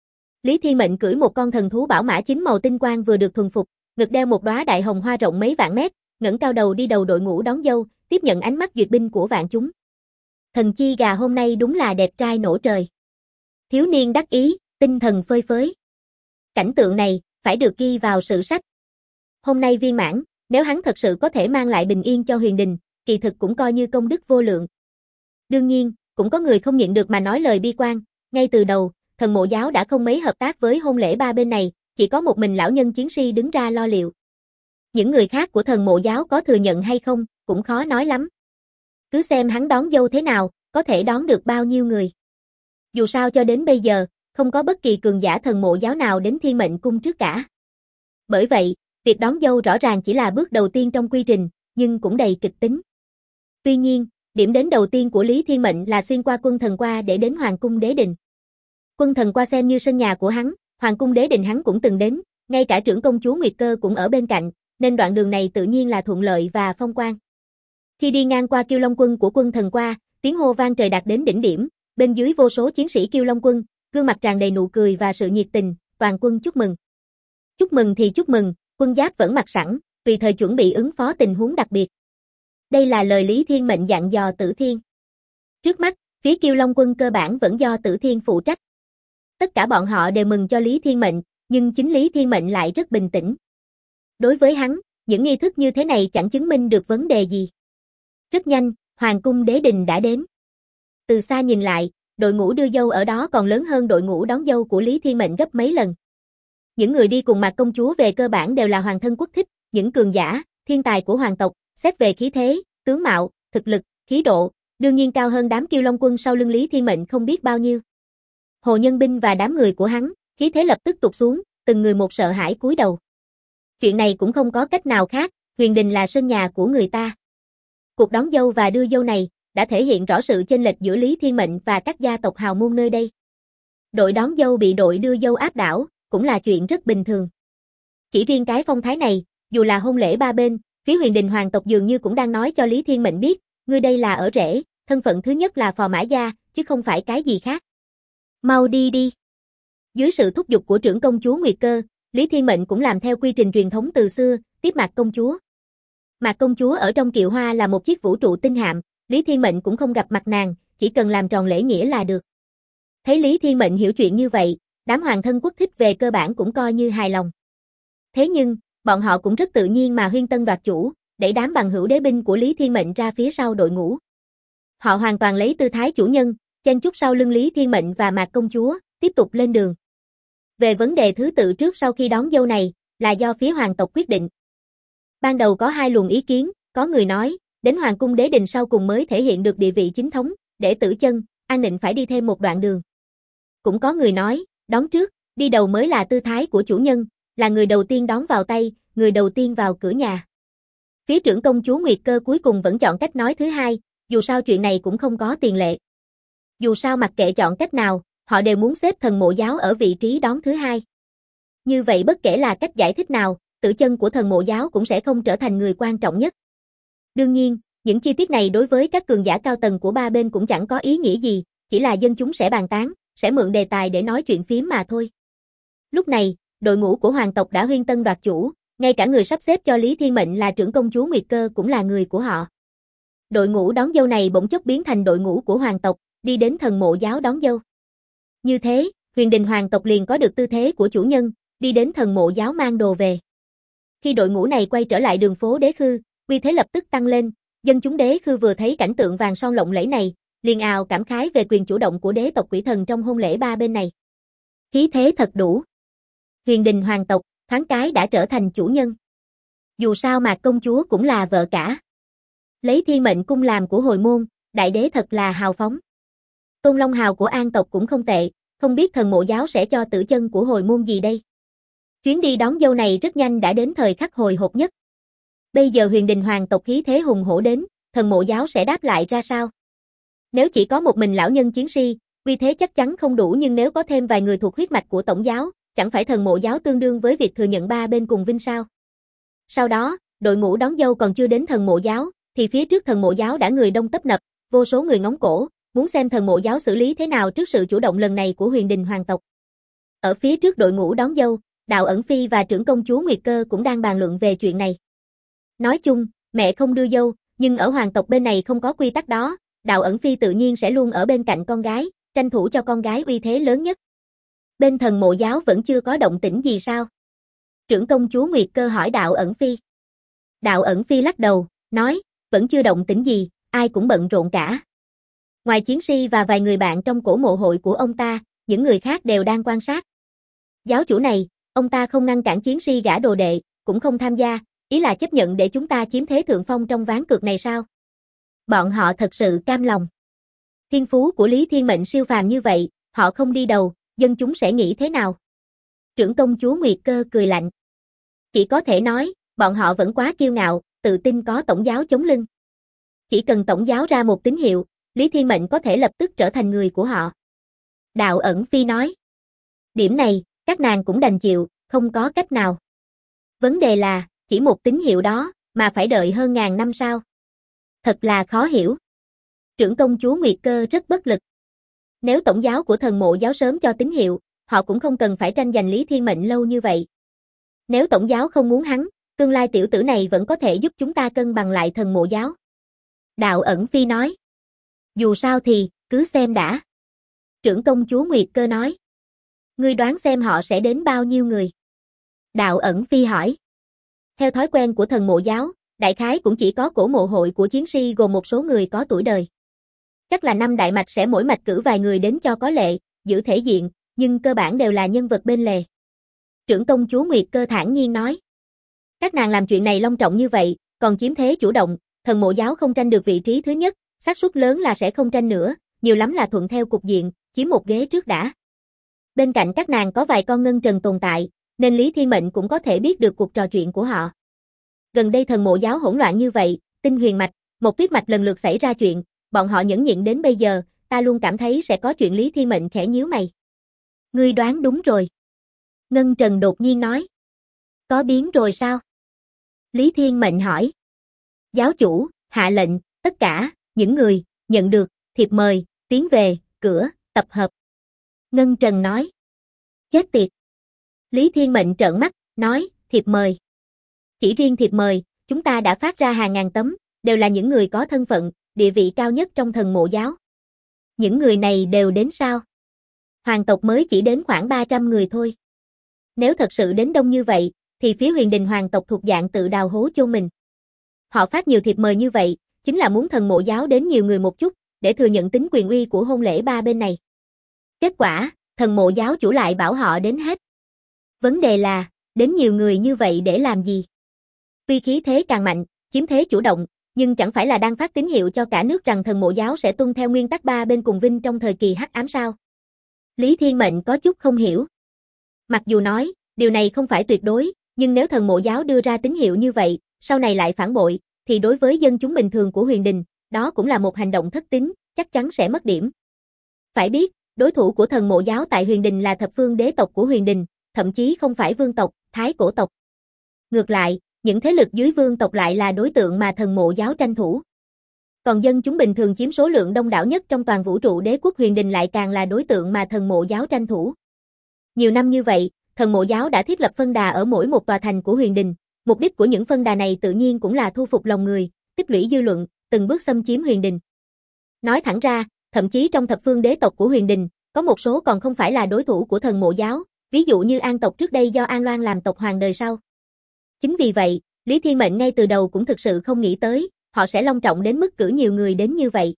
Lý Thiên Mệnh cưỡi một con thần thú bảo mã chín màu tinh quang vừa được thuần phục, ngực đeo một đóa đại hồng hoa rộng mấy vạn mét, ngẩng cao đầu đi đầu đội ngũ đón dâu, tiếp nhận ánh mắt duyệt binh của vạn chúng. Thần chi gà hôm nay đúng là đẹp trai nổ trời. Thiếu niên đắc ý, tinh thần phơi phới. Cảnh tượng này phải được ghi vào sử sách. Hôm nay viên mãn, nếu hắn thật sự có thể mang lại bình yên cho Huyền Đình, kỳ thực cũng coi như công đức vô lượng. Đương nhiên, cũng có người không nhịn được mà nói lời bi quan, ngay từ đầu, thần mộ giáo đã không mấy hợp tác với hôn lễ ba bên này, chỉ có một mình lão nhân chiến si đứng ra lo liệu. Những người khác của thần mộ giáo có thừa nhận hay không, cũng khó nói lắm. Cứ xem hắn đón dâu thế nào, có thể đón được bao nhiêu người. Dù sao cho đến bây giờ, không có bất kỳ cường giả thần mộ giáo nào đến Thiên Mệnh Cung trước cả. Bởi vậy, việc đón dâu rõ ràng chỉ là bước đầu tiên trong quy trình, nhưng cũng đầy kịch tính. Tuy nhiên, điểm đến đầu tiên của Lý Thiên Mệnh là xuyên qua Quân Thần Qua để đến Hoàng cung Đế Đình. Quân Thần Qua xem như sân nhà của hắn, Hoàng cung Đế Đình hắn cũng từng đến, ngay cả trưởng công chúa Nguyệt Cơ cũng ở bên cạnh, nên đoạn đường này tự nhiên là thuận lợi và phong quang. Khi đi ngang qua Kiêu Long Quân của Quân Thần Qua, tiếng hô vang trời đạt đến đỉnh điểm, bên dưới vô số chiến sĩ Kiêu Long Quân, gương mặt tràn đầy nụ cười và sự nhiệt tình, toàn quân chúc mừng. Chúc mừng thì chúc mừng, quân giáp vẫn mặc sẵn, tùy thời chuẩn bị ứng phó tình huống đặc biệt. Đây là lời Lý Thiên Mệnh dặn dò Tử Thiên. Trước mắt, phía Kiêu Long Quân cơ bản vẫn do Tử Thiên phụ trách. Tất cả bọn họ đều mừng cho Lý Thiên Mệnh, nhưng chính Lý Thiên Mệnh lại rất bình tĩnh. Đối với hắn, những nghi thức như thế này chẳng chứng minh được vấn đề gì. Rất nhanh, Hoàng cung Đế Đình đã đến. Từ xa nhìn lại, đội ngũ đưa dâu ở đó còn lớn hơn đội ngũ đón dâu của Lý Thiên Mệnh gấp mấy lần. Những người đi cùng Mạc công chúa về cơ bản đều là hoàng thân quốc thích, những cường giả, thiên tài của hoàng tộc, xét về khí thế, tướng mạo, thực lực, khí độ, đương nhiên cao hơn đám Kiêu Long Quân sau lưng Lý Thiên Mệnh không biết bao nhiêu. Hồ Nhân Binh và đám người của hắn, khí thế lập tức tụt xuống, từng người một sợ hãi cúi đầu. Chuyện này cũng không có cách nào khác, Huyền Đình là sân nhà của người ta. Cuộc đón dâu và đưa dâu này đã thể hiện rõ sự chênh lệch giữa Lý Thiên Mệnh và các gia tộc hào môn nơi đây. Đội đón dâu bị đội đưa dâu áp đảo, cũng là chuyện rất bình thường. Chỉ riêng cái phong thái này, dù là hôn lễ ba bên, phía Huyền Đình hoàng tộc dường như cũng đang nói cho Lý Thiên Mệnh biết, ngươi đây là ở rể, thân phận thứ nhất là phò mã gia, chứ không phải cái gì khác. Mau đi đi. Dưới sự thúc giục của trưởng công chúa Nguyệt Cơ, Lý Thiên Mệnh cũng làm theo quy trình truyền thống từ xưa, tiếp Mạc công chúa. Mạc công chúa ở trong kiệu hoa là một chiếc vũ trụ tinh hạm, Lý Thiên Mệnh cũng không gặp mặt nàng, chỉ cần làm tròn lễ nghĩa là được. Thấy Lý Thiên Mệnh hiểu chuyện như vậy, đám hoàng thân quốc thích về cơ bản cũng coi như hài lòng. Thế nhưng, bọn họ cũng rất tự nhiên mà huyên tân đoạt chủ, đẩy đám bằng hữu đế binh của Lý Thiên Mệnh ra phía sau đội ngũ. Họ hoàn toàn lấy tư thái chủ nhân, chen chúc sau lưng Lý Thiên Mệnh và Mạc công chúa, tiếp tục lên đường. Về vấn đề thứ tự trước sau khi đón dâu này, là do phía hoàng tộc quyết định. Ban đầu có hai luồng ý kiến, có người nói, đến Hoàng cung Đế Đình sau cùng mới thể hiện được địa vị chính thống, để Tử Chân, An Nịnh phải đi thêm một đoạn đường. Cũng có người nói, đón trước, đi đầu mới là tư thái của chủ nhân, là người đầu tiên đón vào tay, người đầu tiên vào cửa nhà. Phía trưởng công chúa Nguyệt Cơ cuối cùng vẫn chọn cách nói thứ hai, dù sao chuyện này cũng không có tiền lệ. Dù sao mặc kệ chọn cách nào, họ đều muốn xếp thần mộ giáo ở vị trí đón thứ hai. Như vậy bất kể là cách giải thích nào, Tử Chân của thần mộ giáo cũng sẽ không trở thành người quan trọng nhất. Đương nhiên, những chi tiết này đối với các cường giả cao tầng của ba bên cũng chẳng có ý nghĩa gì, chỉ là dân chúng sẽ bàn tán, sẽ mượn đề tài để nói chuyện phiếm mà thôi. Lúc này, đội ngũ của hoàng tộc đã huyên tân đoạt chủ, ngay cả người sắp xếp cho Lý Thiên Mệnh là trưởng công chúa Nguyệt Cơ cũng là người của họ. Đội ngũ đón dâu này bỗng chốc biến thành đội ngũ của hoàng tộc, đi đến thần mộ giáo đón dâu. Như thế, Huyền Đình hoàng tộc liền có được tư thế của chủ nhân, đi đến thần mộ giáo mang đồ về. Khi đội ngũ này quay trở lại đường phố Đế Khư, uy thế lập tức tăng lên, dân chúng Đế Khư vừa thấy cảnh tượng vàng son lộng lẫy này, liền ào cảm khái về quyền chủ động của đế tộc quỷ thần trong hôn lễ ba bên này. Khí thế thật đủ. Huyền Đình hoàng tộc, thoáng cái đã trở thành chủ nhân. Dù sao Mạc công chúa cũng là vợ cả. Lấy Thiên Mệnh cung làm của hồi môn, đại đế thật là hào phóng. Tôn Long Hào của An tộc cũng không tệ, không biết thần mộ giáo sẽ cho tử chân của hồi môn gì đây. Chuyến đi đón dâu này rất nhanh đã đến thời khắc hồi hộp nhất. Bây giờ Huyền Đình hoàng tộc khí thế hùng hổ đến, thần mộ giáo sẽ đáp lại ra sao? Nếu chỉ có một mình lão nhân chiến si, uy thế chắc chắn không đủ, nhưng nếu có thêm vài người thuộc huyết mạch của tổng giáo, chẳng phải thần mộ giáo tương đương với việc thừa nhận ba bên cùng vinh sao? Sau đó, đội ngũ đón dâu còn chưa đến thần mộ giáo, thì phía trước thần mộ giáo đã người đông tấp nập, vô số người ngóng cổ, muốn xem thần mộ giáo xử lý thế nào trước sự chủ động lần này của Huyền Đình hoàng tộc. Ở phía trước đội ngũ đón dâu, Đạo Ẩn Phi và trưởng công chúa Nguyệt Cơ cũng đang bàn luận về chuyện này. Nói chung, mẹ không đưa dâu, nhưng ở hoàng tộc bên này không có quy tắc đó, Đạo Ẩn Phi tự nhiên sẽ luôn ở bên cạnh con gái, tranh thủ cho con gái uy thế lớn nhất. Bên thần mộ giáo vẫn chưa có động tĩnh gì sao? Trưởng công chúa Nguyệt Cơ hỏi Đạo Ẩn Phi. Đạo Ẩn Phi lắc đầu, nói, vẫn chưa động tĩnh gì, ai cũng bận rộn cả. Ngoài chiến si và vài người bạn trong cổ mộ hội của ông ta, những người khác đều đang quan sát. Giáo chủ này, ông ta không ngăn cản chiến si gả đồ đệ, cũng không tham gia, ý là chấp nhận để chúng ta chiếm thế thượng phong trong ván cược này sao? Bọn họ thật sự cam lòng. Thiên phú của Lý Thiên Mệnh siêu phàm như vậy, họ không đi đầu, dân chúng sẽ nghĩ thế nào? Trưởng công chúa Nguyệt Cơ cười lạnh. Chỉ có thể nói, bọn họ vẫn quá kiêu ngạo, tự tin có tổng giáo chống lưng. Chỉ cần tổng giáo ra một tín hiệu, Lý Thiên Mệnh có thể lập tức trở thành người của họ. Đạo Ẩn Phi nói. Điểm này, các nàng cũng đành chịu, không có cách nào. Vấn đề là, chỉ một tín hiệu đó, mà phải đợi hơn ngàn năm sao? Thật là khó hiểu. Trưởng công chúa Nguyệt Cơ rất bất lực. Nếu tổng giáo của thần mộ giáo sớm cho tín hiệu, họ cũng không cần phải tranh giành Lý Thiên Mệnh lâu như vậy. Nếu tổng giáo không muốn hắn, tương lai tiểu tử này vẫn có thể giúp chúng ta cân bằng lại thần mộ giáo. Đạo Ẩn Phi nói. Dù sao thì, cứ xem đã. Trưởng công chúa Nguyệt Cơ nói. Ngươi đoán xem họ sẽ đến bao nhiêu người? Đạo Ẩn Phi hỏi. Theo thói quen của thần mộ giáo, đại khái cũng chỉ có cổ mộ hội của chiến si gồm một số người có tuổi đời. Chắc là 5 đại mạch sẽ mỗi mạch cử vài người đến cho có lệ, giữ thể diện, nhưng cơ bản đều là nhân vật bên lề. Trưởng công chúa Nguyệt Cơ thản nhiên nói. Các nàng làm chuyện này long trọng như vậy, còn chiếm thế chủ động, thần mộ giáo không tranh được vị trí thứ nhất, xác suất lớn là sẽ không tranh nữa, nhiều lắm là thuận theo cục diện, chiếm một ghế trước đã. Bên cạnh các nàng có vài con ngân trần tồn tại, nên Lý Thiên Mệnh cũng có thể biết được cuộc trò chuyện của họ. Gần đây thần mộ giáo hỗn loạn như vậy, Tinh Huyền mạch, Một Tuyết mạch lần lượt xảy ra chuyện, bọn họ nhẫn nhịn đến bây giờ, ta luôn cảm thấy sẽ có chuyện. Lý Thiên Mệnh khẽ nhíu mày. Ngươi đoán đúng rồi. Ngân Trần đột nhiên nói. Có biến rồi sao? Lý Thiên Mệnh hỏi. Giáo chủ, hạ lệnh, tất cả, những người, nhận được, thiệp mời, tiến về, cửa, tập hợp. Ngân Trần nói. Chết tiệt. Lý Thiên Mệnh trợn mắt, nói, thiệp mời. Chỉ riêng thiệp mời, chúng ta đã phát ra hàng ngàn tấm, đều là những người có thân phận, địa vị cao nhất trong thần mộ giáo. Những người này đều đến sao? Hoàng tộc mới chỉ đến khoảng 300 người thôi. Nếu thật sự đến đông như vậy, thì phía Huyền Đình hoàng tộc thuộc dạng tự đào hố chôn mình. Họ phát nhiều thiệp mời như vậy, chính là muốn thần mộ giáo đến nhiều người một chút, để thừa nhận tính quyền uy của hôn lễ ba bên này. Kết quả, thần mộ giáo chủ lại bảo họ đến hết. Vấn đề là, đến nhiều người như vậy để làm gì? Tuy khí thế càng mạnh, chiếm thế chủ động, nhưng chẳng phải là đang phát tín hiệu cho cả nước rằng thần mộ giáo sẽ tuân theo nguyên tắc ba bên cùng vinh trong thời kỳ hắc ám sao? Lý Thiên Mệnh có chút không hiểu. Mặc dù nói, điều này không phải tuyệt đối, nhưng nếu thần mộ giáo đưa ra tín hiệu như vậy, sau này lại phản bội, thì đối với dân chúng bình thường của Huyền Đình, đó cũng là một hành động thất tín, chắc chắn sẽ mất điểm. Phải biết, đối thủ của thần mộ giáo tại Huyền Đình là thập phương đế tộc của Huyền Đình, thậm chí không phải vương tộc, thái cổ tộc. Ngược lại, những thế lực dưới vương tộc lại là đối tượng mà thần mộ giáo tranh thủ. Còn dân chúng bình thường chiếm số lượng đông đảo nhất trong toàn vũ trụ đế quốc Huyền Đình lại càng là đối tượng mà thần mộ giáo tranh thủ. Nhiều năm như vậy, thần mộ giáo đã thiết lập phân đà ở mỗi một tòa thành của Huyền Đình, mục đích của những phân đà này tự nhiên cũng là thu phục lòng người, tích lũy dư luận, từng bước xâm chiếm Huyền Đình. Nói thẳng ra, thậm chí trong thập phương đế tộc của Huyền Đình, có một số còn không phải là đối thủ của thần mộ giáo, ví dụ như An tộc trước đây do An Loan làm tộc hoàng đời sau. Chính vì vậy, Lý Thiên Mệnh ngay từ đầu cũng thực sự không nghĩ tới, họ sẽ long trọng đến mức cử nhiều người đến như vậy.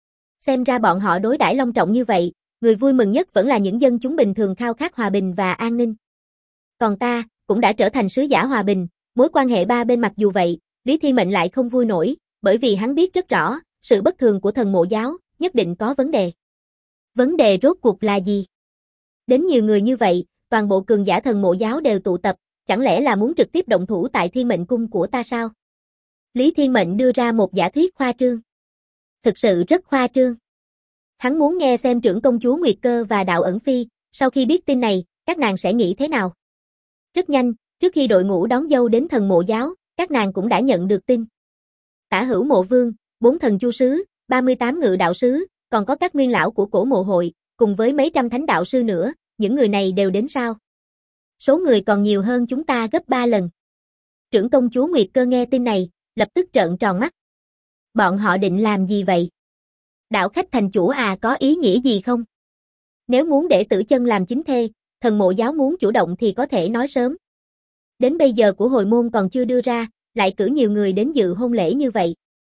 Xem ra bọn họ đối đãi long trọng như vậy, người vui mừng nhất vẫn là những dân chúng bình thường khao khát hòa bình và an ninh. Còn ta, cũng đã trở thành sứ giả hòa bình, mối quan hệ ba bên mặc dù vậy, Lý Thiên Mệnh lại không vui nổi, bởi vì hắn biết rất rõ, sự bất thường của thần mộ giáo, nhất định có vấn đề. Vấn đề rốt cuộc là gì? Đến nhiều người như vậy, toàn bộ cường giả thần mộ giáo đều tụ tập, chẳng lẽ là muốn trực tiếp động thủ tại Thiên Mệnh Cung của ta sao? Lý Thiên Mệnh đưa ra một giả thuyết khoa trương. Thực sự rất khoa trương. Hắn muốn nghe xem trưởng công chúa Nguyệt Cơ và Đạo Ẩn Phi, sau khi biết tin này, các nàng sẽ nghĩ thế nào. Rất nhanh, trước khi đội ngũ đón dâu đến thần mộ giáo, các nàng cũng đã nhận được tin. Tả Hữu Mộ Vương, 4 thần chu sứ, 38 ngự đạo sứ, còn có các nguyên lão của cổ mộ hội, cùng với mấy trăm thánh đạo sư nữa, những người này đều đến sao? Số người còn nhiều hơn chúng ta gấp 3 lần. Trưởng công chúa Nguyệt Cơ nghe tin này, lập tức trợn tròn mắt. Bọn họ định làm gì vậy? Đạo khách thành chủ có ý nghĩa gì không? Nếu muốn để Tử Chân làm chính thê, thần mộ giáo muốn chủ động thì có thể nói sớm. Đến bây giờ của hồi môn còn chưa đưa ra, lại cử nhiều người đến dự hôn lễ như vậy.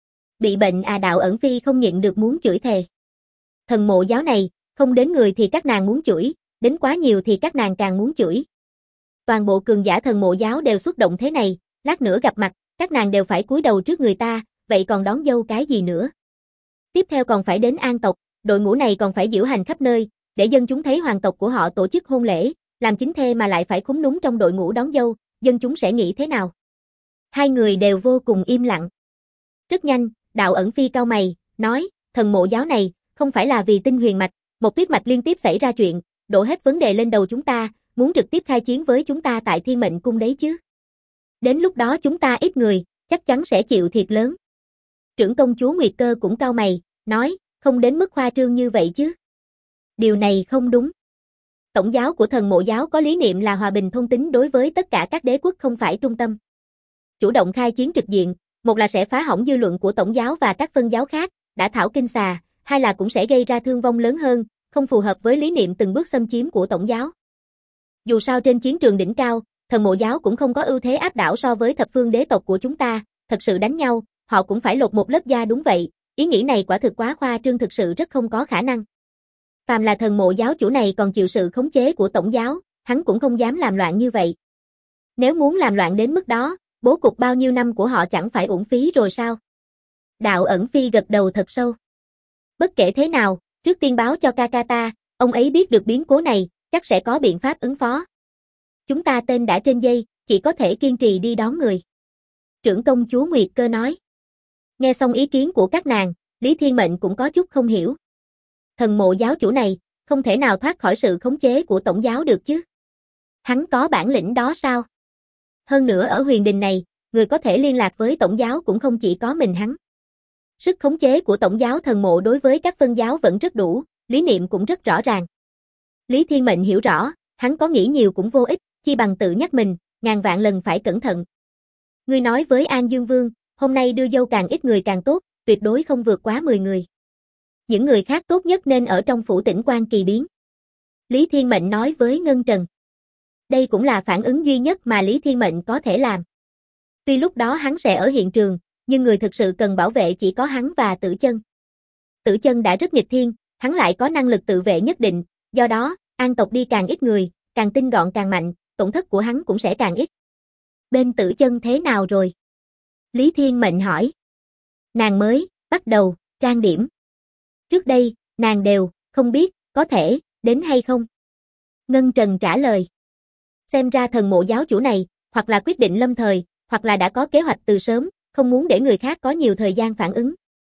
Bị bệnh Đạo Ẩn Phi không nhịn được muốn chửi thề. Thần mộ giáo này, không đến người thì các nàng muốn chửi, đến quá nhiều thì các nàng càng muốn chửi. Toàn bộ cường giả thần mộ giáo đều xúc động thế này, lát nữa gặp mặt, các nàng đều phải cúi đầu trước người ta, vậy còn đón dâu cái gì nữa? Tiếp theo còn phải đến An tộc, đội ngũ này còn phải diễu hành khắp nơi, để dân chúng thấy hoàng tộc của họ tổ chức hôn lễ, làm chính thê mà lại phải khúm núm trong đội ngũ đón dâu, dân chúng sẽ nghĩ thế nào? Hai người đều vô cùng im lặng. Rất nhanh, Đạo Ẩn Phi cau mày, nói, thần mộ giáo này, không phải là vì tinh huyền mạch, một tuyết mạch liên tiếp xảy ra chuyện, đổ hết vấn đề lên đầu chúng ta, muốn trực tiếp khai chiến với chúng ta tại Thiên Mệnh Cung đấy chứ. Đến lúc đó chúng ta ít người, chắc chắn sẽ chịu thiệt lớn. Trưởng công chúa Nguyệt Cơ cũng cau mày, nói, không đến mức khoa trương như vậy chứ. Điều này không đúng. Tổng giáo của thần mộ giáo có lý niệm là hòa bình thôn tính đối với tất cả các đế quốc không phải trung tâm. Chủ động khai chiến trực diện, một là sẽ phá hỏng dư luận của tổng giáo và các phân giáo khác, đã thảo kinh xà, hai là cũng sẽ gây ra thương vong lớn hơn, không phù hợp với lý niệm từng bước xâm chiếm của tổng giáo. Dù sao trên chiến trường đỉnh cao, thần mộ giáo cũng không có ưu thế áp đảo so với thập phương đế tộc của chúng ta, thật sự đánh nhau, họ cũng phải lột một lớp da đúng vậy, ý nghĩ này quả thực quá khoa trương, thực sự rất không có khả năng. Phàm là thần mộ giáo chủ này còn chịu sự khống chế của tổng giáo, hắn cũng không dám làm loạn như vậy. Nếu muốn làm loạn đến mức đó, bố cục bao nhiêu năm của họ chẳng phải uổng phí rồi sao? Đạo Ẩn Phi gật đầu thật sâu. Bất kể thế nào, trước tiên báo cho ca ta, ông ấy biết được biến cố này, chắc sẽ có biện pháp ứng phó. Chúng ta tên đã trên dây, chỉ có thể kiên trì đi đón người. Trưởng công chúa Nguyệt Cơ nói. Nghe xong ý kiến của các nàng, Lý Thiên Mệnh cũng có chút không hiểu. Thần mộ giáo chủ này, không thể nào thoát khỏi sự khống chế của tổng giáo được chứ. Hắn có bản lĩnh đó sao? Hơn nữa ở huyền đình này, người có thể liên lạc với tổng giáo cũng không chỉ có mình hắn. Sức khống chế của tổng giáo thần mộ đối với các phân giáo vẫn rất đủ, lý niệm cũng rất rõ ràng. Lý Thiên Mệnh hiểu rõ, hắn có nghĩ nhiều cũng vô ích, chi bằng tự nhắc mình, ngàn vạn lần phải cẩn thận. Ngươi nói với An Dương Vương, hôm nay đưa dâu càng ít người càng tốt, tuyệt đối không vượt quá 10 người. Những người khác tốt nhất nên ở trong phủ Tĩnh Quan kỳ biến. Lý Thiên Mệnh nói với Ngân Trần. Đây cũng là phản ứng duy nhất mà Lý Thiên Mệnh có thể làm. Tuy lúc đó hắn sẽ ở hiện trường, nhưng người thực sự cần bảo vệ chỉ có hắn và Tử Chân. Tử Chân đã rất nghịch thiên, hắn lại có năng lực tự vệ nhất định, do đó, An tộc đi càng ít người, càng tinh gọn càng mạnh, tổn thất của hắn cũng sẽ càng ít. Bên Tử Chân thế nào rồi? Lý Thiên Mệnh hỏi. Nàng mới bắt đầu trang điểm. Trước đây, nàng đều không biết có thể đến hay không. Ngân Trần trả lời. Xem ra thần mộ giáo chủ này, hoặc là quyết định lâm thời, hoặc là đã có kế hoạch từ sớm, không muốn để người khác có nhiều thời gian phản ứng.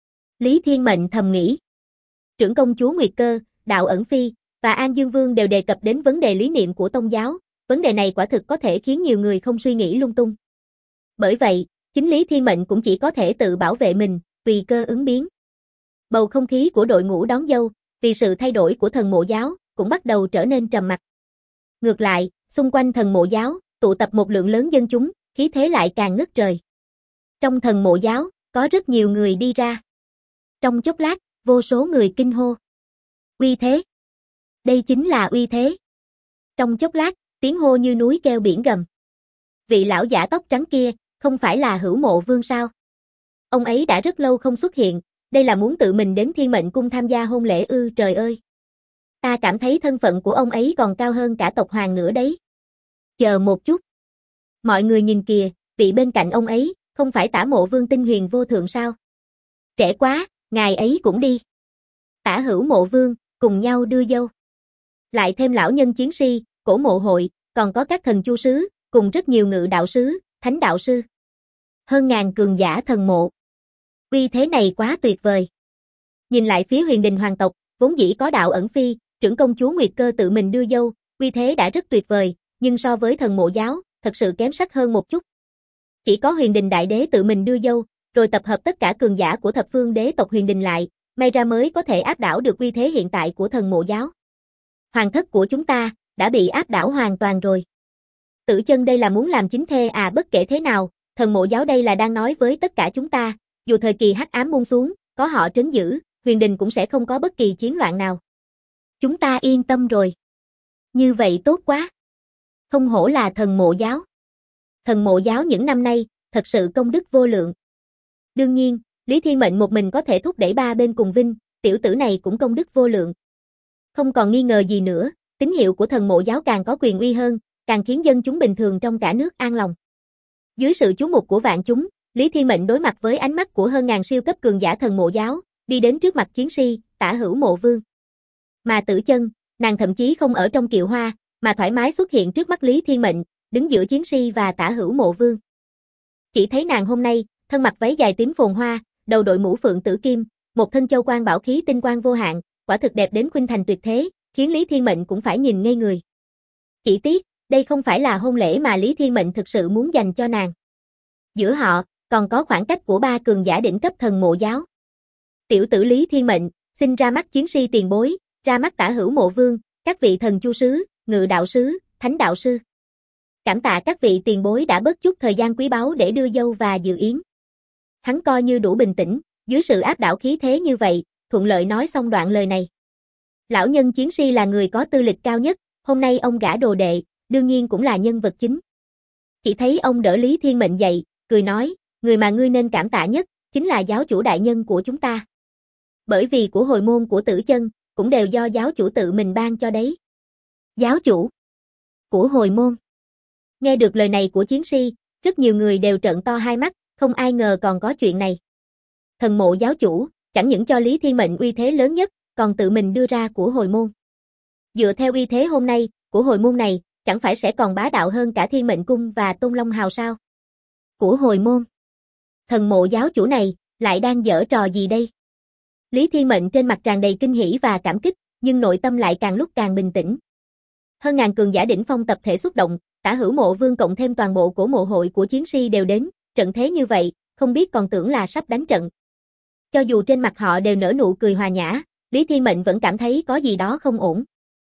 Lý Thiên Mệnh thầm nghĩ. Trưởng công chúa Nguyệt Cơ, Đạo Ẩn Phi và An Dương Vương đều đề cập đến vấn đề lý niệm của tông giáo, vấn đề này quả thực có thể khiến nhiều người không suy nghĩ lung tung. Bởi vậy, chính Lý Thiên Mệnh cũng chỉ có thể tự bảo vệ mình, tùy cơ ứng biến. Bầu không khí của đội ngũ đón dâu, vì sự thay đổi của thần mộ giáo, cũng bắt đầu trở nên trầm mặc. Ngược lại, xung quanh thần mộ giáo, tụ tập một lượng lớn dân chúng, khí thế lại càng ngất trời. Trong thần mộ giáo, có rất nhiều người đi ra. Trong chốc lát, vô số người kinh hô. Uy thế! Đây chính là uy thế! Trong chốc lát, tiếng hô như núi kêu biển gầm. Vị lão giả tóc trắng kia, không phải là Hữu Mộ Vương sao? Ông ấy đã rất lâu không xuất hiện, đây là muốn tự mình đến Thiên Mệnh Cung tham gia hôn lễ ư? Trời ơi! Ta cảm thấy thân phận của ông ấy còn cao hơn cả tộc hoàng nữa đấy. Chờ một chút. Mọi người nhìn kìa, vị bên cạnh ông ấy, không phải Tả Mộ Vương tinh huyền vô thượng sao? Trẻ quá, ngài ấy cũng đi. Tả Hữu Mộ Vương, cùng nhau đưa dâu. Lại thêm lão nhân chiến si, cổ mộ hội, còn có các thần chu sứ, cùng rất nhiều ngự đạo sứ, thánh đạo sư. Hơn ngàn cường giả thần mộ. Uy thế này quá tuyệt vời. Nhìn lại phía Huyền Đình hoàng tộc, vốn dĩ có Đạo Ẩn Phi, trưởng công chúa Nguyệt Cơ tự mình đưa dâu, uy thế đã rất tuyệt vời, nhưng so với thần mộ giáo, thật sự kém sắc hơn một chút. Chỉ có Huyền Đình đại đế tự mình đưa dâu, rồi tập hợp tất cả cường giả của thập phương đế tộc Huyền Đình lại, may ra mới có thể áp đảo được uy thế hiện tại của thần mộ giáo. Hoàng thất của chúng ta đã bị áp đảo hoàn toàn rồi. Tử Chân đây là muốn làm chính thê à? Bất kể thế nào, thần mộ giáo đây là đang nói với tất cả chúng ta, dù thời kỳ hắc ám buông xuống, có họ trấn giữ, Huyền Đình cũng sẽ không có bất kỳ chiến loạn nào. Chúng ta yên tâm rồi. Như vậy tốt quá. Không hổ là thần mộ giáo. Thần mộ giáo những năm nay, thật sự công đức vô lượng. Đương nhiên, Lý Thiên Mệnh một mình có thể thúc đẩy ba bên cùng vinh, tiểu tử này cũng công đức vô lượng. Không còn nghi ngờ gì nữa, tín hiệu của thần mộ giáo càng có quyền uy hơn, càng khiến dân chúng bình thường trong cả nước an lòng. Dưới sự chú mục của vạn chúng, Lý Thiên Mệnh đối mặt với ánh mắt của hơn ngàn siêu cấp cường giả thần mộ giáo, đi đến trước mặt chiến si, Tả Hữu Mộ Vương. Mà Tử Chân, nàng thậm chí không ở trong kiệu hoa, mà thoải mái xuất hiện trước mắt Lý Thiên Mệnh, đứng giữa chiến si và Tả Hữu Mộ Vương. Chỉ thấy nàng hôm nay, thân mặc váy dài tím phồn hoa, đầu đội mũ phượng tử kim, một thân châu quan bảo khí tinh quang vô hạn, quả thực đẹp đến khuynh thành tuyệt thế, khiến Lý Thiên Mệnh cũng phải nhìn ngây người. Chỉ tiếc, đây không phải là hôn lễ mà Lý Thiên Mệnh thực sự muốn dành cho nàng. Giữa họ, còn có khoảng cách của ba cường giả đỉnh cấp thần mộ giáo. Tiểu tử Lý Thiên Mệnh, xin ra mắt chiến si tiền bối, ra mắt Tả Hữu Mộ Vương, các vị thần chu sứ, ngự đạo sứ, thánh đạo sư. Cảm tạ các vị tiền bối đã bớt chút thời gian quý báu để đưa dâu và dự yến. Hắn coi như đủ bình tĩnh, dưới sự áp đảo khí thế như vậy, thuận lợi nói xong đoạn lời này. Lão nhân chiến si là người có tư lịch cao nhất, hôm nay ông gả đồ đệ, đương nhiên cũng là nhân vật chính. Chỉ thấy ông đỡ Lý Thiên Mệnh dậy, cười nói, người mà ngươi nên cảm tạ nhất, chính là giáo chủ đại nhân của chúng ta. Bởi vì của hồi môn của Tử Chân, cũng đều do giáo chủ tự mình ban cho đấy. Giáo chủ của hồi môn. Nghe được lời này của chiến si, rất nhiều người đều trợn to hai mắt, không ai ngờ còn có chuyện này. Thần mộ giáo chủ, chẳng những cho Lý Thiên Mệnh uy thế lớn nhất, còn tự mình đưa ra của hồi môn. Dựa theo uy thế hôm nay, của hồi môn này, chẳng phải sẽ còn bá đạo hơn cả Thiên Mệnh Cung và Tôn Long Hào sao? Của hồi môn. Thần mộ giáo chủ này, lại đang giở trò gì đây? Lý Thiên Mệnh trên mặt tràn đầy kinh hỉ và cảm kích, nhưng nội tâm lại càng lúc càng bình tĩnh. Hơn ngàn cường giả đỉnh phong tập thể xuất động, Tả Hữu Mộ Vương cộng thêm toàn bộ cổ mộ hội của chiến si đều đến, trận thế như vậy, không biết còn tưởng là sắp đánh trận. Cho dù trên mặt họ đều nở nụ cười hòa nhã, Lý Thiên Mệnh vẫn cảm thấy có gì đó không ổn.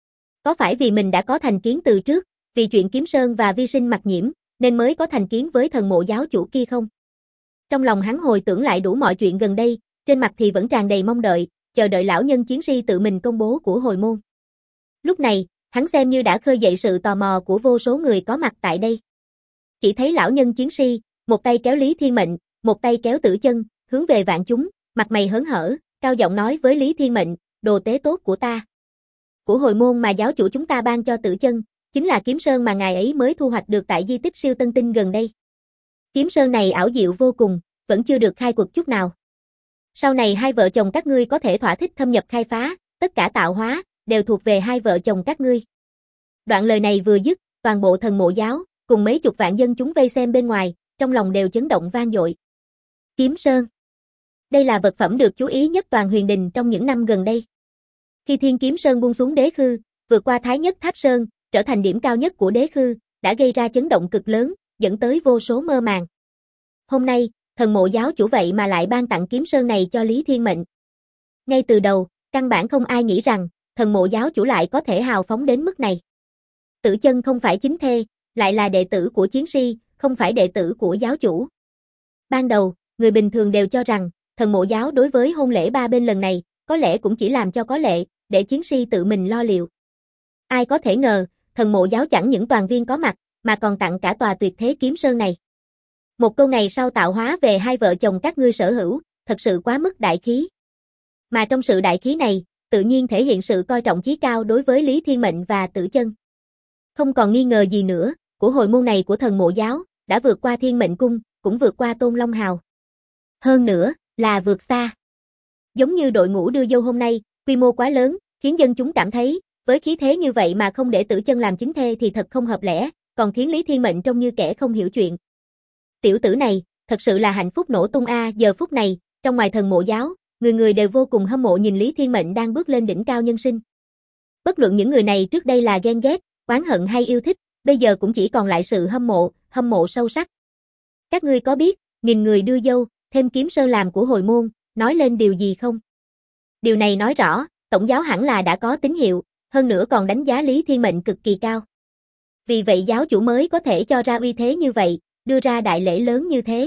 Có phải vì mình đã có thành kiến từ trước, vì chuyện Kiếm Sơn và Vi Sinh Mặc Nhiễm, nên mới có thành kiến với thần mộ giáo chủ kia không? Trong lòng hắn hồi tưởng lại đủ mọi chuyện gần đây, trên mặt thì vẫn tràn đầy mong đợi, chờ đợi lão nhân chiến si tự mình công bố của hồi môn. Lúc này, hắn xem như đã khơi dậy sự tò mò của vô số người có mặt tại đây. Chỉ thấy lão nhân chiến si, một tay kéo Lý Thiên Mệnh, một tay kéo Tử Chân, hướng về vạn chúng, mặt mày hớn hở, cao giọng nói với Lý Thiên Mệnh, đồ tế tốt của ta. Của hồi môn mà giáo chủ chúng ta ban cho Tử Chân, chính là Kiếm Sơn mà ngài ấy mới thu hoạch được tại di tích siêu tân tinh gần đây. Kiếm Sơn này ảo diệu vô cùng, vẫn chưa được khai quật chút nào. Sau này hai vợ chồng các ngươi có thể thỏa thích thâm nhập khai phá, tất cả tạo hóa, đều thuộc về hai vợ chồng các ngươi. Đoạn lời này vừa dứt, toàn bộ thần mộ giáo, cùng mấy chục vạn dân chúng vây xem bên ngoài, trong lòng đều chấn động vang dội. Kiếm Sơn. Đây là vật phẩm được chú ý nhất toàn Huyền Đình trong những năm gần đây. Khi Thiên Kiếm Sơn buông xuống đế khư, vượt qua Thái Nhất Tháp Sơn, trở thành điểm cao nhất của đế khư, đã gây ra chấn động cực lớn, dẫn tới vô số mơ màng. Hôm nay, thần mộ giáo chủ vậy mà lại ban tặng Kiếm Sơn này cho Lý Thiên Mệnh. Ngay từ đầu, căn bản không ai nghĩ rằng, thần mộ giáo chủ lại có thể hào phóng đến mức này. Tử Chân không phải chính thê, lại là đệ tử của chiến si, không phải đệ tử của giáo chủ. Ban đầu, người bình thường đều cho rằng, thần mộ giáo đối với hôn lễ ba bên lần này, có lẽ cũng chỉ làm cho có lệ, để chiến si tự mình lo liệu. Ai có thể ngờ, thần mộ giáo chẳng những toàn viên có mặt, mà còn tặng cả tòa tuyệt thế Kiếm Sơn này. Một câu này sau tạo hóa về hai vợ chồng các ngươi sở hữu, thật sự quá mức đại khí. Mà trong sự đại khí này, tự nhiên thể hiện sự coi trọng chí cao đối với Lý Thiên Mệnh và Tử Chân. Không còn nghi ngờ gì nữa, của hồi môn này của thần mộ giáo, đã vượt qua Thiên Mệnh Cung, cũng vượt qua Tôn Long Hào. Hơn nữa, là vượt xa. Giống như đội ngũ đưa dâu hôm nay, quy mô quá lớn, khiến dân chúng cảm thấy, với khí thế như vậy mà không để Tử Chân làm chính thê thì thật không hợp lẽ, còn khiến Lý Thiên Mệnh trông như kẻ không hiểu chuyện. Tiểu tử này, thật sự là hạnh phúc nổ tung a, giờ phút này, trong ngoài thần mộ giáo, người người đều vô cùng hâm mộ nhìn Lý Thiên Mệnh đang bước lên đỉnh cao nhân sinh. Bất luận những người này trước đây là ghen ghét, oán hận hay yêu thích, bây giờ cũng chỉ còn lại sự hâm mộ sâu sắc. Các ngươi có biết, 1000 người đưa dâu, thêm Kiếm Sơn làm của hồi môn, nói lên điều gì không? Điều này nói rõ, tổng giáo hẳn là đã có tín hiệu, hơn nữa còn đánh giá Lý Thiên Mệnh cực kỳ cao. Vì vậy giáo chủ mới có thể cho ra uy thế như vậy, đưa ra đại lễ lớn như thế.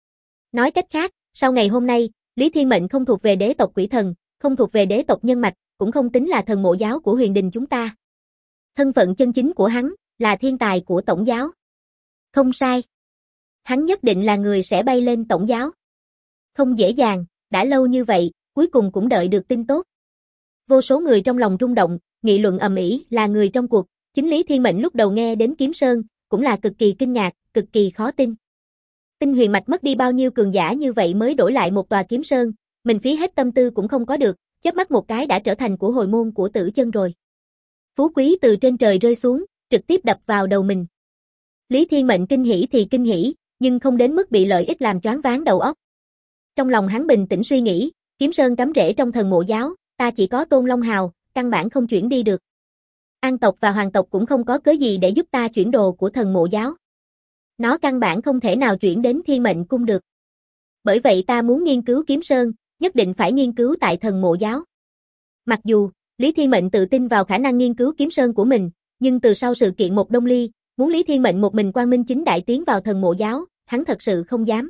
Nói cách khác, sau ngày hôm nay, Lý Thiên Mệnh không thuộc về đế tộc quỷ thần, không thuộc về đế tộc nhân mạch, cũng không tính là thần mộ giáo của huyền đình chúng ta. Thân phận chân chính của hắn, là thiên tài của tổng giáo. Không sai. Hắn nhất định là người sẽ bay lên tổng giáo. Không dễ dàng, đã lâu như vậy, cuối cùng cũng đợi được tin tốt. Vô số người trong lòng rung động, nghị luận ầm ĩ, là người trong cuộc, chính Lý Thiên Mệnh lúc đầu nghe đến Kiếm Sơn, cũng là cực kỳ kinh ngạc, cực kỳ khó tin. Tinh huyền mạch mất đi bao nhiêu cường giả như vậy mới đổi lại một tòa Kiếm Sơn, mình phí hết tâm tư cũng không có được, chớp mắt một cái đã trở thành của hồi môn của Tử Chân rồi. Phú quý từ trên trời rơi xuống, trực tiếp đập vào đầu mình. Lý Thiên Mệnh kinh hỉ thì kinh hỉ, nhưng không đến mức bị lợi ích làm choáng váng đầu óc. Trong lòng hắn bình tĩnh suy nghĩ, Kiếm Sơn cắm rễ trong thần mộ giáo, ta chỉ có Tôn Long Hào, căn bản không chuyển đi được. An tộc và Hoàng tộc cũng không có cớ gì để giúp ta chuyển đồ của thần mộ giáo. Nó căn bản không thể nào chuyển đến Thiên Mệnh cung được. Bởi vậy ta muốn nghiên cứu Kiếm Sơn, nhất định phải nghiên cứu tại thần mộ giáo. Mặc dù, Lý Thiên Mệnh tự tin vào khả năng nghiên cứu Kiếm Sơn của mình, nhưng từ sau sự kiện một Đông Ly, muốn Lý Thiên Mệnh một mình quang minh chính đại tiến vào thần mộ giáo, hắn thật sự không dám.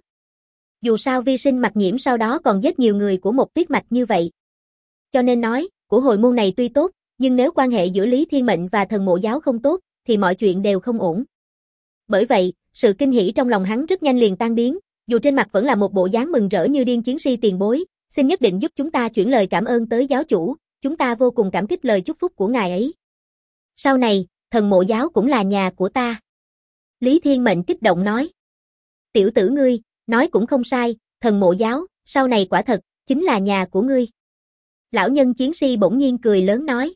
Dù sao vi sinh Mặc Nhiễm sau đó còn giết nhiều người của một Tuyết Mạch như vậy. Cho nên nói, của hồi môn này tuy tốt, nhưng nếu quan hệ giữa Lý Thiên Mệnh và thần mộ giáo không tốt, thì mọi chuyện đều không ổn. Bởi vậy, sự kinh hỉ trong lòng hắn rất nhanh liền tan biến, dù trên mặt vẫn là một bộ dáng mừng rỡ như điên. Chiến si tiền bối, xin nhất định giúp chúng ta chuyển lời cảm ơn tới giáo chủ, chúng ta vô cùng cảm kích lời chúc phúc của ngài ấy. Sau này, thần mộ giáo cũng là nhà của ta. Lý Thiên Mệnh kích động nói. Tiểu tử ngươi, nói cũng không sai, thần mộ giáo, sau này quả thật, chính là nhà của ngươi. Lão nhân chiến si bỗng nhiên cười lớn nói.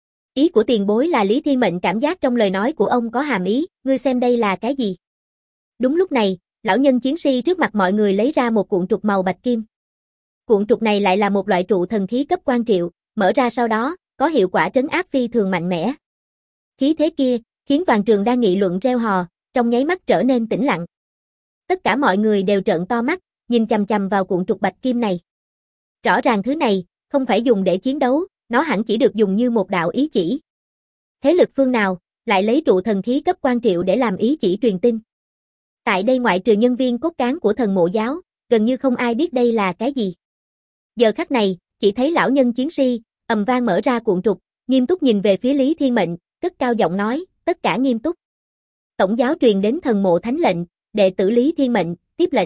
Ý của tiền bối là Lý Thiên Mệnh cảm giác trong lời nói của ông có hàm ý, ngươi xem đây là cái gì? Đúng lúc này, lão nhân chiến si trước mặt mọi người lấy ra một cuộn trục màu bạch kim. Cuộn trục này lại là một loại trụ thần khí cấp quan triệu, mở ra sau đó, có hiệu quả trấn áp phi thường mạnh mẽ. Khí thế kia, khiến toàn trường đang nghị luận reo hò, trong nháy mắt trở nên tĩnh lặng. Tất cả mọi người đều trợn to mắt, nhìn chằm chằm vào cuộn trục bạch kim này. Rõ ràng thứ này, không phải dùng để chiến đấu, nó hẳn chỉ được dùng như một đạo ý chỉ. Thế lực phương nào, lại lấy trụ thần khí cấp quan triệu để làm ý chỉ truyền tin? Tại đây ngoại trừ nhân viên cốt cán của thần mộ giáo, gần như không ai biết đây là cái gì. Giờ khắc này, chỉ thấy lão nhân chiến si, ầm vang mở ra cuộn trục, nghiêm túc nhìn về phía Lý Thiên Mệnh, cất cao giọng nói, tất cả nghiêm túc. Tổng giáo truyền đến thần mộ thánh lệnh, đệ tử Lý Thiên Mệnh, tiếp lệnh.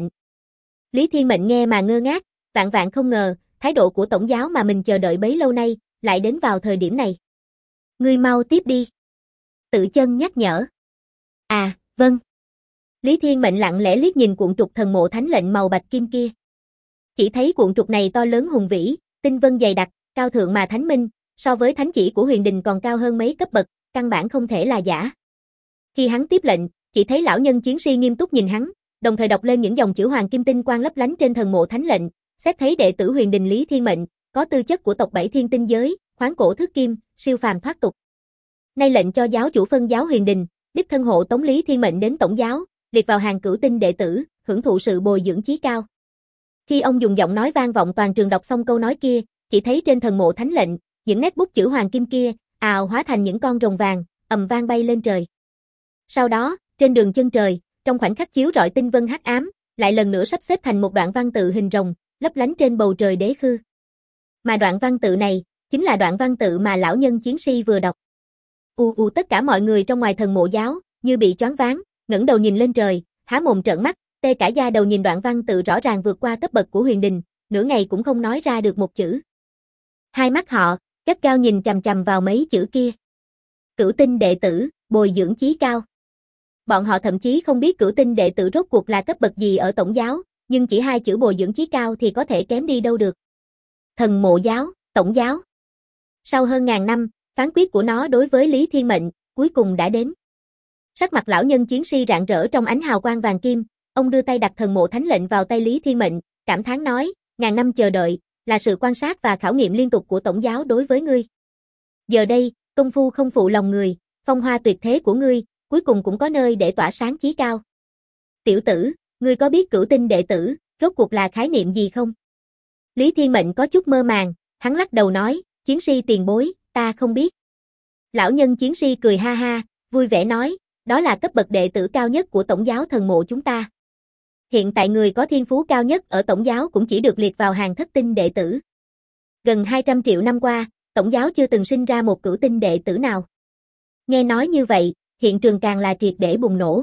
Lý Thiên Mệnh nghe mà ngơ ngác, vạn vạn không ngờ, thái độ của tổng giáo mà mình chờ đợi bấy lâu nay, lại đến vào thời điểm này. Ngươi mau tiếp đi. Tử Chân nhắc nhở. À, vâng. Lý Thiên Mệnh lặng lẽ liếc nhìn cuộn trục thần mộ thánh lệnh màu bạch kim kia. Chỉ thấy cuộn trục này to lớn hùng vĩ, tinh vân dày đặc, cao thượng mà thánh minh, so với thánh chỉ của huyền đình còn cao hơn mấy cấp bậc, căn bản không thể là giả. Khi hắn tiếp lệnh, chỉ thấy lão nhân chiến si nghiêm túc nhìn hắn, đồng thời đọc lên những dòng chữ hoàng kim tinh quang lấp lánh trên thần mộ thánh lệnh, xét thấy đệ tử huyền đình Lý Thiên Mệnh, có tư chất của tộc Bảy Thiên Tinh giới, khoáng cổ thước kim, siêu phàm thoát tục. Nay lệnh cho giáo chủ phân giáo huyền đình, đích thân hộ tống Lý Thiên Mệnh đến tổng giáo, liệt vào hàng cửu tinh đệ tử, hưởng thụ sự bồi dưỡng chí cao. Khi ông dùng giọng nói vang vọng toàn trường đọc xong câu nói kia, chỉ thấy trên thần mộ thánh lệnh, những nét bút chữ hoàng kim kia, ào hóa thành những con rồng vàng, ầm vang bay lên trời. Sau đó, trên đường chân trời, trong khoảnh khắc chiếu rọi tinh vân hắc ám, lại lần nữa sắp xếp thành một đoạn văn tự hình rồng, lấp lánh trên bầu trời đế khư. Mà đoạn văn tự này, chính là đoạn văn tự mà lão nhân chiến si vừa đọc. Tất cả mọi người trong ngoài thần mộ giáo, như bị choáng váng, ngẩng đầu nhìn lên trời, há mồm trợn mắt, tê cả da đầu nhìn đoạn văn tự rõ ràng vượt qua cấp bậc của huyền đình, nửa ngày cũng không nói ra được một chữ. Hai mắt họ, gắt gao nhìn chằm chằm vào mấy chữ kia. Cửu tinh đệ tử, bồi dưỡng chí cao. Bọn họ thậm chí không biết cửu tinh đệ tử rốt cuộc là cấp bậc gì ở tổng giáo, nhưng chỉ hai chữ bồi dưỡng chí cao thì có thể kém đi đâu được. Thần mộ giáo, tổng giáo. Sau hơn ngàn năm, phán quyết của nó đối với Lý Thiên Mệnh, cuối cùng đã đến. Sắc mặt lão nhân chiến si rạng rỡ trong ánh hào quang vàng kim, ông đưa tay đặt thần mộ thánh lệnh vào tay Lý Thiên Mệnh, cảm thán nói, ngàn năm chờ đợi, là sự quan sát và khảo nghiệm liên tục của tổng giáo đối với ngươi. Giờ đây, công phu không phụ lòng người, phong hoa tuyệt thế của ngươi, cuối cùng cũng có nơi để tỏa sáng chí cao. Tiểu tử, ngươi có biết cửu tinh đệ tử, rốt cuộc là khái niệm gì không? Lý Thiên Mệnh có chút mơ màng, hắn lắc đầu nói, chiến si tiền bối, ta không biết. Lão nhân chiến si cười ha ha, vui vẻ nói, đó là cấp bậc đệ tử cao nhất của tổng giáo thần mộ chúng ta. Hiện tại người có thiên phú cao nhất ở tổng giáo cũng chỉ được liệt vào hàng thất tinh đệ tử. Gần 200 triệu năm qua, tổng giáo chưa từng sinh ra một cửu tinh đệ tử nào. Nghe nói như vậy, hiện trường càng là triệt để bùng nổ.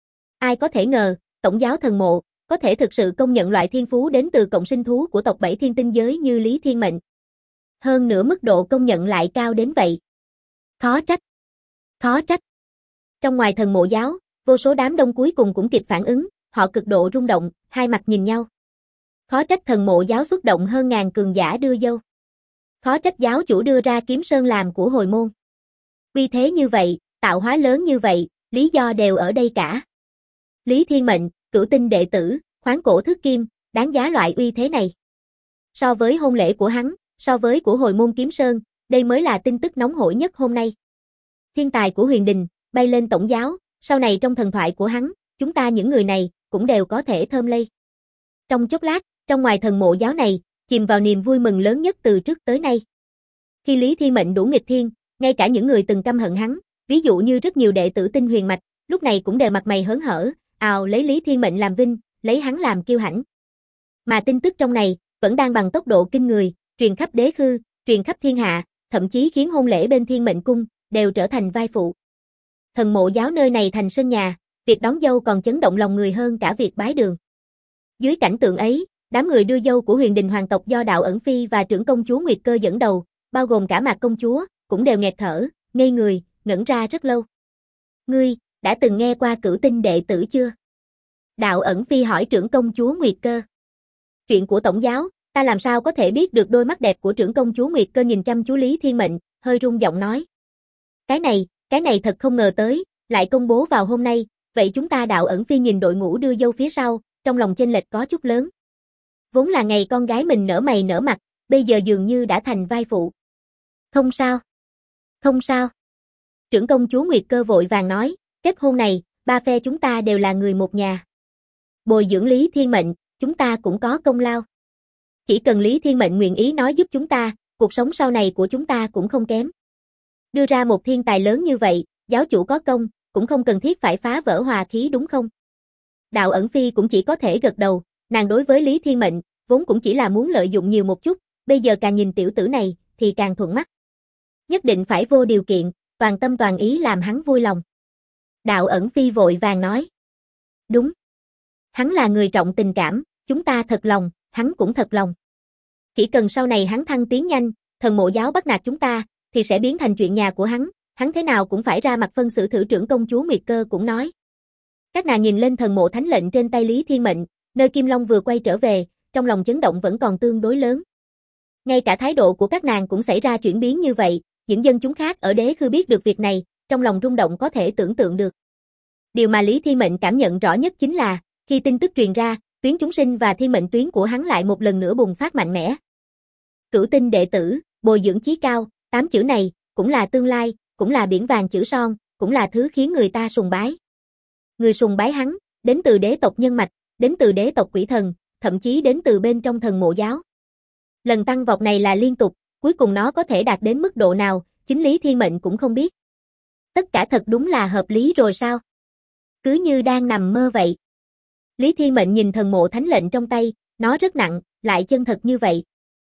Ai có thể ngờ, tổng giáo thần mộ, có thể thực sự công nhận loại thiên phú đến từ cộng sinh thú của tộc Bảy Thiên Tinh Giới như Lý Thiên Mệnh. Hơn nữa mức độ công nhận lại cao đến vậy. Khó trách. Khó trách. Trong ngoài thần mộ giáo, vô số đám đông cuối cùng cũng kịp phản ứng, họ cực độ rung động, hai mặt nhìn nhau. Khó trách thần mộ giáo xuất động hơn ngàn cường giả đưa dâu. Khó trách giáo chủ đưa ra Kiếm Sơn làm của hồi môn. Uy thế như vậy, tạo hóa lớn như vậy, lý do đều ở đây cả. Lý Thiên Mệnh, cửu tinh đệ tử, khoáng cổ thước kim, đáng giá loại uy thế này. So với hôn lễ của hắn, so với của hồi môn Kiếm Sơn, đây mới là tin tức nóng hổi nhất hôm nay. Thiên tài của huyền đình, bay lên tổng giáo, sau này trong thần thoại của hắn, chúng ta những người này, cũng đều có thể thơm lây. Trong chốc lát, trong ngoài thần mộ giáo này, chìm vào niềm vui mừng lớn nhất từ trước tới nay. Khi Lý Thiên Mệnh đủ nghịch thiên, ngay cả những người từng căm hận hắn, ví dụ như rất nhiều đệ tử tinh huyền mạch, lúc này cũng đều mặt mày hớn hở, ào lấy Lý Thiên Mệnh làm vinh, lấy hắn làm kiêu hãnh. Mà tin tức trong này, vẫn đang bằng tốc độ kinh người, truyền khắp đế khư, truyền khắp thiên hạ, thậm chí khiến hôn lễ bên Thiên Mệnh cung, đều trở thành vai phụ. Thần mộ giáo nơi này thành sân nhà, việc đón dâu còn chấn động lòng người hơn cả việc bái đường. Dưới cảnh tượng ấy, đám người đưa dâu của huyền đình hoàng tộc do Đạo Ẩn Phi và trưởng công chúa Nguyệt Cơ dẫn đầu, bao gồm cả Mạc công chúa, cũng đều nghẹt thở, ngây người, ngẩn ra rất lâu. Ngươi, đã từng nghe qua cửu tinh đệ tử chưa? Đạo Ẩn Phi hỏi trưởng công chúa Nguyệt Cơ. Chuyện của tổng giáo, ta làm sao có thể biết được? Đôi mắt đẹp của trưởng công chúa Nguyệt Cơ nhìn chăm chú Lý Thiên Mệnh, hơi run giọng nói. Cái này thật không ngờ tới, lại công bố vào hôm nay, vậy chúng ta Đạo Ẩn Phi nhìn đội ngũ đưa dâu phía sau, trong lòng chênh lệch có chút lớn. Vốn là ngày con gái mình nở mày nở mặt, bây giờ dường như đã thành vai phụ. Không sao. Không sao. Trưởng công chúa Nguyệt Cơ vội vàng nói, kết hôn này, ba phe chúng ta đều là người một nhà. Bồi dưỡng Lý Thiên Mệnh, chúng ta cũng có công lao. Chỉ cần Lý Thiên Mệnh nguyện ý nói giúp chúng ta, cuộc sống sau này của chúng ta cũng không kém. Đưa ra một thiên tài lớn như vậy, giáo chủ có công, cũng không cần thiết phải phá vỡ hòa khí đúng không? Đạo Ẩn Phi cũng chỉ có thể gật đầu, nàng đối với Lý Thiên Mệnh, vốn cũng chỉ là muốn lợi dụng nhiều một chút, bây giờ càng nhìn tiểu tử này, thì càng thuận mắt. Nhất định phải vô điều kiện, toàn tâm toàn ý làm hắn vui lòng. Đạo Ẩn Phi vội vàng nói. Đúng. Hắn là người trọng tình cảm, chúng ta thật lòng, hắn cũng thật lòng. Chỉ cần sau này hắn thăng tiến nhanh, thần mộ giáo bắt nạt chúng ta, thì sẽ biến thành chuyện nhà của hắn thế nào cũng phải ra mặt phân xử thử. Trưởng công chúa Nguyệt Cơ cũng nói. Các nàng nhìn lên thần mộ thánh lệnh trên tay Lý Thiên Mệnh, nơi Kim Long vừa quay trở về, trong lòng chấn động vẫn còn tương đối lớn. Ngay cả thái độ của các nàng cũng xảy ra chuyển biến như vậy, những dân chúng khác ở đế khư biết được việc này, trong lòng rung động có thể tưởng tượng được. Điều mà Lý Thiên Mệnh cảm nhận rõ nhất chính là, khi tin tức truyền ra, tuyến chúng sinh và thiên mệnh tuyến của hắn lại một lần nữa bùng phát mạnh mẽ. Cửu tinh đệ tử, bồi dưỡng chí cao, 8 chữ này, cũng là tương lai, cũng là biển vàng chữ son, cũng là thứ khiến người ta sùng bái. Người sùng bái hắn, đến từ đế tộc nhân mạch, đến từ đế tộc quỷ thần, thậm chí đến từ bên trong thần mộ giáo. Lần tăng vọt này là liên tục, cuối cùng nó có thể đạt đến mức độ nào, chính Lý Thiên Mệnh cũng không biết. Tất cả thật đúng là hợp lý rồi sao? Cứ như đang nằm mơ vậy. Lý Thiên Mệnh nhìn thần mộ thánh lệnh trong tay, nó rất nặng, lại chân thật như vậy.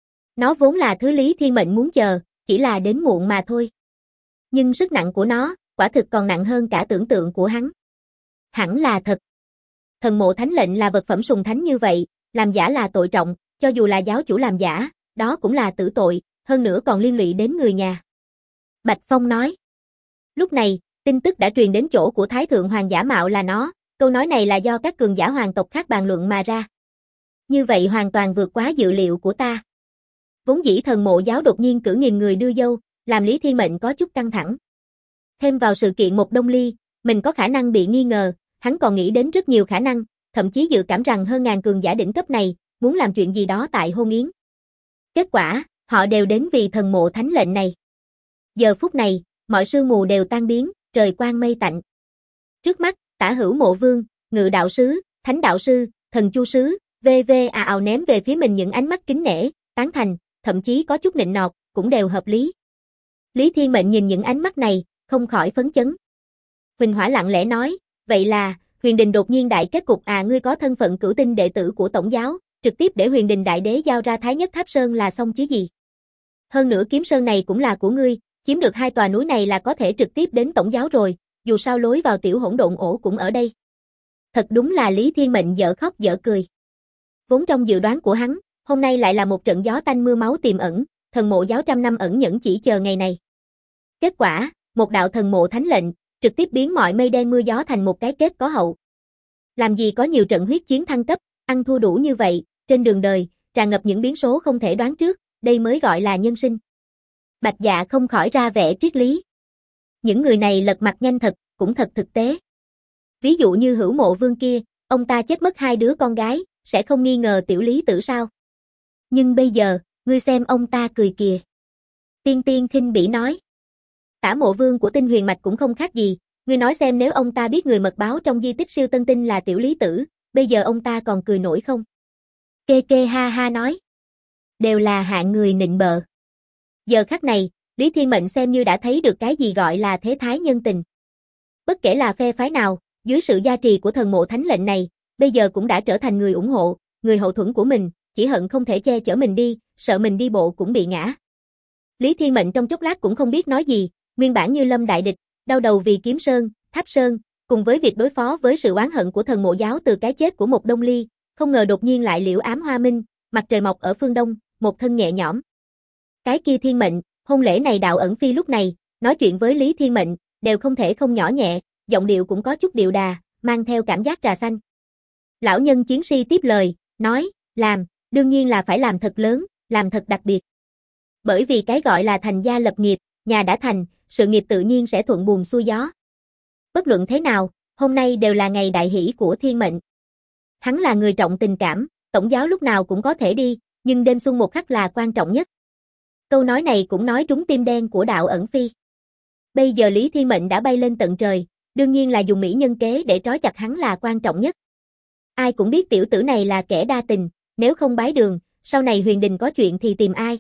Nó vốn là thứ Lý Thiên Mệnh muốn chờ, chỉ là đến muộn mà thôi. Nhưng sức nặng của nó, quả thực còn nặng hơn cả tưởng tượng của hắn. Hẳn là thật. Thần mộ thánh lệnh là vật phẩm sùng thánh như vậy, làm giả là tội trọng, cho dù là giáo chủ làm giả, đó cũng là tử tội, hơn nữa còn liên lụy đến người nhà. Bạch Phong nói. Lúc này, tin tức đã truyền đến chỗ của Thái Thượng Hoàng giả mạo là nó, câu nói này là do các cường giả hoàng tộc khác bàn luận mà ra. Như vậy hoàn toàn vượt quá dự liệu của ta. Vốn dĩ thần mộ giáo đột nhiên cử 1000 người đưa dâu, làm Lý Thiên Mệnh có chút căng thẳng. Thêm vào sự kiện một Đông Ly, mình có khả năng bị nghi ngờ, hắn còn nghĩ đến rất nhiều khả năng, thậm chí dự cảm rằng hơn ngàn cường giả đỉnh cấp này, muốn làm chuyện gì đó tại hôn yến. Kết quả, họ đều đến vì thần mộ thánh lệnh này. Giờ phút này, mọi sương mù đều tan biến, trời quang mây tạnh. Trước mắt, Tả Hữu Mộ Vương, Ngự Đạo Sứ, Thánh Đạo Sư, Thần Chu Sứ, ào ào ném về phía mình những ánh mắt kính nể, tán thành, thậm chí có chút nịnh nọt, cũng đều hợp lý. Lý Thiên Mệnh nhìn những ánh mắt này, không khỏi phấn chấn. Huỳnh Hỏa lặng lẽ nói, vậy là, Huyền Đình đột nhiên đại kết cục ngươi có thân phận cửu tinh đệ tử của Tổng giáo, trực tiếp để Huyền Đình Đại Đế giao ra Thái Nhất Tháp Sơn là xong chứ gì. Hơn nữa Kiếm Sơn này cũng là của ngươi, chiếm được 2 tòa núi này là có thể trực tiếp đến Tổng giáo rồi, dù sao lối vào tiểu hỗn độn ổ cũng ở đây. Thật đúng là Lý Thiên Mệnh dở khóc dở cười. Vốn trong dự đoán của hắn, hôm nay lại là một trận gió tanh mưa máu tiềm ẩn, thần mộ giáo trăm năm ẩn nhẫn chỉ chờ ngày này. Kết quả, một đạo thần mộ thánh lệnh, trực tiếp biến mọi mây đen mưa gió thành một cái kết có hậu. Làm gì có nhiều trận huyết chiến thăng cấp, ăn thua đủ như vậy, trên đường đời, tràn ngập những biến số không thể đoán trước, đây mới gọi là nhân sinh. Bạch Dạ không khỏi ra vẻ triết lý. Những người này lật mặt nhanh thật, cũng thật thực tế. Ví dụ như Hữu Mộ Vương kia, ông ta chết mất 2 đứa con gái, sẽ không nghi ngờ tiểu lý tử sao? Nhưng bây giờ, ngươi xem ông ta cười kìa. Tiên Tiên khinh bỉ nói. Tả Mộ Vương của Tinh Huyền Mạch cũng không khác gì, ngươi nói xem nếu ông ta biết người mật báo trong di tích siêu tân tinh là tiểu lý tử, bây giờ ông ta còn cười nổi không? Kê kê ha ha nói. Đều là hạng người nịnh bợ. Giờ khắc này, Lý Thiên Mệnh xem như đã thấy được cái gì gọi là thế thái nhân tình. Bất kể là phe phái nào, dưới sự gia trì của thần mộ thánh lệnh này, bây giờ cũng đã trở thành người ủng hộ, người hậu thuẫn của mình, chỉ hận không thể che chở mình đi, sợ mình đi bộ cũng bị ngã. Lý Thiên Mệnh trong chốc lát cũng không biết nói gì, nguyên bản như lâm đại địch, đau đầu vì Kiếm Sơn, Tháp Sơn, cùng với việc đối phó với sự oán hận của thần mộ giáo từ cái chết của một Đông Ly, không ngờ đột nhiên lại liễu ám hoa minh, mặt trời mọc ở phương đông, một thân nhẹ nhõm. Cái kia Thiên Mệnh, hôn lễ này Đạo Ẩn Phi lúc này, nói chuyện với Lý Thiên Mệnh, đều không thể không nhỏ nhẹ, giọng điệu cũng có chút điệu đà, mang theo cảm giác trà xanh. Lão nhân chiến si tiếp lời, nói, đương nhiên là phải làm thật lớn, làm thật đặc biệt. Bởi vì cái gọi là thành gia lập nghiệp, nhà đã thành, sự nghiệp tự nhiên sẽ thuận buồm xuôi gió. Bất luận thế nào, hôm nay đều là ngày đại hỷ của Thiên Mệnh. Hắn là người trọng tình cảm, Tổng giáo lúc nào cũng có thể đi, nhưng đêm xuân một khắc là quan trọng nhất. Câu nói này cũng nói trúng tim đen của Đạo Ẩn Phi. Bây giờ Lý Thiên Mệnh đã bay lên tận trời, đương nhiên là dùng mỹ nhân kế để trói chặt hắn là quan trọng nhất. Ai cũng biết tiểu tử này là kẻ đa tình, nếu không bái đường, sau này Huyền Đình có chuyện thì tìm ai?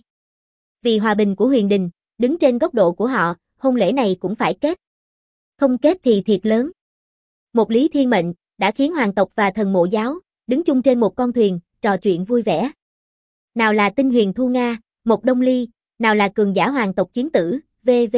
Vì hòa bình của Huyền Đình, đứng trên góc độ của họ, hôn lễ này cũng phải kết. Không kết thì thiệt lớn. Một Lý Thiên Mệnh, đã khiến hoàng tộc và thần mộ giáo, đứng chung trên một con thuyền, trò chuyện vui vẻ. Nào là Tinh Huyền Thu Nga, một Đông Ly, nào là cường giả hoàng tộc chiến tử, v.v.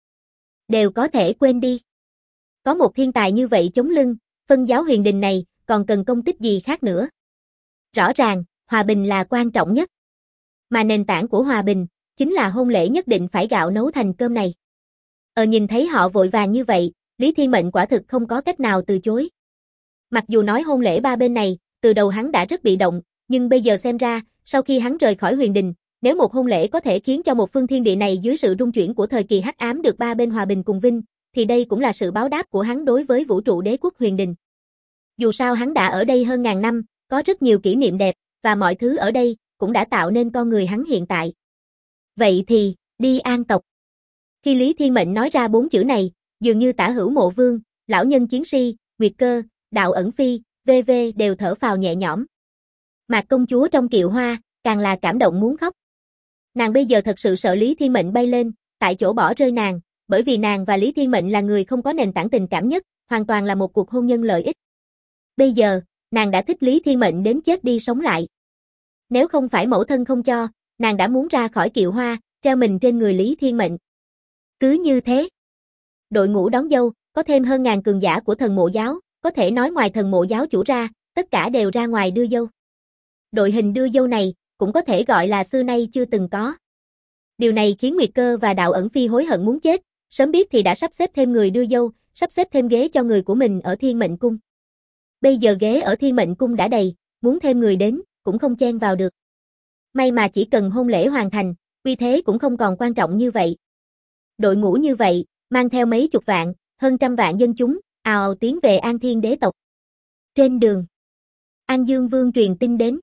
Đều có thể quên đi. Có một thiên tài như vậy chống lưng, phân giáo Huyền Đình này, còn cần công tích gì khác nữa. Rõ ràng, hòa bình là quan trọng nhất. Mà nền tảng của hòa bình, chính là hôn lễ nhất định phải gạo nấu thành cơm này. Nhìn thấy họ vội vàng như vậy, Lý Thiên Mệnh quả thực không có cách nào từ chối. Mặc dù nói hôn lễ ba bên này, từ đầu hắn đã rất bị động, nhưng bây giờ xem ra, sau khi hắn rời khỏi Huyền Đình, nếu một hôn lễ có thể khiến cho một phương thiên địa này dưới sự rung chuyển của thời kỳ hắc ám được ba bên hòa bình cùng vinh, thì đây cũng là sự báo đáp của hắn đối với vũ trụ đế quốc Huyền Đình. Dù sao hắn đã ở đây hơn ngàn năm, có rất nhiều kỷ niệm đẹp, và mọi thứ ở đây cũng đã tạo nên con người hắn hiện tại. Vậy thì, đi an tộc. Khi Lý Thiên Mệnh nói ra 4 chữ này, dường như Tả Hữu Mộ Vương, lão nhân chiến si, Nguyệt Cơ, Đạo Ẩn Phi, v.v. đều thở phào nhẹ nhõm. Mạc công chúa trong kiệu hoa, càng là cảm động muốn khóc. Nàng bây giờ thật sự sợ Lý Thiên Mệnh bay lên, tại chỗ bỏ rơi nàng, bởi vì nàng và Lý Thiên Mệnh là người không có nền tảng tình cảm nhất, hoàn toàn là một cuộc hôn nhân lợi ích. Bây giờ, nàng đã thích Lý Thiên Mệnh đến chết đi sống lại. Nếu không phải mẫu thân không cho, nàng đã muốn ra khỏi kiệu hoa, treo mình trên người Lý Thiên Mệnh. Cứ như thế, đội ngũ đón dâu, có thêm hơn ngàn cường giả của thần mộ giáo, có thể nói ngoài thần mộ giáo chủ ra, tất cả đều ra ngoài đưa dâu. Đội hình đưa dâu này, cũng có thể gọi là xưa nay chưa từng có. Điều này khiến Nguyệt Cơ và Đạo Ẩn Phi hối hận muốn chết, sớm biết thì đã sắp xếp thêm người đưa dâu, sắp xếp thêm ghế cho người của mình ở Thiên Mệnh Cung. Bây giờ ghế ở Thiên Mệnh Cung đã đầy, muốn thêm người đến, cũng không chen vào được. May mà chỉ cần hôn lễ hoàn thành, uy thế cũng không còn quan trọng như vậy. Đội ngũ như vậy, mang theo mấy chục vạn, hơn trăm vạn dân chúng, ào ào tiến về An Thiên đế tộc. Trên đường, An Dương Vương truyền tin đến.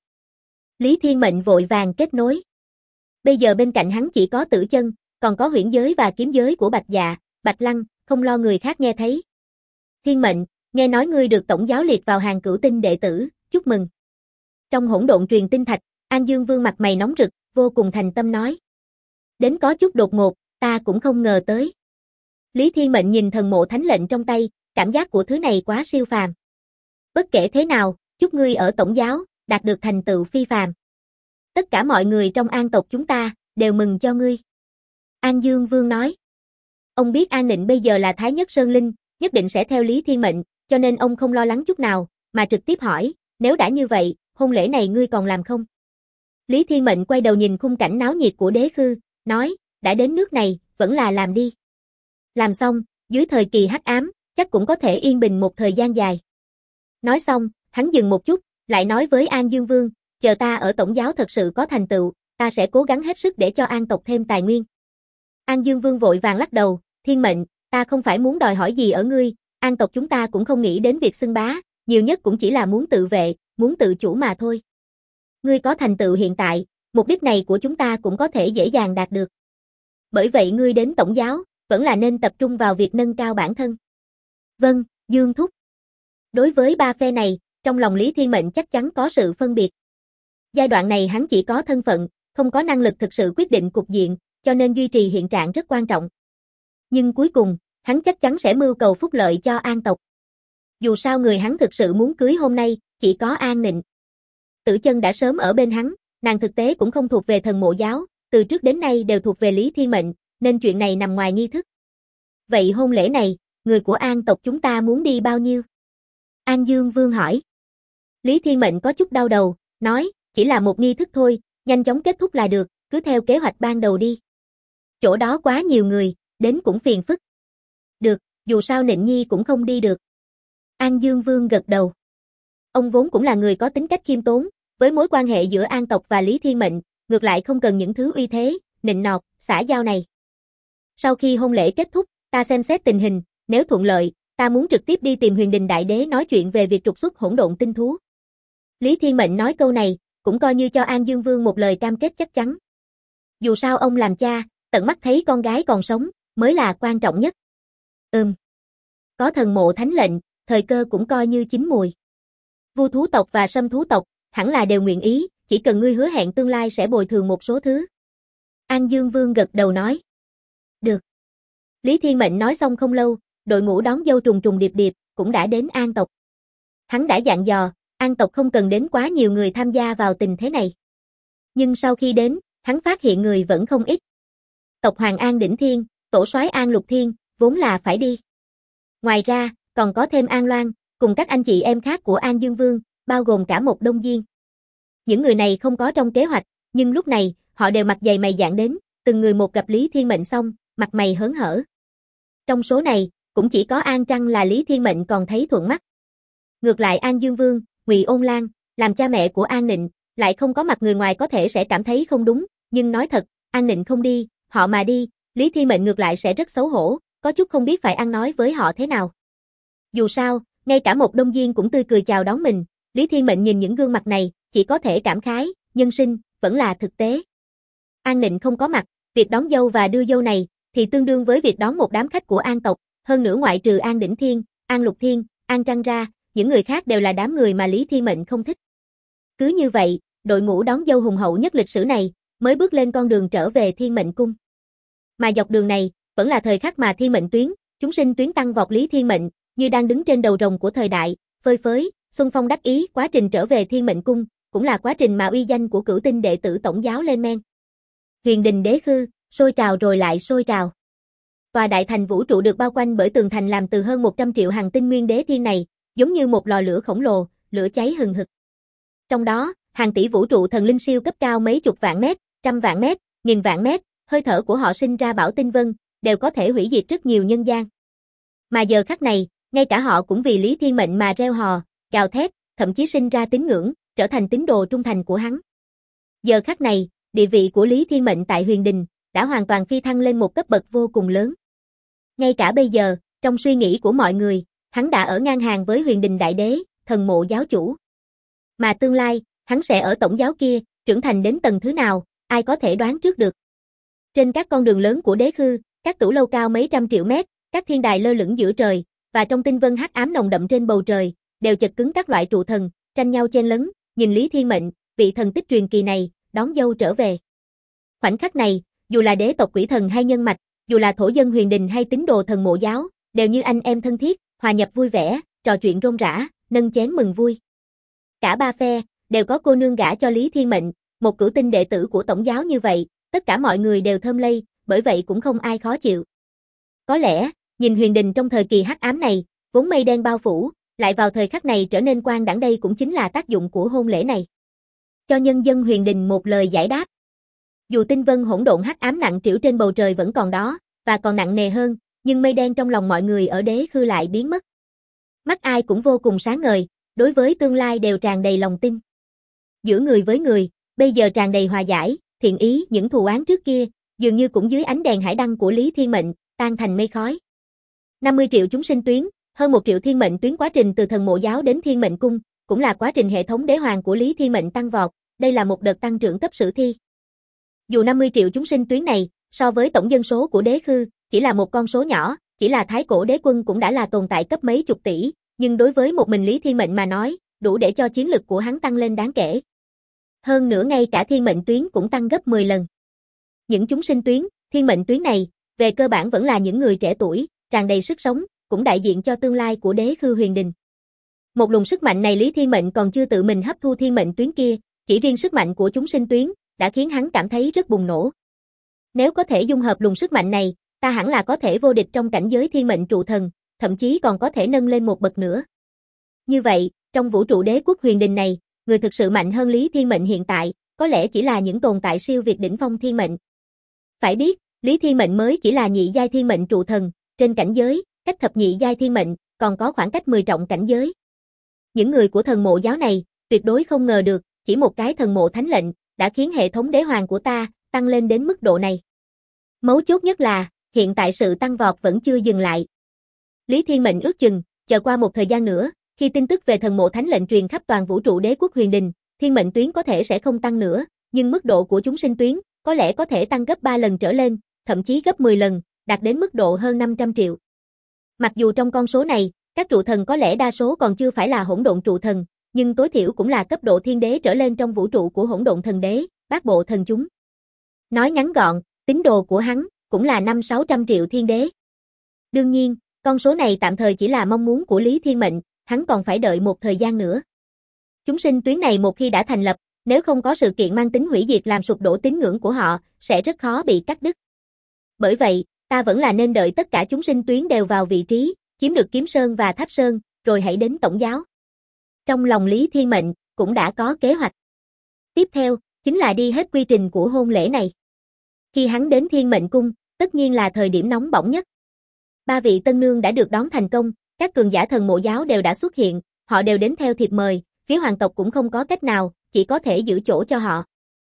Lý Thiên Mệnh vội vàng kết nối. Bây giờ bên cạnh hắn chỉ có Tử Chân, còn có huyễn giới và kiếm giới của Bạch Dạ, Bạch Lăng, không lo người khác nghe thấy. Thiên Mệnh, nghe nói ngươi được tổng giáo liệt vào hàng cửu tinh đệ tử, chúc mừng. Trong hỗn độn truyền tinh thạch, An Dương Vương mặt mày nóng rực, vô cùng thành tâm nói. Đến có chút đột ngột, ta cũng không ngờ tới. Lý Thiên Mệnh nhìn thần mộ thánh lệnh trong tay, cảm giác của thứ này quá siêu phàm. Bất kể thế nào, chúc ngươi ở tổng giáo, đạt được thành tựu phi phàm. Tất cả mọi người trong An tộc chúng ta, đều mừng cho ngươi. An Dương Vương nói. Ông biết An Nịnh bây giờ là Thái Nhất Sơn Linh, nhất định sẽ theo Lý Thiên Mệnh, cho nên ông không lo lắng chút nào, mà trực tiếp hỏi, nếu đã như vậy, hôn lễ này ngươi còn làm không? Lý Thiên Mệnh quay đầu nhìn khung cảnh náo nhiệt của Đế Khư, nói, đã đến nước này, vẫn là làm đi. Làm xong, dưới thời kỳ hắc ám, chắc cũng có thể yên bình một thời gian dài. Nói xong, hắn dừng một chút, lại nói với An Dương Vương, chờ ta ở tổng giáo thật sự có thành tựu, ta sẽ cố gắng hết sức để cho An tộc thêm tài nguyên. An Dương Vương vội vàng lắc đầu, Thiên Mệnh, ta không phải muốn đòi hỏi gì ở ngươi, An tộc chúng ta cũng không nghĩ đến việc xưng bá, nhiều nhất cũng chỉ là muốn tự vệ, muốn tự chủ mà thôi. Ngươi có thành tựu hiện tại, mục đích này của chúng ta cũng có thể dễ dàng đạt được. Bởi vậy ngươi đến tổng giáo, vẫn là nên tập trung vào việc nâng cao bản thân. Vâng, Dương Thúc. Đối với ba phe này, trong lòng Lý Thiên Mệnh chắc chắn có sự phân biệt. Giai đoạn này hắn chỉ có thân phận, không có năng lực thực sự quyết định cục diện, cho nên duy trì hiện trạng rất quan trọng. Nhưng cuối cùng, hắn chắc chắn sẽ mưu cầu phúc lợi cho An tộc. Dù sao người hắn thực sự muốn cưới hôm nay, chỉ có An Nịnh. Tử Chân đã sớm ở bên hắn, nàng thực tế cũng không thuộc về thần mộ giáo, từ trước đến nay đều thuộc về Lý Thiên Mệnh, nên chuyện này nằm ngoài nghi thức. Vậy hôn lễ này, người của An tộc chúng ta muốn đi bao nhiêu? An Dương Vương hỏi. Lý Thiên Mệnh có chút đau đầu, nói, chỉ là một nghi thức thôi, nhanh chóng kết thúc là được, cứ theo kế hoạch ban đầu đi. Chỗ đó quá nhiều người, đến cũng phiền phức. Được, dù sao Nịnh Nhi cũng không đi được. An Dương Vương gật đầu. Ông vốn cũng là người có tính cách khiêm tốn, với mối quan hệ giữa An tộc và Lý Thiên Mệnh, ngược lại không cần những thứ uy thế, nịnh nọt, xã giao này. Sau khi hôn lễ kết thúc, ta xem xét tình hình, nếu thuận lợi, ta muốn trực tiếp đi tìm Huyền Đình Đại Đế nói chuyện về việc trục xuất hỗn độn tinh thú. Lý Thiên Mệnh nói câu này, cũng coi như cho An Dương Vương một lời cam kết chắc chắn. Dù sao ông làm cha, tận mắt thấy con gái còn sống, mới là quan trọng nhất. Có thần mộ thánh lệnh, thời cơ cũng coi như chín mùi. Vu thú tộc và Sâm thú tộc, hẳn là đều nguyện ý, chỉ cần ngươi hứa hẹn tương lai sẽ bồi thường một số thứ. An Dương Vương gật đầu nói. Được. Lý Thiên Mệnh nói xong không lâu, đội ngũ đón dâu trùng trùng điệp điệp, cũng đã đến An tộc. Hắn đã dặn dò, An tộc không cần đến quá nhiều người tham gia vào tình thế này. Nhưng sau khi đến, hắn phát hiện người vẫn không ít. Tộc Hoàng An Đỉnh Thiên, tổ soái An Lục Thiên, vốn là phải đi. Ngoài ra, còn có thêm An Loan, cùng các anh chị em khác của An Dương Vương, bao gồm cả một Đông Diên. Những người này không có trong kế hoạch, nhưng lúc này, họ đều mặt dày mày dạn đến, từng người một gặp Lý Thiên Mệnh xong, mặt mày hớn hở. Trong số này, cũng chỉ có An Trăng là Lý Thiên Mệnh còn thấy thuận mắt. Ngược lại An Dương Vương, Ngụy Ôn Lan, làm cha mẹ của An Nịnh, lại không có mặt người ngoài có thể sẽ cảm thấy không đúng, nhưng nói thật, An Nịnh không đi, họ mà đi, Lý Thiên Mệnh ngược lại sẽ rất xấu hổ, có chút không biết phải ăn nói với họ thế nào. Dù sao, ngay cả một Đông Diên cũng tươi cười chào đón mình, Lý Thiên Mệnh nhìn những gương mặt này, chỉ có thể cảm khái, nhân sinh, vẫn là thực tế. An Nịnh không có mặt, việc đón dâu và đưa dâu này, thì tương đương với việc đón một đám khách của An tộc, hơn nữa ngoại trừ An Đỉnh Thiên, An Lục Thiên, An Trăng ra, những người khác đều là đám người mà Lý Thiên Mệnh không thích. Cứ như vậy, đội ngũ đón dâu hùng hậu nhất lịch sử này, mới bước lên con đường trở về Thiên Mệnh Cung. Mà dọc đường này, vẫn là thời khắc mà Thiên Mệnh tuyến, chúng sinh tuyến tăng vọt Lý Thiên Mệnh, như đang đứng trên đầu rồng của thời đại, phơi phới, xuân phong đắc ý, quá trình trở về Thiên Mệnh Cung, cũng là quá trình mà uy danh của cửu tinh đệ tử tổng giáo lên men. Huyền Đình Đế Khư, sôi trào rồi lại sôi trào. Tòa đại thành vũ trụ được bao quanh bởi tường thành làm từ hơn 100 triệu hành tinh nguyên đế thiên này, giống như một lò lửa khổng lồ, lửa cháy hừng hực. Trong đó, hàng tỷ vũ trụ thần linh siêu cấp cao mấy chục vạn mét, trăm vạn mét, nghìn vạn mét, hơi thở của họ sinh ra bão tinh vân, đều có thể hủy diệt rất nhiều nhân gian. Mà giờ khắc này, ngay cả họ cũng vì Lý Thiên Mệnh mà reo hò, gào thét, thậm chí sinh ra tín ngưỡng, trở thành tín đồ trung thành của hắn. Giờ khắc này, địa vị của Lý Thiên Mệnh tại Huyền Đình đã hoàn toàn phi thăng lên một cấp bậc vô cùng lớn. Ngay cả bây giờ, trong suy nghĩ của mọi người, hắn đã ở ngang hàng với Huyền Đình Đại Đế, Thần Mộ giáo chủ. Mà tương lai, hắn sẽ ở tổng giáo kia, trưởng thành đến tầng thứ nào, ai có thể đoán trước được. Trên các con đường lớn của Đế Khư, các tủ lâu cao mấy trăm triệu mét, các thiên đài lơ lửng giữa trời, và trong tinh vân hắc ám nồng đậm trên bầu trời, đều chật cứng các loại trụ thần, tranh nhau chen lấn, nhìn Lý Thiên Mệnh, vị thần tích truyền kỳ này, đón dâu trở về. Khoảnh khắc này, dù là đế tộc quỷ thần hay nhân mạch, dù là thổ dân Huyền Đình hay tín đồ Thần Mộ giáo, đều như anh em thân thiết, hòa nhập vui vẻ, trò chuyện rôm rã, nâng chén mừng vui. Cả ba phe đều có cô nương gả cho Lý Thiên Mệnh, một cửu tinh đệ tử của tổng giáo như vậy, tất cả mọi người đều thơm lây, bởi vậy cũng không ai khó chịu. Có lẽ, nhìn Huyền Đình trong thời kỳ hắc ám này, vốn mây đen bao phủ, lại vào thời khắc này trở nên quang đãng, đây cũng chính là tác dụng của hôn lễ này. Cho nhân dân Huyền Đình một lời giải đáp. Dù tinh vân hỗn độn hắc ám nặng trĩu trên bầu trời vẫn còn đó, và còn nặng nề hơn, nhưng mây đen trong lòng mọi người ở Đế Khư lại biến mất. Mắt ai cũng vô cùng sáng ngời, đối với tương lai đều tràn đầy lòng tin. Giữa người với người, bây giờ tràn đầy hòa giải, thiện ý, những thù oán trước kia, dường như cũng dưới ánh đèn hải đăng của Lý Thiên Mệnh, tan thành mây khói. 50 triệu chúng sinh tuyến, hơn 1 triệu thiên mệnh tuyến, quá trình từ Thần Mộ giáo đến Thiên Mệnh cung, cũng là quá trình hệ thống đế hoàng của Lý Thiên Mệnh tăng vọt, đây là một đợt tăng trưởng cấp sử thi. Dù 50 triệu chúng sinh tuyến này, so với tổng dân số của Đế Khư, chỉ là một con số nhỏ, chỉ là Thái Cổ Đế quân cũng đã là tồn tại cấp mấy chục tỷ, nhưng đối với một mình Lý Thiên Mệnh mà nói, đủ để cho chiến lực của hắn tăng lên đáng kể. Hơn nữa ngay cả thiên mệnh tuyến cũng tăng gấp 10 lần. Những chúng sinh tuyến, thiên mệnh tuyến này, về cơ bản vẫn là những người trẻ tuổi, tràn đầy sức sống, cũng đại diện cho tương lai của Đế Khư Huyền Đình. Một luồng sức mạnh này Lý Thiên Mệnh còn chưa tự mình hấp thu thiên mệnh tuyến kia, chỉ riêng sức mạnh của chúng sinh tuyến, đã khiến hắn cảm thấy rất bùng nổ. Nếu có thể dung hợp luồng sức mạnh này, ta hẳn là có thể vô địch trong cảnh giới thiên mệnh trụ thần, thậm chí còn có thể nâng lên một bậc nữa. Như vậy, trong vũ trụ đế quốc Huyền Đình này, người thực sự mạnh hơn Lý Thiên Mệnh hiện tại, có lẽ chỉ là những tồn tại siêu việt đỉnh phong thiên mệnh. Phải biết, Lý Thiên Mệnh mới chỉ là nhị giai thiên mệnh trụ thần, trên cảnh giới, cách thập nhị giai thiên mệnh, còn có khoảng cách 10 trọng cảnh giới. Những người của Thần Mộ giáo này, tuyệt đối không ngờ được, chỉ một cái thần mộ thánh lệnh, đã khiến hệ thống đế hoàng của ta, tăng lên đến mức độ này. Mấu chốt nhất là, hiện tại sự tăng vọt vẫn chưa dừng lại. Lý Thiên Mệnh ước chừng, chờ qua một thời gian nữa, khi tin tức về thần mộ thánh lệnh truyền khắp toàn vũ trụ đế quốc Huyền Đình, thiên mệnh tuyến có thể sẽ không tăng nữa, nhưng mức độ của chúng sinh tuyến, có lẽ có thể tăng gấp 3 lần trở lên, thậm chí gấp 10 lần, đạt đến mức độ hơn 500 triệu. Mặc dù trong con số này, các trụ thần có lẽ đa số còn chưa phải là hỗn độn trụ thần, nhưng tối thiểu cũng là cấp độ thiên đế trở lên trong vũ trụ của hỗn độn thần đế, bát bộ thần chúng. Nói ngắn gọn, tín đồ của hắn, cũng là 500-600 triệu thiên đế. Đương nhiên, con số này tạm thời chỉ là mong muốn của Lý Thiên Mệnh, hắn còn phải đợi một thời gian nữa. Chúng sinh tuyến này một khi đã thành lập, nếu không có sự kiện mang tính hủy diệt làm sụp đổ tín ngưỡng của họ, sẽ rất khó bị cắt đứt. Bởi vậy, ta vẫn là nên đợi tất cả chúng sinh tuyến đều vào vị trí, chiếm được Kiếm Sơn và Tháp Sơn, rồi hãy đến tổng giáo. Trong lòng Lý Thiên Mệnh, cũng đã có kế hoạch. Tiếp theo, chính là đi hết quy trình của hôn lễ này. Khi hắn đến Thiên Mệnh cung, tất nhiên là thời điểm nóng bỏng nhất. 3 vị tân nương đã được đón thành công, các cường giả thần mộ giáo đều đã xuất hiện, họ đều đến theo thiệp mời, phía hoàng tộc cũng không có cách nào, chỉ có thể giữ chỗ cho họ.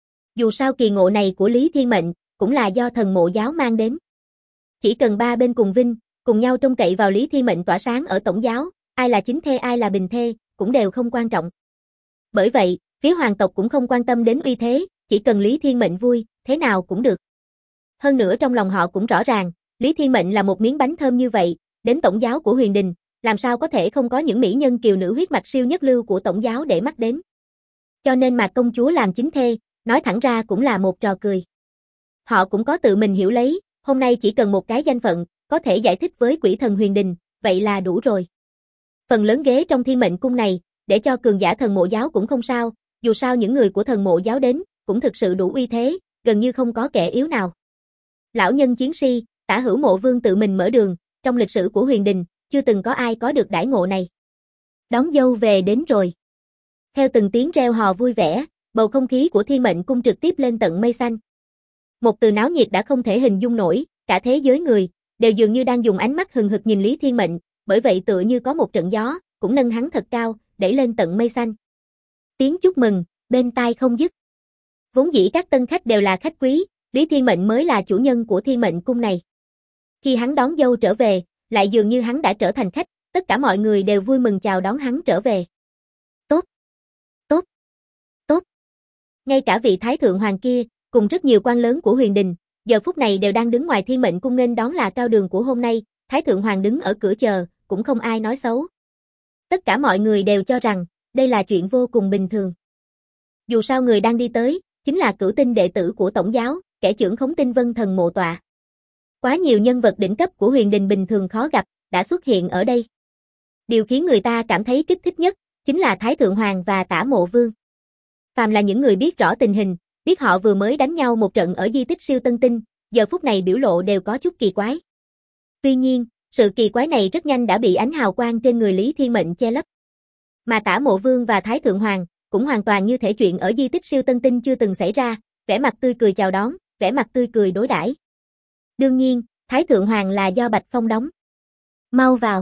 Dù sao kỳ ngộ này của Lý Thiên Mệnh, cũng là do thần mộ giáo mang đến. Chỉ cần 3 bên cùng vinh, cùng nhau trông cậy vào Lý Thiên Mệnh tỏa sáng ở tổng giáo, ai là chính thê ai là bình thê, cũng đều không quan trọng. Bởi vậy, phía hoàng tộc cũng không quan tâm đến uy thế, chỉ cần Lý Thiên Mệnh vui, thế nào cũng được. Hơn nữa trong lòng họ cũng rõ ràng, Lý Thiên Mệnh là một miếng bánh thơm như vậy, đến tổng giáo của Huyền Đình, làm sao có thể không có những mỹ nhân kiều nữ huyết mạch siêu nhất lưu của tổng giáo để mắt đến. Cho nên mà công chúa làm chính thê, nói thẳng ra cũng là một trò cười. Họ cũng có tự mình hiểu lấy, hôm nay chỉ cần một cái danh phận, có thể giải thích với quỷ thần Huyền Đình, vậy là đủ rồi. Phần lớn ghế trong Thiên Mệnh cung này, để cho cường giả thần mộ giáo cũng không sao, dù sao những người của thần mộ giáo đến, cũng thực sự đủ uy thế, gần như không có kẻ yếu nào. Lão nhân chiến si, Tả Hữu Mộ Vương tự mình mở đường, trong lịch sử của Huyền Đình, chưa từng có ai có được đãi ngộ này. Đón dâu về đến rồi. Theo từng tiếng reo hò vui vẻ, bầu không khí của Thiên Mệnh cung trực tiếp lên tận mây xanh. Một từ náo nhiệt đã không thể hình dung nổi, cả thế giới người, đều dường như đang dùng ánh mắt hừng hực nhìn Lý Thiên Mệnh, bởi vậy tựa như có một trận gió, cũng nâng hắn thật cao, đẩy lên tận mây xanh. Tiếng chúc mừng, bên tai không dứt. Vốn dĩ các tân khách đều là khách quý, Lý Thiên Mệnh mới là chủ nhân của Thiên Mệnh Cung này. Khi hắn đón dâu trở về, lại dường như hắn đã trở thành khách, tất cả mọi người đều vui mừng chào đón hắn trở về. Tốt, tốt, tốt. Ngay cả vị Thái Thượng Hoàng kia, cùng rất nhiều quan lớn của Huyền Đình, giờ phút này đều đang đứng ngoài Thiên Mệnh Cung nên đón là cao đường của hôm nay, Thái Thượng Hoàng đứng ở cửa chờ, cũng không ai nói xấu. Tất cả mọi người đều cho rằng, đây là chuyện vô cùng bình thường. Dù sao người đang đi tới, chính là cửu tinh đệ tử của Tổng giáo, kẻ trưởng khống tinh vân thần mộ tọa. Quá nhiều nhân vật đỉnh cấp của Huyền Đình bình thường khó gặp, đã xuất hiện ở đây. Điều khiến người ta cảm thấy kích thích nhất, chính là Thái Thượng Hoàng và Tả Mộ Vương. Phàm là những người biết rõ tình hình, biết họ vừa mới đánh nhau một trận ở di tích siêu tân tinh, giờ phút này biểu lộ đều có chút kỳ quái. Tuy nhiên, sự kỳ quái này rất nhanh đã bị ánh hào quang trên người Lý Thiên Mệnh che lấp. Mà Tả Mộ Vương và Thái Thượng Hoàng cũng hoàn toàn như thể chuyện ở di tích siêu tân tinh chưa từng xảy ra, vẻ mặt tươi cười chào đón, vẻ mặt tươi cười đối đãi. Đương nhiên, Thái Thượng Hoàng là do Bạch Phong đóng. Mau vào.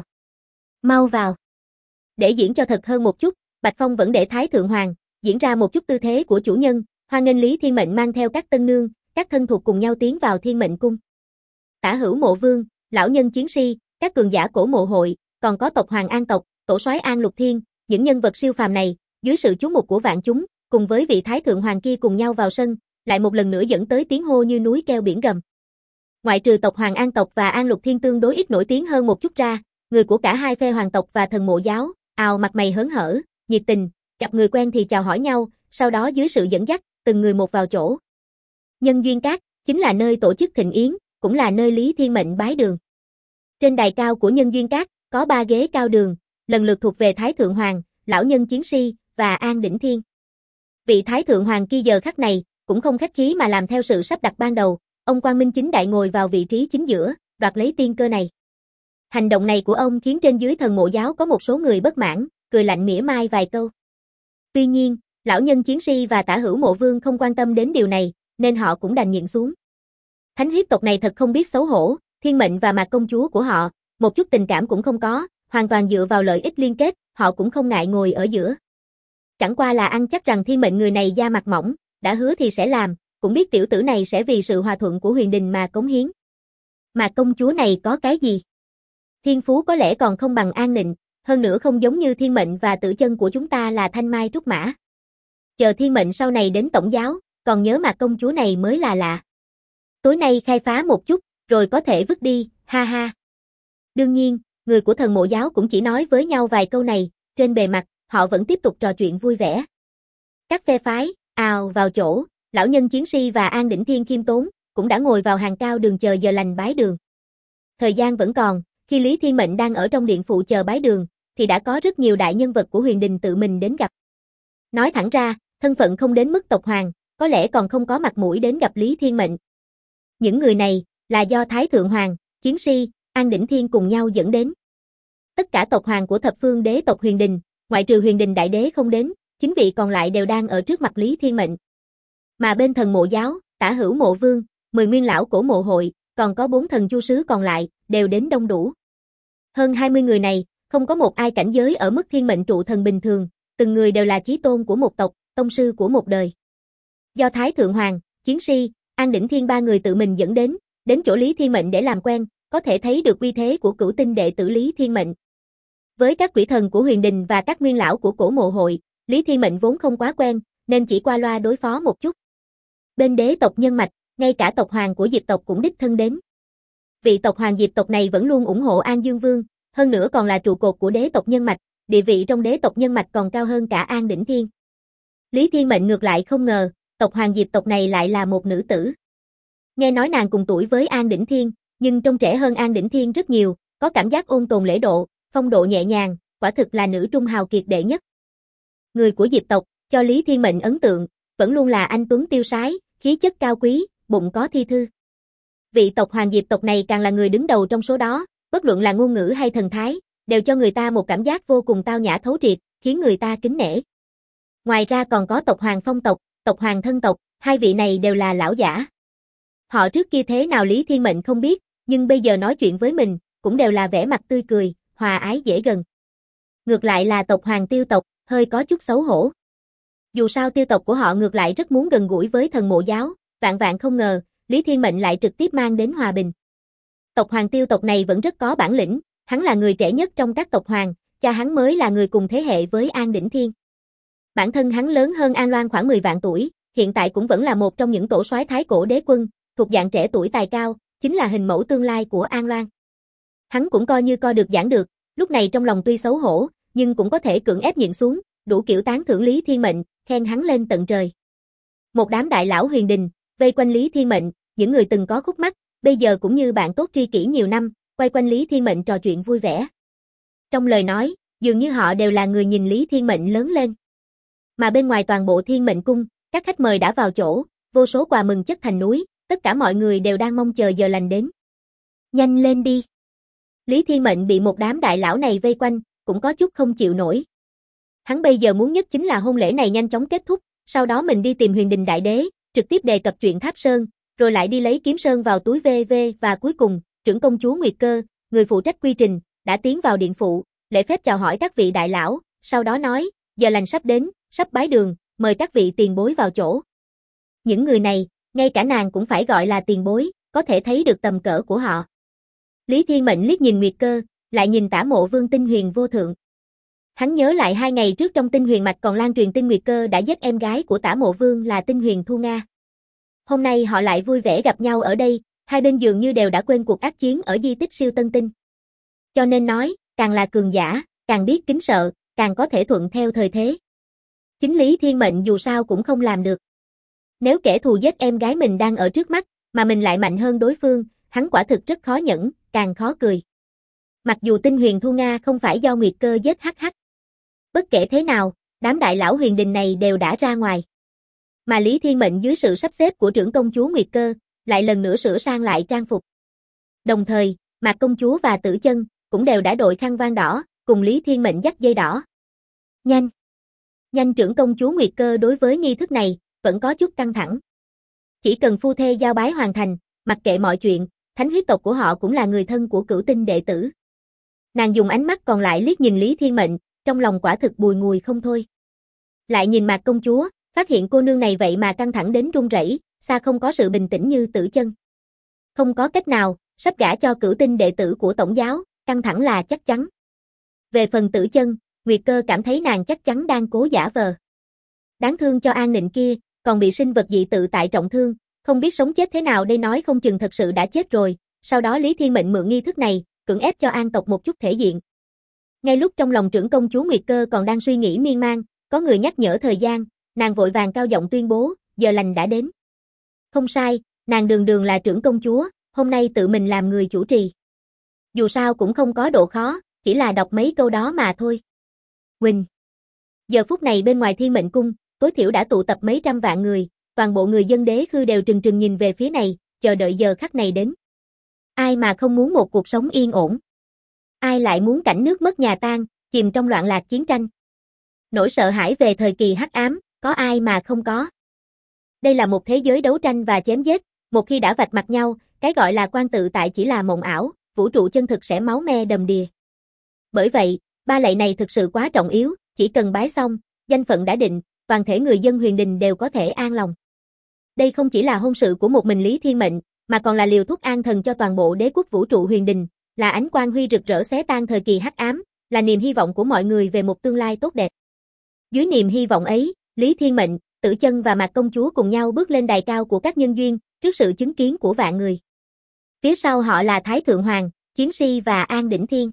Mau vào. Để diễn cho thật hơn một chút, Bạch Phong vẫn để Thái Thượng Hoàng diễn ra một chút tư thế của chủ nhân, hoan nghênh Lý Thiên Mệnh mang theo các tân nương, các thân thuộc cùng nhau tiến vào Thiên Mệnh Cung. Tả Hữu Mộ Vương, lão nhân chiến si, các cường giả cổ mộ hội, còn có tộc Hoàng An tộc, tổ soái An Lục Thiên, những nhân vật siêu phàm này, dưới sự chú mục của vạn chúng, cùng với vị Thái Thượng Hoàng kia cùng nhau vào sân, lại một lần nữa dẫn tới tiếng hô như núi kêu biển gầm. Ngoại trừ tộc Hoàng An tộc và An Lục Thiên tương đối ít nổi tiếng hơn một chút ra, người của cả hai phe hoàng tộc và thần mộ giáo, ào mặt mày hớn hở, nhiệt tình, gặp người quen thì chào hỏi nhau, sau đó dưới sự dẫn dắt, từng người một vào chỗ. Nhân Duyên Các chính là nơi tổ chức thịnh yến, cũng là nơi Lý Thiên Mệnh bái đường. Trên đài cao của Nhân Duyên Các có 3 ghế cao đường, lần lượt thuộc về Thái Thượng Hoàng, lão nhân chiến si và An Đỉnh Thiên. Vị Thái Thượng Hoàng kia giờ khắc này cũng không khách khí mà làm theo sự sắp đặt ban đầu, ông Quang Minh chính đại ngồi vào vị trí chính giữa, đoạt lấy tiên cơ này. Hành động này của ông khiến trên dưới thần mộ giáo có một số người bất mãn, cười lạnh mỉa mai vài câu. Tuy nhiên, lão nhân chiến si và Tả Hữu Mộ Vương không quan tâm đến điều này, nên họ cũng đành nhịn xuống. Thánh huyết tộc này thật không biết xấu hổ, Thiên Mệnh và Mạc công chúa của họ, một chút tình cảm cũng không có, hoàn toàn dựa vào lợi ích liên kết, họ cũng không ngại ngồi ở giữa. Chẳng qua là ăn chắc rằng Thiên Mệnh người này da mặt mỏng, đã hứa thì sẽ làm, cũng biết tiểu tử này sẽ vì sự hòa thuận của Huyền Đình mà cống hiến. Mà công chúa này có cái gì? Thiên phú có lẽ còn không bằng An Nịnh, hơn nữa không giống như Thiên Mệnh và Tử Chân của chúng ta là thanh mai trúc mã. Chờ Thiên Mệnh sau này đến tổng giáo, còn nhớ mà công chúa này mới là lạ. Tối nay khai phá một chút, rồi có thể vứt đi, ha ha. Đương nhiên, người của thần mộ giáo cũng chỉ nói với nhau vài câu này, trên bề mặt, họ vẫn tiếp tục trò chuyện vui vẻ. Các phe phái, ào vào chỗ, lão nhân chiến si và An Đỉnh Thiên khiêm tốn, cũng đã ngồi vào hàng cao đường chờ giờ lành bái đường. Thời gian vẫn còn, khi Lý Thiên Mệnh đang ở trong điện phụ chờ bái đường, thì đã có rất nhiều đại nhân vật của Huyền Đình tự mình đến gặp. Nói thẳng ra, thân phận không đến mức tộc hoàng, có lẽ còn không có mặt mũi đến gặp Lý Thiên Mệnh. Những người này, là do Thái Thượng Hoàng, Chiến Si, An Đỉnh Thiên cùng nhau dẫn đến. Tất cả tộc hoàng của thập phương đế tộc Huyền Đình, ngoại trừ Huyền Đình đại đế không đến, 9 vị còn lại đều đang ở trước mặt Lý Thiên Mệnh. Mà bên thần mộ giáo, Tả Hữu Mộ Vương, 10 nguyên lão cổ mộ hội, còn có 4 thần chu sứ còn lại, đều đến đông đủ. Hơn 20 người này, không có một ai cảnh giới ở mức thiên mệnh trụ thần bình thường, từng người đều là chí tôn của một tộc, tông sư của một đời. Do Thái Thượng Hoàng, Chiến Si, An Đỉnh Thiên 3 người tự mình dẫn đến chỗ Lý Thiên Mệnh để làm quen, có thể thấy được uy thế của cửu tinh đệ tử Lý Thiên Mệnh. Với các quỷ thần của Huyền Đình và các nguyên lão của cổ mộ hội, Lý Thiên Mệnh vốn không quá quen, nên chỉ qua loa đối phó một chút. Bên đế tộc Nhân Mạch, ngay cả tộc hoàng của Diệp tộc cũng đích thân đến. Vị tộc hoàng Diệp tộc này vẫn luôn ủng hộ An Dương Vương, hơn nữa còn là trụ cột của đế tộc Nhân Mạch, địa vị trong đế tộc Nhân Mạch còn cao hơn cả An Đỉnh Thiên. Lý Thiên Mệnh ngược lại không ngờ, tộc hoàng Diệp tộc này lại là một nữ tử. Nghe nói nàng cùng tuổi với An Đỉnh Thiên, nhưng trông trẻ hơn An Đỉnh Thiên rất nhiều, có cảm giác ôn tồn lễ độ, phong độ nhẹ nhàng, quả thực là nữ trung hào kiệt đệ nhất. Người của Diệp tộc, cho Lý Thiên Mệnh ấn tượng, vẫn luôn là anh tuấn tiêu sái, khí chất cao quý, bụng có thi thư. Vị tộc hoàng Diệp tộc này càng là người đứng đầu trong số đó, bất luận là ngôn ngữ hay thần thái, đều cho người ta một cảm giác vô cùng tao nhã thấu triệt, khiến người ta kính nể. Ngoài ra còn có tộc hoàng Phong tộc, tộc hoàng Thân tộc, hai vị này đều là lão giả. Họ trước kia thế nào Lý Thiên Mệnh không biết, nhưng bây giờ nói chuyện với mình, cũng đều là vẻ mặt tươi cười, hòa ái dễ gần. Ngược lại là tộc hoàng Tiêu tộc, hơi có chút xấu hổ. Dù sao tiêu tộc của họ ngược lại rất muốn gần gũi với thần mộ giáo, vạn vạn không ngờ, Lý Thiên Mệnh lại trực tiếp mang đến hòa bình. Tộc hoàng tiêu tộc này vẫn rất có bản lĩnh, hắn là người trẻ nhất trong các tộc hoàng, cha hắn mới là người cùng thế hệ với An Đỉnh Thiên. Bản thân hắn lớn hơn An Loan khoảng 10 vạn tuổi, hiện tại cũng vẫn là một trong những tổ soái thái cổ đế quân, thuộc dạng trẻ tuổi tài cao, chính là hình mẫu tương lai của An Loan. Hắn cũng coi như co được giảng được, lúc này trong lòng tuy xấu hổ, nhưng cũng có thể cưỡng ép nhịn xuống, đủ kiểu tán thưởng Lý Thiên Mệnh, khen hắn lên tận trời. Một đám đại lão huyền đình, vây quanh Lý Thiên Mệnh, những người từng có khúc mắc, bây giờ cũng như bạn tốt tri kỷ nhiều năm, quay quanh Lý Thiên Mệnh trò chuyện vui vẻ. Trong lời nói, dường như họ đều là người nhìn Lý Thiên Mệnh lớn lên. Mà bên ngoài toàn bộ Thiên Mệnh Cung, các khách mời đã vào chỗ, vô số quà mừng chất thành núi, tất cả mọi người đều đang mong chờ giờ lành đến. Nhanh lên đi. Lý Thiên Mệnh bị một đám đại lão này vây quanh, cũng có chút không chịu nổi. Hắn bây giờ muốn nhất chính là hôn lễ này nhanh chóng kết thúc, sau đó mình đi tìm Huyền Đình Đại Đế, trực tiếp đề cập chuyện Tháp Sơn, rồi lại đi lấy kiếm sơn vào túi VV và cuối cùng, trưởng công chúa Nguyệt Cơ, người phụ trách quy trình, đã tiến vào điện phụ, lễ phép chào hỏi các vị đại lão, sau đó nói, giờ lành sắp đến, sắp bái đường, mời các vị tiền bối vào chỗ. Những người này, ngay cả nàng cũng phải gọi là tiền bối, có thể thấy được tầm cỡ của họ. Lý Thiên Mệnh liếc nhìn Nguyệt Cơ, lại nhìn Tả Mộ Vương Tinh Huyền vô thượng. Hắn nhớ lại 2 ngày trước trong Tinh Huyền mạch còn lan truyền tin Nguyệt Cơ đã giết em gái của Tả Mộ Vương là Tinh Huyền Thu Nga. Hôm nay họ lại vui vẻ gặp nhau ở đây, hai bên dường như đều đã quên cuộc ác chiến ở di tích siêu tân tinh. Cho nên nói, càng là cường giả, càng biết kính sợ, càng có thể thuận theo thời thế. Chính Lý Thiên Mệnh dù sao cũng không làm được. Nếu kẻ thù giết em gái mình đang ở trước mắt, mà mình lại mạnh hơn đối phương, hắn quả thực rất khó nhẫn, càng khó cười. Mặc dù Tinh Huyền Thu Nga không phải do Nguyệt Cơ giết hắc. Bất kể thế nào, đám đại lão huyền đình này đều đã ra ngoài. Mà Lý Thiên Mệnh dưới sự sắp xếp của trưởng công chúa Nguyệt Cơ, lại lần nữa sửa sang lại trang phục. Đồng thời, Mạc công chúa và Tử Chân cũng đều đã đội khăn voan đỏ, cùng Lý Thiên Mệnh dắt dây đỏ. Nhanh trưởng công chúa Nguyệt Cơ đối với nghi thức này, vẫn có chút căng thẳng. Chỉ cần phu thê giao bái hoàn thành, mặc kệ mọi chuyện, thánh huyết tộc của họ cũng là người thân của Cửu Tinh đệ tử. Nàng dùng ánh mắt còn lại liếc nhìn Lý Thiên Mệnh, trong lòng quả thực bùi ngùi không thôi. Lại nhìn Mạc công chúa, phát hiện cô nương này vậy mà căng thẳng đến run rẩy, xa không có sự bình tĩnh như Tử Chân. Không có cách nào, sắp gả cho Cửu Tinh đệ tử của tổng giáo, căng thẳng là chắc chắn. Về phần Tử Chân, Nguyệt Cơ cảm thấy nàng chắc chắn đang cố giả vờ. Đáng thương cho An Nịnh kia, còn bị sinh vật dị tự tại trọng thương, không biết sống chết thế nào đây, nói không chừng thật sự đã chết rồi. Sau đó Lý Thiên Mệnh mượn nghi thức này, cưỡng ép cho An tộc một chút thể diện. Ngay lúc trong lòng trưởng công chúa Nguyệt Cơ còn đang suy nghĩ miên man, có người nhắc nhở thời gian, nàng vội vàng cao giọng tuyên bố, giờ lành đã đến. Không sai, nàng đường đường là trưởng công chúa, hôm nay tự mình làm người chủ trì. Dù sao cũng không có độ khó, chỉ là đọc mấy câu đó mà thôi. Huỳnh. Giờ phút này bên ngoài Thiên Mệnh Cung, tối thiểu đã tụ tập mấy trăm vạn người, toàn bộ người dân Đế Khư đều trừng trừng nhìn về phía này, chờ đợi giờ khắc này đến. Ai mà không muốn một cuộc sống yên ổn? Ai lại muốn cảnh nước mất nhà tan, chìm trong loạn lạc chiến tranh? Nỗi sợ hãi về thời kỳ hắc ám, có ai mà không có? Đây là một thế giới đấu tranh và chém giết, một khi đã vạch mặt nhau, cái gọi là quan tự tại chỉ là mộng ảo, vũ trụ chân thực sẽ máu me đầm đìa. Bởi vậy, ba lạy này thực sự quá trọng yếu, chỉ cần bái xong, danh phận đã định, toàn thể người dân Huyền Đình đều có thể an lòng. Đây không chỉ là hôn sự của một mình Lý Thiên Mệnh, mà còn là liều thuốc an thần cho toàn bộ đế quốc vũ trụ Huyền Đình, là ánh quang huy rực rỡ xé tan thời kỳ hắc ám, là niềm hy vọng của mọi người về một tương lai tốt đẹp. Dưới niềm hy vọng ấy, Lý Thiên Mệnh, Tử Chân và Mạc công chúa cùng nhau bước lên đài cao của các nhân duyên, trước sự chứng kiến của vạn người. Phía sau họ là Thái Thượng Hoàng, Chiến Si và An Đỉnh Thiên.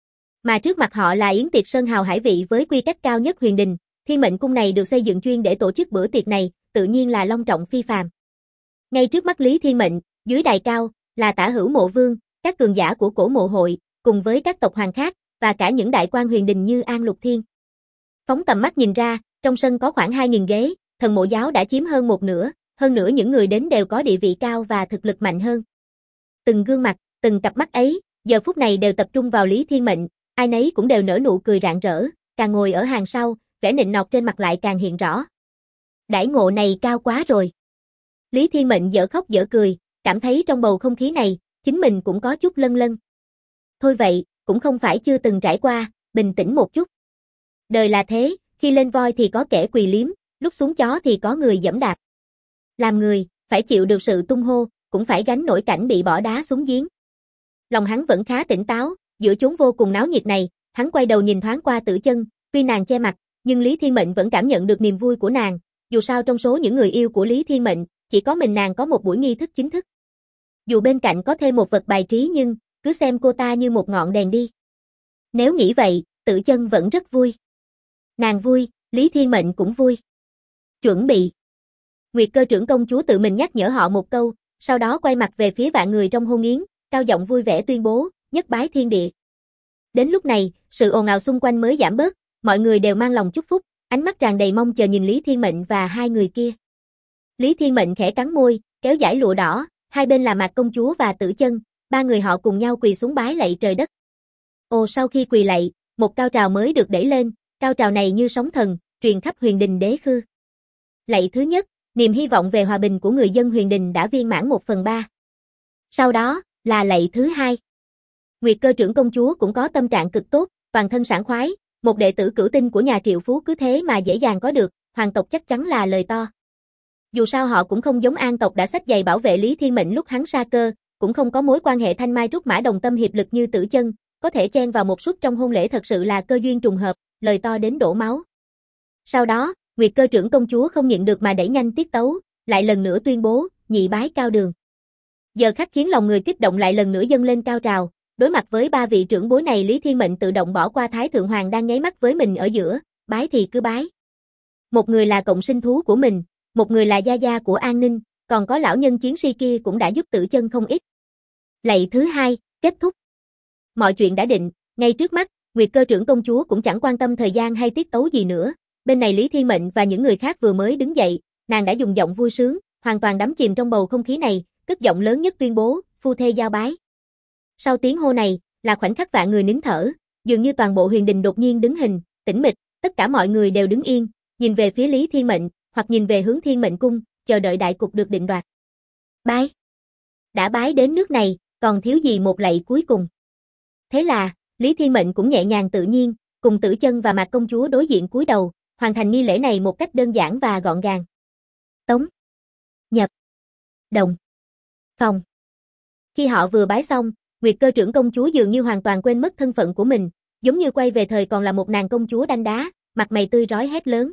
Mà trước mặt họ là yến tiệc sơn hào hải vị với quy cách cao nhất Huyền Đình. Thiên Mệnh Cung này được xây dựng chuyên để tổ chức bữa tiệc này, tự nhiên là long trọng phi phàm. Ngay trước mắt Lý Thiên Mệnh, dưới đài cao, là Tả Hữu Mộ Vương, các cường giả của Cổ Mộ hội, cùng với các tộc hoàng khác, và cả những đại quan Huyền Đình như An Lục Thiên. Phóng tầm mắt nhìn ra, trong sân có khoảng 2.000 ghế, thần mộ giáo đã chiếm hơn một nửa, hơn nữa những người đến đều có địa vị cao và thực lực mạnh hơn. Từng gương mặt, từng cặp mắt ấy, giờ phút này đều tập trung vào Lý Thiên Mệnh, ai nấy cũng đều nở nụ cười rạng rỡ, càng ngồi ở hàng sau, vẻ nịnh nọt trên mặt lại càng hiện rõ. Đãi ngộ này cao quá rồi. Lý Thiên Mệnh dở khóc dở cười, cảm thấy trong bầu không khí này, chính mình cũng có chút lân lân. Thôi vậy, cũng không phải chưa từng trải qua, bình tĩnh một chút. Đời là thế, khi lên voi thì có kẻ quỳ liếm, lúc xuống chó thì có người giẫm đạp. Làm người, phải chịu được sự tung hô, cũng phải gánh nổi cảnh bị bỏ đá xuống giếng. Lòng hắn vẫn khá tỉnh táo, giữa chốn vô cùng náo nhiệt này, hắn quay đầu nhìn thoáng qua Tử Chân, tuy nàng che mặt, nhưng Lý Thiên Mệnh vẫn cảm nhận được niềm vui của nàng, dù sao trong số những người yêu của Lý Thiên Mệnh, chỉ có mình nàng có một buổi nghi thức chính thức. Dù bên cạnh có thêm một vật bài trí nhưng, cứ xem cô ta như một ngọn đèn đi. Nếu nghĩ vậy, Tử Chân vẫn rất vui. Nàng vui, Lý Thiên Mệnh cũng vui. Chuẩn bị. Nguyệt Cơ trưởng công chúa tự mình nhắc nhở họ một câu, sau đó quay mặt về phía vạn người trong hôn yến, cao giọng vui vẻ tuyên bố, nhất bái thiên địa. Đến lúc này, sự ồn ào xung quanh mới giảm bớt, mọi người đều mang lòng chúc phúc, ánh mắt tràn đầy mong chờ nhìn Lý Thiên Mệnh và hai người kia. Lý Thiên Mệnh khẽ cắn môi, kéo dải lụa đỏ, hai bên là Mạc công chúa và Tử Chân, ba người họ cùng nhau quỳ xuống bái lạy trời đất. Ồ, sau khi quỳ lạy, một cao trào mới được đẩy lên, cao trào này như sóng thần, truyền khắp Huyền Đình Đế Khư. Lạy thứ nhất, niềm hy vọng về hòa bình của người dân Huyền Đình đã viên mãn 1/3. Sau đó, là lạy thứ hai. Nguyệt Cơ trưởng công chúa cũng có tâm trạng cực tốt, toàn thân sảng khoái, một đệ tử cửu tinh của nhà Triệu Phú cứ thế mà dễ dàng có được, hoàng tộc chắc chắn là lời to. Dù sao họ cũng không giống An tộc đã xách giày bảo vệ Lý Thiên Mệnh lúc hắn sa cơ, cũng không có mối quan hệ thanh mai trúc mã đồng tâm hiệp lực như Tử Chân, có thể chen vào một suất trong hôn lễ thật sự là cơ duyên trùng hợp, lời to đến đổ máu. Sau đó, Nguyệt Cơ trưởng công chúa không nhịn được mà đẩy nhanh tiết tấu, lại lần nữa tuyên bố, nhị bái cao đường. Giờ khắc khiến lòng người kích động lại lần nữa dâng lên cao trào, đối mặt với ba vị trưởng bối này Lý Thiên Mệnh tự động bỏ qua Thái Thượng Hoàng đang nháy mắt với mình ở giữa, bái thì cứ bái. Một người là cộng sinh thú của mình, một người là gia gia của An Ninh, còn có lão nhân chiến sĩ kia cũng đã giúp Tử Chân không ít. Lạy thứ hai, kết thúc. Mọi chuyện đã định, ngay trước mắt, Nguyệt Cơ trưởng công chúa cũng chẳng quan tâm thời gian hay tiết tấu gì nữa. Bên này Lý Thiên Mệnh và những người khác vừa mới đứng dậy, nàng đã dùng giọng vui sướng, hoàn toàn đắm chìm trong bầu không khí này, cất giọng lớn nhất tuyên bố, phu thê giao bái. Sau tiếng hô này, là khoảnh khắc vạn người nín thở, dường như toàn bộ Huyền Đình đột nhiên đứng hình, tĩnh mịch, tất cả mọi người đều đứng yên, nhìn về phía Lý Thiên Mệnh, hoặc nhìn về hướng Thiên Mệnh cung, chờ đợi đại cục được định đoạt. Bái. Đã bái đến nước này, còn thiếu gì một lạy cuối cùng. Thế là, Lý Thiên Mệnh cũng nhẹ nhàng tự nhiên, cùng Tử Chân và Mạc công chúa đối diện cúi đầu, hoàn thành nghi lễ này một cách đơn giản và gọn gàng. Tống. Nhập. Đồng. Phòng. Khi họ vừa bái xong, Nguyệt Cơ trưởng công chúa dường như hoàn toàn quên mất thân phận của mình, giống như quay về thời còn là một nàng công chúa đanh đá, mặt mày tươi rói hét lớn.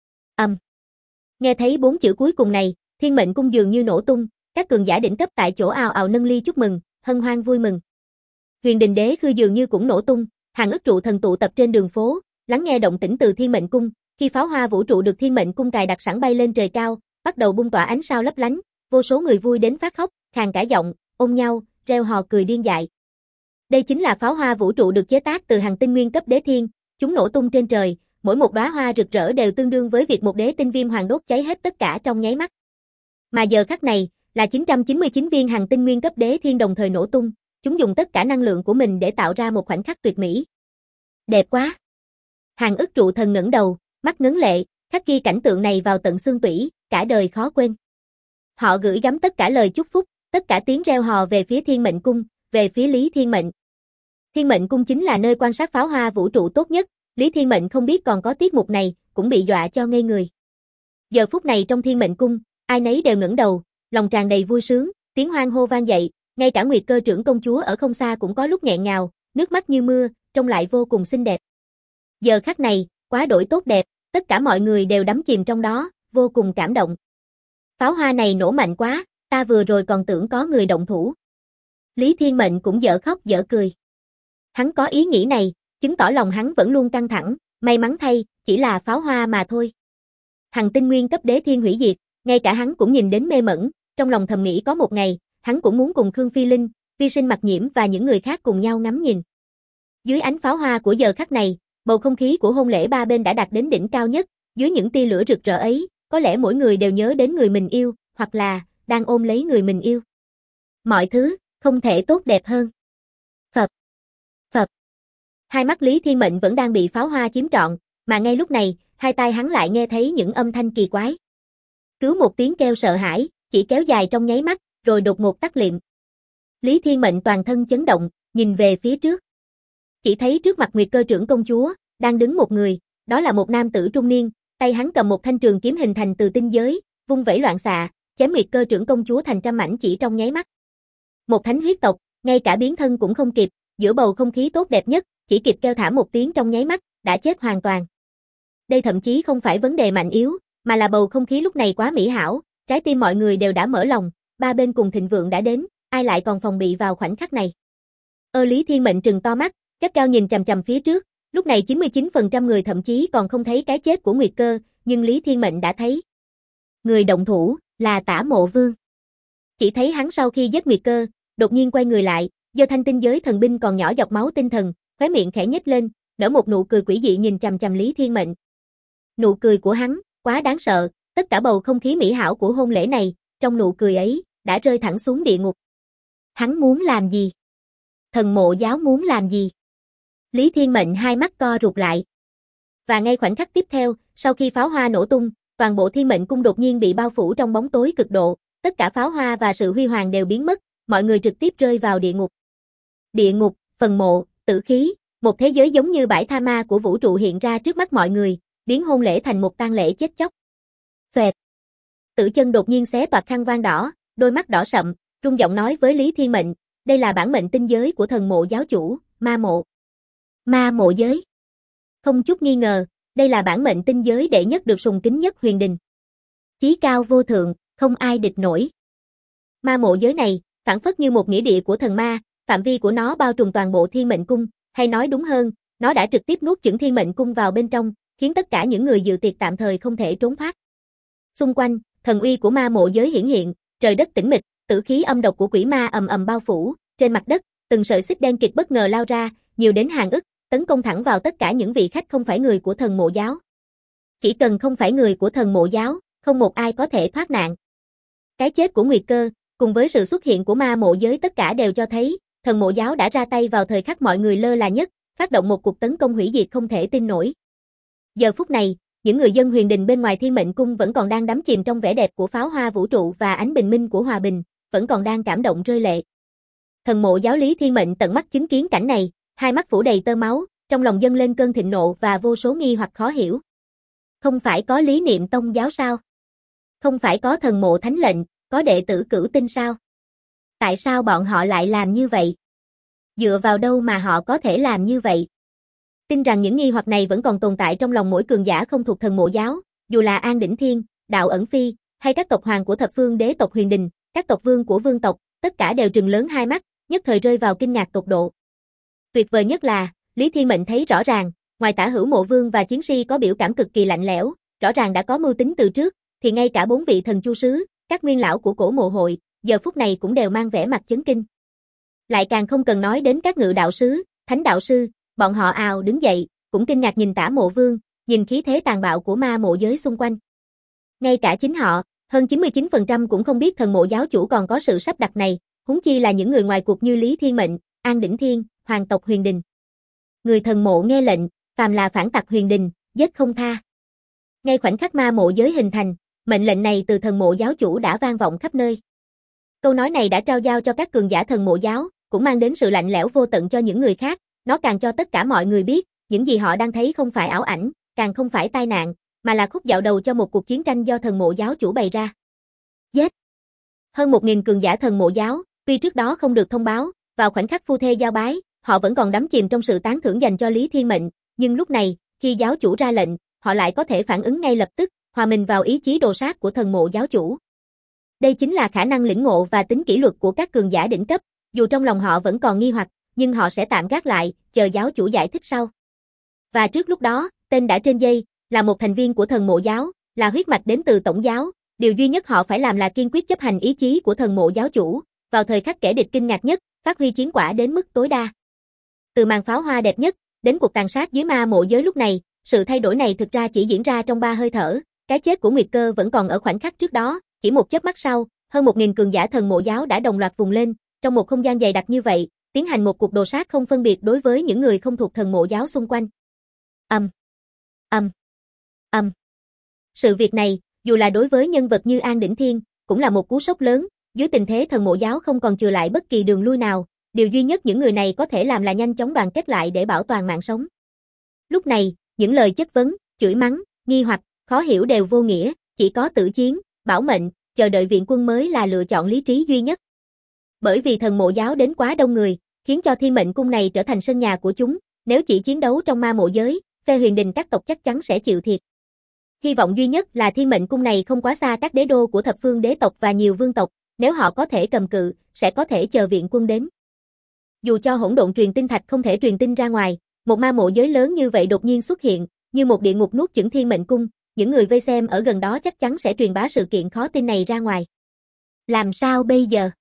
Nghe thấy 4 chữ cuối cùng này, Thiên Mệnh cung dường như nổ tung, các cường giả đỉnh cấp tại chỗ ào ào nâng ly chúc mừng, hân hoan vui mừng. Huyền Đình Đế Khư dường như cũng nổ tung, hàng ức trụ thần tụ tập trên đường phố, lắng nghe động tĩnh từ Thiên Mệnh cung, khi pháo hoa vũ trụ được Thiên Mệnh cung cài đặt sẵn bay lên trời cao, bắt đầu bung tỏa ánh sao lấp lánh, vô số người vui đến phát khóc, khàn cả giọng, ôm nhau, reo hò cười điên dại. Đây chính là pháo hoa vũ trụ được chế tác từ hành tinh nguyên cấp đế thiên, chúng nổ tung trên trời, mỗi một đóa hoa rực rỡ đều tương đương với việc một đế tinh viêm hoàng đốt cháy hết tất cả trong nháy mắt. Mà giờ khắc này, là 999 viên hành tinh nguyên cấp đế thiên đồng thời nổ tung, chúng dùng tất cả năng lượng của mình để tạo ra một khoảnh khắc tuyệt mỹ. Đẹp quá! Hàng ức trụ thần ngẩng đầu, mắt ngấn lệ, khắc ghi cảnh tượng này vào tận xương tủy, cả đời khó quên. Họ gửi gắm tất cả lời chúc phúc, tất cả tiếng reo hò về phía Thiên Mệnh cung, về phía Lý Thiên Mệnh. Thiên Mệnh cung chính là nơi quan sát pháo hoa vũ trụ tốt nhất, Lý Thiên Mệnh không biết còn có tiết mục này, cũng bị dọa cho ngây người. Giờ phút này trong Thiên Mệnh cung, ai nấy đều ngẩng đầu, lòng tràn đầy vui sướng, tiếng hoan hô vang dậy, ngay cả Nguyệt Cơ trưởng công chúa ở không xa cũng có lúc nghẹn ngào, nước mắt như mưa, trông lại vô cùng xinh đẹp. Giờ khắc này, quá đổi tốt đẹp, tất cả mọi người đều đắm chìm trong đó, vô cùng cảm động. Pháo hoa này nổ mạnh quá, ta vừa rồi còn tưởng có người động thủ. Lý Thiên Mệnh cũng dở khóc dở cười. Hắn có ý nghĩ này, chứng tỏ lòng hắn vẫn luôn căng thẳng, may mắn thay, chỉ là pháo hoa mà thôi. Hành tinh nguyên cấp đế thiên hủy diệt, ngay cả hắn cũng nhìn đến mê mẩn, trong lòng thầm nghĩ có một ngày, hắn cũng muốn cùng Khương Phi Linh, Vi Sinh Mặc Nhiễm và những người khác cùng nhau ngắm nhìn. Dưới ánh pháo hoa của giờ khắc này, bầu không khí của hôn lễ ba bên đã đạt đến đỉnh cao nhất, dưới những tia lửa rực rỡ ấy, có lẽ mỗi người đều nhớ đến người mình yêu, hoặc là đang ôm lấy người mình yêu. Mọi thứ không thể tốt đẹp hơn. Phập, phập. Hai mắt Lý Thiên Mệnh vẫn đang bị pháo hoa chiếm trọn, mà ngay lúc này, hai tai hắn lại nghe thấy những âm thanh kỳ quái. Cứ một tiếng kêu sợ hãi, chỉ kéo dài trong nháy mắt, rồi đột ngột tắt lịm. Lý Thiên Mệnh toàn thân chấn động, nhìn về phía trước. Chỉ thấy trước mặt Nguyệt Cơ trưởng công chúa, đang đứng một người, đó là một nam tử trung niên, Tay hắn cầm một thanh trường kiếm hình thành từ tinh giới, vung vẩy loạn xạ, chém Nguyệt Cơ trưởng công chúa thành trăm mảnh chỉ trong nháy mắt. Một thánh huyết tộc, ngay cả biến thân cũng không kịp, giữa bầu không khí tốt đẹp nhất, chỉ kịp kêu thảm một tiếng trong nháy mắt, đã chết hoàn toàn. Đây thậm chí không phải vấn đề mạnh yếu, mà là bầu không khí lúc này quá mỹ hảo, trái tim mọi người đều đã mở lòng, ba bên cùng thịnh vượng đã đến, ai lại còn phòng bị vào khoảnh khắc này. Lý Thiên Mệnh trừng to mắt, gắt cao nhìn chằm chằm phía trước, lúc này 99% người thậm chí còn không thấy cái chết của Nguyệt Cơ, nhưng Lý Thiên Mệnh đã thấy. Người động thủ là Tả Mộ Vương. Chỉ thấy hắn sau khi giết Nguyệt Cơ, đột nhiên quay người lại, giơ thanh tinh giới thần binh còn nhỏ dọc máu tinh thần, khóe miệng khẽ nhếch lên, nở một nụ cười quỷ dị nhìn chằm chằm Lý Thiên Mệnh. Nụ cười của hắn, quá đáng sợ, tất cả bầu không khí mỹ hảo của hôn lễ này, trong nụ cười ấy, đã rơi thẳng xuống địa ngục. Hắn muốn làm gì? Thần Mộ giáo muốn làm gì? Lý Thiên Mệnh hai mắt co rụt lại. Và ngay khoảnh khắc tiếp theo, sau khi pháo hoa nổ tung, toàn bộ Thiên Mệnh cung đột nhiên bị bao phủ trong bóng tối cực độ, tất cả pháo hoa và sự huy hoàng đều biến mất, mọi người trực tiếp rơi vào địa ngục. Địa ngục, phần mộ, tử khí, một thế giới giống như bãi tha ma của vũ trụ hiện ra trước mắt mọi người, biến hôn lễ thành một tang lễ chết chóc. Phệt. Tử Chân đột nhiên xé toạc khăn voan đỏ, đôi mắt đỏ sậm, rung giọng nói với Lý Thiên Mệnh, đây là bản mệnh tinh giới của thần mộ giáo chủ, ma mộ. Ma mộ giới. Không chút nghi ngờ, đây là bản mệnh tinh giới đệ nhất được sùng kính nhất huyền đình. Chí cao vô thượng, không ai địch nổi. Ma mộ giới này, phản phất như một nghĩa địa của thần ma, phạm vi của nó bao trùm toàn bộ Thiên Mệnh cung, hay nói đúng hơn, nó đã trực tiếp nuốt chửng Thiên Mệnh cung vào bên trong, khiến tất cả những người dự tiệc tạm thời không thể trốn thoát. Xung quanh, thần uy của ma mộ giới hiển hiện, trời đất tĩnh mịch, tử khí âm độc của quỷ ma ầm ầm bao phủ, trên mặt đất, từng sợi xích đen kịt bất ngờ lao ra, nhiều đến hàng ức, tấn công thẳng vào tất cả những vị khách không phải người của thần mộ giáo. Chỉ cần không phải người của thần mộ giáo, không một ai có thể thoát nạn. Cái chết của Nguyệt Cơ, cùng với sự xuất hiện của ma mộ giới tất cả đều cho thấy, thần mộ giáo đã ra tay vào thời khắc mọi người lơ là nhất, phát động một cuộc tấn công hủy diệt không thể tin nổi. Giờ phút này, những người dân huyền đình bên ngoài Thiên Mệnh cung vẫn còn đang đắm chìm trong vẻ đẹp của pháo hoa vũ trụ và ánh bình minh của hòa bình, vẫn còn đang cảm động rơi lệ. Thần mộ giáo Lý Thiên Mệnh tận mắt chứng kiến cảnh này, hai mắt phủ đầy tơ máu, trong lòng dâng lên cơn thịnh nộ và vô số nghi hoặc khó hiểu. Không phải có lý niệm tông giáo sao? Không phải có thần mộ thánh lệnh, có đệ tử cửu tinh sao? Tại sao bọn họ lại làm như vậy? Dựa vào đâu mà họ có thể làm như vậy? Tin rằng những nghi hoặc này vẫn còn tồn tại trong lòng mỗi cường giả không thuộc thần mộ giáo, dù là An Đỉnh Thiên, Đạo Ẩn Phi, hay các tộc hoàng của thập phương đế tộc huyền đình, các tộc vương của vương tộc, tất cả đều trừng lớn hai mắt, nhất thời rơi vào kinh ngạc tột độ. Tuyệt vời nhất là, Lý Thiên Mệnh thấy rõ ràng, ngoài Tả Hữu Mộ Vương và Chiến Si có biểu cảm cực kỳ lạnh lẽo, rõ ràng đã có mưu tính từ trước, thì ngay cả 4 vị thần chu sứ, các nguyên lão của cổ mộ hội, giờ phút này cũng đều mang vẻ mặt chấn kinh. Lại càng không cần nói đến các ngự đạo sứ, thánh đạo sư, bọn họ ào đứng dậy, cũng kinh ngạc nhìn Tả Mộ Vương, nhìn khí thế tàn bạo của ma mộ giới xung quanh. Ngay cả chính họ, hơn 99% cũng không biết thần mộ giáo chủ còn có sự sắp đặt này, huống chi là những người ngoài cuộc như Lý Thiên Mệnh, An Đỉnh Thiên, hoàng tộc huyền đình. Người thần mộ nghe lệnh, phàm là phản tặc huyền đình, giết không tha. Ngay khoảnh khắc ma mộ giới hình thành, mệnh lệnh này từ thần mộ giáo chủ đã vang vọng khắp nơi. Câu nói này đã trao giao cho các cường giả thần mộ giáo, cũng mang đến sự lạnh lẽo vô tận cho những người khác, nó càng cho tất cả mọi người biết, những gì họ đang thấy không phải ảo ảnh, càng không phải tai nạn, mà là khúc dạo đầu cho một cuộc chiến tranh do thần mộ giáo chủ bày ra. Giết! Hơn 1000 cường giả thần mộ giáo, tuy trước đó không được thông báo, vào khoảnh khắc phu thê giao bái, họ vẫn còn đắm chìm trong sự tán thưởng dành cho Lý Thiên Mệnh, nhưng lúc này, khi giáo chủ ra lệnh, họ lại có thể phản ứng ngay lập tức, hòa mình vào ý chí đồ sát của thần mộ giáo chủ. Đây chính là khả năng lĩnh ngộ và tính kỷ luật của các cường giả đỉnh cấp, dù trong lòng họ vẫn còn nghi hoặc, nhưng họ sẽ tạm gác lại, chờ giáo chủ giải thích sau. Và trước lúc đó, tên đã trên dây, là một thành viên của thần mộ giáo, là huyết mạch đến từ tổng giáo, điều duy nhất họ phải làm là kiên quyết chấp hành ý chí của thần mộ giáo chủ, vào thời khắc kẻ địch kinh ngạc nhất, phát huy chiến quả đến mức tối đa. Từ màn pháo hoa đẹp nhất, đến cuộc tàn sát dưới ma mộ giới lúc này, sự thay đổi này thực ra chỉ diễn ra trong 3 hơi thở, cái chết của Nguyệt Cơ vẫn còn ở khoảnh khắc trước đó, chỉ một chớp mắt sau, hơn 1000 cường giả thần mộ giáo đã đồng loạt vùng lên, trong một không gian dày đặc như vậy, tiến hành một cuộc đồ sát không phân biệt đối với những người không thuộc thần mộ giáo xung quanh. Sự việc này, dù là đối với nhân vật như An Đỉnh Thiên, cũng là một cú sốc lớn, dưới tình thế thần mộ giáo không còn chừa lại bất kỳ đường lui nào, điều duy nhất những người này có thể làm là nhanh chóng đoàn kết lại để bảo toàn mạng sống. Lúc này, những lời chất vấn, chửi mắng, nghi hoặc, khó hiểu đều vô nghĩa, chỉ có tử chiến, bảo mệnh, chờ đợi viện quân mới là lựa chọn lý trí duy nhất. Bởi vì thần mộ giáo đến quá đông người, khiến cho Thiên Mệnh Cung này trở thành sân nhà của chúng, nếu chỉ chiến đấu trong ma mộ giới, phe Huyền Đình các tộc chắc chắn sẽ chịu thiệt. Hy vọng duy nhất là Thiên Mệnh Cung này không quá xa các đế đô của thập phương đế tộc và nhiều vương tộc, nếu họ có thể cầm cự, sẽ có thể chờ viện quân đến. Dù cho hỗn độn truyền tinh thạch không thể truyền tin ra ngoài, một ma mộ giới lớn như vậy đột nhiên xuất hiện, như một địa ngục nuốt chửng Thiên Mệnh Cung, những người vây xem ở gần đó chắc chắn sẽ truyền bá sự kiện khó tin này ra ngoài. Làm sao bây giờ?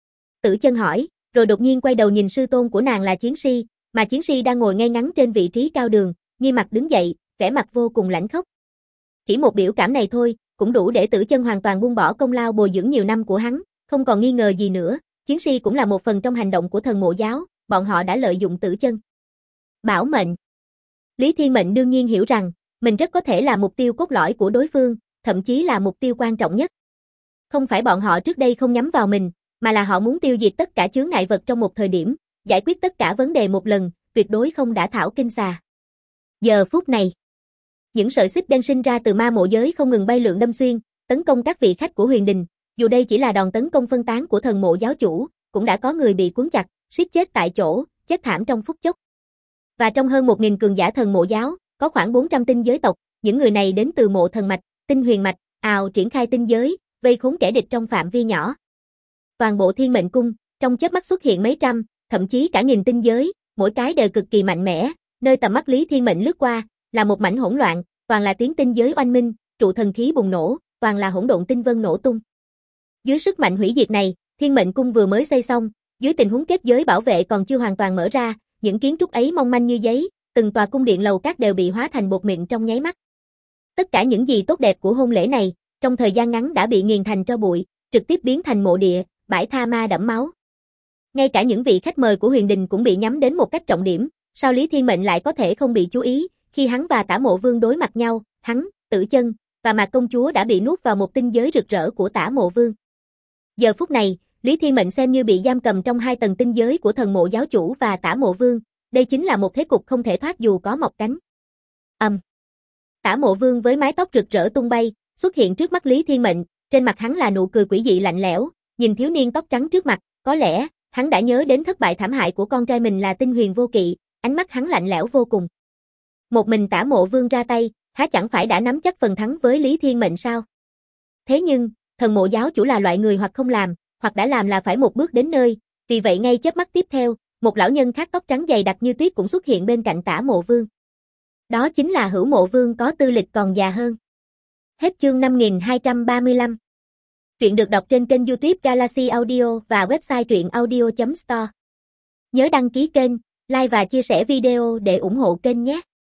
Tử Chân hỏi, rồi đột nhiên quay đầu nhìn sư tôn của nàng là Chiến Si, mà Chiến Si đang ngồi ngay ngắn trên vị trí cao đường, nghi mặt đứng dậy, vẻ mặt vô cùng lãnh khốc. Chỉ một biểu cảm này thôi, cũng đủ để Tử Chân hoàn toàn buông bỏ công lao bồi dưỡng nhiều năm của hắn, không còn nghi ngờ gì nữa, Chiến Si cũng là một phần trong hành động của thần mộ giáo, bọn họ đã lợi dụng Tử Chân. Bảo mệnh. Lý Thiên Mệnh đương nhiên hiểu rằng, mình rất có thể là mục tiêu cốt lõi của đối phương, thậm chí là mục tiêu quan trọng nhất. Không phải bọn họ trước đây không nhắm vào mình, mà là họ muốn tiêu diệt tất cả chướng ngại vật trong một thời điểm, giải quyết tất cả vấn đề một lần, tuyệt đối không đả thảo kinh xà. Giờ phút này, những sợi xích đen sinh ra từ ma mộ giới không ngừng bay lượn đâm xuyên, tấn công các vị khách của Huyền Đình, dù đây chỉ là đòn tấn công phân tán của thần mộ giáo chủ, cũng đã có người bị cuốn chặt, suýt chết tại chỗ, chết thảm trong phút chốc. Và trong hơn 1000 cường giả thần mộ giáo, có khoảng 400 tinh giới tộc, những người này đến từ mộ thần mạch, tinh huyền mạch, triển khai tinh giới, vây khốn kẻ địch trong phạm vi nhỏ. Toàn bộ Thiên Mệnh Cung, trong chớp mắt xuất hiện mấy trăm, thậm chí cả nghìn tinh giới, mỗi cái đều cực kỳ mạnh mẽ, nơi tầm mắt Lý Thiên Mệnh lướt qua, là một mảnh hỗn loạn, toàn là tiếng tinh giới oanh minh, trụ thần khí bùng nổ, toàn là hỗn độn tinh vân nổ tung. Dưới sức mạnh hủy diệt này, Thiên Mệnh Cung vừa mới xây xong, dưới tình huống kết giới bảo vệ còn chưa hoàn toàn mở ra, những kiến trúc ấy mong manh như giấy, từng tòa cung điện lầu các đều bị hóa thành bột mịn trong nháy mắt. Tất cả những gì tốt đẹp của hôn lễ này, trong thời gian ngắn đã bị nghiền thành tro bụi, trực tiếp biến thành mộ địa, bãi tha ma đẫm máu. Ngay cả những vị khách mời của Huyền Đình cũng bị nhắm đến một cách trọng điểm, sao Lý Thiên Mệnh lại có thể không bị chú ý, khi hắn và Tả Mộ Vương đối mặt nhau, hắn, Tử Chân và Mạc Công Chúa đã bị nuốt vào một tinh giới rực rỡ của Tả Mộ Vương. Giờ phút này, Lý Thiên Mệnh xem như bị giam cầm trong hai tầng tinh giới của thần mộ giáo chủ và Tả Mộ Vương, đây chính là một thế cục không thể thoát dù có mọc cánh. Tả Mộ Vương với mái tóc rực rỡ tung bay, xuất hiện trước mắt Lý Thiên Mệnh, trên mặt hắn là nụ cười quỷ dị lạnh lẽo, nhìn thiếu niên tóc trắng trước mặt, có lẽ, hắn đã nhớ đến thất bại thảm hại của con trai mình là Tinh Huyền Vô Kỵ, ánh mắt hắn lạnh lẽo vô cùng. Một mình Tả Mộ Vương ra tay, há chẳng phải đã nắm chắc phần thắng với Lý Thiên Mệnh sao? Thế nhưng, thần mộ giáo chủ là loại người hoặc không làm, hoặc đã làm là phải một bước đến nơi, vì vậy ngay chớp mắt tiếp theo, một lão nhân khác tóc trắng dày đặc như tuyết cũng xuất hiện bên cạnh Tả Mộ Vương. Đó chính là Hữu Mộ Vương có tư lịch còn già hơn. Hết chương 5235. Truyện được đọc trên kênh YouTube Galaxy Audio và website truyệnaudio.store. Nhớ đăng ký kênh, like và chia sẻ video để ủng hộ kênh nhé.